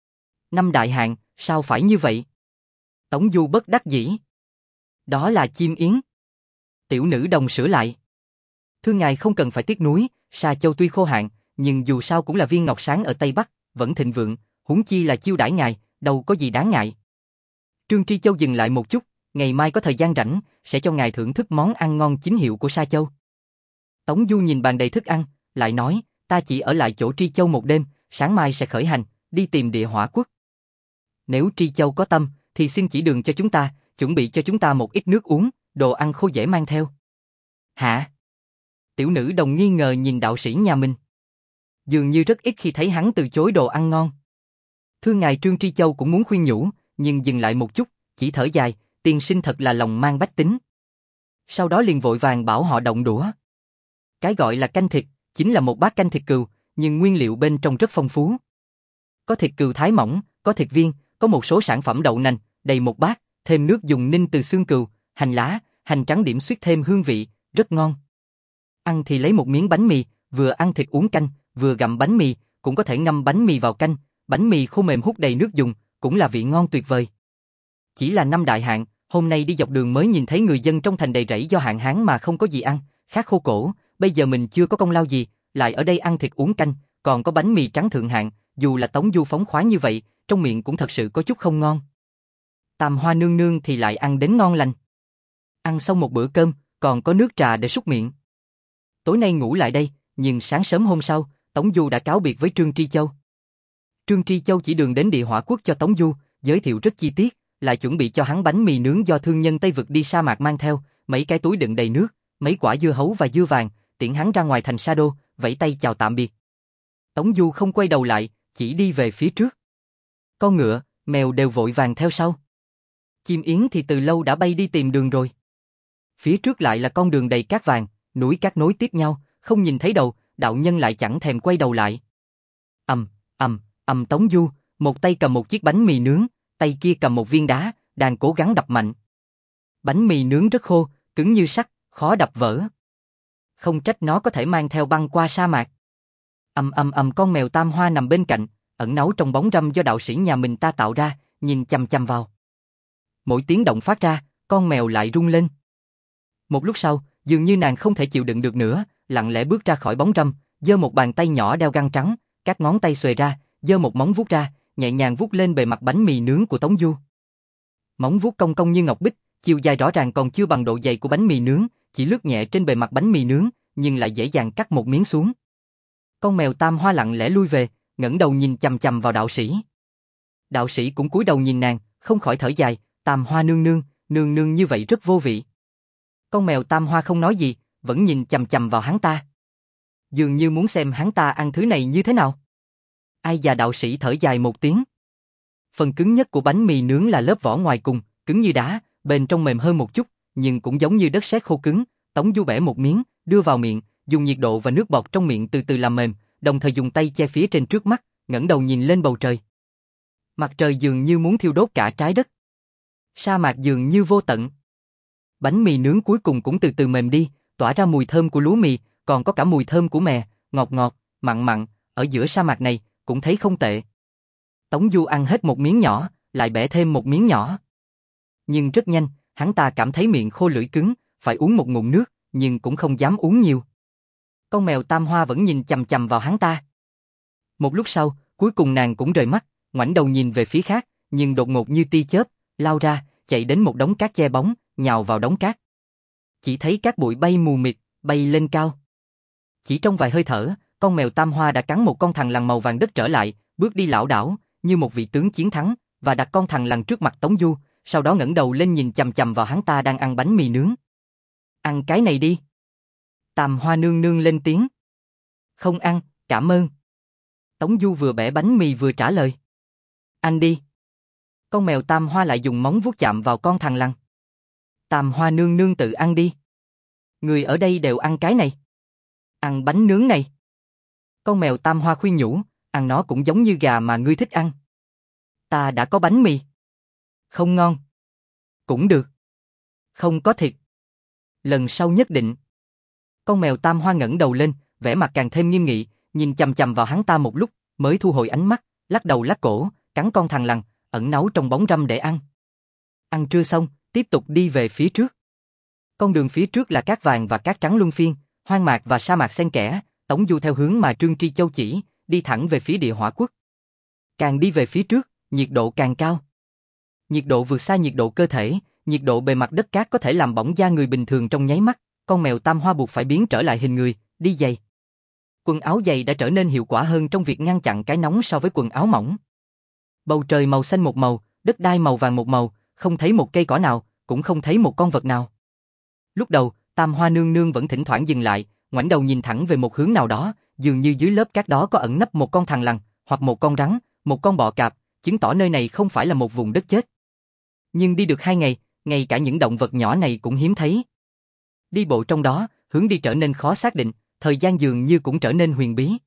Năm đại hạn, sao phải như vậy? Tống Du bất đắc dĩ. Đó là chim yến. Tiểu nữ đồng sửa lại. Thưa ngài không cần phải tiếc nuối, Sa Châu tuy khô hạn, nhưng dù sao cũng là viên ngọc sáng ở Tây Bắc, vẫn thịnh vượng, huống chi là chiêu đãi ngài, đâu có gì đáng ngại. Trương Tri Châu dừng lại một chút, ngày mai có thời gian rảnh, sẽ cho ngài thưởng thức món ăn ngon chính hiệu của Sa Châu. Tống Du nhìn bàn đầy thức ăn, lại nói, ta chỉ ở lại chỗ Tri Châu một đêm, sáng mai sẽ khởi hành, đi tìm Địa Hỏa Quốc. Nếu Tri Châu có tâm, thì xin chỉ đường cho chúng ta, chuẩn bị cho chúng ta một ít nước uống, đồ ăn khô dễ mang theo. Hả? Tiểu nữ đồng nghi ngờ nhìn đạo sĩ nhà mình. Dường như rất ít khi thấy hắn từ chối đồ ăn ngon. Thưa ngài, Trương Tri Châu cũng muốn khuyên nhủ, nhưng dừng lại một chút, chỉ thở dài, tiên sinh thật là lòng mang bách tính. Sau đó liền vội vàng bảo họ động đũa. Cái gọi là canh thịt, chính là một bát canh thịt cừu, nhưng nguyên liệu bên trong rất phong phú. Có thịt cừu thái mỏng, có thịt viên, có một số sản phẩm đậu nành, đầy một bát, thêm nước dùng ninh từ xương cừu, hành lá, hành trắng điểm xuyết thêm hương vị, rất ngon. Ăn thì lấy một miếng bánh mì, vừa ăn thịt uống canh, vừa gặm bánh mì, cũng có thể ngâm bánh mì vào canh, bánh mì khô mềm hút đầy nước dùng, cũng là vị ngon tuyệt vời. Chỉ là năm đại hạn, hôm nay đi dọc đường mới nhìn thấy người dân trong thành đầy rẫy do hạn hán mà không có gì ăn, khát khô cổ, bây giờ mình chưa có công lao gì, lại ở đây ăn thịt uống canh, còn có bánh mì trắng thượng hạng, dù là Tống Du phóng khoáng như vậy, trong miệng cũng thật sự có chút không ngon. Tam Hoa nương nương thì lại ăn đến ngon lành. Ăn xong một bữa cơm, còn có nước trà để súc miệng. Tối nay ngủ lại đây, nhưng sáng sớm hôm sau, Tống Du đã cáo biệt với Trương Tri Châu. Trương Tri Châu chỉ đường đến Địa Hỏa Quốc cho Tống Du, giới thiệu rất chi tiết, lại chuẩn bị cho hắn bánh mì nướng do thương nhân Tây Vực đi sa mạc mang theo, mấy cái túi đựng đầy nước, mấy quả dưa hấu và dưa vàng, tiễn hắn ra ngoài thành Sa Đô, vẫy tay chào tạm biệt. Tống Du không quay đầu lại, chỉ đi về phía trước. Con ngựa, mèo đều vội vàng theo sau. Chim yến thì từ lâu đã bay đi tìm đường rồi. Phía trước lại là con đường đầy cát vàng, núi cát nối tiếp nhau, không nhìn thấy đầu, đạo nhân lại chẳng thèm quay đầu lại. Ầm, ầm, ầm, Tống Du, một tay cầm một chiếc bánh mì nướng, tay kia cầm một viên đá, đang cố gắng đập mạnh. Bánh mì nướng rất khô, cứng như sắt, khó đập vỡ. Không trách nó có thể mang theo băng qua sa mạc. Ầm ầm ầm, con mèo Tam Hoa nằm bên cạnh, ẩn náu trong bóng râm do đạo sĩ nhà mình ta tạo ra, nhìn chằm chằm vào. Mỗi tiếng động phát ra, con mèo lại rung lên. Một lúc sau, dường như nàng không thể chịu đựng được nữa, lặng lẽ bước ra khỏi bóng râm, giơ một bàn tay nhỏ đeo găng trắng, các ngón tay xuề ra, giơ một móng vuốt ra, nhẹ nhàng vuốt lên bề mặt bánh mì nướng của Tống Du. Móng vuốt cong cong như ngọc bích, chiều dài rõ ràng còn chưa bằng độ dày của bánh mì nướng, chỉ lướt nhẹ trên bề mặt bánh mì nướng, nhưng lại dễ dàng cắt một miếng xuống. Con mèo Tam Hoa lặng lẽ lui về, ngẩng đầu nhìn chằm chằm vào đạo sĩ. Đạo sĩ cũng cúi đầu nhìn nàng, không khỏi thở dài, Tam Hoa nương nương, nương nương như vậy rất vô vị. Con mèo Tam Hoa không nói gì, vẫn nhìn chằm chằm vào hắn ta. Dường như muốn xem hắn ta ăn thứ này như thế nào. Ai già, đạo sĩ thở dài một tiếng. Phần cứng nhất của bánh mì nướng là lớp vỏ ngoài cùng, cứng như đá, bên trong mềm hơn một chút, nhưng cũng giống như đất sét khô cứng. Tống Du bẻ một miếng, đưa vào miệng, dùng nhiệt độ và nước bọt trong miệng từ từ làm mềm, đồng thời dùng tay che phía trên trước mắt, ngẩng đầu nhìn lên bầu trời. Mặt trời dường như muốn thiêu đốt cả trái đất. Sa mạc dường như vô tận. Bánh mì nướng cuối cùng cũng từ từ mềm đi, tỏa ra mùi thơm của lúa mì, còn có cả mùi thơm của mè, ngọt ngọt, mặn mặn, ở giữa sa mạc này, cũng thấy không tệ. Tống Du ăn hết một miếng nhỏ, lại bẻ thêm một miếng nhỏ. Nhưng rất nhanh, hắn ta cảm thấy miệng khô lưỡi cứng, phải uống một ngụm nước, nhưng cũng không dám uống nhiều. Con mèo Tam Hoa vẫn nhìn chằm chằm vào hắn ta. Một lúc sau, cuối cùng nàng cũng rời mắt, ngoảnh đầu nhìn về phía khác, nhưng đột ngột như tia chớp, lao ra, chạy đến một đống cát che bóng, nhào vào đống cát. Chỉ thấy cát bụi bay mù mịt, bay lên cao. Chỉ trong vài hơi thở, con mèo Tam Hoa đã cắn một con thằn lằn màu vàng đất trở lại, bước đi lảo đảo, như một vị tướng chiến thắng, và đặt con thằn lằn trước mặt Tống Du, sau đó ngẩng đầu lên nhìn chằm chằm vào hắn ta đang ăn bánh mì nướng. Ăn cái này đi. Tam Hoa nương nương lên tiếng. Không ăn, cảm ơn. Tống Du vừa bẻ bánh mì vừa trả lời. Ăn đi. Con mèo Tam Hoa lại dùng móng vuốt chạm vào con thằn lằn. Tam Hoa nương nương tự ăn đi. Người ở đây đều ăn cái này. Ăn bánh nướng này. Con mèo Tam Hoa khuyên nhủ, ăn nó cũng giống như gà mà ngươi thích ăn. Ta đã có bánh mì. Không ngon. Cũng được. Không có thịt. Lần sau nhất định. Con mèo Tam Hoa ngẩng đầu lên, vẻ mặt càng thêm nghiêm nghị, nhìn chằm chằm vào hắn ta một lúc, mới thu hồi ánh mắt, lắc đầu lắc cổ, cắn con thằn lằn, ẩn náu trong bóng râm để ăn. Ăn trưa xong, tiếp tục đi về phía trước. Con đường phía trước là cát vàng và cát trắng luân phiên, hoang mạc và sa mạc xen kẽ, Tống Du theo hướng mà Trương Tri Châu chỉ, đi thẳng về phía địa hỏa quốc. Càng đi về phía trước, nhiệt độ càng cao. Nhiệt độ vượt xa nhiệt độ cơ thể, nhiệt độ bề mặt đất cát có thể làm bỏng da người bình thường trong nháy mắt, con mèo tam hoa buộc phải biến trở lại hình người, đi giày. Quần áo dày đã trở nên hiệu quả hơn trong việc ngăn chặn cái nóng so với quần áo mỏng. Bầu trời màu xanh một màu, đất đai màu vàng một màu, không thấy một cây cỏ nào, cũng không thấy một con vật nào. Lúc đầu, Tam Hoa nương nương vẫn thỉnh thoảng dừng lại, ngoảnh đầu nhìn thẳng về một hướng nào đó, dường như dưới lớp cát đó có ẩn nấp một con thằn lằn, hoặc một con rắn, một con bọ cạp, chứng tỏ nơi này không phải là một vùng đất chết. Nhưng đi được hai ngày, ngay cả những động vật nhỏ này cũng hiếm thấy. Đi bộ trong đó, hướng đi trở nên khó xác định, thời gian dường như cũng trở nên huyền bí.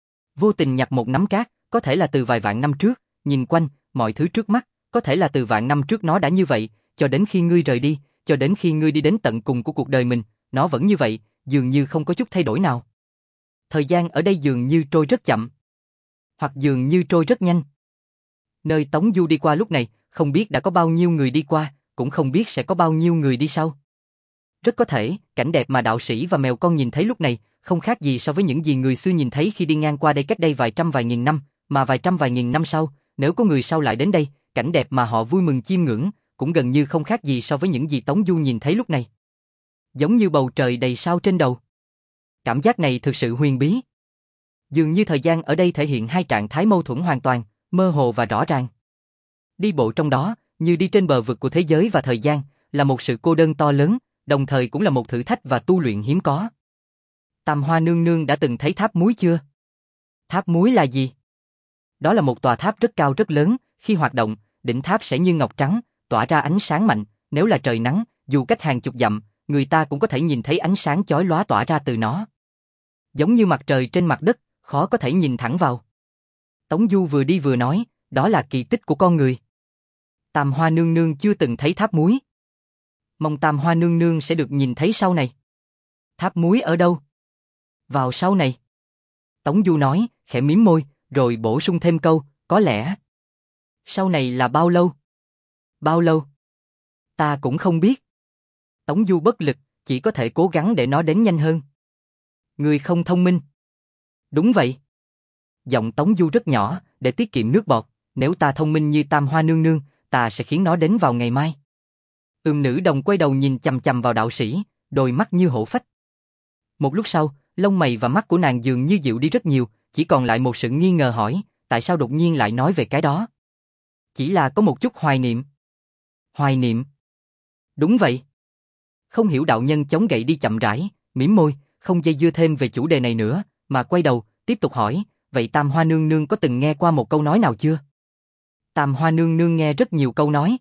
Vô tình nhặt một nắm cát, có thể là từ vài vạn năm trước, nhìn quanh, mọi thứ trước mắt, có thể là từ vạn năm trước nó đã như vậy, cho đến khi ngươi rời đi, cho đến khi ngươi đi đến tận cùng của cuộc đời mình, nó vẫn như vậy, dường như không có chút thay đổi nào. Thời gian ở đây dường như trôi rất chậm, hoặc dường như trôi rất nhanh. Nơi Tống Du đi qua lúc này, không biết đã có bao nhiêu người đi qua, cũng không biết sẽ có bao nhiêu người đi sau. Rất có thể, cảnh đẹp mà đạo sĩ và mèo con nhìn thấy lúc này, không khác gì so với những gì người xưa nhìn thấy khi đi ngang qua đây cách đây vài trăm vài nghìn năm, mà vài trăm vài nghìn năm sau, nếu có người sau lại đến đây, cảnh đẹp mà họ vui mừng chiêm ngưỡng, cũng gần như không khác gì so với những gì Tống Du nhìn thấy lúc này. Giống như bầu trời đầy sao trên đầu. Cảm giác này thực sự huyền bí. Dường như thời gian ở đây thể hiện hai trạng thái mâu thuẫn hoàn toàn, mơ hồ và rõ ràng. Đi bộ trong đó, như đi trên bờ vực của thế giới và thời gian, là một sự cô đơn to lớn, đồng thời cũng là một thử thách và tu luyện hiếm có. Tam Hoa nương nương đã từng thấy tháp muối chưa? Tháp muối là gì? Đó là một tòa tháp rất cao rất lớn, khi hoạt động, đỉnh tháp sẽ như ngọc trắng, tỏa ra ánh sáng mạnh, nếu là trời nắng, dù cách hàng chục dặm, người ta cũng có thể nhìn thấy ánh sáng chói lóa tỏa ra từ nó. Giống như mặt trời trên mặt đất, khó có thể nhìn thẳng vào. Tống Du vừa đi vừa nói, đó là kỳ tích của con người. Tam Hoa nương nương chưa từng thấy tháp muối. Mong Tam Hoa nương nương sẽ được nhìn thấy sau này. Tháp muối ở đâu? Vào sau này. Tống Du nói, khẽ mím môi, rồi bổ sung thêm câu, có lẽ. Sau này là bao lâu? Bao lâu? Ta cũng không biết. Tống Du bất lực, chỉ có thể cố gắng để nó đến nhanh hơn. Người không thông minh. Đúng vậy. Giọng Tống Du rất nhỏ, để tiết kiệm nước bọt, nếu ta thông minh như Tam Hoa nương nương, ta sẽ khiến nó đến vào ngày mai. Ừm nữ đồng quay đầu nhìn chằm chằm vào đạo sĩ, đôi mắt như hổ phách. Một lúc sau, lông mày và mắt của nàng dường như dịu đi rất nhiều, chỉ còn lại một sự nghi ngờ hỏi, tại sao đột nhiên lại nói về cái đó? Chỉ là có một chút hoài niệm. Hoài niệm? Đúng vậy. Không hiểu đạo nhân chống gậy đi chậm rãi, mỉm môi, không dây dưa thêm về chủ đề này nữa, mà quay đầu, tiếp tục hỏi, vậy Tam Hoa nương nương có từng nghe qua một câu nói nào chưa? Tam Hoa nương nương nghe rất nhiều câu nói.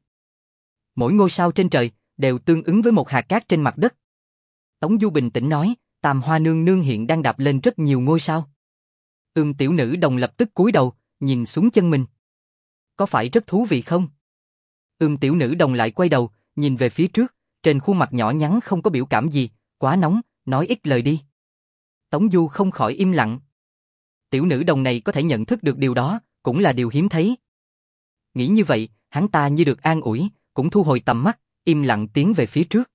Mỗi ngôi sao trên trời, đều tương ứng với một hạt cát trên mặt đất. Tống Du bình tĩnh nói, Tam Hoa nương nương hiện đang đạp lên rất nhiều ngôi sao. Ưm tiểu nữ đồng lập tức cúi đầu, nhìn xuống chân mình. Có phải rất thú vị không? Ưm tiểu nữ đồng lại quay đầu, nhìn về phía trước, trên khuôn mặt nhỏ nhắn không có biểu cảm gì, quá nóng, nói ít lời đi. Tống Du không khỏi im lặng. Tiểu nữ đồng này có thể nhận thức được điều đó, cũng là điều hiếm thấy. Nghĩ như vậy, hắn ta như được an ủi, cũng thu hồi tầm mắt, im lặng tiến về phía trước.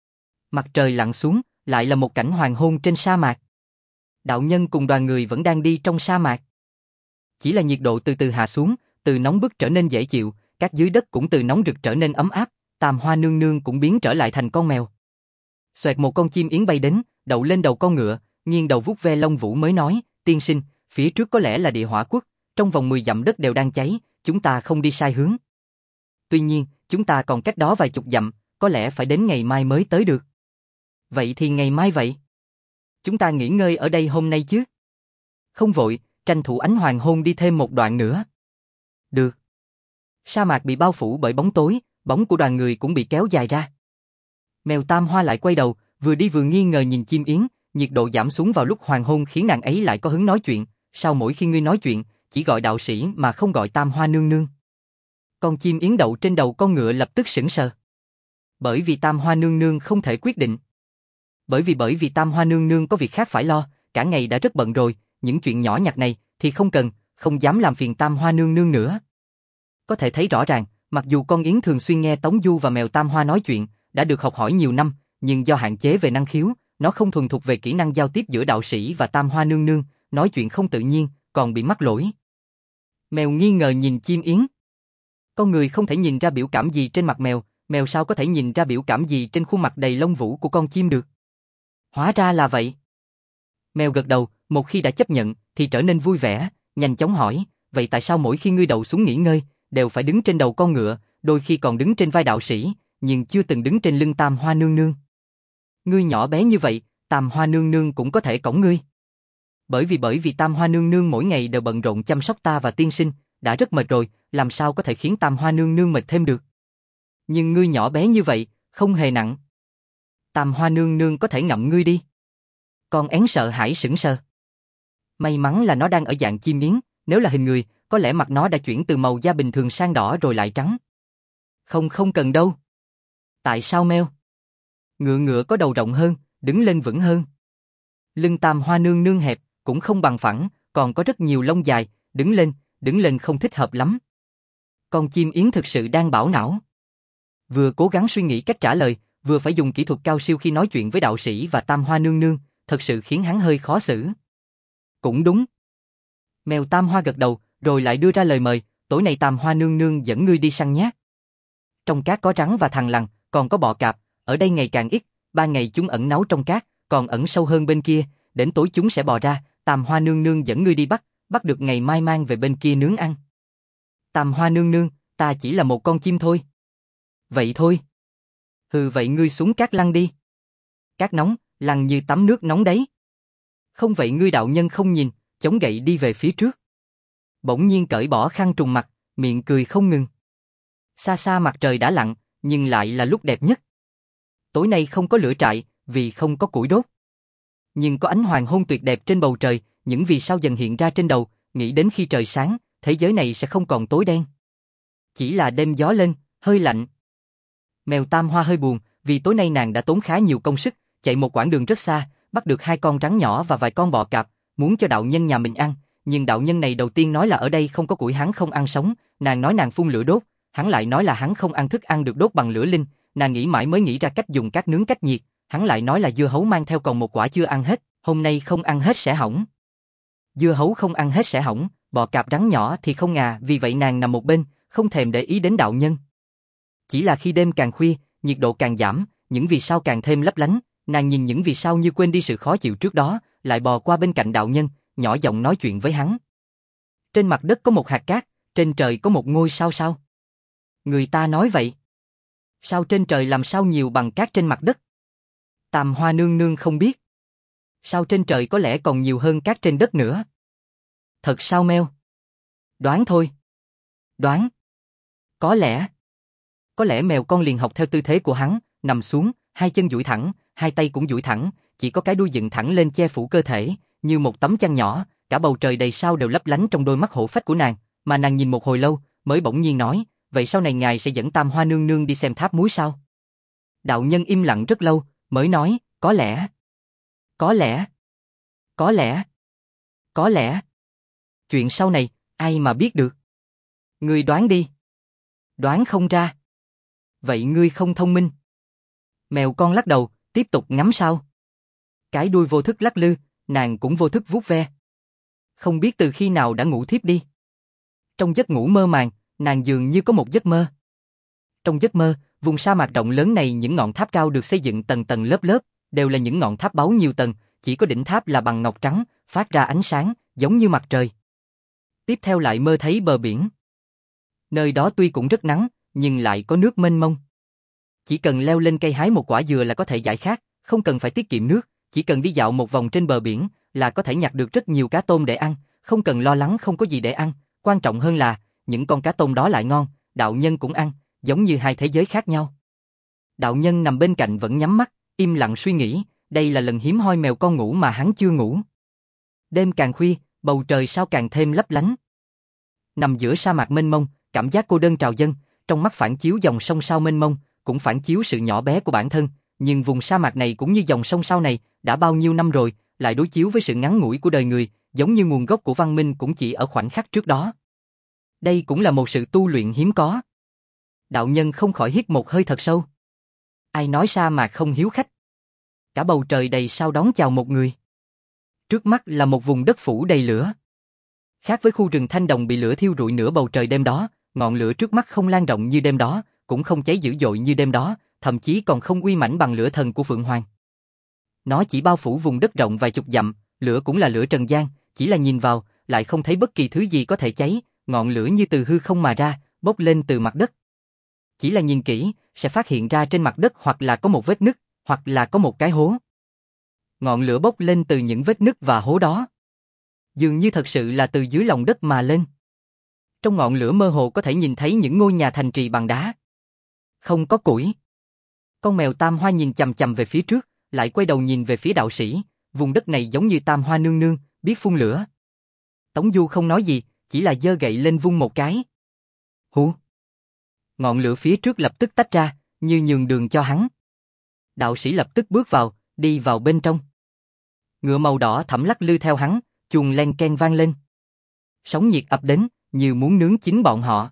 Mặt trời lặn xuống, lại là một cảnh hoàng hôn trên sa mạc. Đạo nhân cùng đoàn người vẫn đang đi trong sa mạc. Chỉ là nhiệt độ từ từ hạ xuống, từ nóng bức trở nên dễ chịu, các dưới đất cũng từ nóng rực trở nên ấm áp, Tam Hoa nương nương cũng biến trở lại thành con mèo. Xoẹt một con chim yến bay đến, đậu lên đầu con ngựa, nghiêng đầu vuốt ve lông vũ mới nói, tiên sinh, phía trước có lẽ là địa hỏa quốc, trong vòng mười dặm đất đều đang cháy, chúng ta không đi sai hướng. Tuy nhiên, chúng ta còn cách đó vài chục dặm, có lẽ phải đến ngày mai mới tới được. Vậy thì ngày mai vậy? Chúng ta nghỉ ngơi ở đây hôm nay chứ? Không vội, tranh thủ ánh hoàng hôn đi thêm một đoạn nữa. Được. Sa mạc bị bao phủ bởi bóng tối, bóng của đoàn người cũng bị kéo dài ra. Mèo Tam Hoa lại quay đầu, vừa đi vừa nghi ngờ nhìn chim yến, nhiệt độ giảm xuống vào lúc hoàng hôn khiến nàng ấy lại có hứng nói chuyện, sao mỗi khi ngươi nói chuyện, chỉ gọi đạo sĩ mà không gọi Tam Hoa nương nương. Con chim yến đậu trên đầu con ngựa lập tức sững sờ. Bởi vì Tam Hoa nương nương không thể quyết định. Bởi vì bởi vì Tam Hoa nương nương có việc khác phải lo, cả ngày đã rất bận rồi, những chuyện nhỏ nhặt này thì không cần, không dám làm phiền Tam Hoa nương nương nữa. Có thể thấy rõ ràng, mặc dù con yến thường xuyên nghe Tống Du và mèo Tam Hoa nói chuyện, đã được học hỏi nhiều năm, nhưng do hạn chế về năng khiếu, nó không thuần thục về kỹ năng giao tiếp giữa đạo sĩ và Tam Hoa Nương Nương, nói chuyện không tự nhiên, còn bị mắc lỗi. Mèo nghi ngờ nhìn chim yến. Con người không thể nhìn ra biểu cảm gì trên mặt mèo, mèo sao có thể nhìn ra biểu cảm gì trên khuôn mặt đầy lông vũ của con chim được? Hóa ra là vậy. Mèo gật đầu, một khi đã chấp nhận, thì trở nên vui vẻ, nhanh chóng hỏi, vậy tại sao mỗi khi ngươi đậu xuống nghỉ ngơi, đều phải đứng trên đầu con ngựa, đôi khi còn đứng trên vai đạo sĩ, nhưng chưa từng đứng trên lưng Tam Hoa Nương Nương? Ngươi nhỏ bé như vậy, Tam Hoa Nương Nương cũng có thể cõng ngươi. Bởi vì bởi vì Tam Hoa Nương Nương mỗi ngày đều bận rộn chăm sóc ta và tiên sinh, đã rất mệt rồi, làm sao có thể khiến Tam Hoa Nương Nương mệt thêm được. Nhưng ngươi nhỏ bé như vậy, không hề nặng. Tam Hoa Nương Nương có thể ngậm ngươi đi. Con én sợ hãi sững sờ. May mắn là nó đang ở dạng chim yến, nếu là hình người, có lẽ mặt nó đã chuyển từ màu da bình thường sang đỏ rồi lại trắng. Không không cần đâu. Tại sao mèo? Ngựa ngựa có đầu rộng hơn, đứng lên vững hơn. Lưng Tam Hoa Nương Nương hẹp, cũng không bằng phẳng, còn có rất nhiều lông dài, đứng lên, đứng lên không thích hợp lắm. Con chim yến thực sự đang bảo não. Vừa cố gắng suy nghĩ cách trả lời, vừa phải dùng kỹ thuật cao siêu khi nói chuyện với đạo sĩ và Tam Hoa Nương Nương, thật sự khiến hắn hơi khó xử. Cũng đúng. Mèo Tam Hoa gật đầu, rồi lại đưa ra lời mời, tối nay Tam Hoa Nương Nương dẫn ngươi đi săn nhé. Trong cát có rắn và thằn lằn, còn có bọ cạp, ở đây ngày càng ít, ban ngày chúng ẩn náu trong cát, còn ẩn sâu hơn bên kia, đến tối chúng sẽ bò ra, Tam Hoa Nương Nương dẫn ngươi đi bắt, bắt được ngày mai mang về bên kia nướng ăn. Tam Hoa Nương Nương, ta chỉ là một con chim thôi. Vậy thôi. Hừ, vậy ngươi xuống cát lăn đi. Cát nóng, lăn như tắm nước nóng đấy. Không vậy ngươi đạo nhân không nhìn, chống gậy đi về phía trước. Bỗng nhiên cởi bỏ khăn trùm mặt, miệng cười không ngừng. Xa xa mặt trời đã lặn, nhưng lại là lúc đẹp nhất. Tối nay không có lửa trại, vì không có củi đốt. Nhưng có ánh hoàng hôn tuyệt đẹp trên bầu trời, những vì sao dần hiện ra trên đầu, nghĩ đến khi trời sáng, thế giới này sẽ không còn tối đen. Chỉ là đêm gió lên, hơi lạnh. Mèo Tam Hoa hơi buồn, vì tối nay nàng đã tốn khá nhiều công sức, chạy một quãng đường rất xa, bắt được hai con rắn nhỏ và vài con bọ cạp, muốn cho đạo nhân nhà mình ăn, nhưng đạo nhân này đầu tiên nói là ở đây không có củi hắn không ăn sống, nàng nói nàng phun lửa đốt, hắn lại nói là hắn không ăn thức ăn được đốt bằng lửa linh, nàng nghĩ mãi mới nghĩ ra cách dùng cát nướng cách nhiệt, hắn lại nói là dưa hấu mang theo còn một quả chưa ăn hết, hôm nay không ăn hết sẽ hỏng. Dưa hấu không ăn hết sẽ hỏng, bọ cạp rắn nhỏ thì không à, vì vậy nàng nằm một bên, không thèm để ý đến đạo nhân. Chỉ là khi đêm càng khuya, nhiệt độ càng giảm, những vì sao càng thêm lấp lánh, nàng nhìn những vì sao như quên đi sự khó chịu trước đó, lại bò qua bên cạnh đạo nhân, nhỏ giọng nói chuyện với hắn. Trên mặt đất có một hạt cát, trên trời có một ngôi sao sao? Người ta nói vậy. Sao trên trời làm sao nhiều bằng cát trên mặt đất? Tam Hoa Nương Nương không biết. Sao trên trời có lẽ còn nhiều hơn cát trên đất nữa? Thật sao mèo? Đoán thôi. Đoán. Có lẽ. Có lẽ mèo con liền học theo tư thế của hắn, nằm xuống, hai chân duỗi thẳng, hai tay cũng duỗi thẳng, chỉ có cái đuôi dựng thẳng lên che phủ cơ thể, như một tấm chăn nhỏ, cả bầu trời đầy sao đều lấp lánh trong đôi mắt hổ phách của nàng, mà nàng nhìn một hồi lâu, mới bỗng nhiên nói, vậy sau này ngài sẽ dẫn Tam Hoa Nương Nương đi xem tháp múi sao? Đạo nhân im lặng rất lâu, mới nói, có lẽ. Có lẽ. Có lẽ. Có lẽ. Chuyện sau này, ai mà biết được? Ngươi đoán đi. Đoán không ra. Vậy ngươi không thông minh. Mèo con lắc đầu, tiếp tục ngắm sao. Cái đuôi vô thức lắc lư, nàng cũng vô thức vuốt ve. Không biết từ khi nào đã ngủ thiếp đi. Trong giấc ngủ mơ màng, nàng dường như có một giấc mơ. Trong giấc mơ, vùng sa mạc rộng lớn này những ngọn tháp cao được xây dựng tầng tầng lớp lớp, đều là những ngọn tháp báu nhiều tầng, chỉ có đỉnh tháp là bằng ngọc trắng, phát ra ánh sáng, giống như mặt trời. Tiếp theo lại mơ thấy bờ biển. Nơi đó tuy cũng rất nắng, nhưng lại có nước mênh mông. Chỉ cần leo lên cây hái một quả dừa là có thể giải khát, không cần phải tiết kiệm nước, chỉ cần đi dạo một vòng trên bờ biển là có thể nhặt được rất nhiều cá tôm để ăn, không cần lo lắng không có gì để ăn, quan trọng hơn là những con cá tôm đó lại ngon, đạo nhân cũng ăn, giống như hai thế giới khác nhau. Đạo nhân nằm bên cạnh vẫn nhắm mắt, im lặng suy nghĩ, đây là lần hiếm hoi mèo con ngủ mà hắn chưa ngủ. Đêm càng khuya, bầu trời sao càng thêm lấp lánh. Nằm giữa sa mạc mênh mông, cảm giác cô đơn trào dâng, trong mắt phản chiếu dòng sông sao mênh mông, cũng phản chiếu sự nhỏ bé của bản thân, nhưng vùng sa mạc này cũng như dòng sông sao này, đã bao nhiêu năm rồi, lại đối chiếu với sự ngắn ngủi của đời người, giống như nguồn gốc của văn minh cũng chỉ ở khoảnh khắc trước đó. Đây cũng là một sự tu luyện hiếm có. Đạo nhân không khỏi hít một hơi thật sâu. Ai nói sa mạc không hiếu khách? Cả bầu trời đầy sao đón chào một người. Trước mắt là một vùng đất phủ đầy lửa. Khác với khu rừng thanh đồng bị lửa thiêu rụi nửa bầu trời đêm đó, ngọn lửa trước mắt không lan rộng như đêm đó, cũng không cháy dữ dội như đêm đó, thậm chí còn không uy mãnh bằng lửa thần của Phượng Hoàng. Nó chỉ bao phủ vùng đất rộng vài chục dặm, lửa cũng là lửa trần gian, chỉ là nhìn vào, lại không thấy bất kỳ thứ gì có thể cháy, ngọn lửa như từ hư không mà ra, bốc lên từ mặt đất. Chỉ là nhìn kỹ, sẽ phát hiện ra trên mặt đất hoặc là có một vết nứt, hoặc là có một cái hố. Ngọn lửa bốc lên từ những vết nứt và hố đó. Dường như thật sự là từ dưới lòng đất mà lên. Trong ngọn lửa mơ hồ có thể nhìn thấy những ngôi nhà thành trì bằng đá. Không có củi. Con mèo Tam Hoa nhìn chằm chằm về phía trước, lại quay đầu nhìn về phía đạo sĩ, vùng đất này giống như Tam Hoa nương nương, biết phun lửa. Tống Du không nói gì, chỉ là giơ gậy lên vung một cái. Hú! Ngọn lửa phía trước lập tức tách ra, như nhường đường cho hắn. Đạo sĩ lập tức bước vào, đi vào bên trong. Ngựa màu đỏ thẫm lắc lư theo hắn, chuồng len ken vang lên. Sóng nhiệt ập đến, như muốn nướng chín bọn họ.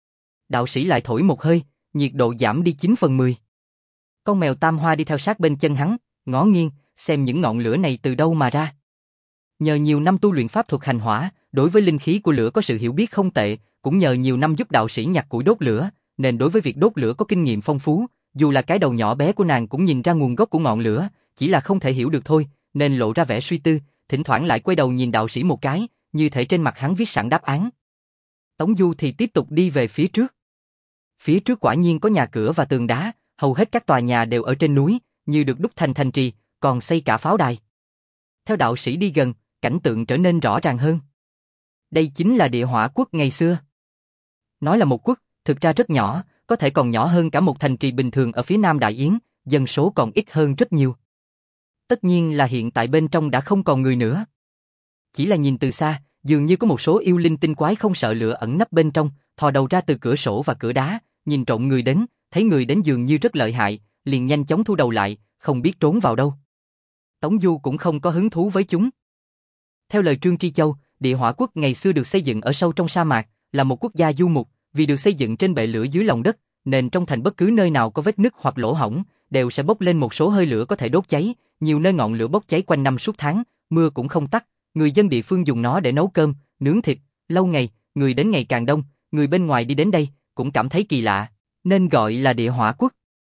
Đạo sĩ lại thổi một hơi, nhiệt độ giảm đi chín phần mười. Con mèo Tam Hoa đi theo sát bên chân hắn, ngó nghiêng, xem những ngọn lửa này từ đâu mà ra. Nhờ nhiều năm tu luyện pháp thuật hành hỏa, đối với linh khí của lửa có sự hiểu biết không tệ, cũng nhờ nhiều năm giúp đạo sĩ nhặt củi đốt lửa, nên đối với việc đốt lửa có kinh nghiệm phong phú, dù là cái đầu nhỏ bé của nàng cũng nhìn ra nguồn gốc của ngọn lửa, chỉ là không thể hiểu được thôi, nên lộ ra vẻ suy tư, thỉnh thoảng lại quay đầu nhìn đạo sĩ một cái, như thể trên mặt hắn viết sẵn đáp án. Tống Du thì tiếp tục đi về phía trước. Phía trước quả nhiên có nhà cửa và tường đá, hầu hết các tòa nhà đều ở trên núi, như được đúc thành thành trì, còn xây cả pháo đài. Theo đạo sĩ đi gần, cảnh tượng trở nên rõ ràng hơn. Đây chính là Địa Hỏa Quốc ngày xưa. Nói là một quốc, thực ra rất nhỏ, có thể còn nhỏ hơn cả một thành trì bình thường ở phía nam Đại Yến, dân số còn ít hơn rất nhiều. Tất nhiên là hiện tại bên trong đã không còn người nữa. Chỉ là nhìn từ xa, dường như có một số yêu linh tinh quái không sợ lửa ẩn nấp bên trong, thò đầu ra từ cửa sổ và cửa đá, nhìn trộm người đến, thấy người đến dường như rất lợi hại, liền nhanh chóng thu đầu lại, không biết trốn vào đâu. Tống Du cũng không có hứng thú với chúng. Theo lời Trương Tri Châu, Địa Hỏa Quốc ngày xưa được xây dựng ở sâu trong sa mạc, là một quốc gia du mục, vì được xây dựng trên bệ lửa dưới lòng đất, nên trong thành bất cứ nơi nào có vết nứt hoặc lỗ hổng, đều sẽ bốc lên một số hơi lửa có thể đốt cháy, nhiều nơi ngọn lửa bốc cháy quanh năm suốt tháng, mưa cũng không tắt, người dân địa phương dùng nó để nấu cơm, nướng thịt, lâu ngày, người đến ngày càng đông, người bên ngoài đi đến đây cũng cảm thấy kỳ lạ, nên gọi là Địa Hỏa Quốc.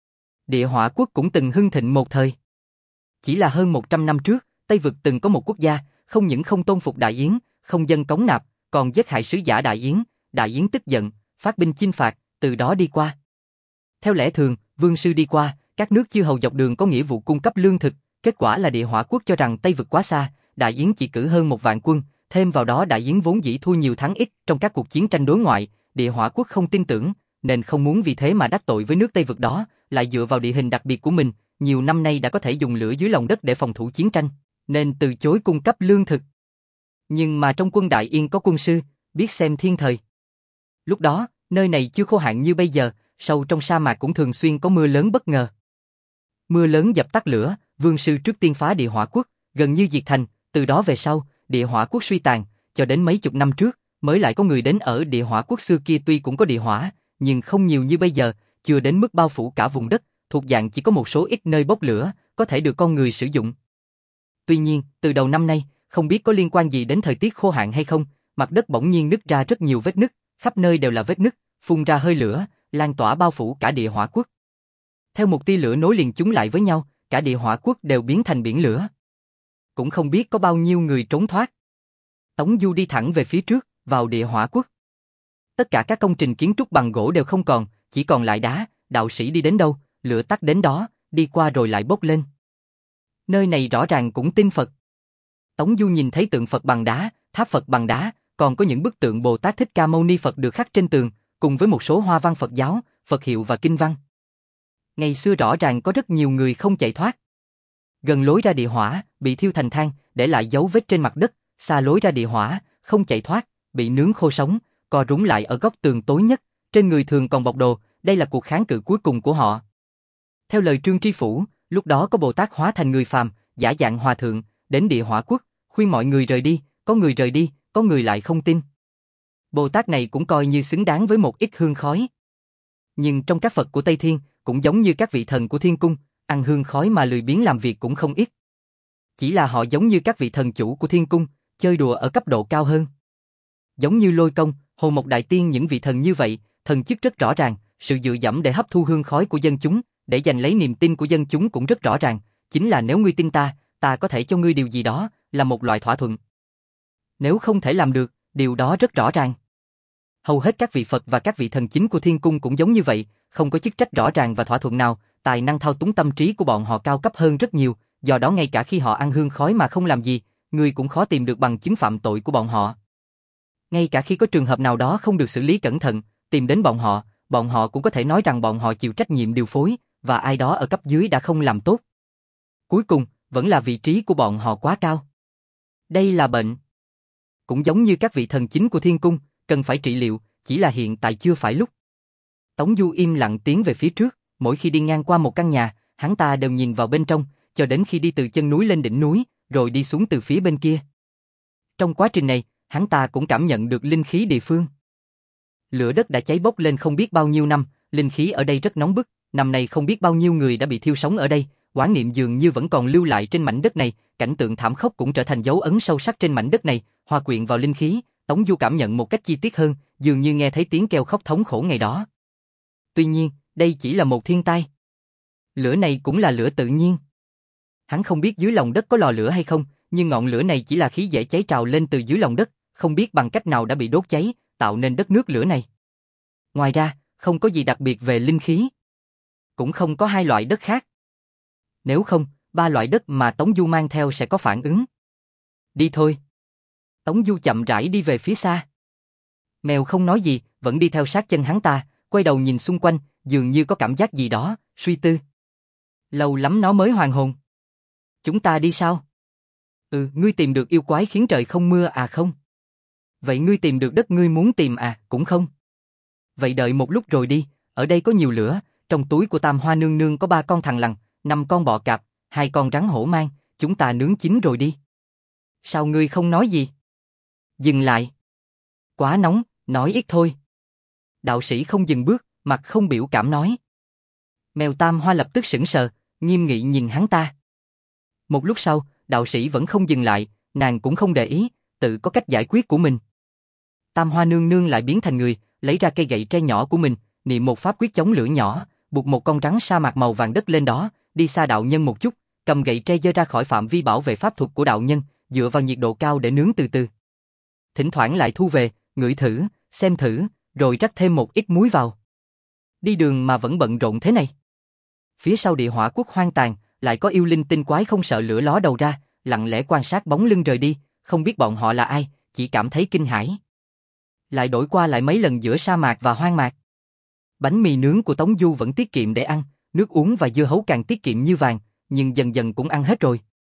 Địa Hỏa Quốc cũng từng hưng thịnh một thời. Chỉ là hơn một trăm năm trước, Tây Vực từng có một quốc gia, không những không tôn phục Đại Yến, không dâng cống nạp, còn giết hại sứ giả Đại Yến, Đại Yến tức giận, phát binh chinh phạt, từ đó đi qua. Theo lẽ thường, vương sư đi qua, các nước chư hầu dọc đường có nghĩa vụ cung cấp lương thực, kết quả là Địa Hỏa Quốc cho rằng Tây Vực quá xa, Đại Yến chỉ cử hơn một vạn quân, thêm vào đó Đại Yến vốn dĩ thua nhiều thắng ít trong các cuộc chiến tranh đối ngoại, Địa Hỏa Quốc không tin tưởng, nên không muốn vì thế mà đắc tội với nước Tây Vực đó, lại dựa vào địa hình đặc biệt của mình, nhiều năm nay đã có thể dùng lửa dưới lòng đất để phòng thủ chiến tranh, nên từ chối cung cấp lương thực. Nhưng mà trong quân Đại Yên có quân sư, biết xem thiên thời. Lúc đó, nơi này chưa khô hạn như bây giờ, sâu trong sa mạc cũng thường xuyên có mưa lớn bất ngờ. Mưa lớn dập tắt lửa, vương sư trước tiên phá Địa Hỏa Quốc, gần như diệt thành, từ đó về sau, Địa Hỏa Quốc suy tàn, cho đến mấy chục năm trước, mới lại có người đến ở Địa Hỏa Quốc xưa kia tuy cũng có địa hỏa, nhưng không nhiều như bây giờ, chưa đến mức bao phủ cả vùng đất, thuộc dạng chỉ có một số ít nơi bốc lửa, có thể được con người sử dụng. Tuy nhiên, từ đầu năm nay, không biết có liên quan gì đến thời tiết khô hạn hay không, mặt đất bỗng nhiên nứt ra rất nhiều vết nứt, khắp nơi đều là vết nứt, phun ra hơi lửa, lan tỏa bao phủ cả Địa Hỏa Quốc. Theo một tia lửa nối liền chúng lại với nhau, cả Địa Hỏa Quốc đều biến thành biển lửa. Cũng không biết có bao nhiêu người trốn thoát. Tống Du đi thẳng về phía trước, vào Địa Hỏa Quốc. Tất cả các công trình kiến trúc bằng gỗ đều không còn, chỉ còn lại đá, đạo sĩ đi đến đâu, lửa tắt đến đó, đi qua rồi lại bốc lên. Nơi này rõ ràng cũng tin Phật. Tống Du nhìn thấy tượng Phật bằng đá, tháp Phật bằng đá, còn có những bức tượng Bồ Tát Thích Ca Mâu Ni Phật được khắc trên tường, cùng với một số hoa văn Phật giáo, Phật hiệu và kinh văn. Ngày xưa rõ ràng có rất nhiều người không chạy thoát. Gần lối ra địa hỏa, bị thiêu thành than, để lại dấu vết trên mặt đất, xa lối ra địa hỏa, không chạy thoát, bị nướng khô sống, co rúm lại ở góc tường tối nhất, trên người thường còn bọc đồ, đây là cuộc kháng cự cuối cùng của họ. Theo lời Trương Tri Phủ, lúc đó có Bồ Tát hóa thành người phàm, giả dạng hòa thượng, đến Địa Hỏa Quốc, khuyên mọi người rời đi, có người rời đi, có người lại không tin. Bồ Tát này cũng coi như xứng đáng với một ít hương khói. Nhưng trong các Phật của Tây Thiên, cũng giống như các vị thần của Thiên Cung, ăn hương khói mà lười biếng làm việc cũng không ít. Chỉ là họ giống như các vị thần chủ của thiên cung, chơi đùa ở cấp độ cao hơn. Giống như Lôi Công, Hồ Mộc Đại Tiên, những vị thần như vậy, thần chức rất rõ ràng, sự dựa dẫm để hấp thu hương khói của dân chúng, để giành lấy niềm tin của dân chúng cũng rất rõ ràng, chính là nếu ngươi tin ta, ta có thể cho ngươi điều gì đó, là một loại thỏa thuận. Nếu không thể làm được, điều đó rất rõ ràng. Hầu hết các vị Phật và các vị thần chính của thiên cung cũng giống như vậy, không có chức trách rõ ràng và thỏa thuận nào, tài năng thao túng tâm trí của bọn họ cao cấp hơn rất nhiều, do đó ngay cả khi họ ăn hương khói mà không làm gì, ngươi cũng khó tìm được bằng chứng phạm tội của bọn họ. Ngay cả khi có trường hợp nào đó không được xử lý cẩn thận, tìm đến bọn họ, bọn họ cũng có thể nói rằng bọn họ chịu trách nhiệm điều phối, và ai đó ở cấp dưới đã không làm tốt. Cuối cùng, vẫn là vị trí của bọn họ quá cao. Đây là bệnh. Cũng giống như các vị thần chính của thiên cung, cần phải trị liệu, chỉ là hiện tại chưa phải lúc. Tống Du im lặng tiến về phía trước, mỗi khi đi ngang qua một căn nhà, hắn ta đều nhìn vào bên trong, cho đến khi đi từ chân núi lên đỉnh núi, rồi đi xuống từ phía bên kia. Trong quá trình này, hắn ta cũng cảm nhận được linh khí địa phương. Lửa đất đã cháy bốc lên không biết bao nhiêu năm, linh khí ở đây rất nóng bức, năm nay không biết bao nhiêu người đã bị thiêu sống ở đây, oán niệm dường như vẫn còn lưu lại trên mảnh đất này, cảnh tượng thảm khốc cũng trở thành dấu ấn sâu sắc trên mảnh đất này, hòa quyện vào linh khí, Tống Du cảm nhận một cách chi tiết hơn, dường như nghe thấy tiếng kêu khóc thống khổ ngày đó. Tuy nhiên, đây chỉ là một thiên tai. Lửa này cũng là lửa tự nhiên. Hắn không biết dưới lòng đất có lò lửa hay không, nhưng ngọn lửa này chỉ là khí dễ cháy trào lên từ dưới lòng đất, không biết bằng cách nào đã bị đốt cháy, tạo nên đất nước lửa này. Ngoài ra, không có gì đặc biệt về linh khí. Cũng không có hai loại đất khác. Nếu không, ba loại đất mà Tống Du mang theo sẽ có phản ứng. Đi thôi. Tống Du chậm rãi đi về phía xa. Mèo không nói gì, vẫn đi theo sát chân hắn ta, quay đầu nhìn xung quanh, dường như có cảm giác gì đó, suy tư. Lâu lắm nó mới hoàn hồn. Chúng ta đi sao? Ừ, ngươi tìm được yêu quái khiến trời không mưa à không? Vậy ngươi tìm được đất ngươi muốn tìm à, cũng không? Vậy đợi một lúc rồi đi, ở đây có nhiều lửa, trong túi của Tam Hoa nương nương có ba con thằn lằn, năm con bọ cạp, hai con rắn hổ mang, chúng ta nướng chín rồi đi. Sao ngươi không nói gì? Dừng lại. Quá nóng, nói ít thôi. Đạo sĩ không dừng bước, mặt không biểu cảm nói. Mèo Tam Hoa lập tức sững sờ, nghiêm nghị nhìn hắn ta. Một lúc sau, đạo sĩ vẫn không dừng lại, nàng cũng không để ý, tự có cách giải quyết của mình. Tam Hoa nương nương lại biến thành người, lấy ra cây gậy tre nhỏ của mình, niệm một pháp quyết chống lửa nhỏ, buộc một con rắn sa mạc màu vàng đất lên đó, đi xa đạo nhân một chút, cầm gậy tre giơ ra khỏi phạm vi bảo vệ pháp thuật của đạo nhân, dựa vào nhiệt độ cao để nướng từ từ. Thỉnh thoảng lại thu về, ngửi thử, xem thử, rồi rắc thêm một ít muối vào. Đi đường mà vẫn bận rộn thế này. Phía sau địa hỏa quốc hoang tàn, lại có yêu linh tinh quái không sợ lửa ló đầu ra, lặng lẽ quan sát bóng lưng rời đi, không biết bọn họ là ai, chỉ cảm thấy kinh hãi. Lại đổi qua lại mấy lần giữa sa mạc và hoang mạc. Bánh mì nướng của Tống Du vẫn tiết kiệm để ăn, nước uống và dưa hấu càng tiết kiệm như vàng, nhưng dần dần cũng ăn hết rồi.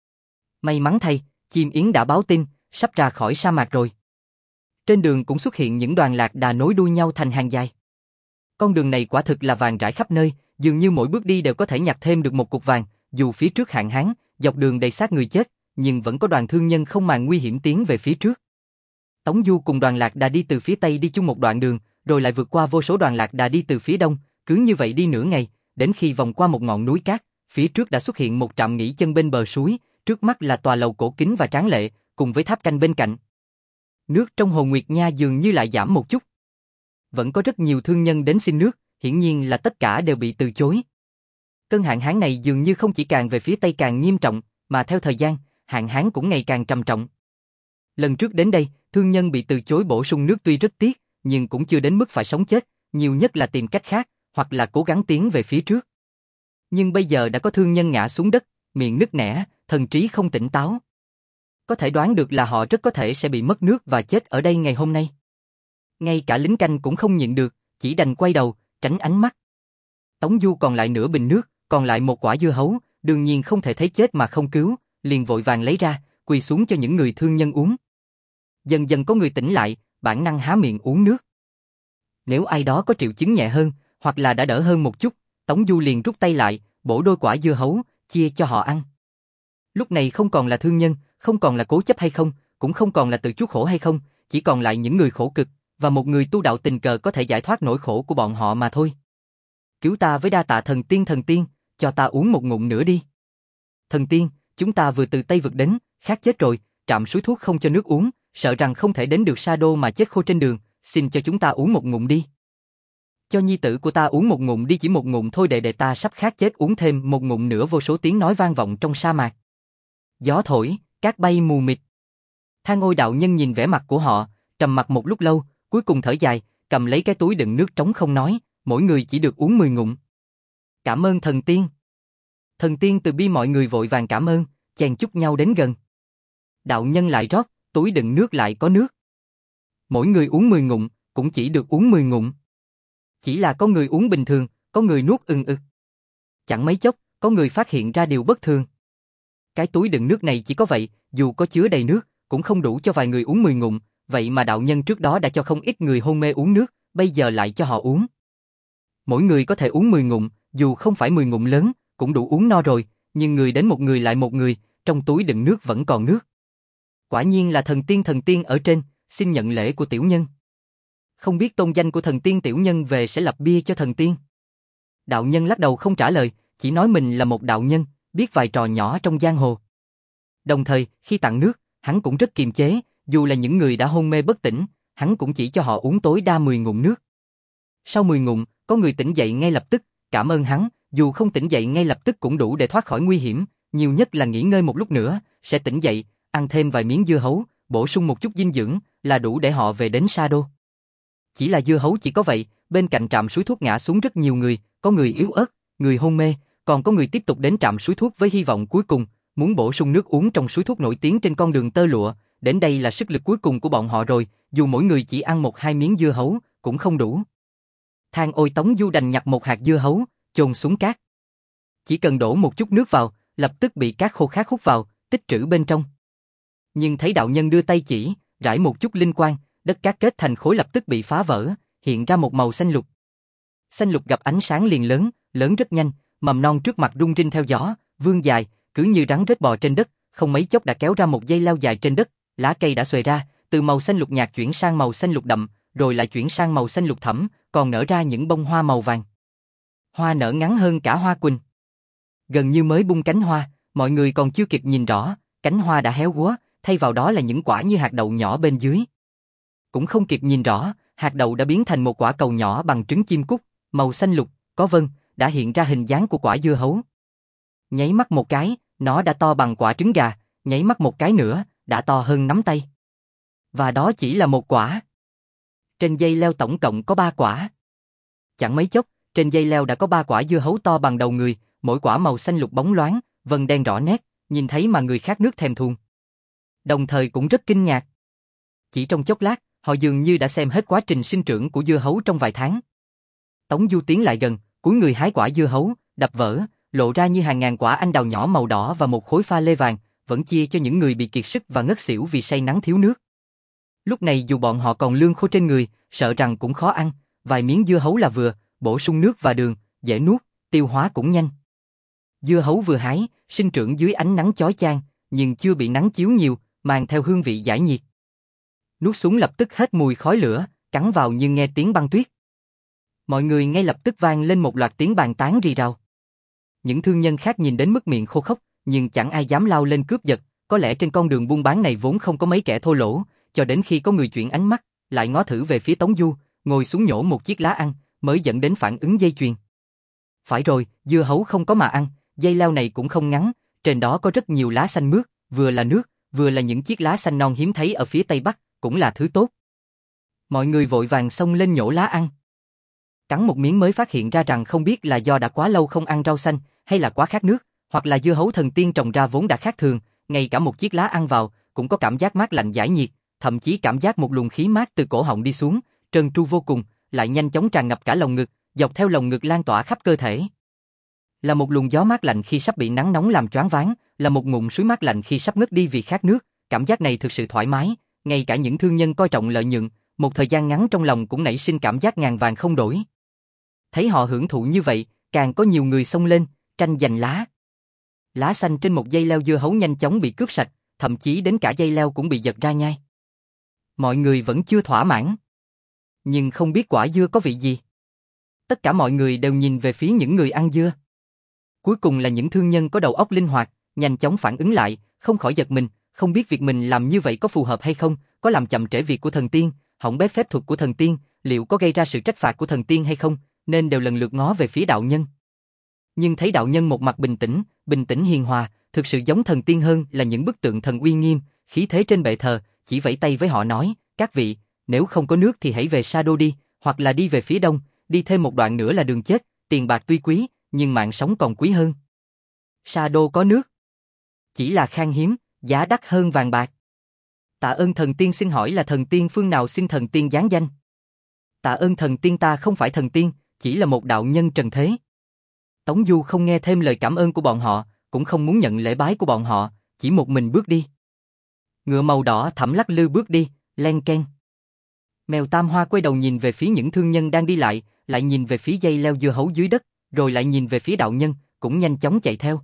May mắn thay, chim yến đã báo tin, sắp ra khỏi sa mạc rồi. Trên đường cũng xuất hiện những đoàn lạc đà nối đuôi nhau thành hàng dài. Con đường này quả thực là vàng rải khắp nơi, dường như mỗi bước đi đều có thể nhặt thêm được một cục vàng, dù phía trước hạn hán, dọc đường đầy xác người chết, nhưng vẫn có đoàn thương nhân không màng nguy hiểm tiến về phía trước. Tống Du cùng đoàn lạc đà đi từ phía tây đi chung một đoạn đường, rồi lại vượt qua vô số đoàn lạc đà đi từ phía đông, cứ như vậy đi nửa ngày, đến khi vòng qua một ngọn núi cát, phía trước đã xuất hiện một trạm nghỉ chân bên bờ suối, trước mắt là tòa lầu cổ kính và tráng lệ, cùng với tháp canh bên cạnh. Nước trong hồ Nguyệt Nha dường như lại giảm một chút. Vẫn có rất nhiều thương nhân đến xin nước, hiển nhiên là tất cả đều bị từ chối. Cơn hạn hán này dường như không chỉ càng về phía tây càng nghiêm trọng, mà theo thời gian, hạn hán cũng ngày càng trầm trọng. Lần trước đến đây, thương nhân bị từ chối bổ sung nước tuy rất tiếc, nhưng cũng chưa đến mức phải sống chết, nhiều nhất là tìm cách khác, hoặc là cố gắng tiến về phía trước. Nhưng bây giờ đã có thương nhân ngã xuống đất, miệng nứt nẻ, thần trí không tỉnh táo. Có thể đoán được là họ rất có thể sẽ bị mất nước và chết ở đây ngày hôm nay. Ngay cả lính canh cũng không nhịn được, chỉ đành quay đầu, tránh ánh mắt. Tống Du còn lại nửa bình nước, còn lại một quả dưa hấu, đương nhiên không thể thấy chết mà không cứu, liền vội vàng lấy ra, quỳ xuống cho những người thương nhân uống. Dần dần có người tỉnh lại, bản năng há miệng uống nước. Nếu ai đó có triệu chứng nhẹ hơn, hoặc là đã đỡ hơn một chút, Tống Du liền rút tay lại, bổ đôi quả dưa hấu, chia cho họ ăn. Lúc này không còn là thương nhân, không còn là cố chấp hay không, cũng không còn là tự chuốc khổ hay không, chỉ còn lại những người khổ cực, và một người tu đạo tình cờ có thể giải thoát nỗi khổ của bọn họ mà thôi. Cứu ta với đa tạ thần tiên thần tiên, cho ta uống một ngụm nữa đi. Thần tiên, chúng ta vừa từ Tây Vực đến, khát chết rồi, trạm suối thuốc không cho nước uống, sợ rằng không thể đến được Sa Đô mà chết khô trên đường, xin cho chúng ta uống một ngụm đi. Cho nhi tử của ta uống một ngụm đi, chỉ một ngụm thôi, đệ đệ ta sắp khát chết, uống thêm một ngụm nữa. Vô số tiếng nói vang vọng trong sa mạc. Gió thổi, cát bay mù mịt. Thang Ôi đạo nhân nhìn vẻ mặt của họ, trầm mặc một lúc lâu, cuối cùng thở dài, cầm lấy cái túi đựng nước trống không nói, mỗi người chỉ được uống mười ngụm. Cảm ơn thần tiên. Thần tiên từ bi, mọi người vội vàng cảm ơn, chèn chúc nhau đến gần. Đạo nhân lại rót, túi đựng nước lại có nước. Mỗi người uống mười ngụm, cũng chỉ được uống mười ngụm. Chỉ là có người uống bình thường, có người nuốt ừng ực. Chẳng mấy chốc, có người phát hiện ra điều bất thường. Cái túi đựng nước này chỉ có vậy, dù có chứa đầy nước, cũng không đủ cho vài người uống mười ngụm, vậy mà đạo nhân trước đó đã cho không ít người hôn mê uống nước, bây giờ lại cho họ uống. Mỗi người có thể uống mười ngụm, dù không phải mười ngụm lớn, cũng đủ uống no rồi, nhưng người đến một người lại một người, trong túi đựng nước vẫn còn nước. Quả nhiên là thần tiên, thần tiên ở trên, xin nhận lễ của tiểu nhân. Không biết tôn danh của thần tiên, tiểu nhân về sẽ lập bia cho thần tiên. Đạo nhân lắc đầu không trả lời, chỉ nói mình là một đạo nhân, biết vài trò nhỏ trong giang hồ. Đồng thời, khi tặng nước, hắn cũng rất kiềm chế, dù là những người đã hôn mê bất tỉnh, hắn cũng chỉ cho họ uống tối đa mười ngụm nước. Sau mười ngụm, có người tỉnh dậy ngay lập tức, cảm ơn hắn, dù không tỉnh dậy ngay lập tức cũng đủ để thoát khỏi nguy hiểm, nhiều nhất là nghỉ ngơi một lúc nữa, sẽ tỉnh dậy, ăn thêm vài miếng dưa hấu, bổ sung một chút dinh dưỡng, là đủ để họ về đến Sa Đô. Chỉ là dưa hấu chỉ có vậy, bên cạnh trạm suối thuốc ngã xuống rất nhiều người, có người yếu ớt, người hôn mê, còn có người tiếp tục đến trạm suối thuốc với hy vọng cuối cùng, muốn bổ sung nước uống trong suối thuốc nổi tiếng trên con đường tơ lụa, đến đây là sức lực cuối cùng của bọn họ rồi, dù mỗi người chỉ ăn một hai miếng dưa hấu, cũng không đủ. Thang Ôi Tống Du đành nhặt một hạt dưa hấu, chôn xuống cát. Chỉ cần đổ một chút nước vào, lập tức bị cát khô khác hút vào, tích trữ bên trong. Nhưng thấy đạo nhân đưa tay chỉ, rải một chút linh quang, đất cát kết thành khối lập tức bị phá vỡ, hiện ra một màu xanh lục. Xanh lục gặp ánh sáng liền lớn, lớn rất nhanh, mầm non trước mặt rung rinh theo gió, vươn dài, cứ như rắn rết bò trên đất, không mấy chốc đã kéo ra một dây leo dài trên đất, lá cây đã xòe ra, từ màu xanh lục nhạt chuyển sang màu xanh lục đậm, rồi lại chuyển sang màu xanh lục thẫm, còn nở ra những bông hoa màu vàng. Hoa nở ngắn hơn cả hoa quỳnh. Gần như mới bung cánh hoa, mọi người còn chưa kịp nhìn rõ, cánh hoa đã héo úa, thay vào đó là những quả như hạt đậu nhỏ bên dưới. Cũng không kịp nhìn rõ, hạt đậu đã biến thành một quả cầu nhỏ bằng trứng chim cút, màu xanh lục, có vân, đã hiện ra hình dáng của quả dưa hấu. Nháy mắt một cái, nó đã to bằng quả trứng gà, nháy mắt một cái nữa, đã to hơn nắm tay. Và đó chỉ là một quả. Trên dây leo tổng cộng có ba quả. Chẳng mấy chốc, trên dây leo đã có ba quả dưa hấu to bằng đầu người, mỗi quả màu xanh lục bóng loáng, vân đen rõ nét, nhìn thấy mà người khát nước thèm thuồng. Đồng thời cũng rất kinh ngạc. Chỉ trong chốc lát, họ dường như đã xem hết quá trình sinh trưởng của dưa hấu trong vài tháng. Tống Du tiến lại gần, cúi người hái quả dưa hấu, đập vỡ, lộ ra như hàng ngàn quả anh đào nhỏ màu đỏ và một khối pha lê vàng, vẫn chia cho những người bị kiệt sức và ngất xỉu vì say nắng thiếu nước. Lúc này dù bọn họ còn lương khô trên người, sợ rằng cũng khó ăn, vài miếng dưa hấu là vừa, bổ sung nước và đường, dễ nuốt, tiêu hóa cũng nhanh. Dưa hấu vừa hái, sinh trưởng dưới ánh nắng chói chang, nhưng chưa bị nắng chiếu nhiều, mang theo hương vị giải nhiệt. Nuốt xuống lập tức hết mùi khói lửa, cắn vào nhưng nghe tiếng băng tuyết. Mọi người ngay lập tức vang lên một loạt tiếng bàn tán rì rào. Những thương nhân khác nhìn đến mức miệng khô khốc, nhưng chẳng ai dám lao lên cướp giật, có lẽ trên con đường buôn bán này vốn không có mấy kẻ thô lỗ, cho đến khi có người chuyển ánh mắt, lại ngó thử về phía Tống Du, ngồi xuống nhổ một chiếc lá ăn, mới dẫn đến phản ứng dây chuyền. Phải rồi, dưa hấu không có mà ăn, dây leo này cũng không ngắn, trên đó có rất nhiều lá xanh mướt, vừa là nước, vừa là những chiếc lá xanh non hiếm thấy ở phía Tây Bắc, cũng là thứ tốt. Mọi người vội vàng xông lên nhổ lá ăn. Cắn một miếng mới phát hiện ra rằng không biết là do đã quá lâu không ăn rau xanh, hay là quá khát nước, hoặc là dưa hấu thần tiên trồng ra vốn đã khác thường, ngay cả một chiếc lá ăn vào, cũng có cảm giác mát lạnh giải nhiệt, thậm chí cảm giác một luồng khí mát từ cổ họng đi xuống, trơn tru vô cùng, lại nhanh chóng tràn ngập cả lồng ngực, dọc theo lồng ngực lan tỏa khắp cơ thể. Là một luồng gió mát lạnh khi sắp bị nắng nóng làm choáng váng, là một ngụm suối mát lạnh khi sắp ngất đi vì khát nước, cảm giác này thực sự thoải mái, ngay cả những thương nhân coi trọng lợi nhuận, một thời gian ngắn trong lòng cũng nảy sinh cảm giác ngàn vàng không đổi. Thấy họ hưởng thụ như vậy, càng có nhiều người xông lên, tranh giành lá. Lá xanh trên một dây leo dưa hấu nhanh chóng bị cướp sạch, thậm chí đến cả dây leo cũng bị giật ra nhai. Mọi người vẫn chưa thỏa mãn, nhưng không biết quả dưa có vị gì. Tất cả mọi người đều nhìn về phía những người ăn dưa. Cuối cùng là những thương nhân có đầu óc linh hoạt, nhanh chóng phản ứng lại, không khỏi giật mình, không biết việc mình làm như vậy có phù hợp hay không, có làm chậm trễ việc của thần tiên, hỏng bét phép thuật của thần tiên, liệu có gây ra sự trách phạt của thần tiên hay không, nên đều lần lượt ngó về phía đạo nhân. Nhưng thấy đạo nhân một mặt bình tĩnh, bình tĩnh hiền hòa, thực sự giống thần tiên hơn là những bức tượng thần uy nghiêm, khí thế trên bệ thờ, chỉ vẫy tay với họ nói, các vị, nếu không có nước thì hãy về Sa Đô đi, hoặc là đi về phía đông, đi thêm một đoạn nữa là đường chết, tiền bạc tuy quý, nhưng mạng sống còn quý hơn. Sa Đô có nước, chỉ là khan hiếm, giá đắt hơn vàng bạc. Tạ ơn thần tiên, xin hỏi là thần tiên phương nào, xin thần tiên giáng danh. Tạ ơn thần tiên, ta không phải thần tiên, chỉ là một đạo nhân trần thế. Tống Du không nghe thêm lời cảm ơn của bọn họ, cũng không muốn nhận lễ bái của bọn họ, chỉ một mình bước đi. Ngựa màu đỏ thẫm lắc lư bước đi, len keng. Mèo Tam Hoa quay đầu nhìn về phía những thương nhân đang đi lại, lại nhìn về phía dây leo dưa hấu dưới đất, rồi lại nhìn về phía đạo nhân, cũng nhanh chóng chạy theo.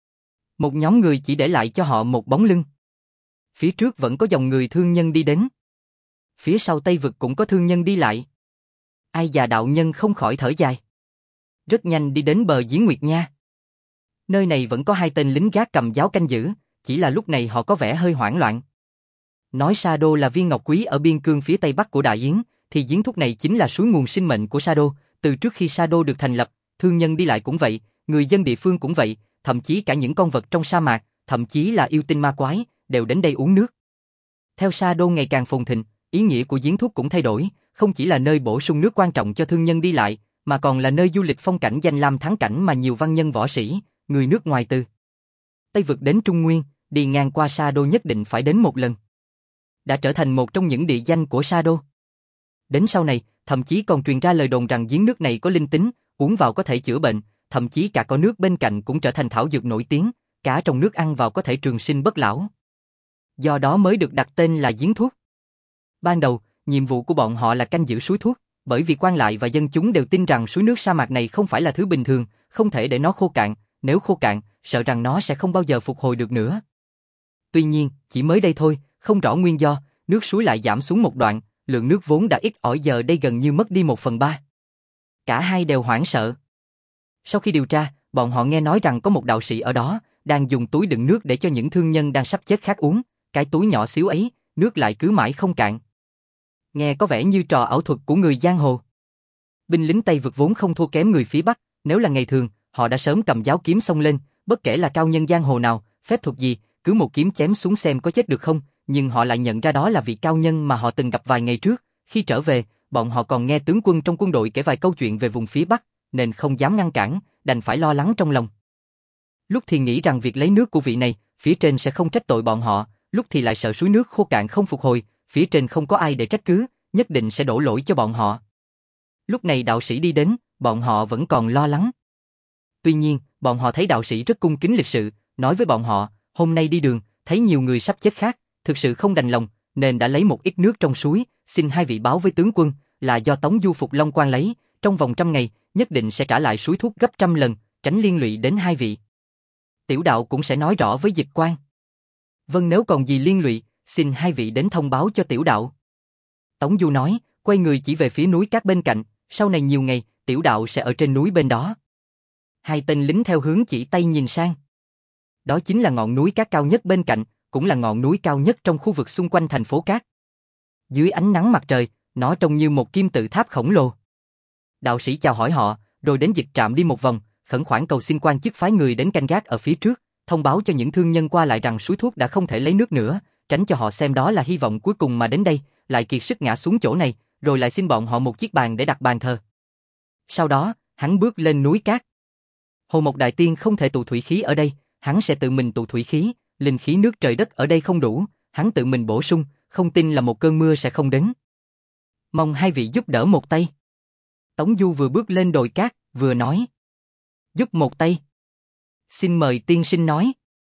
Một nhóm người chỉ để lại cho họ một bóng lưng. Phía trước vẫn có dòng người thương nhân đi đến. Phía sau Tây Vực cũng có thương nhân đi lại. Ai già đạo nhân không khỏi thở dài. Rất nhanh đi đến bờ Diễn Nguyệt Nha. Nơi này vẫn có hai tên lính gác cầm giáo canh giữ, chỉ là lúc này họ có vẻ hơi hoảng loạn. Nói Sa Đô là viên ngọc quý ở biên cương phía tây bắc của Đại Yến, thì giếng thuốc này chính là suối nguồn sinh mệnh của Sa Đô. Từ trước khi Sa Đô được thành lập, thương nhân đi lại cũng vậy, người dân địa phương cũng vậy, thậm chí cả những con vật trong sa mạc, thậm chí là yêu tinh ma quái, đều đến đây uống nước. Theo Sa Đô ngày càng phồn thịnh, ý nghĩa của giếng thuốc cũng thay đổi, không chỉ là nơi bổ sung nước quan trọng cho thương nhân đi lại, mà còn là nơi du lịch phong cảnh danh lam thắng cảnh mà nhiều văn nhân võ sĩ, người nước ngoài từ Tây Vực đến Trung Nguyên, đi ngang qua Sa Đô nhất định phải đến một lần. Đã trở thành một trong những địa danh của Sa Đô. Đến sau này, thậm chí còn truyền ra lời đồn rằng giếng nước này có linh tính, uống vào có thể chữa bệnh, thậm chí cả có nước bên cạnh cũng trở thành thảo dược nổi tiếng, cá trong nước ăn vào có thể trường sinh bất lão. Do đó mới được đặt tên là giếng thuốc. Ban đầu, nhiệm vụ của bọn họ là canh giữ suối thuốc, bởi vì quan lại và dân chúng đều tin rằng suối nước sa mạc này không phải là thứ bình thường, không thể để nó khô cạn, nếu khô cạn, sợ rằng nó sẽ không bao giờ phục hồi được nữa. Tuy nhiên, chỉ mới đây thôi, không rõ nguyên do, nước suối lại giảm xuống một đoạn, lượng nước vốn đã ít ỏi giờ đây gần như mất đi một phần ba. Cả hai đều hoảng sợ. Sau khi điều tra, bọn họ nghe nói rằng có một đạo sĩ ở đó, đang dùng túi đựng nước để cho những thương nhân đang sắp chết khác uống, cái túi nhỏ xíu ấy, nước lại cứ mãi không cạn. Nghe có vẻ như trò ảo thuật của người giang hồ. Binh lính Tây Vực vốn không thua kém người phía Bắc, nếu là ngày thường, họ đã sớm cầm giáo kiếm xông lên, bất kể là cao nhân giang hồ nào, phép thuật gì, cứ một kiếm chém xuống xem có chết được không, nhưng họ lại nhận ra đó là vị cao nhân mà họ từng gặp vài ngày trước, khi trở về, bọn họ còn nghe tướng quân trong quân đội kể vài câu chuyện về vùng phía Bắc, nên không dám ngăn cản, đành phải lo lắng trong lòng. Lúc thì nghĩ rằng việc lấy nước của vị này, phía trên sẽ không trách tội bọn họ, lúc thì lại sợ suối nước khô cạn không phục hồi, phía trên không có ai để trách cứ, nhất định sẽ đổ lỗi cho bọn họ. Lúc này đạo sĩ đi đến, bọn họ vẫn còn lo lắng. Tuy nhiên, bọn họ thấy đạo sĩ rất cung kính lịch sự, nói với bọn họ, hôm nay đi đường, thấy nhiều người sắp chết khác, thực sự không đành lòng, nên đã lấy một ít nước trong suối, xin hai vị báo với tướng quân, là do Tống Du Phục Long Quan lấy, trong vòng trăm ngày, nhất định sẽ trả lại suối thuốc gấp trăm lần, tránh liên lụy đến hai vị. Tiểu đạo cũng sẽ nói rõ với Dịch Quan. Vâng, nếu còn gì liên lụy, xin hai vị đến thông báo cho tiểu đạo. Tống Du nói, quay người chỉ về phía núi cát bên cạnh, sau này nhiều ngày, tiểu đạo sẽ ở trên núi bên đó. Hai tên lính theo hướng chỉ tay nhìn sang. Đó chính là ngọn núi cát cao nhất bên cạnh, cũng là ngọn núi cao nhất trong khu vực xung quanh thành phố Cát. Dưới ánh nắng mặt trời, nó trông như một kim tự tháp khổng lồ. Đạo sĩ chào hỏi họ, rồi đến Dịch Trạm đi một vòng, khẩn khoản cầu xin quan chức phái người đến canh gác ở phía trước, thông báo cho những thương nhân qua lại rằng suối thuốc đã không thể lấy nước nữa, tránh cho họ xem đó là hy vọng cuối cùng mà đến đây, lại kiệt sức ngã xuống chỗ này, rồi lại xin bọn họ một chiếc bàn để đặt bàn thờ. Sau đó, hắn bước lên núi cát. Hồ Mộc Đại Tiên không thể tụ thủy khí ở đây, hắn sẽ tự mình tụ thủy khí, linh khí nước trời đất ở đây không đủ, hắn tự mình bổ sung, không tin là một cơn mưa sẽ không đến. Mong hai vị giúp đỡ một tay. Tống Du vừa bước lên đồi cát, vừa nói. Giúp một tay. Xin mời tiên sinh nói.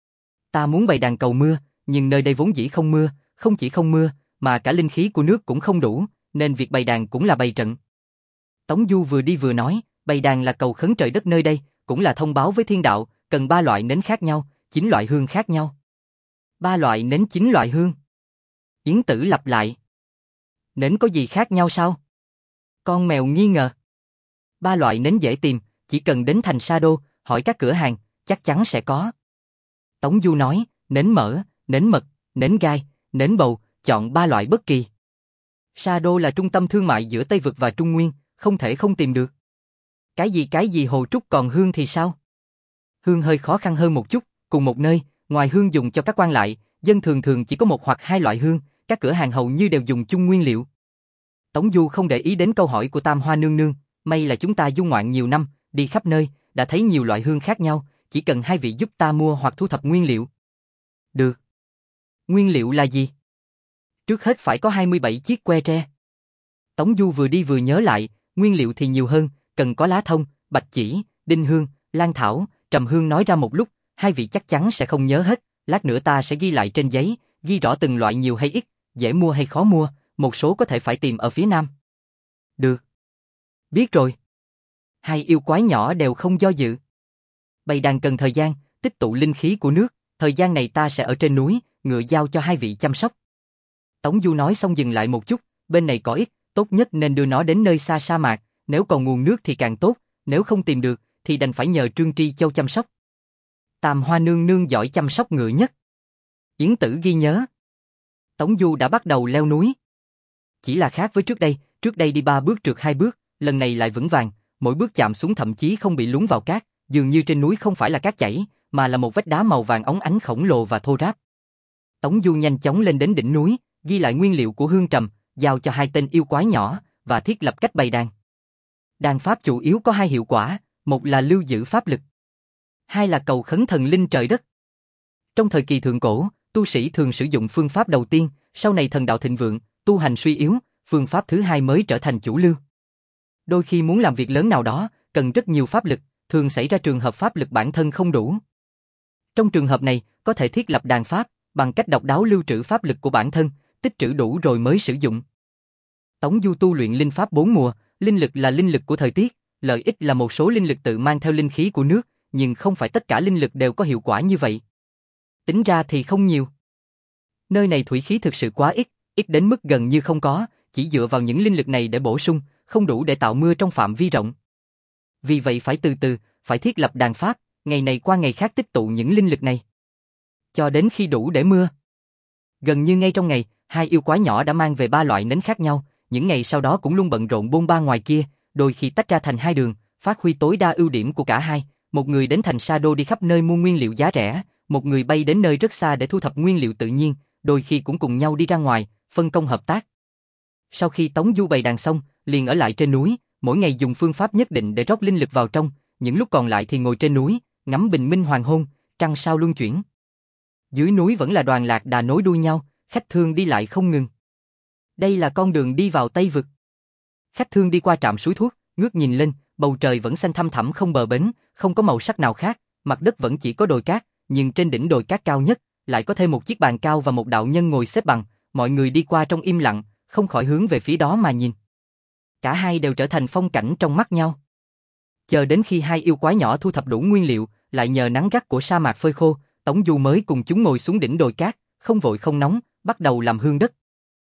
Ta muốn bày đàn cầu mưa, nhưng nơi đây vốn dĩ không mưa, không chỉ không mưa, mà cả linh khí của nước cũng không đủ, nên việc bày đàn cũng là bày trận. Tống Du vừa đi vừa nói, bày đàn là cầu khấn trời đất nơi đây, cũng là thông báo với thiên đạo, cần ba loại nến khác nhau, chín loại hương khác nhau. Ba loại nến chín loại hương. Yến Tử lặp lại. Nến có gì khác nhau sao? Con mèo nghi ngờ. Ba loại nến dễ tìm, chỉ cần đến thành Sa Đô, hỏi các cửa hàng, chắc chắn sẽ có. Tống Du nói, nến mỡ, nến mật, nến gai, nến bầu, chọn ba loại bất kỳ. Sa Đô là trung tâm thương mại giữa Tây Vực và Trung Nguyên, không thể không tìm được. Cái gì cái gì Hồ Trúc, còn hương thì sao? Hương hơi khó khăn hơn một chút, cùng một nơi, ngoài hương dùng cho các quan lại, dân thường thường chỉ có một hoặc hai loại hương, các cửa hàng hầu như đều dùng chung nguyên liệu. Tống Du không để ý đến câu hỏi của Tam Hoa nương nương, may là chúng ta du ngoạn nhiều năm, đi khắp nơi, đã thấy nhiều loại hương khác nhau, chỉ cần hai vị giúp ta mua hoặc thu thập nguyên liệu. Được. Nguyên liệu là gì? Trước hết phải có hai mươi bảy chiếc que tre. Tống Du vừa đi vừa nhớ lại, nguyên liệu thì nhiều hơn, cần có lá thông, bạch chỉ, đinh hương, lan thảo, trầm hương nói ra một lúc, hai vị chắc chắn sẽ không nhớ hết, lát nữa ta sẽ ghi lại trên giấy, ghi rõ từng loại nhiều hay ít, dễ mua hay khó mua, một số có thể phải tìm ở phía nam. Được. Biết rồi. Hai yêu quái nhỏ đều không do dự. Bày đàn cần thời gian, tích tụ linh khí của nước, thời gian này ta sẽ ở trên núi, ngựa giao cho hai vị chăm sóc. Tống Du nói xong dừng lại một chút, bên này có ít, tốt nhất nên đưa nó đến nơi xa sa mạc, nếu còn nguồn nước thì càng tốt, nếu không tìm được, thì đành phải nhờ Trương Tri Châu chăm sóc. Tam Hoa nương nương giỏi chăm sóc ngựa nhất. Yến Tử ghi nhớ. Tống Du đã bắt đầu leo núi. Chỉ là khác với trước đây, trước đây đi ba bước trượt hai bước, lần này lại vững vàng, mỗi bước chạm xuống thậm chí không bị lún vào cát, dường như trên núi không phải là cát chảy, mà là một vách đá màu vàng óng ánh khổng lồ và thô ráp. Tống Du nhanh chóng lên đến đỉnh núi, ghi lại nguyên liệu của hương trầm, giao cho hai tên yêu quái nhỏ, và thiết lập cách bày đàn. Đàn pháp chủ yếu có hai hiệu quả, một là lưu giữ pháp lực, hai là cầu khấn thần linh trời đất. Trong thời kỳ thượng cổ, tu sĩ thường sử dụng phương pháp đầu tiên, sau này thần đạo thịnh vượng, tu hành suy yếu, phương pháp thứ hai mới trở thành chủ lưu. Đôi khi muốn làm việc lớn nào đó, cần rất nhiều pháp lực, thường xảy ra trường hợp pháp lực bản thân không đủ. Trong trường hợp này, có thể thiết lập đàn pháp, bằng cách độc đáo lưu trữ pháp lực của bản thân, tích trữ đủ rồi mới sử dụng. Tống Du tu luyện linh pháp bốn mùa, linh lực là linh lực của thời tiết, lợi ích là một số linh lực tự mang theo linh khí của nước, nhưng không phải tất cả linh lực đều có hiệu quả như vậy. Tính ra thì không nhiều. Nơi này thủy khí thực sự quá ít, ít đến mức gần như không có, chỉ dựa vào những linh lực này để bổ sung, không đủ để tạo mưa trong phạm vi rộng. Vì vậy phải từ từ, phải thiết lập đàn pháp, ngày này qua ngày khác tích tụ những linh lực này, cho đến khi đủ để mưa. Gần như ngay trong ngày, hai yêu quái nhỏ đã mang về ba loại nến khác nhau, những ngày sau đó cũng luôn bận rộn bôn ba ngoài kia, đôi khi tách ra thành hai đường, phát huy tối đa ưu điểm của cả hai, một người đến thành Sa Đô đi khắp nơi mua nguyên liệu giá rẻ, một người bay đến nơi rất xa để thu thập nguyên liệu tự nhiên, đôi khi cũng cùng nhau đi ra ngoài, phân công hợp tác. Sau khi Tống Du bày đàn xong, liền ở lại trên núi, mỗi ngày dùng phương pháp nhất định để rót linh lực vào trong, những lúc còn lại thì ngồi trên núi, ngắm bình minh hoàng hôn, trăng sao luân chuyển. Dưới núi vẫn là đoàn lạc đà nối đuôi nhau, khách thương đi lại không ngừng. Đây là con đường đi vào Tây Vực. Khách thương đi qua trạm suối thuốc, ngước nhìn lên, bầu trời vẫn xanh thăm thẳm không bờ bến, không có màu sắc nào khác, mặt đất vẫn chỉ có đồi cát, nhưng trên đỉnh đồi cát cao nhất, lại có thêm một chiếc bàn cao và một đạo nhân ngồi xếp bằng, mọi người đi qua trong im lặng, không khỏi hướng về phía đó mà nhìn. Cả hai đều trở thành phong cảnh trong mắt nhau. Chờ đến khi hai yêu quái nhỏ thu thập đủ nguyên liệu, lại nhờ nắng gắt của sa mạc phơi khô, Tống Du mới cùng chúng ngồi xuống đỉnh đồi cát, không vội không nóng, bắt đầu làm hương đất.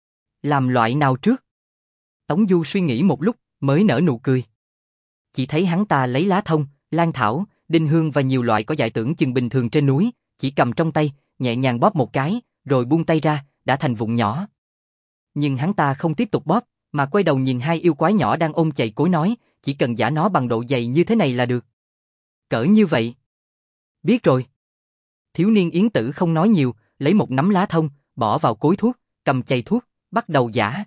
Làm loại nào trước? Tống Du suy nghĩ một lúc, mới nở nụ cười. Chỉ thấy hắn ta lấy lá thông, lan thảo, đinh hương và nhiều loại có dại tưởng chừng bình thường trên núi, chỉ cầm trong tay, nhẹ nhàng bóp một cái, rồi buông tay ra, đã thành vụn nhỏ. Nhưng hắn ta không tiếp tục bóp, mà quay đầu nhìn hai yêu quái nhỏ đang ôm chày cối nói, chỉ cần giã nó bằng độ dày như thế này là được. Cỡ như vậy. Biết rồi. Thiếu niên Yến Tử không nói nhiều, lấy một nắm lá thông, bỏ vào cối thuốc, cầm chày thuốc, bắt đầu giã.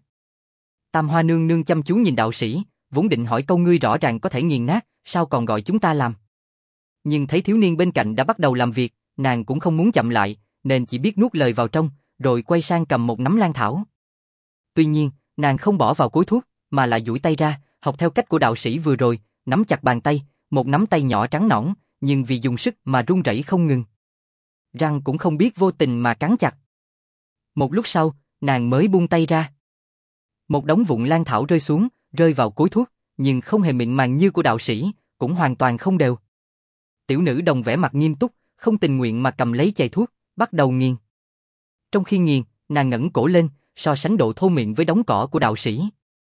Tam Hoa nương nương chăm chú nhìn đạo sĩ, vốn định hỏi câu ngươi rõ ràng có thể nghiền nát, sao còn gọi chúng ta làm. Nhưng thấy thiếu niên bên cạnh đã bắt đầu làm việc, nàng cũng không muốn chậm lại, nên chỉ biết nuốt lời vào trong, rồi quay sang cầm một nắm lan thảo. Tuy nhiên, nàng không bỏ vào cối thuốc, mà lại duỗi tay ra, học theo cách của đạo sĩ vừa rồi, nắm chặt bàn tay, một nắm tay nhỏ trắng nõn, nhưng vì dùng sức mà run rẩy không ngừng. Răng cũng không biết vô tình mà cắn chặt. Một lúc sau, nàng mới buông tay ra. Một đống vụn lan thảo rơi xuống, rơi vào cối thuốc, nhưng không hề mịn màng như của đạo sĩ, cũng hoàn toàn không đều. Tiểu nữ đồng vẻ mặt nghiêm túc, không tình nguyện mà cầm lấy chày thuốc, bắt đầu nghiền. Trong khi nghiền, nàng ngẩng cổ lên, so sánh độ thô miệng với đống cỏ của đạo sĩ.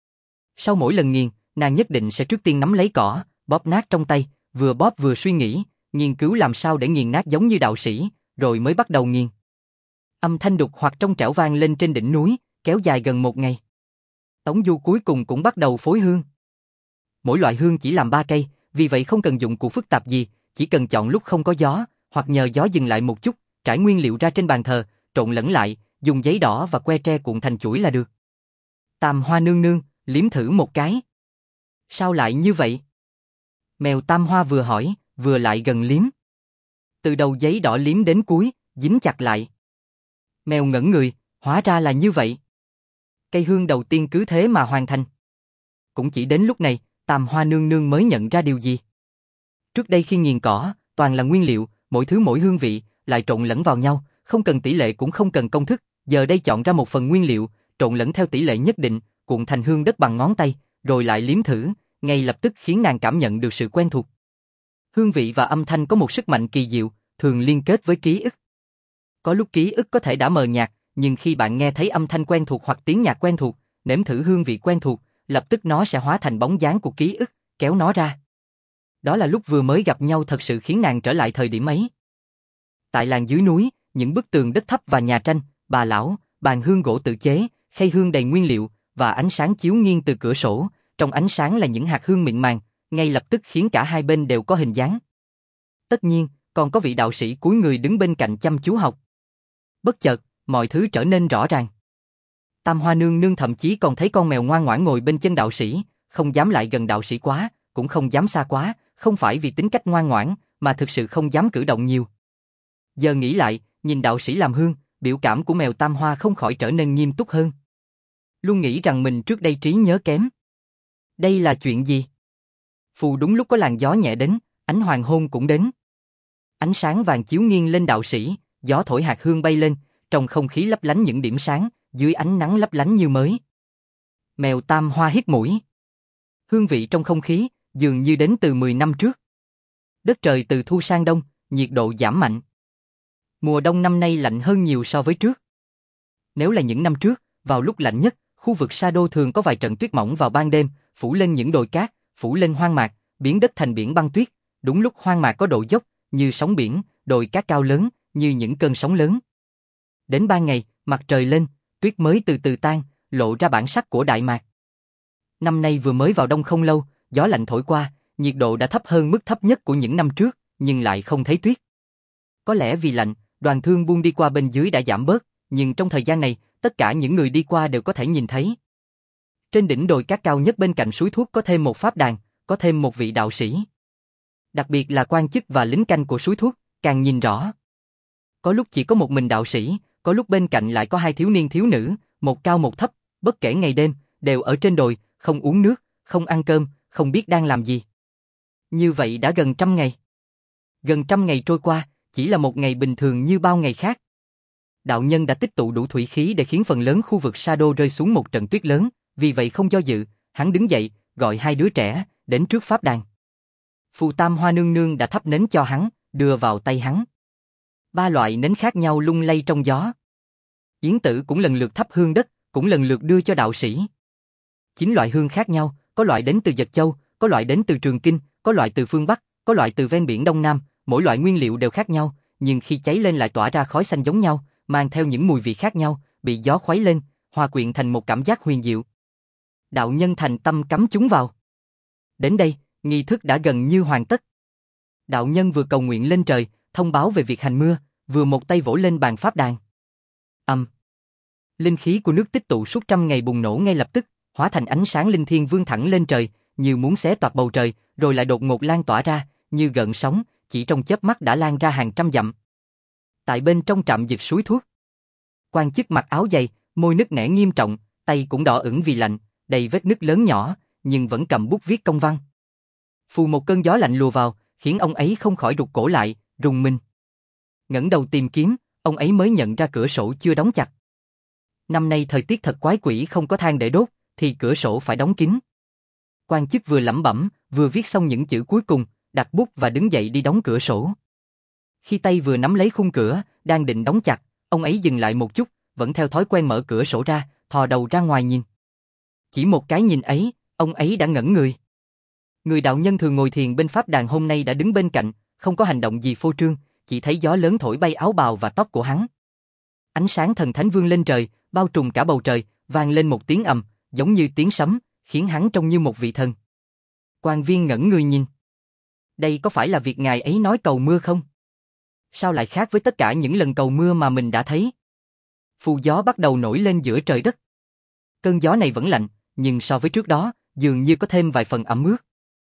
Sau mỗi lần nghiền, nàng nhất định sẽ trước tiên nắm lấy cỏ, bóp nát trong tay, vừa bóp vừa suy nghĩ, nghiên cứu làm sao để nghiền nát giống như đạo sĩ, rồi mới bắt đầu nghiền. Âm thanh đục hoặc trong trẻo vang lên trên đỉnh núi, kéo dài gần một ngày. Tống Du cuối cùng cũng bắt đầu phối hương. Mỗi loại hương chỉ làm ba cây, vì vậy không cần dụng cụ phức tạp gì, chỉ cần chọn lúc không có gió, hoặc nhờ gió dừng lại một chút, trải nguyên liệu ra trên bàn thờ, trộn lẫn lại, dùng giấy đỏ và que tre cuộn thành chuỗi là được. Tam Hoa nương nương, liếm thử một cái. Sao lại như vậy? Mèo Tam Hoa vừa hỏi, vừa lại gần liếm. Từ đầu giấy đỏ liếm đến cuối, dính chặt lại. Mèo ngẩn người, hóa ra là như vậy. Cây hương đầu tiên cứ thế mà hoàn thành. Cũng chỉ đến lúc này, Tam Hoa nương nương mới nhận ra điều gì. Trước đây khi nghiền cỏ, toàn là nguyên liệu, mỗi thứ mỗi hương vị, lại trộn lẫn vào nhau, không cần tỷ lệ cũng không cần công thức, giờ đây chọn ra một phần nguyên liệu, trộn lẫn theo tỷ lệ nhất định, cuộn thành hương đất bằng ngón tay, rồi lại liếm thử, ngay lập tức khiến nàng cảm nhận được sự quen thuộc. Hương vị và âm thanh có một sức mạnh kỳ diệu, thường liên kết với ký ức. Có lúc ký ức có thể đã mờ nhạt, nhưng khi bạn nghe thấy âm thanh quen thuộc hoặc tiếng nhạc quen thuộc, nếm thử hương vị quen thuộc, lập tức nó sẽ hóa thành bóng dáng của ký ức, kéo nó ra. Đó là lúc vừa mới gặp nhau thật sự khiến nàng trở lại thời điểm ấy. Tại làng dưới núi, những bức tường đất thấp và nhà tranh, bà lão, bàn hương gỗ tự chế, khay hương đầy nguyên liệu, và ánh sáng chiếu nghiêng từ cửa sổ, trong ánh sáng là những hạt hương mịn màng, ngay lập tức khiến cả hai bên đều có hình dáng. Tất nhiên, còn có vị đạo sĩ cúi người đứng bên cạnh chăm chú học. Bất chợt, mọi thứ trở nên rõ ràng. Tam Hoa nương nương thậm chí còn thấy con mèo ngoan ngoãn ngồi bên chân đạo sĩ, không dám lại gần đạo sĩ quá, cũng không dám xa quá, không phải vì tính cách ngoan ngoãn, mà thực sự không dám cử động nhiều. Giờ nghĩ lại, nhìn đạo sĩ làm hương, biểu cảm của mèo Tam Hoa không khỏi trở nên nghiêm túc hơn. Luôn nghĩ rằng mình trước đây trí nhớ kém. Đây là chuyện gì? Phù đúng lúc có làn gió nhẹ đến, ánh hoàng hôn cũng đến. Ánh sáng vàng chiếu nghiêng lên đạo sĩ, gió thổi hạt hương bay lên, trong không khí lấp lánh những điểm sáng, dưới ánh nắng lấp lánh như mới. Mèo Tam Hoa hít mũi. Hương vị trong không khí, dường như đến từ mười năm trước. Đất trời từ thu sang đông, nhiệt độ giảm mạnh. Mùa đông năm nay lạnh hơn nhiều so với trước. Nếu là những năm trước, vào lúc lạnh nhất, khu vực Sa Đô thường có vài trận tuyết mỏng vào ban đêm, phủ lên những đồi cát, phủ lên hoang mạc, biến đất thành biển băng tuyết. Đúng lúc hoang mạc có độ dốc, như sóng biển, đồi cát cao lớn, như những cơn sóng lớn. Đến ban ngày, mặt trời lên, tuyết mới từ từ tan, lộ ra bản sắc của Đại Mạc. Năm nay vừa mới vào đông không lâu, gió lạnh thổi qua, nhiệt độ đã thấp hơn mức thấp nhất của những năm trước, nhưng lại không thấy tuyết. Có lẽ vì lạnh, đoàn thương buôn đi qua bên dưới đã giảm bớt, nhưng trong thời gian này, tất cả những người đi qua đều có thể nhìn thấy. Trên đỉnh đồi cát cao nhất bên cạnh suối thuốc có thêm một pháp đàn, có thêm một vị đạo sĩ. Đặc biệt là quan chức và lính canh của suối thuốc, càng nhìn rõ. Có lúc chỉ có một mình đạo sĩ, có lúc bên cạnh lại có hai thiếu niên thiếu nữ, một cao một thấp, bất kể ngày đêm, đều ở trên đồi, không uống nước, không ăn cơm, không biết đang làm gì. Như vậy đã gần trăm ngày. Gần trăm ngày trôi qua, chỉ là một ngày bình thường như bao ngày khác. Đạo nhân đã tích tụ đủ thủy khí để khiến phần lớn khu vực Sa Đô rơi xuống một trận tuyết lớn, vì vậy không do dự, hắn đứng dậy, gọi hai đứa trẻ, đến trước pháp đàn. Phù Tam Hoa nương nương đã thắp nến cho hắn, đưa vào tay hắn. Ba loại nến khác nhau lung lay trong gió. Yến Tử cũng lần lượt thắp hương đất, cũng lần lượt đưa cho đạo sĩ. Chín loại hương khác nhau, có loại đến từ Dật Châu, có loại đến từ Trường Kinh, có loại từ phương Bắc, có loại từ ven biển Đông Nam, mỗi loại nguyên liệu đều khác nhau, nhưng khi cháy lên lại tỏa ra khói xanh giống nhau, mang theo những mùi vị khác nhau, bị gió khuấy lên, hòa quyện thành một cảm giác huyền diệu. Đạo nhân thành tâm cắm chúng vào. Đến đây, nghi thức đã gần như hoàn tất. Đạo nhân vừa cầu nguyện lên trời, thông báo về việc hành mưa, vừa một tay vỗ lên bàn pháp đàn. Ầm. Um. Linh khí của nước tích tụ suốt trăm ngày bùng nổ ngay lập tức, hóa thành ánh sáng linh thiêng vươn thẳng lên trời, như muốn xé toạc bầu trời, rồi lại đột ngột lan tỏa ra, như gợn sóng, chỉ trong chớp mắt đã lan ra hàng trăm dặm. Tại bên trong trạm Dực suối thuốc, quan chức mặc áo dày, môi nứt nẻ nghiêm trọng, tay cũng đỏ ửng vì lạnh, đầy vết nứt lớn nhỏ, nhưng vẫn cầm bút viết công văn. Phù một cơn gió lạnh lùa vào, khiến ông ấy không khỏi rụt cổ lại, rùng mình. Ngẩng đầu tìm kiếm, ông ấy mới nhận ra cửa sổ chưa đóng chặt. Năm nay thời tiết thật quái quỷ, không có than để đốt, thì cửa sổ phải đóng kín. Quan chức vừa lẩm bẩm, vừa viết xong những chữ cuối cùng, đặt bút và đứng dậy đi đóng cửa sổ. Khi tay vừa nắm lấy khung cửa, đang định đóng chặt, ông ấy dừng lại một chút, vẫn theo thói quen mở cửa sổ ra, thò đầu ra ngoài nhìn. Chỉ một cái nhìn ấy, ông ấy đã ngẩn người. Người đạo nhân thường ngồi thiền bên pháp đàn hôm nay đã đứng bên cạnh, không có hành động gì phô trương, chỉ thấy gió lớn thổi bay áo bào và tóc của hắn. Ánh sáng thần thánh vươn lên trời, bao trùm cả bầu trời, vang lên một tiếng ầm, giống như tiếng sấm, khiến hắn trông như một vị thần. Quan Viên ngẩn người nhìn. Đây có phải là việc ngài ấy nói cầu mưa không? Sao lại khác với tất cả những lần cầu mưa mà mình đã thấy? Phù gió bắt đầu nổi lên giữa trời đất. Cơn gió này vẫn lạnh, nhưng so với trước đó, dường như có thêm vài phần ẩm ướt.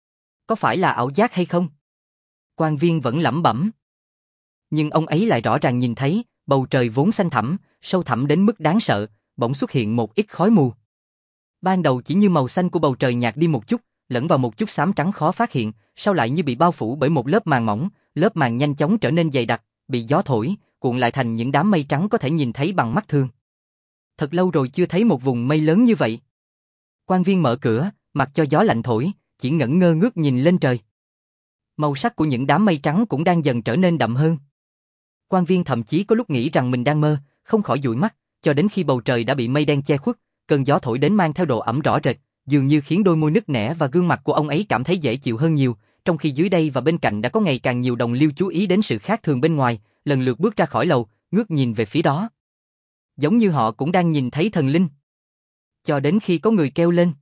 Có phải là ảo giác hay không? Quan Viên vẫn lẩm bẩm. Nhưng ông ấy lại rõ ràng nhìn thấy, bầu trời vốn xanh thẳm, sâu thẳm đến mức đáng sợ, bỗng xuất hiện một ít khói mù. Ban đầu chỉ như màu xanh của bầu trời nhạt đi một chút, lẫn vào một chút xám trắng khó phát hiện, sau lại như bị bao phủ bởi một lớp màng mỏng, lớp màng nhanh chóng trở nên dày đặc, bị gió thổi, cuộn lại thành những đám mây trắng có thể nhìn thấy bằng mắt thường. Thật lâu rồi chưa thấy một vùng mây lớn như vậy. Quan Viên mở cửa, mặc cho gió lạnh thổi, chỉ ngẩn ngơ ngước nhìn lên trời. Màu sắc của những đám mây trắng cũng đang dần trở nên đậm hơn. Quan Viên thậm chí có lúc nghĩ rằng mình đang mơ, không khỏi dụi mắt, cho đến khi bầu trời đã bị mây đen che khuất, cơn gió thổi đến mang theo độ ẩm rõ rệt, dường như khiến đôi môi nứt nẻ và gương mặt của ông ấy cảm thấy dễ chịu hơn nhiều, trong khi dưới đây và bên cạnh đã có ngày càng nhiều đồng liêu chú ý đến sự khác thường bên ngoài, lần lượt bước ra khỏi lầu, ngước nhìn về phía đó. Giống như họ cũng đang nhìn thấy thần linh. Cho đến khi có người kêu lên.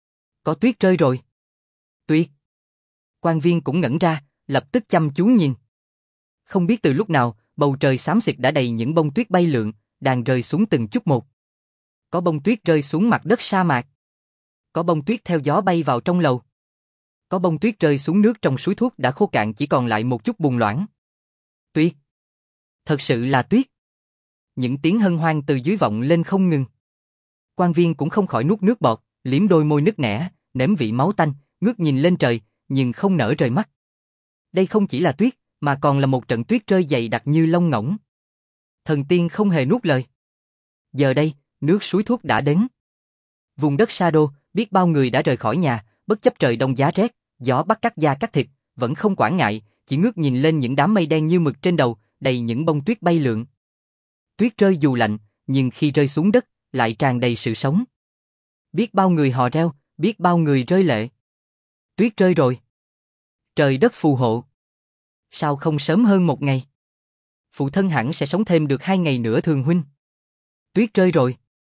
Có tuyết rơi rồi. Tuyết. Quan Viên cũng ngẩn ra, lập tức chăm chú nhìn. Không biết từ lúc nào, bầu trời xám xịt đã đầy những bông tuyết bay lượn, đang rơi xuống từng chút một. Có bông tuyết rơi xuống mặt đất sa mạc. Có bông tuyết theo gió bay vào trong lầu. Có bông tuyết rơi xuống nước trong suối thuốc đã khô cạn chỉ còn lại một chút bùn loãng. Tuyết. Thật sự là tuyết. Những tiếng hân hoan từ dưới vọng lên không ngừng. Quan Viên cũng không khỏi nuốt nước bọt, liếm đôi môi nứt nẻ, nếm vị máu tanh, ngước nhìn lên trời, nhưng không nở rời mắt. Đây không chỉ là tuyết, mà còn là một trận tuyết rơi dày đặc như lông ngỗng. Thần tiên không hề nuốt lời. Giờ đây, nước suối thuốc đã đến. Vùng đất Sa Đô, biết bao người đã rời khỏi nhà, bất chấp trời đông giá rét, gió bắt cắt da cắt thịt, vẫn không quản ngại, chỉ ngước nhìn lên những đám mây đen như mực trên đầu, đầy những bông tuyết bay lượn. Tuyết rơi dù lạnh, nhưng khi rơi xuống đất, lại tràn đầy sự sống. Biết bao người hò reo, biết bao người rơi lệ. Tuyết rơi rồi. Trời đất phù hộ. Sao không sớm hơn một ngày? Phụ thân hẳn sẽ sống thêm được hai ngày nữa thường huynh. Tuyết rơi rồi.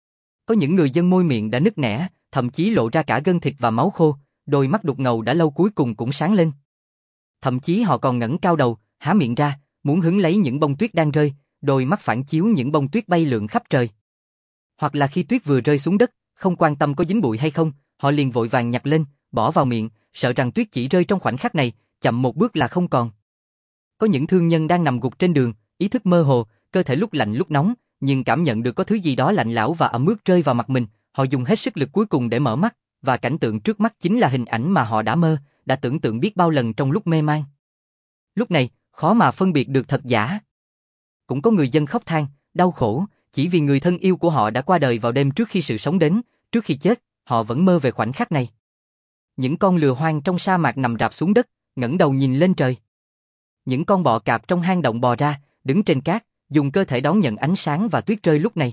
Có những người dân môi miệng đã nứt nẻ, thậm chí lộ ra cả gân thịt và máu khô, đôi mắt đục ngầu đã lâu cuối cùng cũng sáng lên. Thậm chí họ còn ngẩng cao đầu, há miệng ra, muốn hứng lấy những bông tuyết đang rơi, đôi mắt phản chiếu những bông tuyết bay lượn khắp trời. Hoặc là khi tuyết vừa rơi xuống đất, không quan tâm có dính bụi hay không, họ liền vội vàng nhặt lên, bỏ vào miệng, sợ rằng tuyết chỉ rơi trong khoảnh khắc này, chậm một bước là không còn. Có những thương nhân đang nằm gục trên đường, ý thức mơ hồ, cơ thể lúc lạnh lúc nóng, nhưng cảm nhận được có thứ gì đó lạnh lẽo và ẩm ướt rơi vào mặt mình, họ dùng hết sức lực cuối cùng để mở mắt, và cảnh tượng trước mắt chính là hình ảnh mà họ đã mơ, đã tưởng tượng biết bao lần trong lúc mê man. Lúc này, khó mà phân biệt được thật giả. Cũng có người dân khóc than, đau khổ, chỉ vì người thân yêu của họ đã qua đời vào đêm trước khi sự sống đến, trước khi chết, họ vẫn mơ về khoảnh khắc này. Những con lừa hoang trong sa mạc nằm rạp xuống đất, ngẩng đầu nhìn lên trời. Những con bọ cạp trong hang động bò ra, đứng trên cát, dùng cơ thể đón nhận ánh sáng và tuyết rơi lúc này.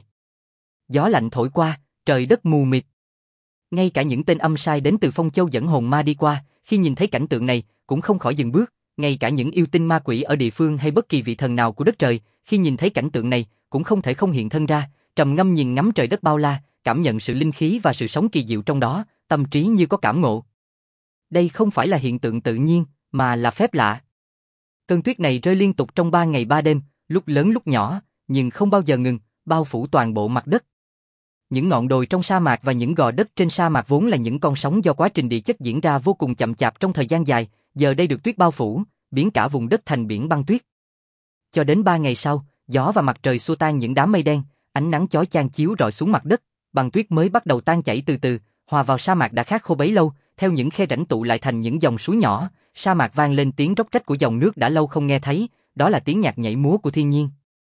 Gió lạnh thổi qua, trời đất mù mịt. Ngay cả những tên âm sai đến từ Phong Châu dẫn hồn ma đi qua, khi nhìn thấy cảnh tượng này, cũng không khỏi dừng bước. Ngay cả những yêu tinh ma quỷ ở địa phương hay bất kỳ vị thần nào của đất trời, khi nhìn thấy cảnh tượng này, cũng không thể không hiện thân ra, trầm ngâm nhìn ngắm trời đất bao la, cảm nhận sự linh khí và sự sống kỳ diệu trong đó, tâm trí như có cảm ngộ. Đây không phải là hiện tượng tự nhiên, mà là phép lạ. Cơn tuyết này rơi liên tục trong ba ngày ba đêm, lúc lớn lúc nhỏ, nhưng không bao giờ ngừng, bao phủ toàn bộ mặt đất. Những ngọn đồi trong sa mạc và những gò đất trên sa mạc vốn là những con sóng do quá trình địa chất diễn ra vô cùng chậm chạp trong thời gian dài, giờ đây được tuyết bao phủ, biến cả vùng đất thành biển băng tuyết. Cho đến ba ngày sau, gió và mặt trời xua tan những đám mây đen, ánh nắng chói chang chiếu rọi xuống mặt đất, băng tuyết mới bắt đầu tan chảy từ từ, hòa vào sa mạc đã khát khô bấy lâu, theo những khe rãnh tụ lại thành những dòng suối nhỏ, sa mạc vang lên tiếng róc rách của dòng nước đã lâu không nghe thấy, đó là tiếng nhạc nhảy múa của thiên nhiên.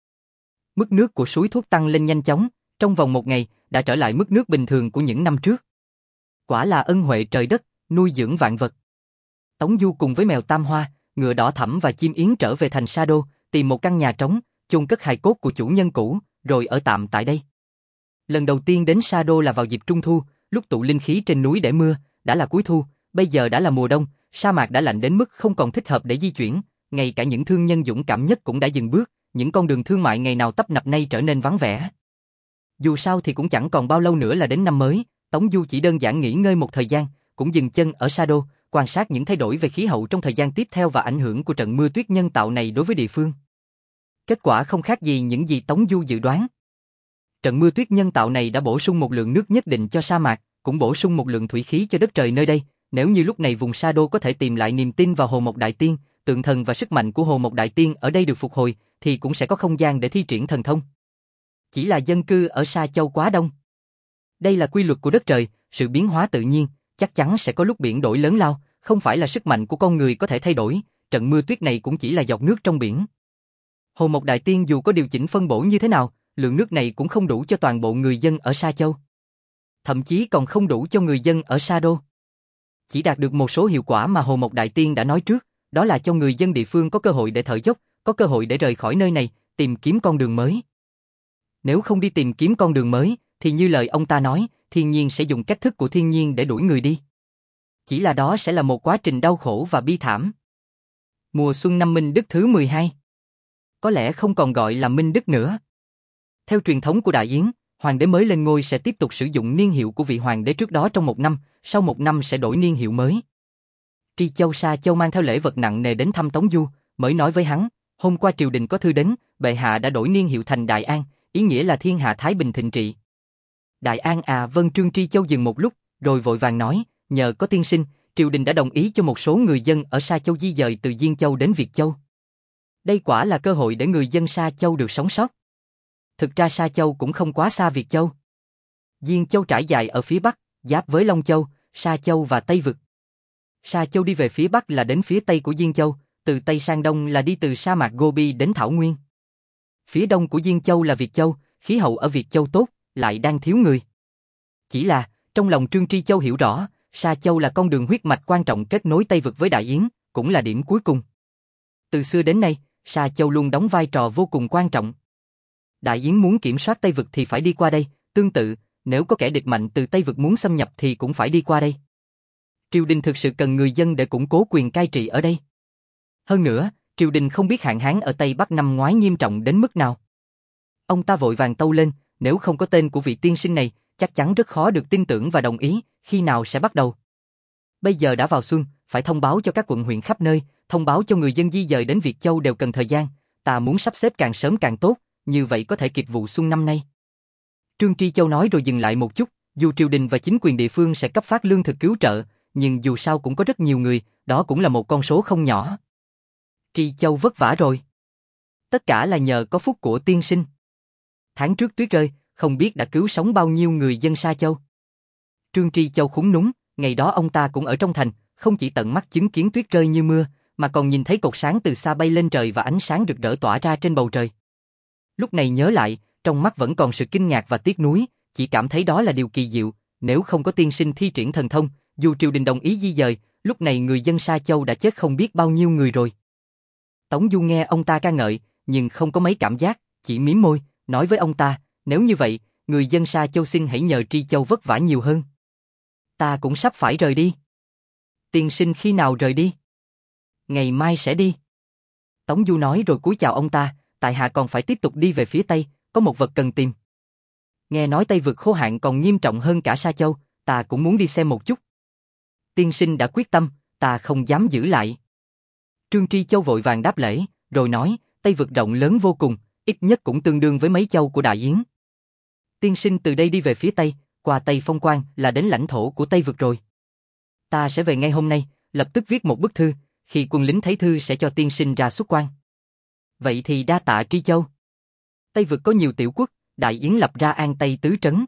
Mức nước của suối thuốc tăng lên nhanh chóng, trong vòng một ngày đã trở lại mức nước bình thường của những năm trước. Quả là ân huệ trời đất, nuôi dưỡng vạn vật. Tống Du cùng với mèo Tam Hoa, ngựa đỏ thẫm và chim yến trở về thành Sa Đô, tìm một căn nhà trống, chôn cất hài cốt của chủ nhân cũ, rồi ở tạm tại đây. Lần đầu tiên đến Sa Đô là vào dịp Trung Thu, lúc tụ linh khí trên núi để mưa, đã là cuối thu, bây giờ đã là mùa đông, sa mạc đã lạnh đến mức không còn thích hợp để di chuyển, ngay cả những thương nhân dũng cảm nhất cũng đã dừng bước, những con đường thương mại ngày nào tấp nập nay trở nên vắng vẻ. Dù sao thì cũng chẳng còn bao lâu nữa là đến năm mới, Tống Du chỉ đơn giản nghỉ ngơi một thời gian, cũng dừng chân ở Sa Đô, quan sát những thay đổi về khí hậu trong thời gian tiếp theo và ảnh hưởng của trận mưa tuyết nhân tạo này đối với địa phương. Kết quả không khác gì những gì Tống Du dự đoán. Trận mưa tuyết nhân tạo này đã bổ sung một lượng nước nhất định cho sa mạc, cũng bổ sung một lượng thủy khí cho đất trời nơi đây. Nếu như lúc này vùng Sa Đô có thể tìm lại niềm tin vào Hồ Mộc Đại Tiên, tượng thần và sức mạnh của Hồ Mộc Đại Tiên ở đây được phục hồi, thì cũng sẽ có không gian để thi triển thần thông. Chỉ là dân cư ở Sa Châu quá đông. Đây là quy luật của đất trời, sự biến hóa tự nhiên, chắc chắn sẽ có lúc biển đổi lớn lao, không phải là sức mạnh của con người có thể thay đổi, trận mưa tuyết này cũng chỉ là giọt nước trong biển. Hồ Mộc Đại Tiên dù có điều chỉnh phân bổ như thế nào, lượng nước này cũng không đủ cho toàn bộ người dân ở Sa Châu. Thậm chí còn không đủ cho người dân ở Sa Đô. Chỉ đạt được một số hiệu quả mà Hồ Mộc Đại Tiên đã nói trước, đó là cho người dân địa phương có cơ hội để thở dốc, có cơ hội để rời khỏi nơi này, tìm kiếm con đường mới. Nếu không đi tìm kiếm con đường mới, thì như lời ông ta nói, thiên nhiên sẽ dùng cách thức của thiên nhiên để đuổi người đi. Chỉ là đó sẽ là một quá trình đau khổ và bi thảm. Mùa xuân năm Minh Đức thứ mười hai. Có lẽ không còn gọi là Minh Đức nữa. Theo truyền thống của Đại Yến, hoàng đế mới lên ngôi sẽ tiếp tục sử dụng niên hiệu của vị hoàng đế trước đó trong một năm, sau một năm sẽ đổi niên hiệu mới. Tri Châu Sa Châu mang theo lễ vật nặng nề đến thăm Tống Du, mới nói với hắn, hôm qua triều đình có thư đến, bệ hạ đã đổi niên hiệu thành Đại An, ý nghĩa là thiên hạ thái bình thịnh trị. Đại An à, vâng. Trương Tri Châu dừng một lúc, rồi vội vàng nói, nhờ có tiên sinh, triều đình đã đồng ý cho một số người dân ở Sa Châu di dời từ Diên Châu đến Việt Châu. Đây quả là cơ hội để người dân Sa Châu được sống sót. Thực ra Sa Châu cũng không quá xa Việt Châu. Diên Châu trải dài ở phía bắc, giáp với Long Châu, Sa Châu và Tây Vực. Sa Châu đi về phía bắc là đến phía tây của Diên Châu, từ tây sang đông là đi từ sa mạc Gobi đến Thảo Nguyên. Phía đông của Diên Châu là Việt Châu, khí hậu ở Việt Châu tốt, lại đang thiếu người. Chỉ là, trong lòng Trương Tri Châu hiểu rõ, Sa Châu là con đường huyết mạch quan trọng kết nối Tây Vực với Đại Yến, cũng là điểm cuối cùng. Từ xưa đến nay, Sa Châu luôn đóng vai trò vô cùng quan trọng. Đại Yến muốn kiểm soát Tây Vực thì phải đi qua đây, tương tự, nếu có kẻ địch mạnh từ Tây Vực muốn xâm nhập thì cũng phải đi qua đây. Triều đình thực sự cần người dân để củng cố quyền cai trị ở đây. Hơn nữa, triều đình không biết hạn hán ở Tây Bắc năm ngoái nghiêm trọng đến mức nào. Ông ta vội vàng tâu lên, nếu không có tên của vị tiên sinh này, chắc chắn rất khó được tin tưởng và đồng ý, khi nào sẽ bắt đầu. Bây giờ đã vào xuân, phải thông báo cho các quận huyện khắp nơi, thông báo cho người dân di dời đến Việt Châu đều cần thời gian, ta muốn sắp xếp càng sớm càng tốt, như vậy có thể kịp vụ xuân năm nay. Trương Tri Châu nói rồi dừng lại một chút, dù triều đình và chính quyền địa phương sẽ cấp phát lương thực cứu trợ, nhưng dù sao cũng có rất nhiều người, đó cũng là một con số không nhỏ. Tri Châu vất vả rồi. Tất cả là nhờ có phúc của tiên sinh. Tháng trước tuyết rơi, không biết đã cứu sống bao nhiêu người dân Sa Châu. Trương Tri Châu khúng núng, ngày đó ông ta cũng ở trong thành, không chỉ tận mắt chứng kiến tuyết rơi như mưa, mà còn nhìn thấy cột sáng từ xa bay lên trời và ánh sáng rực rỡ tỏa ra trên bầu trời. Lúc này nhớ lại, trong mắt vẫn còn sự kinh ngạc và tiếc nuối, chỉ cảm thấy đó là điều kỳ diệu, nếu không có tiên sinh thi triển thần thông, dù triều đình đồng ý di dời, lúc này người dân Sa Châu đã chết không biết bao nhiêu người rồi. Tống Du nghe ông ta ca ngợi, nhưng không có mấy cảm giác, chỉ mím môi, nói với ông ta, nếu như vậy, người dân Sa Châu xin hãy nhờ Tri Châu vất vả nhiều hơn. Ta cũng sắp phải rời đi. Tiên sinh khi nào rời đi? Ngày mai sẽ đi. Tống Du nói rồi cúi chào ông ta, tại hạ còn phải tiếp tục đi về phía Tây, có một vật cần tìm. Nghe nói Tây Vực khô hạn còn nghiêm trọng hơn cả Sa Châu, ta cũng muốn đi xem một chút. Tiên sinh đã quyết tâm, ta không dám giữ lại. Trương Tri Châu vội vàng đáp lễ, rồi nói, Tây Vực rộng lớn vô cùng, ít nhất cũng tương đương với mấy châu của Đại Yến. Tiên sinh từ đây đi về phía Tây, qua Tây Phong Quan là đến lãnh thổ của Tây Vực rồi. Ta sẽ về ngay hôm nay, lập tức viết một bức thư, khi quân lính thấy thư sẽ cho tiên sinh ra xuất quan. Vậy thì đa tạ Tri Châu. Tây Vực có nhiều tiểu quốc, Đại Yến lập ra An Tây tứ trấn.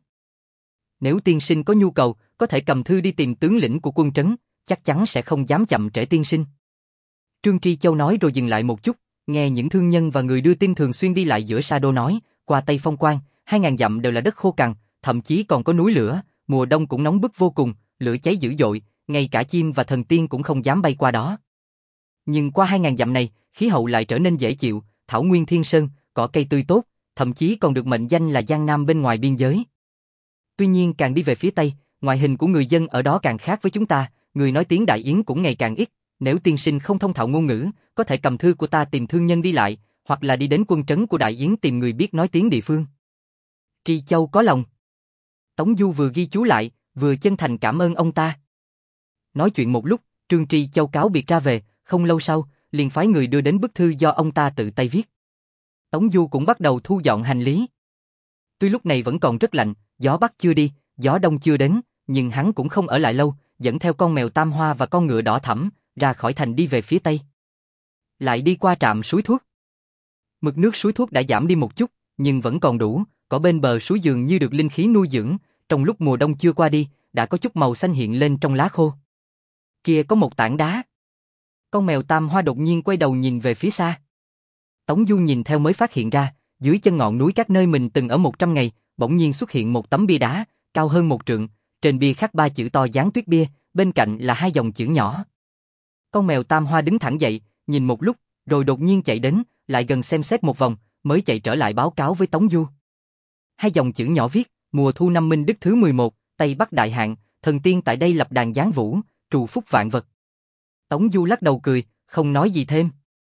Nếu tiên sinh có nhu cầu, có thể cầm thư đi tìm tướng lĩnh của quân trấn, chắc chắn sẽ không dám chậm trễ tiên sinh. Trương Tri Châu nói rồi dừng lại một chút, nghe những thương nhân và người đưa tin thường xuyên đi lại giữa Sa Đô nói, qua Tây Phong Quan, hai ngàn dặm đều là đất khô cằn, thậm chí còn có núi lửa, mùa đông cũng nóng bức vô cùng, lửa cháy dữ dội, ngay cả chim và thần tiên cũng không dám bay qua đó. Nhưng qua hai ngàn dặm này, khí hậu lại trở nên dễ chịu, thảo nguyên thiên sơn, cỏ cây tươi tốt, thậm chí còn được mệnh danh là Giang Nam bên ngoài biên giới. Tuy nhiên càng đi về phía Tây, ngoại hình của người dân ở đó càng khác với chúng ta, người nói tiếng Đại Yến cũng ngày càng ít, Nếu tiên sinh không thông thạo ngôn ngữ, có thể cầm thư của ta tìm thương nhân đi lại, hoặc là đi đến quân trấn của Đại Yến tìm người biết nói tiếng địa phương. Tri Châu có lòng. Tống Du vừa ghi chú lại, vừa chân thành cảm ơn ông ta. Nói chuyện một lúc, Trương Tri Châu cáo biệt ra về, không lâu sau, liền phái người đưa đến bức thư do ông ta tự tay viết. Tống Du cũng bắt đầu thu dọn hành lý. Tuy lúc này vẫn còn rất lạnh, gió bắc chưa đi, gió đông chưa đến, nhưng hắn cũng không ở lại lâu, dẫn theo con mèo Tam Hoa và con ngựa đỏ thẫm, ra khỏi thành đi về phía tây. Lại đi qua trạm suối thuốc. Mực nước suối thuốc đã giảm đi một chút, nhưng vẫn còn đủ, cỏ bên bờ suối dường như được linh khí nuôi dưỡng, trong lúc mùa đông chưa qua đi, đã có chút màu xanh hiện lên trong lá khô. Kia có một tảng đá. Con mèo Tam Hoa đột nhiên quay đầu nhìn về phía xa. Tống Du nhìn theo mới phát hiện ra, dưới chân ngọn núi các nơi mình từng ở một trăm ngày, bỗng nhiên xuất hiện một tấm bia đá, cao hơn một trượng, trên bia khắc ba chữ to dán tuyết bia, bên cạnh là hai dòng chữ nhỏ. Con mèo Tam Hoa đứng thẳng dậy, nhìn một lúc, rồi đột nhiên chạy đến, lại gần xem xét một vòng, mới chạy trở lại báo cáo với Tống Du. Hai dòng chữ nhỏ viết, mùa thu năm Minh Đức thứ mười một, Tây Bắc Đại Hạn, thần tiên tại đây lập đàn giáng vũ, trù phúc vạn vật. Tống Du lắc đầu cười, không nói gì thêm.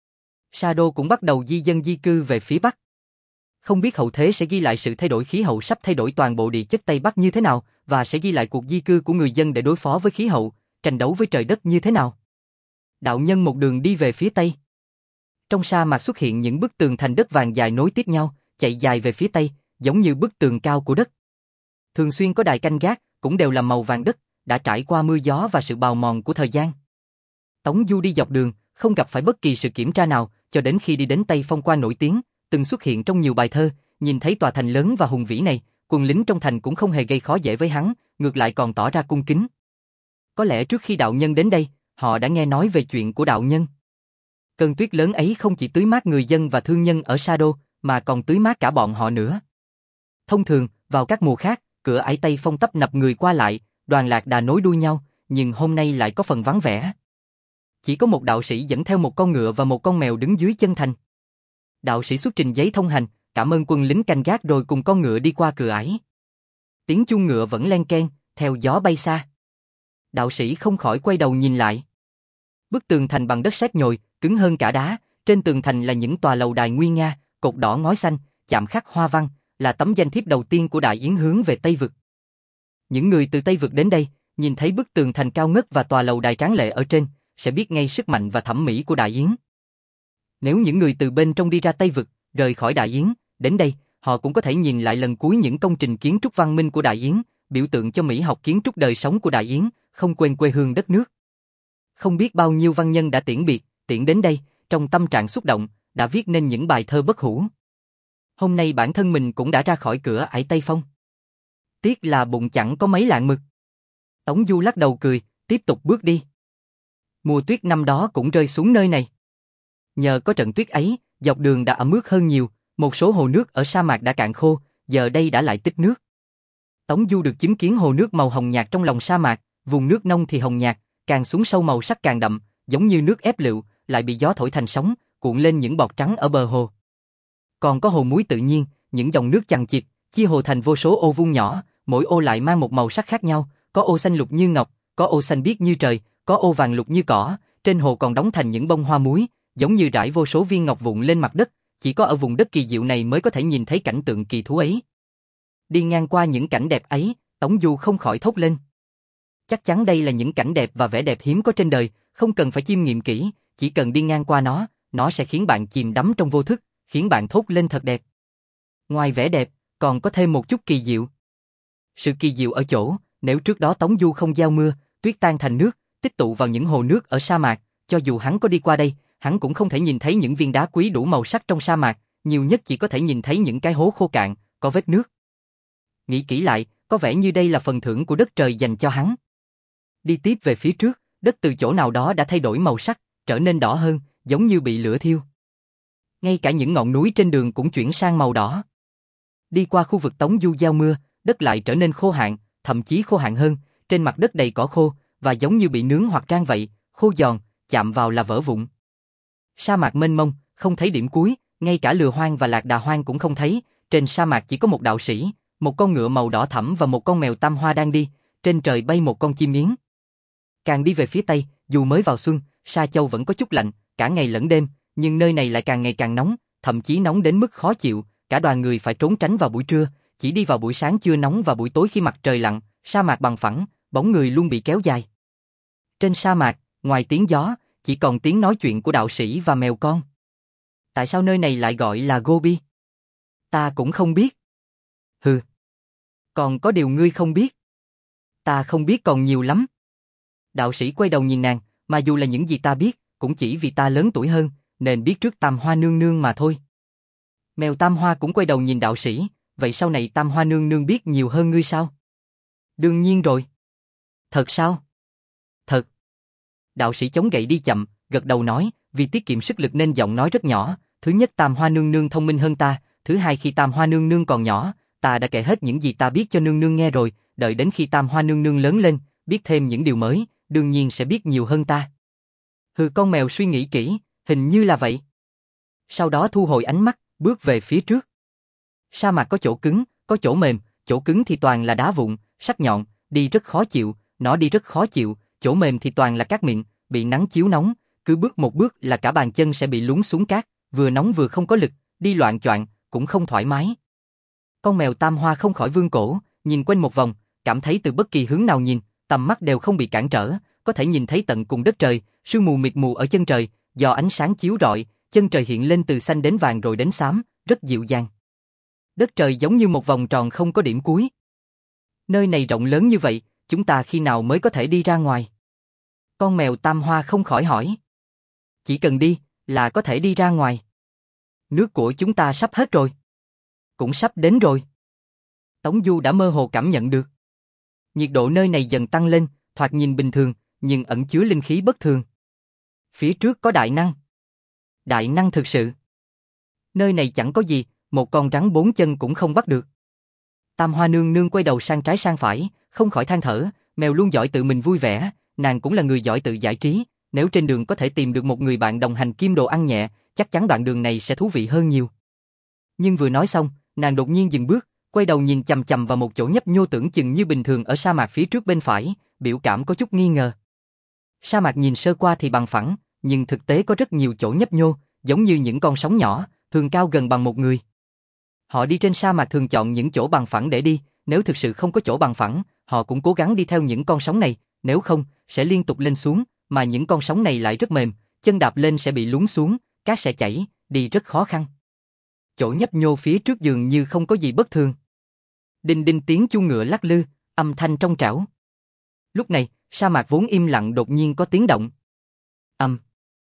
Sa Đô cũng bắt đầu di dân di cư về phía Bắc. Không biết hậu thế sẽ ghi lại sự thay đổi khí hậu sắp thay đổi toàn bộ địa chất Tây Bắc như thế nào, và sẽ ghi lại cuộc di cư của người dân để đối phó với khí hậu, tranh đấu với trời đất như thế nào. Đạo nhân một đường đi về phía Tây. Trong sa mạc xuất hiện những bức tường thành đất vàng dài nối tiếp nhau, chạy dài về phía Tây, giống như bức tường cao của đất. Thường xuyên có đài canh gác, cũng đều là màu vàng đất, đã trải qua mưa gió và sự bào mòn của thời gian. Tống Du đi dọc đường, không gặp phải bất kỳ sự kiểm tra nào, cho đến khi đi đến Tây Phong Qua nổi tiếng, từng xuất hiện trong nhiều bài thơ, nhìn thấy tòa thành lớn và hùng vĩ này, quân lính trong thành cũng không hề gây khó dễ với hắn, ngược lại còn tỏ ra cung kính. Có lẽ trước khi đạo nhân đến đây, họ đã nghe nói về chuyện của đạo nhân. Cơn tuyết lớn ấy không chỉ tưới mát người dân và thương nhân ở Sa Đô, mà còn tưới mát cả bọn họ nữa. Thông thường, vào các mùa khác, cửa ải Tây Phong tấp nập người qua lại, đoàn lạc đà nối đuôi nhau, nhưng hôm nay lại có phần vắng vẻ. Chỉ có một đạo sĩ dẫn theo một con ngựa và một con mèo đứng dưới chân thành. Đạo sĩ xuất trình giấy thông hành, cảm ơn quân lính canh gác rồi cùng con ngựa đi qua cửa ải. Tiếng chuông ngựa vẫn len keng, theo gió bay xa. Đạo sĩ không khỏi quay đầu nhìn lại. Bức tường thành bằng đất sét nhồi, cứng hơn cả đá, trên tường thành là những tòa lầu đài nguy nga, cột đỏ ngói xanh, chạm khắc hoa văn, là tấm danh thiếp đầu tiên của Đại Yến hướng về Tây Vực. Những người từ Tây Vực đến đây, nhìn thấy bức tường thành cao ngất và tòa lầu đài tráng lệ ở trên, sẽ biết ngay sức mạnh và thẩm mỹ của Đại Yến. Nếu những người từ bên trong đi ra Tây Vực, rời khỏi Đại Yến, đến đây, họ cũng có thể nhìn lại lần cuối những công trình kiến trúc văn minh của Đại Yến, biểu tượng cho mỹ học kiến trúc đời sống của Đại Yến, không quên quê hương đất nước. Không biết bao nhiêu văn nhân đã tiễn biệt, tiễn đến đây, trong tâm trạng xúc động, đã viết nên những bài thơ bất hủ. Hôm nay bản thân mình cũng đã ra khỏi cửa ải Tây Phong. Tiếc là bụng chẳng có mấy lạng mực. Tống Du lắc đầu cười, tiếp tục bước đi. Mùa tuyết năm đó cũng rơi xuống nơi này. Nhờ có trận tuyết ấy, dọc đường đã ẩm ướt hơn nhiều, một số hồ nước ở sa mạc đã cạn khô, giờ đây đã lại tích nước. Tống Du được chứng kiến hồ nước màu hồng nhạt trong lòng sa mạc, vùng nước nông thì hồng nhạt, càng xuống sâu màu sắc càng đậm, giống như nước ép lựu, lại bị gió thổi thành sóng, cuộn lên những bọt trắng ở bờ hồ. Còn có hồ muối tự nhiên, những dòng nước chằng chịt, chia hồ thành vô số ô vuông nhỏ, mỗi ô lại mang một màu sắc khác nhau, có ô xanh lục như ngọc, có ô xanh biếc như trời, có ô vàng lục như cỏ, trên hồ còn đóng thành những bông hoa muối, giống như rải vô số viên ngọc vụn lên mặt đất, chỉ có ở vùng đất kỳ diệu này mới có thể nhìn thấy cảnh tượng kỳ thú ấy. Đi ngang qua những cảnh đẹp ấy, Tống Du không khỏi thốt lên. Chắc chắn đây là những cảnh đẹp và vẻ đẹp hiếm có trên đời, không cần phải chiêm nghiệm kỹ, chỉ cần đi ngang qua nó, nó sẽ khiến bạn chìm đắm trong vô thức, khiến bạn thốt lên thật đẹp. Ngoài vẻ đẹp, còn có thêm một chút kỳ diệu. Sự kỳ diệu ở chỗ, nếu trước đó Tống Du không gieo mưa, tuyết tan thành nước, tích tụ vào những hồ nước ở sa mạc, cho dù hắn có đi qua đây, hắn cũng không thể nhìn thấy những viên đá quý đủ màu sắc trong sa mạc, nhiều nhất chỉ có thể nhìn thấy những cái hố khô cạn, có vết nước. Nghĩ kỹ lại, có vẻ như đây là phần thưởng của đất trời dành cho hắn. Đi tiếp về phía trước, đất từ chỗ nào đó đã thay đổi màu sắc, trở nên đỏ hơn, giống như bị lửa thiêu. Ngay cả những ngọn núi trên đường cũng chuyển sang màu đỏ. Đi qua khu vực Tống Du gieo mưa, đất lại trở nên khô hạn, thậm chí khô hạn hơn, trên mặt đất đầy cỏ khô, và giống như bị nướng hoặc rang vậy, khô giòn, chạm vào là vỡ vụn. Sa mạc mênh mông, không thấy điểm cuối, ngay cả lừa hoang và lạc đà hoang cũng không thấy, trên sa mạc chỉ có một đạo sĩ, một con ngựa màu đỏ thẫm và một con mèo Tam Hoa đang đi, trên trời bay một con chim yến. Càng đi về phía tây, dù mới vào xuân, Sa Châu vẫn có chút lạnh, cả ngày lẫn đêm, nhưng nơi này lại càng ngày càng nóng, thậm chí nóng đến mức khó chịu, cả đoàn người phải trốn tránh vào buổi trưa, chỉ đi vào buổi sáng chưa nóng và buổi tối khi mặt trời lặn, sa mạc bằng phẳng, bóng người luôn bị kéo dài. Trên sa mạc, ngoài tiếng gió, chỉ còn tiếng nói chuyện của đạo sĩ và mèo con. Tại sao nơi này lại gọi là Gobi? Ta cũng không biết. Hừ. Còn có điều ngươi không biết. Ta không biết còn nhiều lắm. Đạo sĩ quay đầu nhìn nàng, mà dù là những gì ta biết, cũng chỉ vì ta lớn tuổi hơn, nên biết trước Tam Hoa nương nương mà thôi. Mèo Tam Hoa cũng quay đầu nhìn đạo sĩ, vậy sau này Tam Hoa nương nương biết nhiều hơn ngươi sao? Đương nhiên rồi. Thật sao? Thật. Đạo sĩ chống gậy đi chậm, gật đầu nói, vì tiết kiệm sức lực nên giọng nói rất nhỏ, thứ nhất Tam Hoa nương nương thông minh hơn ta, thứ hai khi Tam Hoa nương nương còn nhỏ, ta đã kể hết những gì ta biết cho nương nương nghe rồi, đợi đến khi Tam Hoa nương nương lớn lên, biết thêm những điều mới, đương nhiên sẽ biết nhiều hơn ta. Hừ, con mèo suy nghĩ kỹ, hình như là vậy. Sau đó thu hồi ánh mắt, bước về phía trước. Sa mạc có chỗ cứng, có chỗ mềm, chỗ cứng thì toàn là đá vụn, sắc nhọn, đi rất khó chịu, nó đi rất khó chịu, chỗ mềm thì toàn là cát mịn, bị nắng chiếu nóng, cứ bước một bước là cả bàn chân sẽ bị lún xuống cát, vừa nóng vừa không có lực, đi loạng choạng, cũng không thoải mái. Con mèo Tam Hoa không khỏi vươn cổ, nhìn quanh một vòng, cảm thấy từ bất kỳ hướng nào nhìn, tầm mắt đều không bị cản trở, có thể nhìn thấy tận cùng đất trời, sương mù mịt mù ở chân trời, do ánh sáng chiếu rọi, chân trời hiện lên từ xanh đến vàng rồi đến xám, rất dịu dàng. Đất trời giống như một vòng tròn không có điểm cuối. Nơi này rộng lớn như vậy, chúng ta khi nào mới có thể đi ra ngoài? Con mèo Tam Hoa không khỏi hỏi. Chỉ cần đi, là có thể đi ra ngoài. Nước của chúng ta sắp hết rồi. Cũng sắp đến rồi. Tống Du đã mơ hồ cảm nhận được. Nhiệt độ nơi này dần tăng lên, thoạt nhìn bình thường, nhưng ẩn chứa linh khí bất thường. Phía trước có đại năng. Đại năng thực sự. Nơi này chẳng có gì, một con rắn bốn chân cũng không bắt được. Tam Hoa nương nương quay đầu sang trái sang phải, không khỏi than thở, mèo luôn giỏi tự mình vui vẻ, nàng cũng là người giỏi tự giải trí, nếu trên đường có thể tìm được một người bạn đồng hành kim đồ ăn nhẹ, chắc chắn đoạn đường này sẽ thú vị hơn nhiều. Nhưng vừa nói xong, nàng đột nhiên dừng bước, quay đầu nhìn chằm chằm vào một chỗ nhấp nhô tưởng chừng như bình thường ở sa mạc phía trước bên phải, biểu cảm có chút nghi ngờ. Sa mạc nhìn sơ qua thì bằng phẳng, nhưng thực tế có rất nhiều chỗ nhấp nhô, giống như những con sóng nhỏ, thường cao gần bằng một người. Họ đi trên sa mạc thường chọn những chỗ bằng phẳng để đi, nếu thực sự không có chỗ bằng phẳng, họ cũng cố gắng đi theo những con sóng này, nếu không, sẽ liên tục lên xuống, mà những con sóng này lại rất mềm, chân đạp lên sẽ bị lún xuống, cát sẽ chảy, đi rất khó khăn. Chỗ nhấp nhô phía trước dường như không có gì bất thường. Đinh đinh tiếng chuông ngựa lắc lư, âm thanh trong trẻo. Lúc này, sa mạc vốn im lặng đột nhiên có tiếng động. Ầm.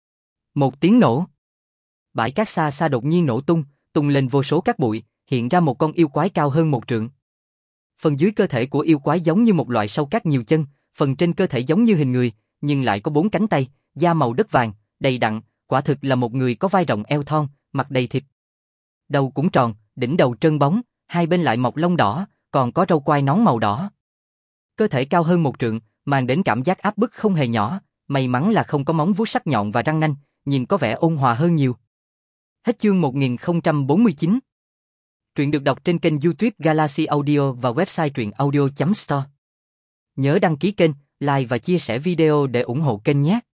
Một tiếng nổ. Bãi cát xa xa đột nhiên nổ tung, tung lên vô số cát bụi, hiện ra một con yêu quái cao hơn một trượng. Phần dưới cơ thể của yêu quái giống như một loại sâu cát nhiều chân, phần trên cơ thể giống như hình người, nhưng lại có bốn cánh tay, da màu đất vàng, đầy đặn, quả thực là một người có vai rộng eo thon, mặt đầy thịt. Đầu cũng tròn, đỉnh đầu trơn bóng, hai bên lại mọc lông đỏ, còn có râu quai nón màu đỏ. Cơ thể cao hơn một trượng, mang đến cảm giác áp bức không hề nhỏ, may mắn là không có móng vuốt sắc nhọn và răng nanh, nhìn có vẻ ôn hòa hơn nhiều. Hết chương một nghìn không trăm bốn mươi chín. Truyện được đọc trên kênh YouTube Galaxy Audio và website truyện audio chấm store. Nhớ đăng ký kênh, like và chia sẻ video để ủng hộ kênh nhé.